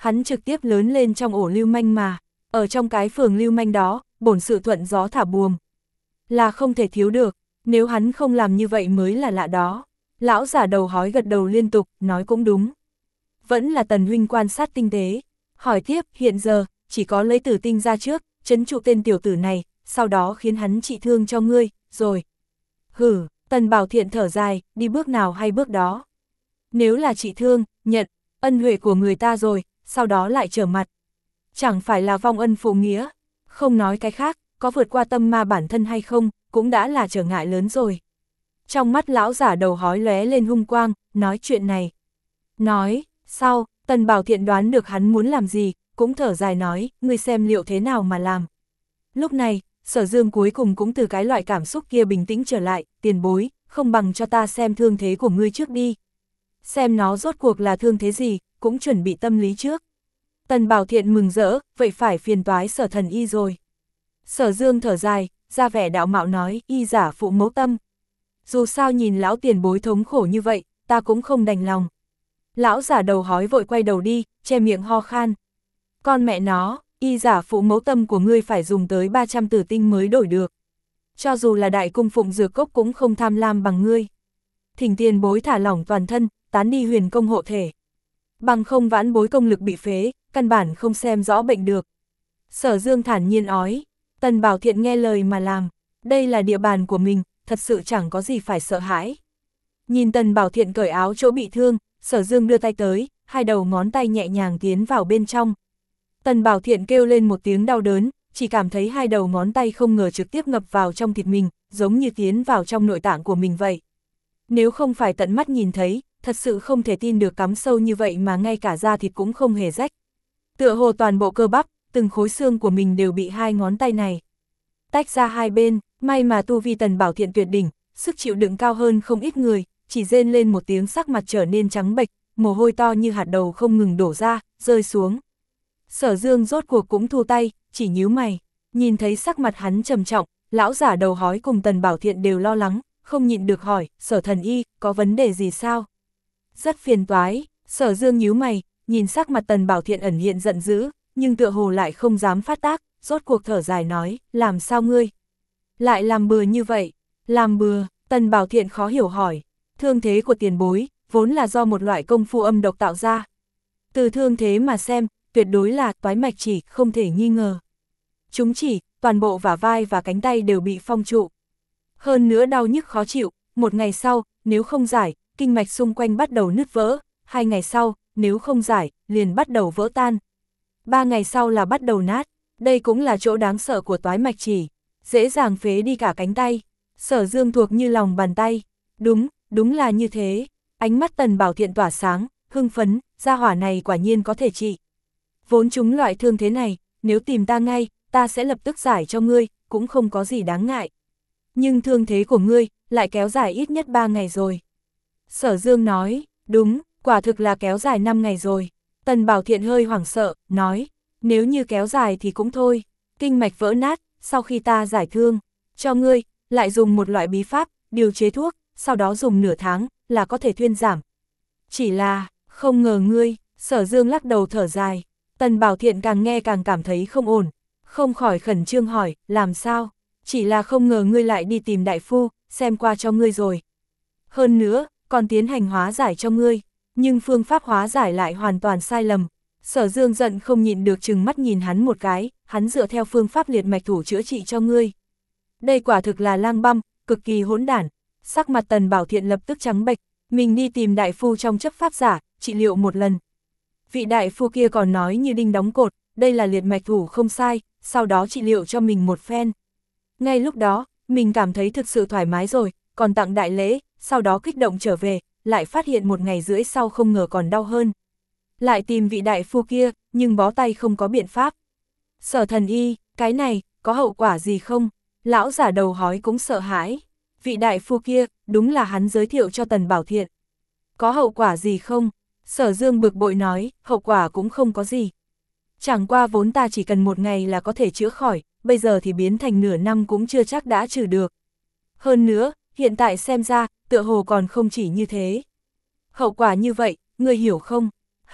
hắn trực tiếp lớn lên trong ổ lưu manh mà, ở trong cái phường lưu manh đó, bổn sự thuận gió thả buồm. Là không thể thiếu được, nếu hắn không làm như vậy mới là lạ đó. Lão giả đầu hói gật đầu liên tục, nói cũng đúng. Vẫn là Tần huynh quan sát tinh tế. Hỏi tiếp, hiện giờ, chỉ có lấy Tử Tinh ra trước, trấn trụ tên tiểu tử này, sau đó khiến hắn trị thương cho ngươi, rồi. Hử, Tần Bảo Thiện thở dài, đi bước nào hay bước đó. Nếu là trị thương, nhận, ân huệ của người ta rồi, sau đó lại trở mặt. Chẳng phải là vong ân phụ nghĩa, không nói cái khác, có vượt qua tâm ma bản thân hay không, cũng đã là trở ngại lớn rồi. Trong mắt lão giả đầu hói lóe lên hung quang, nói chuyện này. Nói, sau, Tần Bảo Thiện đoán được hắn muốn làm gì, cũng thở dài nói, ngươi xem liệu thế nào mà làm. Lúc này, Sở Dương cuối cùng cũng từ cái loại cảm xúc kia bình tĩnh trở lại, tiền bối, không bằng cho ta xem thương thế của ngươi trước đi. Xem nó rốt cuộc là thương thế gì, cũng chuẩn bị tâm lý trước. Tần Bảo Thiện mừng rỡ, vậy phải phiền toái Sở thần y rồi. Sở Dương thở dài, ra vẻ đạo mạo nói, y giả phụ mẫu tâm. Dù sao nhìn lão tiền bối thống khổ như vậy, ta cũng không đành lòng. Lão giả đầu hói vội quay đầu đi, che miệng ho khan. Con mẹ nó, y giả phụ mẫu tâm của ngươi phải dùng tới ba trăm tử tinh mới đổi được. Cho dù là đại cung phụng dược cốc cũng không tham lam bằng ngươi. Thỉnh tiền bối thả lỏng toàn thân, tán đi huyền công hộ thể. Bằng không vãn bối công lực bị phế, căn bản không xem rõ bệnh được. Sở Dương thản nhiên ói, Tần Bảo Thiện nghe lời mà làm, đây là địa bàn của mình, thật sự chẳng có gì phải sợ hãi. Nhìn Tần Bảo Thiện cởi áo chỗ bị thương, Sở Dương đưa tay tới, hai đầu ngón tay nhẹ nhàng tiến vào bên trong. Tần Bảo Thiện kêu lên một tiếng đau đớn, chỉ cảm thấy hai đầu ngón tay không ngờ trực tiếp ngập vào trong thịt mình, giống như tiến vào trong nội tạng của mình vậy. Nếu không phải tận mắt nhìn thấy, thật sự không thể tin được cắm sâu như vậy mà ngay cả da thịt cũng không hề rách. Tựa hồ toàn bộ cơ bắp, từng khối xương của mình đều bị hai ngón tay này tách ra hai bên, may mà tu vi Tần Bảo Thiện tuyệt đỉnh, sức chịu đựng cao hơn không ít người, chỉ rên lên một tiếng sắc mặt trở nên trắng bệch, mồ hôi to như hạt đầu không ngừng đổ ra, rơi xuống. Sở Dương rốt cuộc cũng thu tay, chỉ nhíu mày, nhìn thấy sắc mặt hắn trầm trọng, lão giả đầu hói cùng Tần Bảo Thiện đều lo lắng, không nhịn được hỏi, Sở thần y, có vấn đề gì sao? Rất phiền toái, Sở Dương nhíu mày, nhìn sắc mặt Tần Bảo Thiện ẩn hiện giận dữ, nhưng tựa hồ lại không dám phát tác, rốt cuộc thở dài nói, làm sao ngươi? Lại làm bừa như vậy, làm bừa, Tần Bảo Thiện khó hiểu hỏi, thương thế của tiền bối, vốn là do một loại công phu âm độc tạo ra. Từ thương thế mà xem, tuyệt đối là toái mạch chỉ, không thể nghi ngờ. Chúng chỉ, toàn bộ vả vai và cánh tay đều bị phong trụ. Hơn nữa đau nhức khó chịu, một ngày sau, nếu không giải, kinh mạch xung quanh bắt đầu nứt vỡ, hai ngày sau, nếu không giải, liền bắt đầu vỡ tan. Ba ngày sau là bắt đầu nát, đây cũng là chỗ đáng sợ của toái mạch chỉ, dễ dàng phế đi cả cánh tay. Sở Dương thuộc như lòng bàn tay, đúng, đúng là như thế. Ánh mắt Tần Bảo Thiện tỏa sáng, hưng phấn, gia hỏa này quả nhiên có thể trị. Vốn chúng loại thương thế này, nếu tìm ta ngay, ta sẽ lập tức giải cho ngươi, cũng không có gì đáng ngại. Nhưng thương thế của ngươi, lại kéo dài ít nhất ba ngày rồi. Sở Dương nói, đúng, quả thực là kéo dài năm ngày rồi. Tần Bảo Thiện hơi hoảng sợ, nói, nếu như kéo dài thì cũng thôi, kinh mạch vỡ nát, sau khi ta giải thương, cho ngươi, lại dùng một loại bí pháp, điều chế thuốc, sau đó dùng nửa tháng, là có thể thuyên giảm. Chỉ là, không ngờ ngươi, Sở Dương lắc đầu thở dài, Tần Bảo Thiện càng nghe càng cảm thấy không ổn, không khỏi khẩn trương hỏi, làm sao? Chỉ là không ngờ ngươi lại đi tìm đại phu, xem qua cho ngươi rồi. Hơn nữa, còn tiến hành hóa giải cho ngươi, nhưng phương pháp hóa giải lại hoàn toàn sai lầm. Sở Dương giận không nhịn được trừng mắt nhìn hắn một cái, hắn dựa theo phương pháp liệt mạch thủ chữa trị cho ngươi. Đây quả thực là lang băm, cực kỳ hỗn đản. Sắc mặt Tần Bảo Thiện lập tức trắng bệch, mình đi tìm đại phu trong chấp pháp giả, trị liệu một lần. Vị đại phu kia còn nói như đinh đóng cột, đây là liệt mạch thủ không sai, sau đó trị liệu cho mình một phen. Ngay lúc đó, mình cảm thấy thực sự thoải mái rồi, còn tặng đại lễ, sau đó kích động trở về, lại phát hiện một ngày rưỡi sau không ngờ còn đau hơn. Lại tìm vị đại phu kia, nhưng bó tay không có biện pháp. Sở thần y, cái này, có hậu quả gì không? Lão giả đầu hói cũng sợ hãi. Vị đại phu kia, đúng là hắn giới thiệu cho Tần Bảo Thiện. Có hậu quả gì không? Sở Dương bực bội nói, hậu quả cũng không có gì. Chẳng qua vốn ta chỉ cần một ngày là có thể chữa khỏi, bây giờ thì biến thành nửa năm cũng chưa chắc đã trừ được. Hơn nữa, hiện tại xem ra, tựa hồ còn không chỉ như thế. Hậu quả như vậy, ngươi hiểu không? Hả?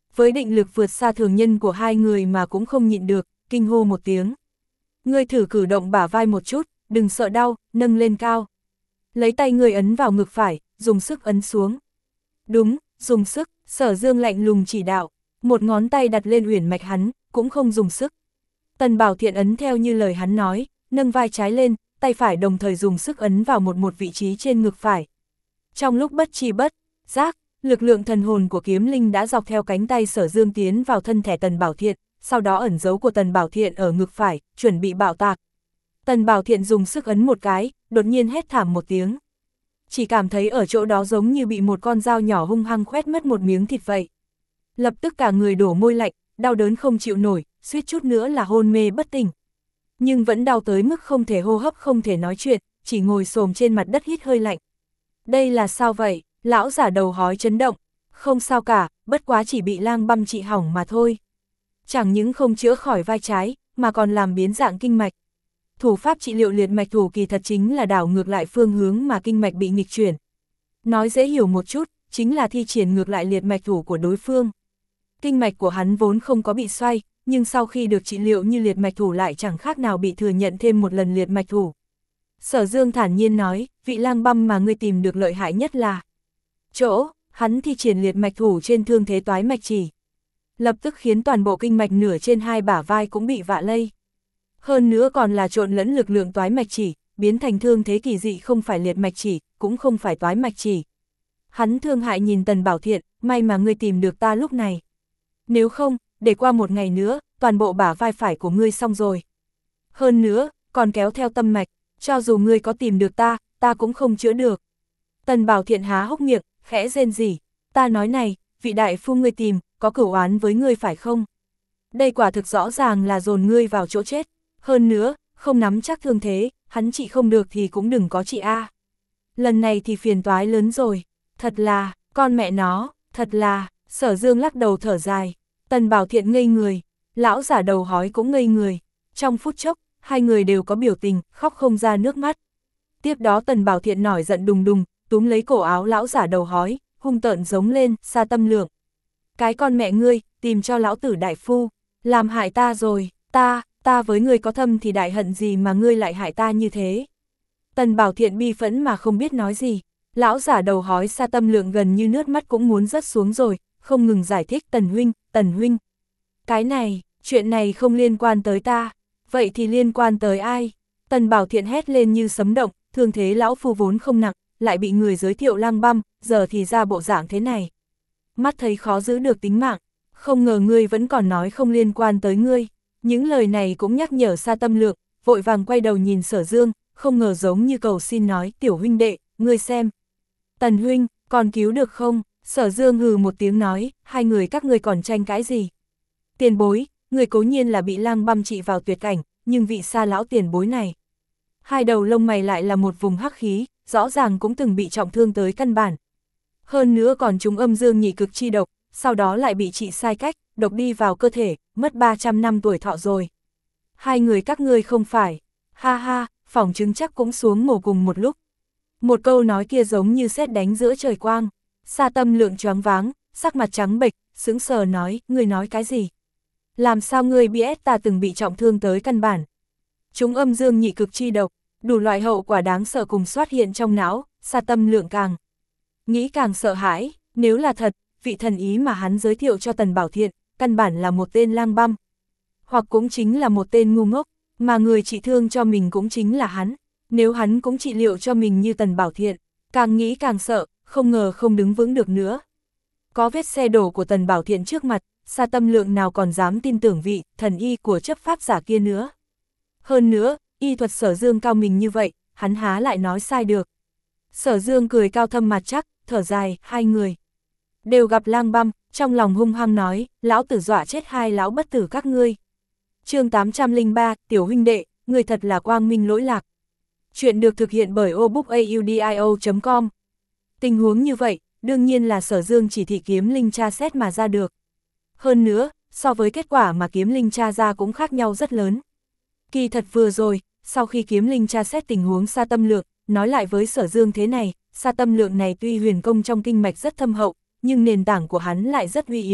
với định lực vượt xa thường nhân của hai người mà cũng không nhịn được, kinh hô một tiếng. Ngươi thử cử động bả vai một chút, đừng sợ đau, nâng lên cao. Lấy tay ngươi ấn vào ngực phải, dùng sức ấn xuống. Đúng, dùng sức, Sở Dương lạnh lùng chỉ đạo, một ngón tay đặt lên uyển mạch hắn, cũng không dùng sức. Tần Bảo Thiện ấn theo như lời hắn nói, nâng vai trái lên, tay phải đồng thời dùng sức ấn vào một một vị trí trên ngực phải. Trong lúc bất chi bất giác, lực lượng thần hồn của kiếm linh đã dọc theo cánh tay Sở Dương tiến vào thân thể Tần Bảo Thiện, sau đó ẩn dấu của Tần Bảo Thiện ở ngực phải, chuẩn bị bạo tạc. Tần Bảo Thiện dùng sức ấn một cái, đột nhiên hét thảm một tiếng. Chỉ cảm thấy ở chỗ đó giống như bị một con dao nhỏ hung hăng khoét mất một miếng thịt vậy. Lập tức cả người đổ môi lạnh, đau đớn không chịu nổi, suýt chút nữa là hôn mê bất tỉnh. Nhưng vẫn đau tới mức không thể hô hấp, không thể nói chuyện, chỉ ngồi xổm trên mặt đất hít hơi lạnh. Đây là sao vậy? Lão giả đầu hói chấn động. Không sao cả, bất quá chỉ bị lang băm trị hỏng mà thôi. Chẳng những không chữa khỏi vai trái, mà còn làm biến dạng kinh mạch. Thủ pháp trị liệu liệt mạch thủ kỳ thật chính là đảo ngược lại phương hướng mà kinh mạch bị nghịch chuyển. Nói dễ hiểu một chút, chính là thi triển ngược lại liệt mạch thủ của đối phương. Kinh mạch của hắn vốn không có bị xoay, nhưng sau khi được trị liệu như liệt mạch thủ lại chẳng khác nào bị thừa nhận thêm một lần liệt mạch thủ. Sở Dương thản nhiên nói, vị lang băm mà ngươi tìm được lợi hại nhất là chỗ, hắn thi triển liệt mạch thủ trên thương thế toái mạch chỉ. Lập tức khiến toàn bộ kinh mạch nửa trên hai bả vai cũng bị vạ lây. Hơn nữa còn là trộn lẫn lực lượng toái mạch chỉ, biến thành thương thế kỳ dị, không phải liệt mạch chỉ, cũng không phải toái mạch chỉ. Hắn thương hại nhìn Tần Bảo Thiện, may mà ngươi tìm được ta lúc này. Nếu không, để qua một ngày nữa, toàn bộ bả vai phải của ngươi xong rồi. Hơn nữa, còn kéo theo tâm mạch, cho dù ngươi có tìm được ta, ta cũng không chữa được. Tần Bảo Thiện há hốc miệng, khẽ rên rỉ, ta nói này, vị đại phu ngươi tìm, có cửu oán với ngươi phải không? Đây quả thực rõ ràng là dồn ngươi vào chỗ chết. Hơn nữa, không nắm chắc thương thế, hắn trị không được thì cũng đừng có trị a. Lần này thì phiền toái lớn rồi, thật là, con mẹ nó, thật là, Sở Dương lắc đầu thở dài. Tần Bảo Thiện ngây người, lão giả đầu hói cũng ngây người. Trong phút chốc, hai người đều có biểu tình, khóc không ra nước mắt. Tiếp đó Tần Bảo Thiện nổi giận đùng đùng, túm lấy cổ áo lão giả đầu hói, hung tợn giống lên, Sa Tâm Lượng. Cái con mẹ ngươi, tìm cho lão tử đại phu, làm hại ta rồi, ta, ta với ngươi có thâm thì đại hận gì mà ngươi lại hại ta như thế. Tần Bảo Thiện bi phẫn mà không biết nói gì, lão giả đầu hói Sa Tâm Lượng gần như nước mắt cũng muốn rớt xuống rồi, không ngừng giải thích, Tần huynh, Tần huynh. Cái này, chuyện này không liên quan tới ta, vậy thì liên quan tới ai? Tần Bảo Thiện hét lên như sấm động, thương thế lão phu vốn không nặng, lại bị người giới thiệu lang băm, giờ thì ra bộ dạng thế này. Mắt thấy khó giữ được tính mạng, không ngờ ngươi vẫn còn nói không liên quan tới ngươi. Những lời này cũng nhắc nhở Sa Tâm Lượng, vội vàng quay đầu nhìn Sở Dương, không ngờ giống như cầu xin nói, tiểu huynh đệ, ngươi xem. Tần huynh, còn cứu được không? Sở Dương hừ một tiếng nói, hai người các ngươi còn tranh cãi gì? Tiền bối, người cố nhiên là bị lang băm trị vào tuyệt cảnh, nhưng vị Sa lão tiền bối này. Hai đầu lông mày lại là một vùng hắc khí, rõ ràng cũng từng bị trọng thương tới căn bản. Hơn nữa còn trúng âm dương nhị cực chi độc, sau đó lại bị trị sai cách, độc đi vào cơ thể, mất ba trăm năm tuổi thọ rồi. Hai người các ngươi không phải, ha ha, phỏng chứng chắc cũng xuống mồ cùng một lúc. Một câu nói kia giống như sét đánh giữa trời quang. Sa Tâm Lượng choáng váng, sắc mặt trắng bệch, sững sờ nói, ngươi nói cái gì? Làm sao ngươi biết ta từng bị trọng thương tới căn bản? Chúng âm dương nhị cực chi độc, đủ loại hậu quả đáng sợ cùng xuất hiện trong não, Sa Tâm Lượng càng nghĩ càng sợ hãi, nếu là thật, vị thần ý mà hắn giới thiệu cho Tần Bảo Thiện, căn bản là một tên lang băm. Hoặc cũng chính là một tên ngu ngốc, mà người trị thương cho mình cũng chính là hắn. Nếu hắn cũng trị liệu cho mình như Tần Bảo Thiện, càng nghĩ càng sợ, không ngờ không đứng vững được nữa. Có vết xe đổ của Tần Bảo Thiện trước mặt, Sa Tâm Lượng nào còn dám tin tưởng vị thần y của chấp pháp giả kia nữa. Hơn nữa, y thuật Sở Dương cao mình như vậy, hắn há lại nói sai được. Sở Dương cười cao thâm mặt chắc, thở dài, hai người đều gặp lang băm, trong lòng hung hăng nói, lão tử dọa chết hai lão bất tử các ngươi. Chương tám trăm lẻ ba, tiểu huynh đệ, người thật là quang minh lỗi lạc. Chuyện được thực hiện bởi obookaudio chấm com. Tình huống như vậy, đương nhiên là Sở Dương chỉ thị kiếm linh tra xét mà ra được. Hơn nữa, so với kết quả mà kiếm linh tra ra cũng khác nhau rất lớn. Kỳ thật vừa rồi, sau khi kiếm linh tra xét tình huống Sa Tâm Lượng, nói lại với Sở Dương thế này, Sa Tâm Lượng này tuy huyền công trong kinh mạch rất thâm hậu, nhưng nền tảng của hắn lại rất uy yếu,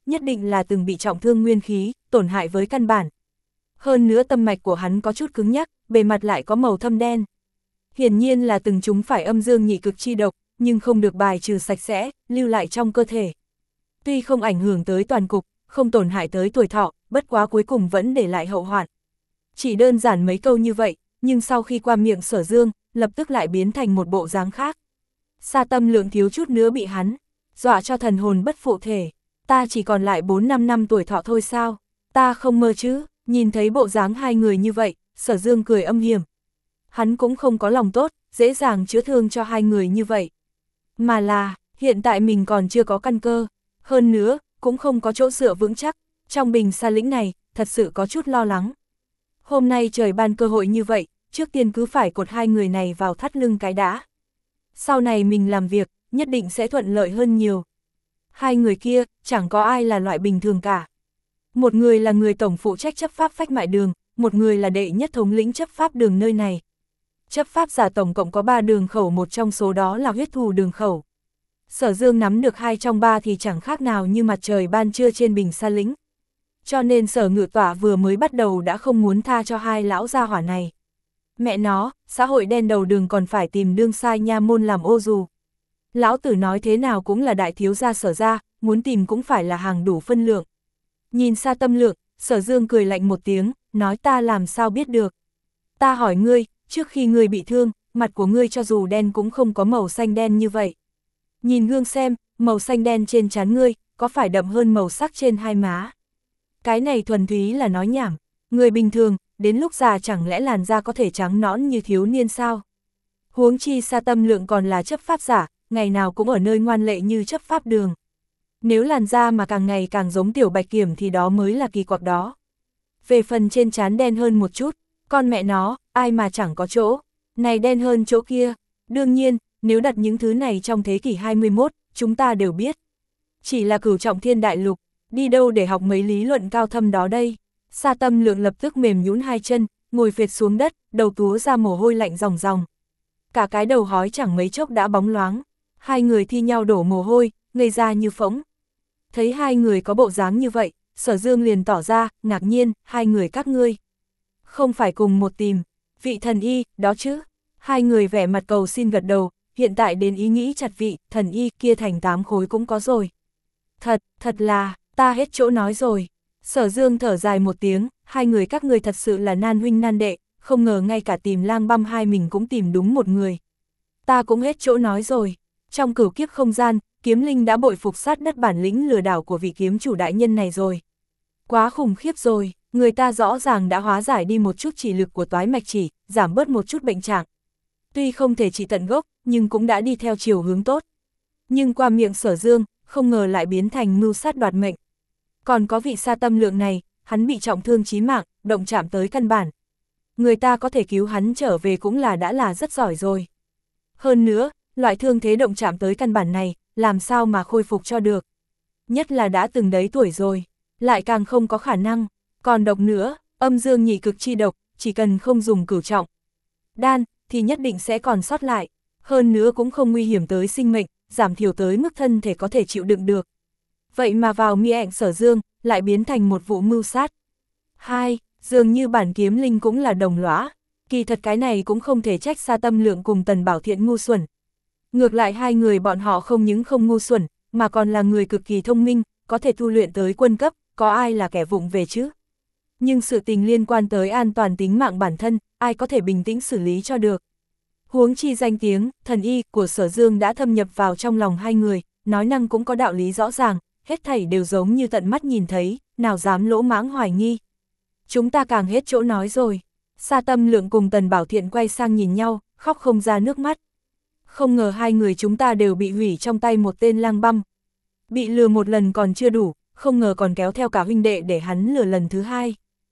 nhất định là từng bị trọng thương nguyên khí, tổn hại với căn bản. Hơn nữa tâm mạch của hắn có chút cứng nhắc, bề mặt lại có màu thâm đen. Hiển nhiên là từng chúng phải âm dương nhị cực chi độc, nhưng không được bài trừ sạch sẽ, lưu lại trong cơ thể. Tuy không ảnh hưởng tới toàn cục, không tổn hại tới tuổi thọ, bất quá cuối cùng vẫn để lại hậu hoạn. Chỉ đơn giản mấy câu như vậy, nhưng sau khi qua miệng Sở Dương, lập tức lại biến thành một bộ dáng khác. Sa Tâm Lượng thiếu chút nữa bị hắn dọa cho thần hồn bất phụ thể. Ta chỉ còn lại bốn năm năm tuổi thọ thôi sao? Ta không mơ chứ? Nhìn thấy bộ dáng hai người như vậy, Sở Dương cười âm hiểm. Hắn cũng không có lòng tốt, dễ dàng chữa thương cho hai người như vậy. Mà là, hiện tại mình còn chưa có căn cơ. Hơn nữa, cũng không có chỗ dựa vững chắc. Trong bình sa lĩnh này, thật sự có chút lo lắng. Hôm nay trời ban cơ hội như vậy, trước tiên cứ phải cột hai người này vào thắt lưng cái đã. Sau này mình làm việc, nhất định sẽ thuận lợi hơn nhiều. Hai người kia, chẳng có ai là loại bình thường cả. Một người là người tổng phụ trách chấp pháp phách mại đường, một người là đệ nhất thống lĩnh chấp pháp đường nơi này. Chấp pháp giả tổng cộng có ba đường khẩu, một trong số đó là huyết thù đường khẩu. Sở Dương nắm được hai trong ba thì chẳng khác nào như mặt trời ban trưa trên bình sa lĩnh. Cho nên Sở Ngự Tỏa vừa mới bắt đầu đã không muốn tha cho hai lão gia hỏa này. Mẹ nó, xã hội đen đầu đường còn phải tìm đương sai nha môn làm ô dù. Lão tử nói thế nào cũng là đại thiếu gia Sở gia, muốn tìm cũng phải là hàng đủ phân lượng. Nhìn Sa Tâm Lượng, Sở Dương cười lạnh một tiếng, nói ta làm sao biết được. Ta hỏi ngươi, trước khi ngươi bị thương, mặt của ngươi cho dù đen cũng không có màu xanh đen như vậy. Nhìn gương xem, màu xanh đen trên trán ngươi, có phải đậm hơn màu sắc trên hai má? Cái này thuần túy là nói nhảm. Người bình thường, đến lúc già chẳng lẽ làn da có thể trắng nõn như thiếu niên sao? Huống chi Sa Tâm Lượng còn là chấp pháp giả, ngày nào cũng ở nơi ngoan lệ như chấp pháp đường. Nếu làn da mà càng ngày càng giống Tiểu Bạch Kiểm thì đó mới là kỳ quặc đó. Về phần trên trán đen hơn một chút, con mẹ nó, ai mà chẳng có chỗ, này đen hơn chỗ kia. Đương nhiên, nếu đặt những thứ này trong thế kỷ hai mươi mốt, chúng ta đều biết. Chỉ là cửu trọng thiên đại lục, đi đâu để học mấy lý luận cao thâm đó đây? Sa Tâm Lượng lập tức mềm nhũn hai chân, ngồi phệt xuống đất, đầu túa ra mồ hôi lạnh ròng ròng. Cả cái đầu hói chẳng mấy chốc đã bóng loáng. Hai người thi nhau đổ mồ hôi, ngây ra như phỗng. Thấy hai người có bộ dáng như vậy, Sở Dương liền tỏ ra, ngạc nhiên, hai người các ngươi. Không phải cùng một tìm, vị thần y, đó chứ. Hai người vẻ mặt cầu xin gật đầu, hiện tại đến ý nghĩ chặt vị, thần y kia thành tám khối cũng có rồi. Thật, thật là, ta hết chỗ nói rồi. Sở Dương thở dài một tiếng, hai người các ngươi thật sự là nan huynh nan đệ, không ngờ ngay cả tìm lang băm hai mình cũng tìm đúng một người. Ta cũng hết chỗ nói rồi. Trong cửu kiếp không gian, Kiếm Linh đã bội phục sát đất bản lĩnh lừa đảo của vị kiếm chủ đại nhân này rồi. Quá khủng khiếp rồi, người ta rõ ràng đã hóa giải đi một chút chỉ lực của toái mạch chỉ, giảm bớt một chút bệnh trạng. Tuy không thể trị tận gốc, nhưng cũng đã đi theo chiều hướng tốt. Nhưng qua miệng Sở Dương, không ngờ lại biến thành mưu sát đoạt mệnh. Còn có vị Sa Tâm Lượng này, hắn bị trọng thương chí mạng, động chạm tới căn bản. Người ta có thể cứu hắn trở về cũng là đã là rất giỏi rồi. Hơn nữa, loại thương thế động chạm tới căn bản này, làm sao mà khôi phục cho được. Nhất là đã từng đấy tuổi rồi, lại càng không có khả năng. Còn độc nữa, âm dương nhị cực chi độc, chỉ cần không dùng cửu trọng đan, thì nhất định sẽ còn sót lại. Hơn nữa cũng không nguy hiểm tới sinh mệnh, giảm thiểu tới mức thân thể có thể chịu đựng được. Vậy mà vào mi ảnh Sở Dương, lại biến thành một vụ mưu sát. Hai, dường như bản Kiếm Linh cũng là đồng lõa. Kỳ thật cái này cũng không thể trách Sa Tâm Lượng cùng Tần Bảo Thiện ngu xuẩn. Ngược lại hai người bọn họ không những không ngu xuẩn, mà còn là người cực kỳ thông minh, có thể tu luyện tới quân cấp, có ai là kẻ vụng về chứ? Nhưng sự tình liên quan tới an toàn tính mạng bản thân, ai có thể bình tĩnh xử lý cho được? Huống chi danh tiếng, thần y của Sở Dương đã thâm nhập vào trong lòng hai người, nói năng cũng có đạo lý rõ ràng, hết thảy đều giống như tận mắt nhìn thấy, nào dám lỗ mãng hoài nghi. Chúng ta càng hết chỗ nói rồi. Sa Tâm Lượng cùng Tần Bảo Thiện quay sang nhìn nhau, khóc không ra nước mắt. Không ngờ hai người chúng ta đều bị hủy trong tay một tên lang băm. Bị lừa một lần còn chưa đủ, không ngờ còn kéo theo cả huynh đệ để hắn lừa lần thứ hai.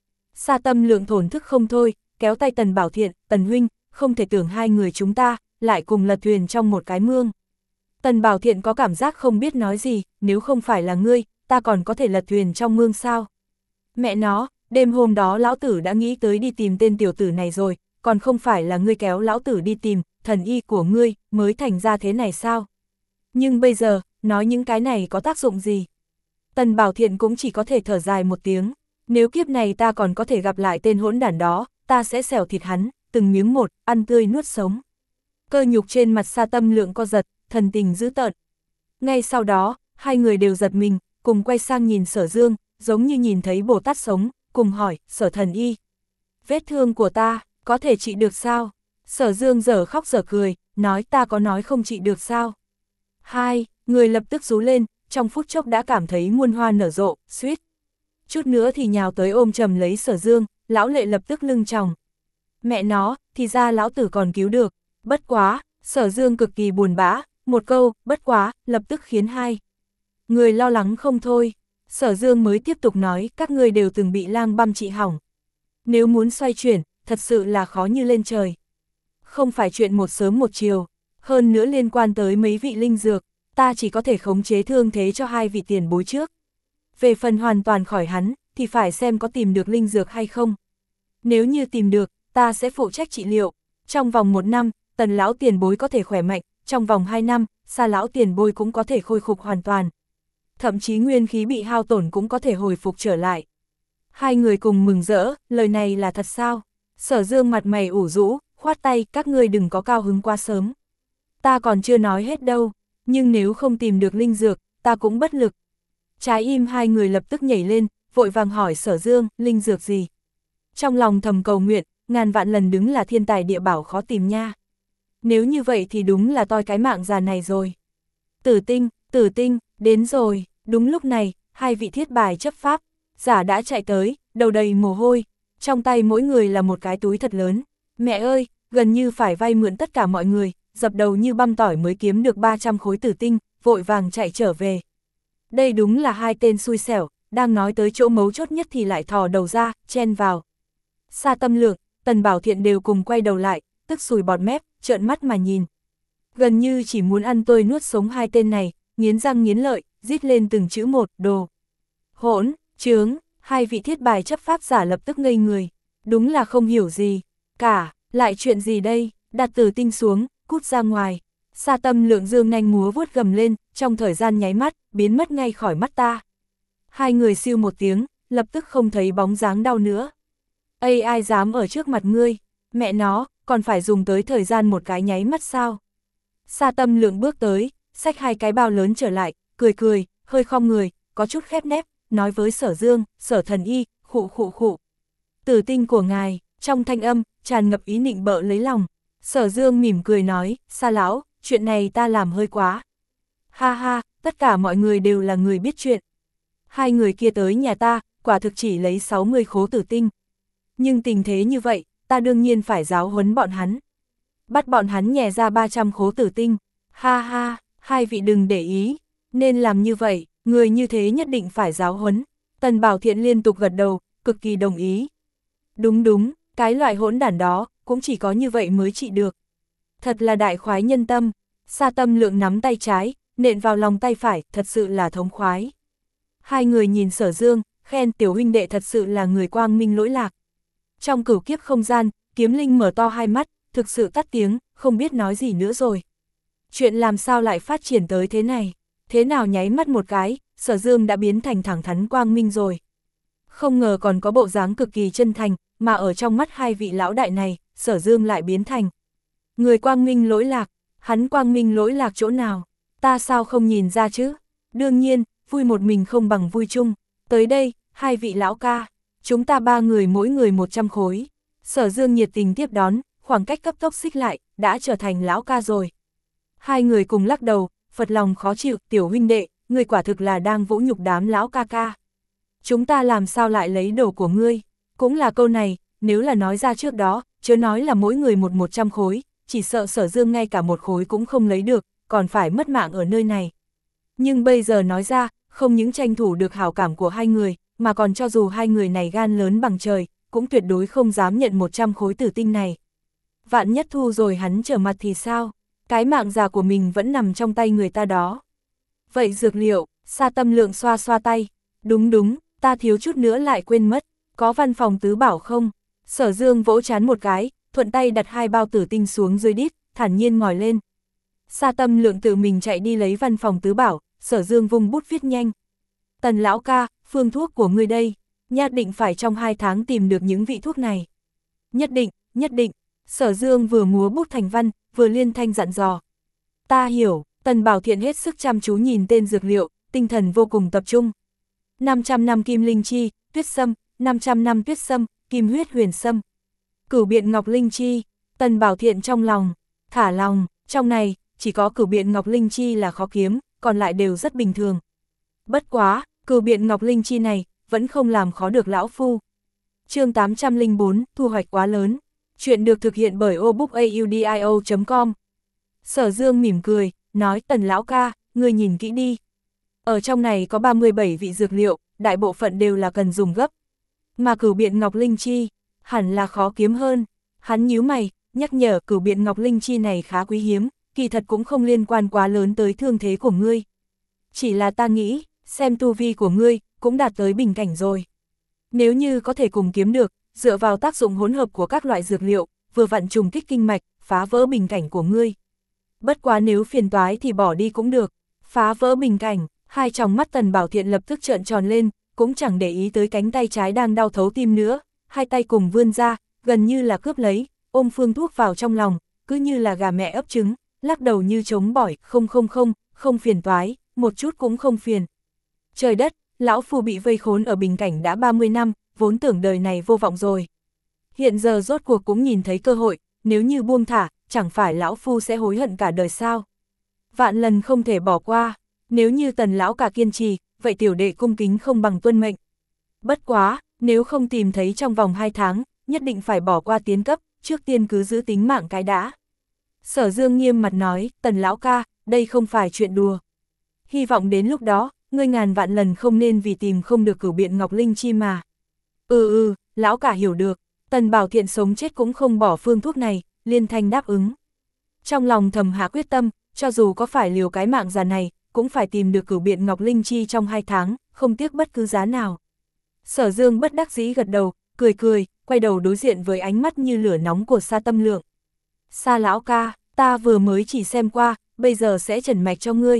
Sa Tâm Lượng thổn thức không thôi, kéo tay Tần Bảo Thiện, Tần huynh, không thể tưởng hai người chúng ta, lại cùng lật thuyền trong một cái mương. Tần Bảo Thiện có cảm giác không biết nói gì, nếu không phải là ngươi, ta còn có thể lật thuyền trong mương sao? Mẹ nó, đêm hôm đó lão tử đã nghĩ tới đi tìm tên tiểu tử này rồi, còn không phải là ngươi kéo lão tử đi tìm, thần y của ngươi, mới thành ra thế này sao? Nhưng bây giờ, nói những cái này có tác dụng gì? Tần Bảo Thiện cũng chỉ có thể thở dài một tiếng, nếu kiếp này ta còn có thể gặp lại tên hỗn đản đó, ta sẽ xẻo thịt hắn, từng miếng một, ăn tươi nuốt sống. Cơ nhục trên mặt Sa Tâm Lượng co giật, thần tình dữ tợn. Ngay sau đó, hai người đều giật mình, cùng quay sang nhìn Sở Dương, giống như nhìn thấy Bồ Tát sống, cùng hỏi, Sở thần y. Vết thương của ta, có thể trị được sao? Sở Dương dở khóc dở cười, nói ta có nói không trị được sao? Hai, người lập tức rú lên, trong phút chốc đã cảm thấy muôn hoa nở rộ, suýt. Chút nữa thì nhào tới ôm chầm lấy Sở Dương, lão lệ lập tức lưng tròng. Mẹ nó, thì ra lão tử còn cứu được, bất quá, Sở Dương cực kỳ buồn bã, một câu, bất quá, lập tức khiến hai người lo lắng không thôi. Sở Dương mới tiếp tục nói, các ngươi đều từng bị lang băm trị hỏng. Nếu muốn xoay chuyển, thật sự là khó như lên trời. Không phải chuyện một sớm một chiều, hơn nữa liên quan tới mấy vị linh dược, ta chỉ có thể khống chế thương thế cho hai vị tiền bối trước. Về phần hoàn toàn khỏi hắn, thì phải xem có tìm được linh dược hay không. Nếu như tìm được, ta sẽ phụ trách trị liệu. Trong vòng một năm, Tần lão tiền bối có thể khỏe mạnh, trong vòng hai năm, Sa lão tiền bối cũng có thể khôi phục hoàn toàn. Thậm chí nguyên khí bị hao tổn cũng có thể hồi phục trở lại. Hai người cùng mừng rỡ, lời này là thật sao? Sở Dương mặt mày ủ rũ, khoát tay, các ngươi đừng có cao hứng quá sớm. Ta còn chưa nói hết đâu, nhưng nếu không tìm được linh dược, ta cũng bất lực. Trái im hai người lập tức nhảy lên, vội vàng hỏi Sở Dương, linh dược gì? Trong lòng thầm cầu nguyện, ngàn vạn lần đứng là thiên tài địa bảo khó tìm nha. Nếu như vậy thì đúng là toi cái mạng già này rồi. Tử tinh, tử tinh, đến rồi, đúng lúc này, hai vị thiết bài chấp pháp, giả đã chạy tới, đầu đầy mồ hôi, trong tay mỗi người là một cái túi thật lớn. Mẹ ơi, gần như phải vay mượn tất cả mọi người, dập đầu như băm tỏi mới kiếm được ba trăm khối tử tinh, vội vàng chạy trở về. Đây đúng là hai tên xui xẻo, đang nói tới chỗ mấu chốt nhất thì lại thò đầu ra, chen vào. Sa Tâm Lượng, Tần Bảo Thiện đều cùng quay đầu lại, tức sùi bọt mép, trợn mắt mà nhìn. Gần như chỉ muốn ăn tươi nuốt sống hai tên này, nghiến răng nghiến lợi, rít lên từng chữ một, đồ. Hỗn, chướng, hai vị thiết bài chấp pháp giả lập tức ngây người. Đúng là không hiểu gì. Cả, lại chuyện gì đây, đặt tử tinh xuống, cút ra ngoài. Sa Tâm Lượng dương nanh múa vuốt gầm lên, trong thời gian nháy mắt, biến mất ngay khỏi mắt ta. Hai người siêu một tiếng, lập tức không thấy bóng dáng đau nữa. Ây ai dám ở trước mặt ngươi, mẹ nó, còn phải dùng tới thời gian một cái nháy mắt sao? Sa Tâm Lượng bước tới, xách hai cái bao lớn trở lại, cười cười, hơi khom người, có chút khép nép, nói với Sở Dương, Sở thần y, khụ khụ khụ. Tử tinh của ngài, trong thanh âm, tràn ngập ý nịnh bợ lấy lòng. Sở Dương mỉm cười nói, Sa lão, chuyện này ta làm hơi quá. Ha ha, tất cả mọi người đều là người biết chuyện. Hai người kia tới nhà ta, quả thực chỉ lấy sáu mươi khố tử tinh. Nhưng tình thế như vậy, ta đương nhiên phải giáo huấn bọn hắn. Bắt bọn hắn nhè ra ba trăm khố tử tinh. Ha ha, hai vị đừng để ý. Nên làm như vậy, người như thế nhất định phải giáo huấn. Tần Bảo Thiện liên tục gật đầu, cực kỳ đồng ý. Đúng đúng, cái loại hỗn đản đó, cũng chỉ có như vậy mới trị được. Thật là đại khoái nhân tâm. Sa Tâm Lượng nắm tay trái, nện vào lòng tay phải, thật sự là thống khoái. Hai người nhìn Sở Dương, khen tiểu huynh đệ thật sự là người quang minh lỗi lạc. Trong cửu kiếp không gian, Kiếm Linh mở to hai mắt, thực sự tắt tiếng, không biết nói gì nữa rồi. Chuyện làm sao lại phát triển tới thế này? Thế nào nháy mắt một cái, Sở Dương đã biến thành thẳng thắn quang minh rồi. Không ngờ còn có bộ dáng cực kỳ chân thành, mà ở trong mắt hai vị lão đại này, Sở Dương lại biến thành người quang minh lỗi lạc. Hắn quang minh lỗi lạc chỗ nào? Ta sao không nhìn ra chứ? Đương nhiên, vui một mình không bằng vui chung. Tới đây, hai vị lão ca, chúng ta ba người mỗi người một trăm khối. Sở Dương nhiệt tình tiếp đón, khoảng cách cấp tốc xích lại, đã trở thành lão ca rồi. Hai người cùng lắc đầu, phật lòng khó chịu, tiểu huynh đệ, người quả thực là đang vũ nhục đám lão ca ca. Chúng ta làm sao lại lấy đồ của ngươi? Cũng là câu này, nếu là nói ra trước đó, chớ nói là mỗi người một một trăm khối, chỉ sợ Sở Dương ngay cả một khối cũng không lấy được, còn phải mất mạng ở nơi này. Nhưng bây giờ nói ra, không những tranh thủ được hảo cảm của hai người, mà còn cho dù hai người này gan lớn bằng trời, cũng tuyệt đối không dám nhận một trăm khối tử tinh này. Vạn nhất thu rồi hắn trở mặt thì sao? Cái mạng già của mình vẫn nằm trong tay người ta đó. Vậy dược liệu, Sa Tâm Lượng xoa xoa tay. Đúng đúng, ta thiếu chút nữa lại quên mất, có văn phòng tứ bảo không? Sở Dương vỗ trán một cái, thuận tay đặt hai bao tử tinh xuống dưới đít, thản nhiên ngồi lên. Sa Tâm Lượng tự mình chạy đi lấy văn phòng tứ bảo, Sở Dương vung bút viết nhanh. Tần lão ca, phương thuốc của ngươi đây, nhất định phải trong hai tháng tìm được những vị thuốc này. Nhất định, nhất định, Sở Dương vừa múa bút thành văn, vừa liên thanh dặn dò. Ta hiểu, Tần Bảo Thiện hết sức chăm chú nhìn tên dược liệu, tinh thần vô cùng tập trung. năm trăm năm kim linh chi, tuyết sâm, năm trăm năm tuyết sâm, kim huyết huyền sâm. Cửu biện ngọc linh chi, Tần Bảo Thiện trong lòng, thả lòng, trong này, chỉ có cửu biện ngọc linh chi là khó kiếm, còn lại đều rất bình thường. Bất quá, cửu biện ngọc linh chi này, vẫn không làm khó được lão phu. Chương tám trăm lẻ bốn, thu hoạch quá lớn. Chuyện được thực hiện bởi obookaudio chấm com. Sở Dương mỉm cười, nói Tần lão ca, ngươi nhìn kỹ đi. Ở trong này có ba mươi bảy vị dược liệu, đại bộ phận đều là cần dùng gấp. Mà cửu biện ngọc linh chi, hẳn là khó kiếm hơn. Hắn nhíu mày, nhắc nhở cửu biện ngọc linh chi này khá quý hiếm, kỳ thật cũng không liên quan quá lớn tới thương thế của ngươi. Chỉ là ta nghĩ, xem tu vi của ngươi, cũng đạt tới bình cảnh rồi. Nếu như có thể cùng kiếm được, dựa vào tác dụng hỗn hợp của các loại dược liệu, vừa vặn trùng kích kinh mạch, phá vỡ bình cảnh của ngươi. Bất quá nếu phiền toái thì bỏ đi cũng được. Phá vỡ bình cảnh, hai tròng mắt Tần Bảo Thiện lập tức trợn tròn lên, cũng chẳng để ý tới cánh tay trái đang đau thấu tim nữa, hai tay cùng vươn ra, gần như là cướp lấy, ôm phương thuốc vào trong lòng, cứ như là gà mẹ ấp trứng, lắc đầu như trống bỏi, không không không, không phiền toái, một chút cũng không phiền. Trời đất, lão phu bị vây khốn ở bình cảnh đã ba mươi năm, vốn tưởng đời này vô vọng rồi. Hiện giờ rốt cuộc cũng nhìn thấy cơ hội, nếu như buông thả, chẳng phải lão phu sẽ hối hận cả đời sao. Vạn lần không thể bỏ qua, nếu như Tần lão cả kiên trì, vậy tiểu đệ cung kính không bằng tuân mệnh. Bất quá, nếu không tìm thấy trong vòng hai tháng, nhất định phải bỏ qua tiến cấp, trước tiên cứ giữ tính mạng cái đã. Sở Dương nghiêm mặt nói, Tần lão ca, đây không phải chuyện đùa. Hy vọng đến lúc đó, ngươi ngàn vạn lần không nên vì tìm không được cửu biện ngọc linh chi mà. Ừ ừ, lão cả hiểu được. Tần Bảo Thiện sống chết cũng không bỏ phương thuốc này, liên thanh đáp ứng. Trong lòng thầm hạ quyết tâm, cho dù có phải liều cái mạng già này, cũng phải tìm được cửu biện ngọc linh chi trong hai tháng, không tiếc bất cứ giá nào. Sở Dương bất đắc dĩ gật đầu, cười cười, quay đầu đối diện với ánh mắt như lửa nóng của Sa Tâm Lượng. Sa lão ca, ta vừa mới chỉ xem qua, bây giờ sẽ trần mạch cho ngươi.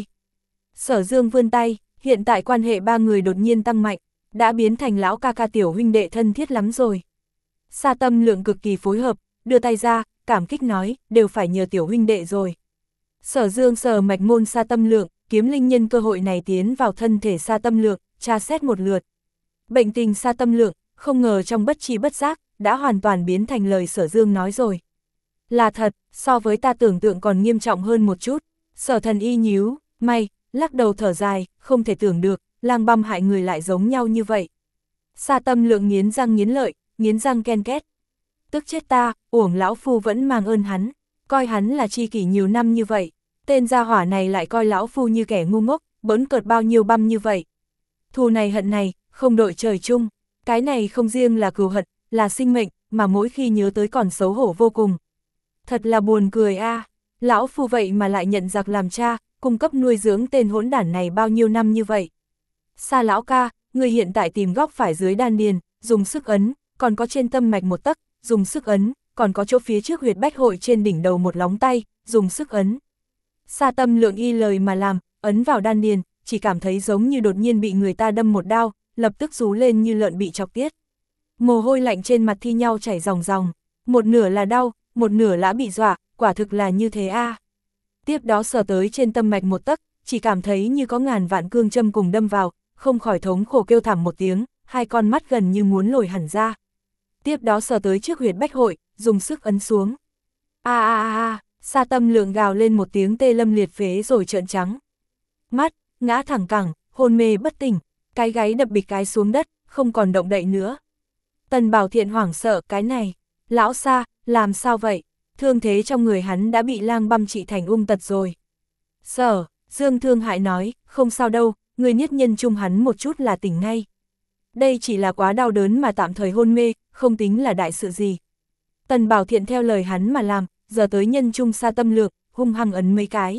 Sở Dương vươn tay, hiện tại quan hệ ba người đột nhiên tăng mạnh, đã biến thành lão ca ca tiểu huynh đệ thân thiết lắm rồi. Sa Tâm Lượng cực kỳ phối hợp, đưa tay ra, cảm kích nói, đều phải nhờ tiểu huynh đệ rồi. Sở Dương sờ mạch môn Sa Tâm Lượng, kiếm linh nhân cơ hội này tiến vào thân thể Sa Tâm Lượng, tra xét một lượt. Bệnh tình Sa Tâm Lượng, không ngờ trong bất tri bất giác, đã hoàn toàn biến thành lời Sở Dương nói rồi. Là thật, so với ta tưởng tượng còn nghiêm trọng hơn một chút. Sở Thần y nhíu, may, lắc đầu thở dài, không thể tưởng được, lang băm hại người lại giống nhau như vậy. Sa Tâm Lượng nghiến răng nghiến lợi, nghiến răng ken két. Tức chết ta, uổng lão phu vẫn mang ơn hắn, coi hắn là tri kỷ nhiều năm như vậy. Tên gia hỏa này lại coi lão phu như kẻ ngu ngốc, bỡn cợt bao nhiêu băm như vậy. Thù này hận này, không đội trời chung, cái này không riêng là cừu hận, là sinh mệnh, mà mỗi khi nhớ tới còn xấu hổ vô cùng. Thật là buồn cười a, à. Lão phu vậy mà lại nhận giặc làm cha, cung cấp nuôi dưỡng tên hỗn đản này bao nhiêu năm như vậy. Sa lão ca, người hiện tại tìm góc phải dưới đan điền, dùng sức ấn, còn có trên tâm mạch một tấc, dùng sức ấn, còn có chỗ phía trước huyệt bách hội trên đỉnh đầu một lóng tay, dùng sức ấn. Sa Tâm Lượng y lời mà làm, ấn vào đan điền, chỉ cảm thấy giống như đột nhiên bị người ta đâm một đao, lập tức rú lên như lợn bị chọc tiết. Mồ hôi lạnh trên mặt thi nhau chảy ròng ròng, một nửa là đau, một nửa đã bị dọa, quả thực là như thế a. À. Tiếp đó sờ tới trên tâm mạch một tấc, chỉ cảm thấy như có ngàn vạn cương châm cùng đâm vào, không khỏi thống khổ kêu thảm một tiếng, hai con mắt gần như muốn lồi hẳn ra. Tiếp đó sờ tới trước huyệt bách hội, dùng sức ấn xuống. A a a a, Sa Tâm Lượng gào lên một tiếng tê lâm liệt phế rồi trợn trắng mắt, ngã thẳng cẳng, hôn mê bất tỉnh, cái gáy đập bịch cái xuống đất, không còn động đậy nữa. Tần Bảo Thiện hoảng sợ, cái này, lão Sa, làm sao vậy? Thương thế trong người hắn đã bị lang băm trị thành ung tật rồi. Sở, Dương Thương Hại nói, không sao đâu, người nhất nhân chung hắn một chút là tỉnh ngay. Đây chỉ là quá đau đớn mà tạm thời hôn mê, không tính là đại sự gì. Tần Bảo Thiện theo lời hắn mà làm, giờ tới nhân chung Sa Tâm Lượng, hung hăng ấn mấy cái.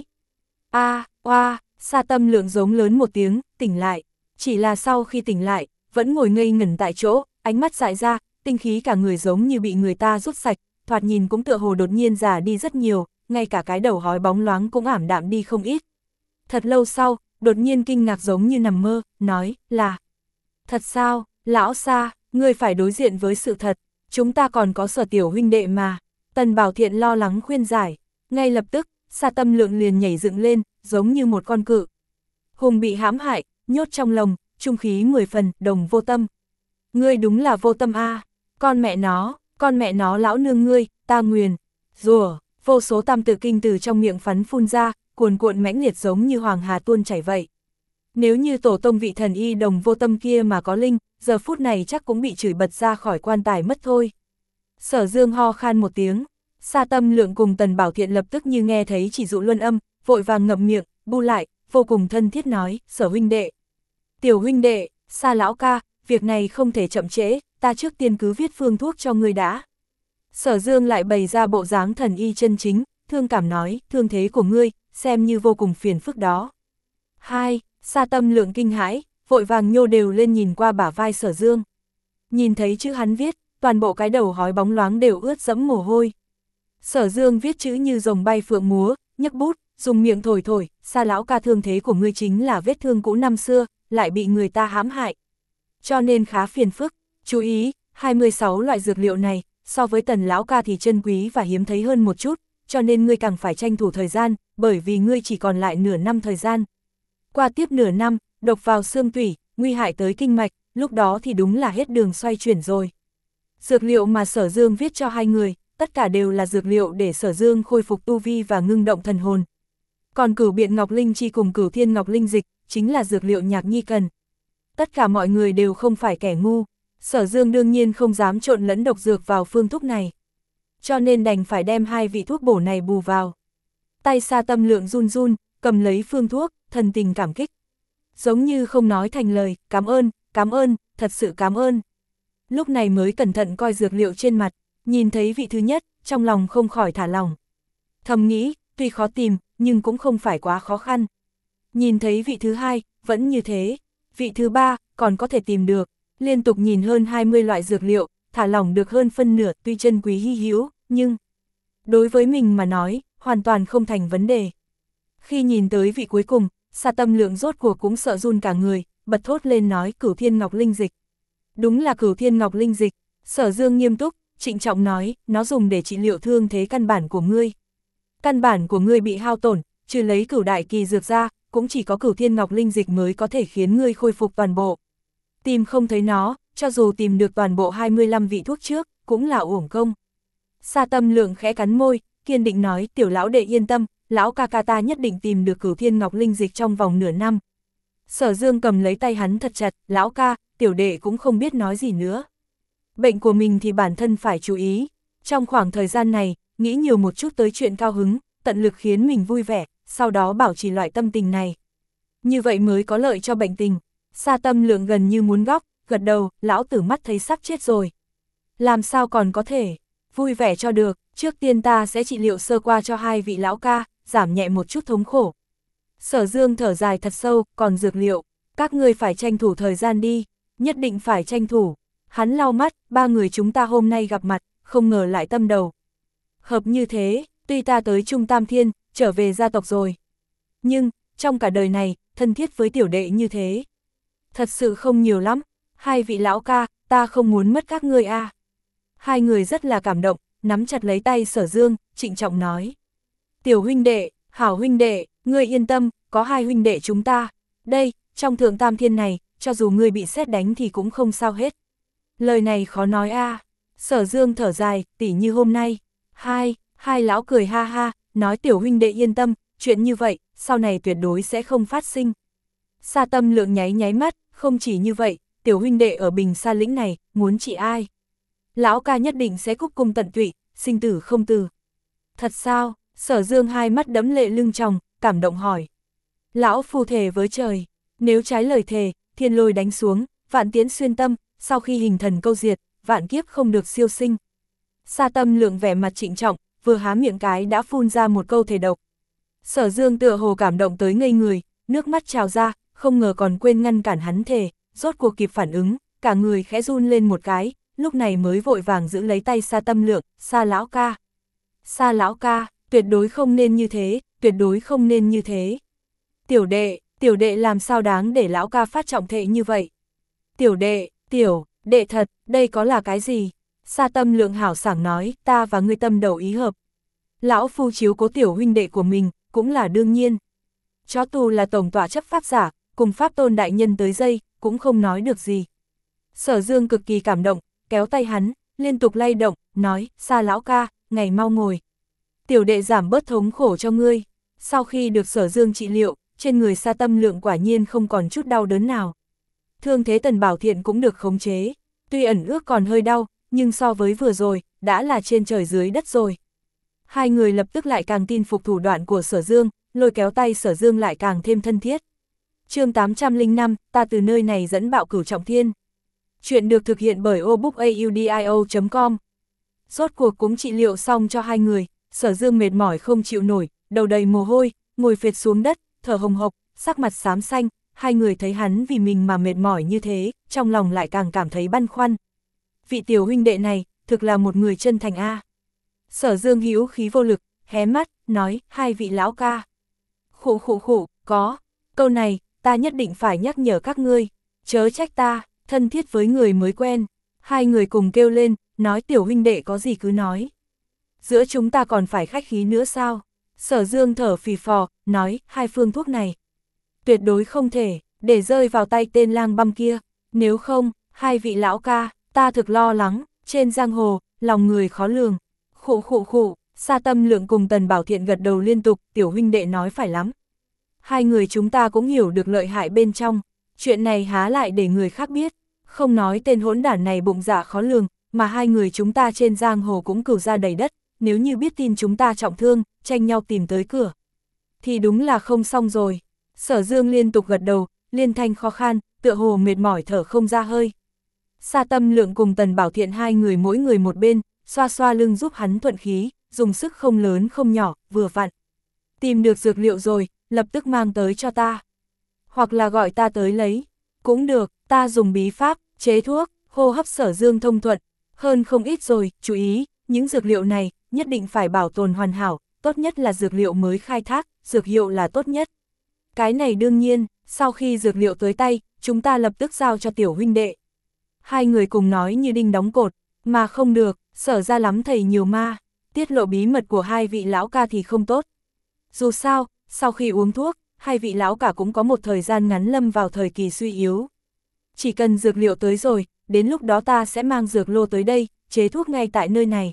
A, oa, Sa Tâm Lượng giống lớn một tiếng, tỉnh lại. Chỉ là sau khi tỉnh lại, vẫn ngồi ngây ngẩn tại chỗ, ánh mắt dại ra, tinh khí cả người giống như bị người ta rút sạch, thoạt nhìn cũng tựa hồ đột nhiên già đi rất nhiều, ngay cả cái đầu hói bóng loáng cũng ảm đạm đi không ít. Thật lâu sau, đột nhiên kinh ngạc giống như nằm mơ, nói, là, thật sao, lão Sa, ngươi phải đối diện với sự thật, chúng ta còn có Sở tiểu huynh đệ mà. Tần Bảo Thiện lo lắng khuyên giải, ngay lập tức, Sa Tâm Lượng liền nhảy dựng lên, giống như một con cự hùng bị hãm hại, nhốt trong lồng, trung khí mười phần, đồng vô tâm. Ngươi đúng là vô tâm a, con mẹ nó, con mẹ nó lão nương ngươi, ta nguyền, rùa, vô số tam tự kinh từ trong miệng phắn phun ra, cuồn cuộn mãnh liệt giống như hoàng hà tuôn chảy vậy. Nếu như tổ tông vị thần y đồng vô tâm kia mà có linh, giờ phút này chắc cũng bị chửi bật ra khỏi quan tài mất thôi. Sở Dương ho khan một tiếng, Sa Tâm Lượng cùng Tần Bảo Thiện lập tức như nghe thấy chỉ dụ luân âm, vội vàng ngậm miệng, bu lại, vô cùng thân thiết nói, Sở huynh đệ, tiểu huynh đệ, Sa lão ca, việc này không thể chậm trễ, ta trước tiên cứ viết phương thuốc cho ngươi đã. Sở Dương lại bày ra bộ dáng thần y chân chính, thương cảm nói, thương thế của ngươi, xem như vô cùng phiền phức đó. Hai, Sa Tâm Lượng kinh hãi, vội vàng nhô đều lên nhìn qua bả vai Sở Dương. Nhìn thấy chữ hắn viết, toàn bộ cái đầu hói bóng loáng đều ướt dẫm mồ hôi. Sở Dương viết chữ như rồng bay phượng múa, nhấc bút, dùng miệng thổi thổi, Sa lão ca thương thế của ngươi chính là vết thương cũ năm xưa, lại bị người ta hãm hại. Cho nên khá phiền phức, chú ý, hai mươi sáu loại dược liệu này, so với Tần lão ca thì chân quý và hiếm thấy hơn một chút, cho nên ngươi càng phải tranh thủ thời gian, bởi vì ngươi chỉ còn lại nửa năm thời gian. Qua tiếp nửa năm, độc vào xương tủy, nguy hại tới kinh mạch, lúc đó thì đúng là hết đường xoay chuyển rồi. Dược liệu mà Sở Dương viết cho hai người, tất cả đều là dược liệu để Sở Dương khôi phục tu vi và ngưng động thần hồn. Còn Cửu Biện Ngọc Linh Chi cùng Cửu Thiên Ngọc Linh Dịch, chính là dược liệu Nhạc Nhi cần. Tất cả mọi người đều không phải kẻ ngu, Sở Dương đương nhiên không dám trộn lẫn độc dược vào phương thuốc này. Cho nên đành phải đem hai vị thuốc bổ này bù vào. Tay Sa Tâm Lượng run run, cầm lấy phương thuốc, thần tình cảm kích. Giống như không nói thành lời, cảm ơn, cảm ơn, thật sự cảm ơn. Lúc này mới cẩn thận coi dược liệu trên mặt, nhìn thấy vị thứ nhất, trong lòng không khỏi thả lòng. Thầm nghĩ, tuy khó tìm, nhưng cũng không phải quá khó khăn. Nhìn thấy vị thứ hai, vẫn như thế. Vị thứ ba, còn có thể tìm được. Liên tục nhìn hơn hai mươi loại dược liệu, thả lỏng được hơn phân nửa, tuy chân quý hy hữu, nhưng đối với mình mà nói, hoàn toàn không thành vấn đề. Khi nhìn tới vị cuối cùng, Sa Tâm Lượng rốt cuộc cũng sợ run cả người, bật thốt lên nói Cửu Thiên Ngọc Linh Dịch. Đúng là Cửu Thiên Ngọc Linh Dịch. Sở Dương nghiêm túc, trịnh trọng nói, nó dùng để trị liệu thương thế căn bản của ngươi. Căn bản của ngươi bị hao tổn, trừ lấy Cửu Đại Kỳ dược ra, cũng chỉ có Cửu Thiên Ngọc Linh Dịch mới có thể khiến ngươi khôi phục toàn bộ. Tìm không thấy nó, cho dù tìm được toàn bộ hai mươi lăm vị thuốc trước, cũng là uổng công. Sa Tâm Lượng khẽ cắn môi, kiên định nói, tiểu lão đệ yên tâm, lão ca ca ta nhất định tìm được Cửu Thiên Ngọc Linh Dịch trong vòng nửa năm. Sở Dương cầm lấy tay hắn thật chặt, lão ca, tiểu đệ cũng không biết nói gì nữa. Bệnh của mình thì bản thân phải chú ý. Trong khoảng thời gian này, nghĩ nhiều một chút tới chuyện cao hứng, tận lực khiến mình vui vẻ, sau đó bảo trì loại tâm tình này. Như vậy mới có lợi cho bệnh tình. Sa Tâm Lượng gần như muốn góc, gật đầu, lão tử mắt thấy sắp chết rồi. Làm sao còn có thể vui vẻ cho được, trước tiên ta sẽ trị liệu sơ qua cho hai vị lão ca, giảm nhẹ một chút thống khổ. Sở Dương thở dài thật sâu, còn dược liệu, các ngươi phải tranh thủ thời gian đi, nhất định phải tranh thủ. Hắn lau mắt, ba người chúng ta hôm nay gặp mặt, không ngờ lại tâm đầu hợp như thế, tuy ta tới Trung Tam Thiên, trở về gia tộc rồi. Nhưng, trong cả đời này, thân thiết với tiểu đệ như thế, thật sự không nhiều lắm. Hai vị lão ca, ta không muốn mất các ngươi a. À. Hai người rất là cảm động, nắm chặt lấy tay Sở Dương, trịnh trọng nói. Tiểu huynh đệ, hảo huynh đệ, ngươi yên tâm, có hai huynh đệ chúng ta. Đây, trong Thượng Tam Thiên này, cho dù ngươi bị sét đánh thì cũng không sao hết. Lời này khó nói a. À. Sở Dương thở dài, tỉ như hôm nay. Hai, hai lão cười ha ha, nói tiểu huynh đệ yên tâm, chuyện như vậy, sau này tuyệt đối sẽ không phát sinh. Sa Tâm Lượng nháy nháy mắt, không chỉ như vậy, tiểu huynh đệ ở Bình Sa lĩnh này, muốn trị ai? Lão ca nhất định sẽ cúc cung tận tụy, sinh tử không từ. Thật sao? Sở Dương hai mắt đẫm lệ lưng tròng, cảm động hỏi. Lão phu thề với trời, nếu trái lời thề, thiên lôi đánh xuống, vạn tiễn xuyên tâm, sau khi hình thần câu diệt, vạn kiếp không được siêu sinh. Sa Tâm Lượng vẻ mặt trịnh trọng, vừa há miệng cái đã phun ra một câu thề độc. Sở Dương tựa hồ cảm động tới ngây người, nước mắt trào ra, không ngờ còn quên ngăn cản hắn thề, rốt cuộc kịp phản ứng, cả người khẽ run lên một cái, lúc này mới vội vàng giữ lấy tay Sa Tâm Lượng, Sa lão ca. Sa lão ca, tuyệt đối không nên như thế, tuyệt đối không nên như thế. Tiểu đệ, tiểu tiểu đệ làm sao đáng để lão ca phát trọng thệ như vậy. Tiểu đệ, tiểu, đệ thật, đây có là cái gì? Sa Tâm Lượng hảo sảng nói, ta và ngươi tâm đầu ý hợp. Lão phu chiếu cố tiểu huynh đệ của mình, cũng là đương nhiên. Chó tù là tổng tọa chấp pháp giả, cùng pháp tôn đại nhân tới dây, cũng không nói được gì. Sở Dương cực kỳ cảm động, kéo tay hắn, liên tục lay động, nói, Sa lão ca, ngày mau ngồi. Tiểu đệ giảm bớt thống khổ cho ngươi. Sau khi được Sở Dương trị liệu, trên người Sa Tâm Lượng quả nhiên không còn chút đau đớn nào. Thương thế Tần Bảo Thiện cũng được khống chế, tuy ẩn ước còn hơi đau, nhưng so với vừa rồi, đã là trên trời dưới đất rồi. Hai người lập tức lại càng tin phục thủ đoạn của Sở Dương, lôi kéo tay Sở Dương lại càng thêm thân thiết. Chương tám trăm lẻ năm, ta từ nơi này dẫn bạo cửu trọng thiên. Chuyện được thực hiện bởi obookaudio chấm com. Rốt cuộc cũng trị liệu xong cho hai người, Sở Dương mệt mỏi không chịu nổi, đầu đầy mồ hôi, ngồi phệt xuống đất, thở hồng hộc, sắc mặt xám xanh, hai người thấy hắn vì mình mà mệt mỏi như thế, trong lòng lại càng cảm thấy băn khoăn. Vị tiểu huynh đệ này, thực là một người chân thành a. Sở Dương hữu khí vô lực, hé mắt, nói, hai vị lão ca. Khụ khụ khụ, có, câu này, ta nhất định phải nhắc nhở các ngươi, chớ trách ta, thân thiết với người mới quen. Hai người cùng kêu lên, nói tiểu huynh đệ có gì cứ nói. Giữa chúng ta còn phải khách khí nữa sao? Sở Dương thở phì phò, nói, hai phương thuốc này. Tuyệt đối không thể, để rơi vào tay tên lang băm kia. Nếu không, hai vị lão ca, ta thực lo lắng, trên giang hồ, lòng người khó lường. Khụ khụ khụ, Sa Tâm Lượng cùng Tần Bảo Thiện gật đầu liên tục, tiểu huynh đệ nói phải lắm. Hai người chúng ta cũng hiểu được lợi hại bên trong, chuyện này há lại để người khác biết. Không nói tên hỗn đản này bụng dạ khó lường, mà hai người chúng ta trên giang hồ cũng cừu ra đầy đất, nếu như biết tin chúng ta trọng thương, tranh nhau tìm tới cửa. Thì đúng là không xong rồi. Sở Dương liên tục gật đầu, liên thanh khó khăn, tựa hồ mệt mỏi thở không ra hơi. Sa Tâm Lượng cùng Tần Bảo Thiện hai người mỗi người một bên, xoa xoa lưng giúp hắn thuận khí, dùng sức không lớn không nhỏ, vừa vặn. Tìm được dược liệu rồi, lập tức mang tới cho ta. Hoặc là gọi ta tới lấy. Cũng được, ta dùng bí pháp, chế thuốc, hô hấp Sở Dương thông thuận, hơn không ít rồi, chú ý, những dược liệu này, nhất định phải bảo tồn hoàn hảo, tốt nhất là dược liệu mới khai thác, dược hiệu là tốt nhất. Cái này đương nhiên, sau khi dược liệu tới tay, chúng ta lập tức giao cho tiểu huynh đệ. Hai người cùng nói như đinh đóng cột, mà không được, Sở ra lắm thầy nhiều ma, tiết lộ bí mật của hai vị lão ca thì không tốt. Dù sao, sau khi uống thuốc, hai vị lão cả cũng có một thời gian ngắn lâm vào thời kỳ suy yếu. Chỉ cần dược liệu tới rồi, đến lúc đó ta sẽ mang dược lô tới đây, chế thuốc ngay tại nơi này.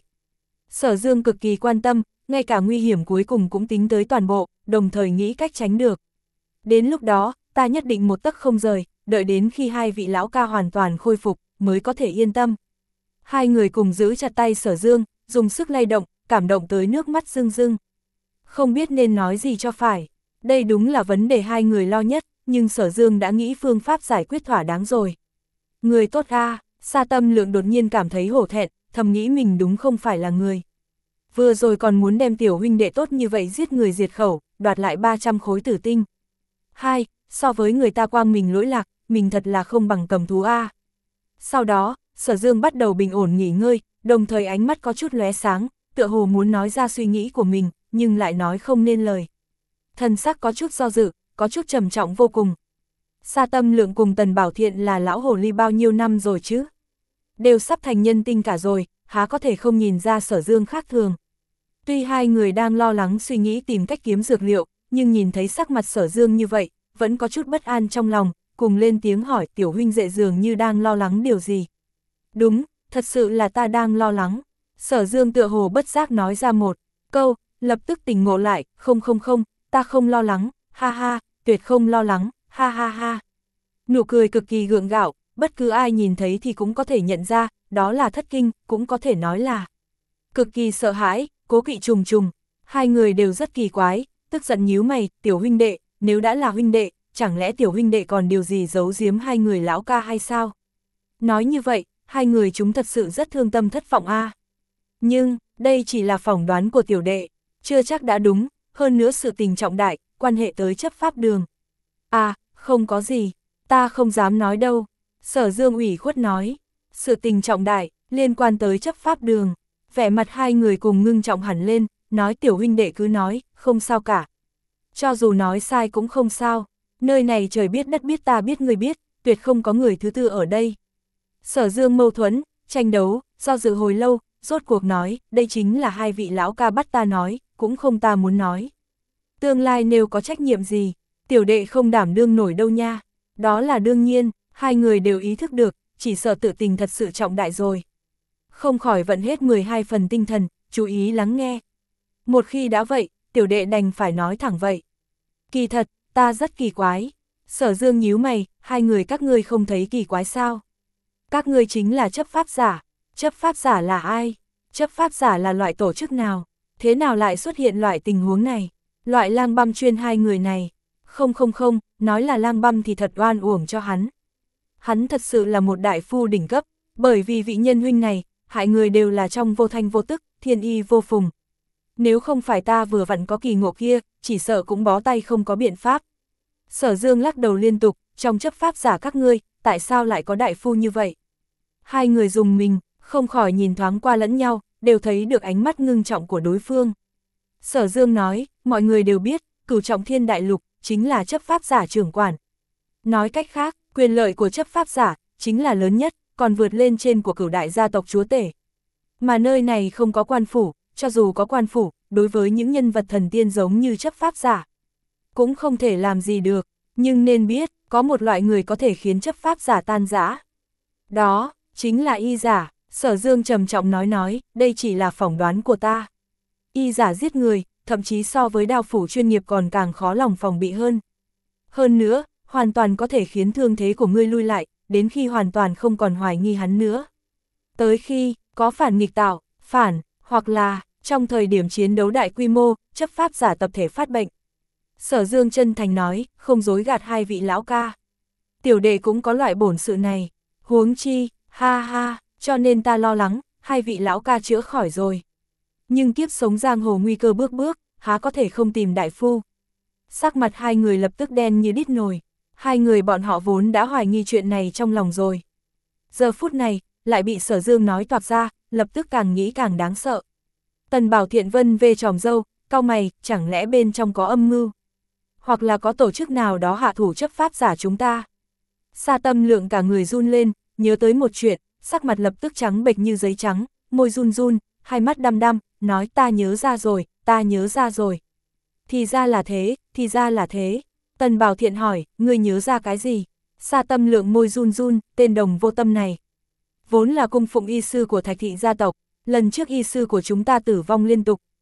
Sở Dương cực kỳ quan tâm, ngay cả nguy hiểm cuối cùng cũng tính tới toàn bộ, đồng thời nghĩ cách tránh được. Đến lúc đó, ta nhất định một tấc không rời, đợi đến khi hai vị lão ca hoàn toàn khôi phục, mới có thể yên tâm. Hai người cùng giữ chặt tay Sở Dương, dùng sức lay động, cảm động tới nước mắt rưng rưng. Không biết nên nói gì cho phải. Đây đúng là vấn đề hai người lo nhất, nhưng Sở Dương đã nghĩ phương pháp giải quyết thỏa đáng rồi. Người tốt a, à, Sa Tâm Lượng đột nhiên cảm thấy hổ thẹn, thầm nghĩ mình đúng không phải là người. Vừa rồi còn muốn đem tiểu huynh đệ tốt như vậy giết người diệt khẩu, đoạt lại ba trăm khối tử tinh. Hai, so với người ta quang mình lỗi lạc, mình thật là không bằng cầm thú a. À. Sau đó, Sở Dương bắt đầu bình ổn nghỉ ngơi, đồng thời ánh mắt có chút lóe sáng, tựa hồ muốn nói ra suy nghĩ của mình, nhưng lại nói không nên lời. Thần sắc có chút do dự, có chút trầm trọng vô cùng. Sa Tâm Lượng cùng Tần Bảo Thiện là lão hồ ly bao nhiêu năm rồi chứ? Đều sắp thành nhân tinh cả rồi, há có thể không nhìn ra Sở Dương khác thường. Tuy hai người đang lo lắng suy nghĩ tìm cách kiếm dược liệu, nhưng nhìn thấy sắc mặt Sở Dương như vậy, vẫn có chút bất an trong lòng, cùng lên tiếng hỏi tiểu huynh đệ dường như đang lo lắng điều gì. Đúng, thật sự là ta đang lo lắng. Sở Dương tựa hồ bất giác nói ra một câu, lập tức tỉnh ngộ lại, không không không, ta không lo lắng, ha ha, tuyệt không lo lắng, ha ha ha. Nụ cười cực kỳ gượng gạo, bất cứ ai nhìn thấy thì cũng có thể nhận ra, đó là thất kinh, cũng có thể nói là cực kỳ sợ hãi, cố kỵ trùng trùng. Hai người đều rất kỳ quái, tức giận nhíu mày, tiểu huynh đệ, nếu đã là huynh đệ, chẳng lẽ tiểu huynh đệ còn điều gì giấu giếm hai người lão ca hay sao? Nói như vậy, hai người chúng thật sự rất thương tâm thất vọng a. À. Nhưng, đây chỉ là phỏng đoán của tiểu đệ, chưa chắc đã đúng, hơn nữa sự tình trọng đại, quan hệ tới chấp pháp đường. À, không có gì, ta không dám nói đâu. Sở Dương ủy khuất nói, sự tình trọng đại, liên quan tới chấp pháp đường. Vẻ mặt hai người cùng ngưng trọng hẳn lên, nói tiểu huynh đệ cứ nói, không sao cả. Cho dù nói sai cũng không sao, Nơi này trời biết đất biết ta biết người biết, tuyệt không có người thứ tư ở đây. Sở Dương mâu thuẫn, tranh đấu, do dự hồi lâu, rốt cuộc nói, đây chính là hai vị lão ca bắt ta nói, cũng không ta muốn nói. Tương lai nếu có trách nhiệm gì, tiểu đệ không đảm đương nổi đâu nha. Đó là đương nhiên, hai người đều ý thức được, chỉ sợ tự tình thật sự trọng đại rồi. Không khỏi vận hết mười hai phần tinh thần, chú ý lắng nghe. Một khi đã vậy, tiểu đệ đành phải nói thẳng vậy. Kỳ thật, ta rất kỳ quái. Sở Dương nhíu mày, hai người các ngươi không thấy kỳ quái sao? Các ngươi chính là chấp pháp giả. Chấp pháp giả là ai? Chấp pháp giả là loại tổ chức nào? Thế nào lại xuất hiện loại tình huống này? Loại lang băm chuyên hai người này? Không không không, nói là lang băm thì thật oan uổng cho hắn. Hắn thật sự là một đại phu đỉnh cấp, bởi vì vị nhân huynh này, hại người đều là trong vô thanh vô tức, thiên y vô phùng. Nếu không phải ta vừa vặn có kỳ ngộ kia, chỉ sợ cũng bó tay không có biện pháp. Sở Dương lắc đầu liên tục, trong chấp pháp giả các ngươi, tại sao lại có đại phu như vậy? Hai người dùng mình, không khỏi nhìn thoáng qua lẫn nhau, đều thấy được ánh mắt ngưng trọng của đối phương. Sở Dương nói, mọi người đều biết, Cửu Trọng Thiên Đại Lục, chính là chấp pháp giả trưởng quản. Nói cách khác, quyền lợi của chấp pháp giả, chính là lớn nhất, còn vượt lên trên của cửu đại gia tộc chúa tể. Mà nơi này không có quan phủ, cho dù có quan phủ, đối với những nhân vật thần tiên giống như chấp pháp giả, cũng không thể làm gì được, nhưng nên biết, có một loại người có thể khiến chấp pháp giả tan rã. Đó, chính là y giả. Sở Dương trầm trọng nói nói, đây chỉ là phỏng đoán của ta. Y giả giết người, thậm chí so với đao phủ chuyên nghiệp còn càng khó lòng phòng bị hơn. Hơn nữa, hoàn toàn có thể khiến thương thế của ngươi lui lại, đến khi hoàn toàn không còn hoài nghi hắn nữa. Tới khi, có phản nghịch tạo, phản, hoặc là, trong thời điểm chiến đấu đại quy mô, chấp pháp giả tập thể phát bệnh. Sở Dương chân thành nói, không dối gạt hai vị lão ca. Tiểu đệ cũng có loại bổn sự này, huống chi, ha ha, cho nên ta lo lắng, hai vị lão ca chữa khỏi rồi. Nhưng kiếp sống giang hồ nguy cơ bước bước, há có thể không tìm đại phu. Sắc mặt hai người lập tức đen như đít nồi, hai người bọn họ vốn đã hoài nghi chuyện này trong lòng rồi. Giờ phút này, lại bị Sở Dương nói toạc ra, lập tức càng nghĩ càng đáng sợ. Tần Bảo Thiện vân về tròm dâu, cau mày, chẳng lẽ bên trong có âm mưu? Hoặc là có tổ chức nào đó hạ thủ chấp pháp giả chúng ta? Sa Tâm Lượng cả người run lên, nhớ tới một chuyện, sắc mặt lập tức trắng bệch như giấy trắng, môi run run, hai mắt đăm đăm, nói ta nhớ ra rồi, ta nhớ ra rồi. Thì ra là thế, thì ra là thế. Tần Bảo Thiện hỏi, ngươi nhớ ra cái gì? Sa Tâm Lượng môi run run, tên đồng vô tâm này. Vốn là cung phụng y sư của Thạch thị gia tộc, lần trước y sư của chúng ta tử vong liên tục,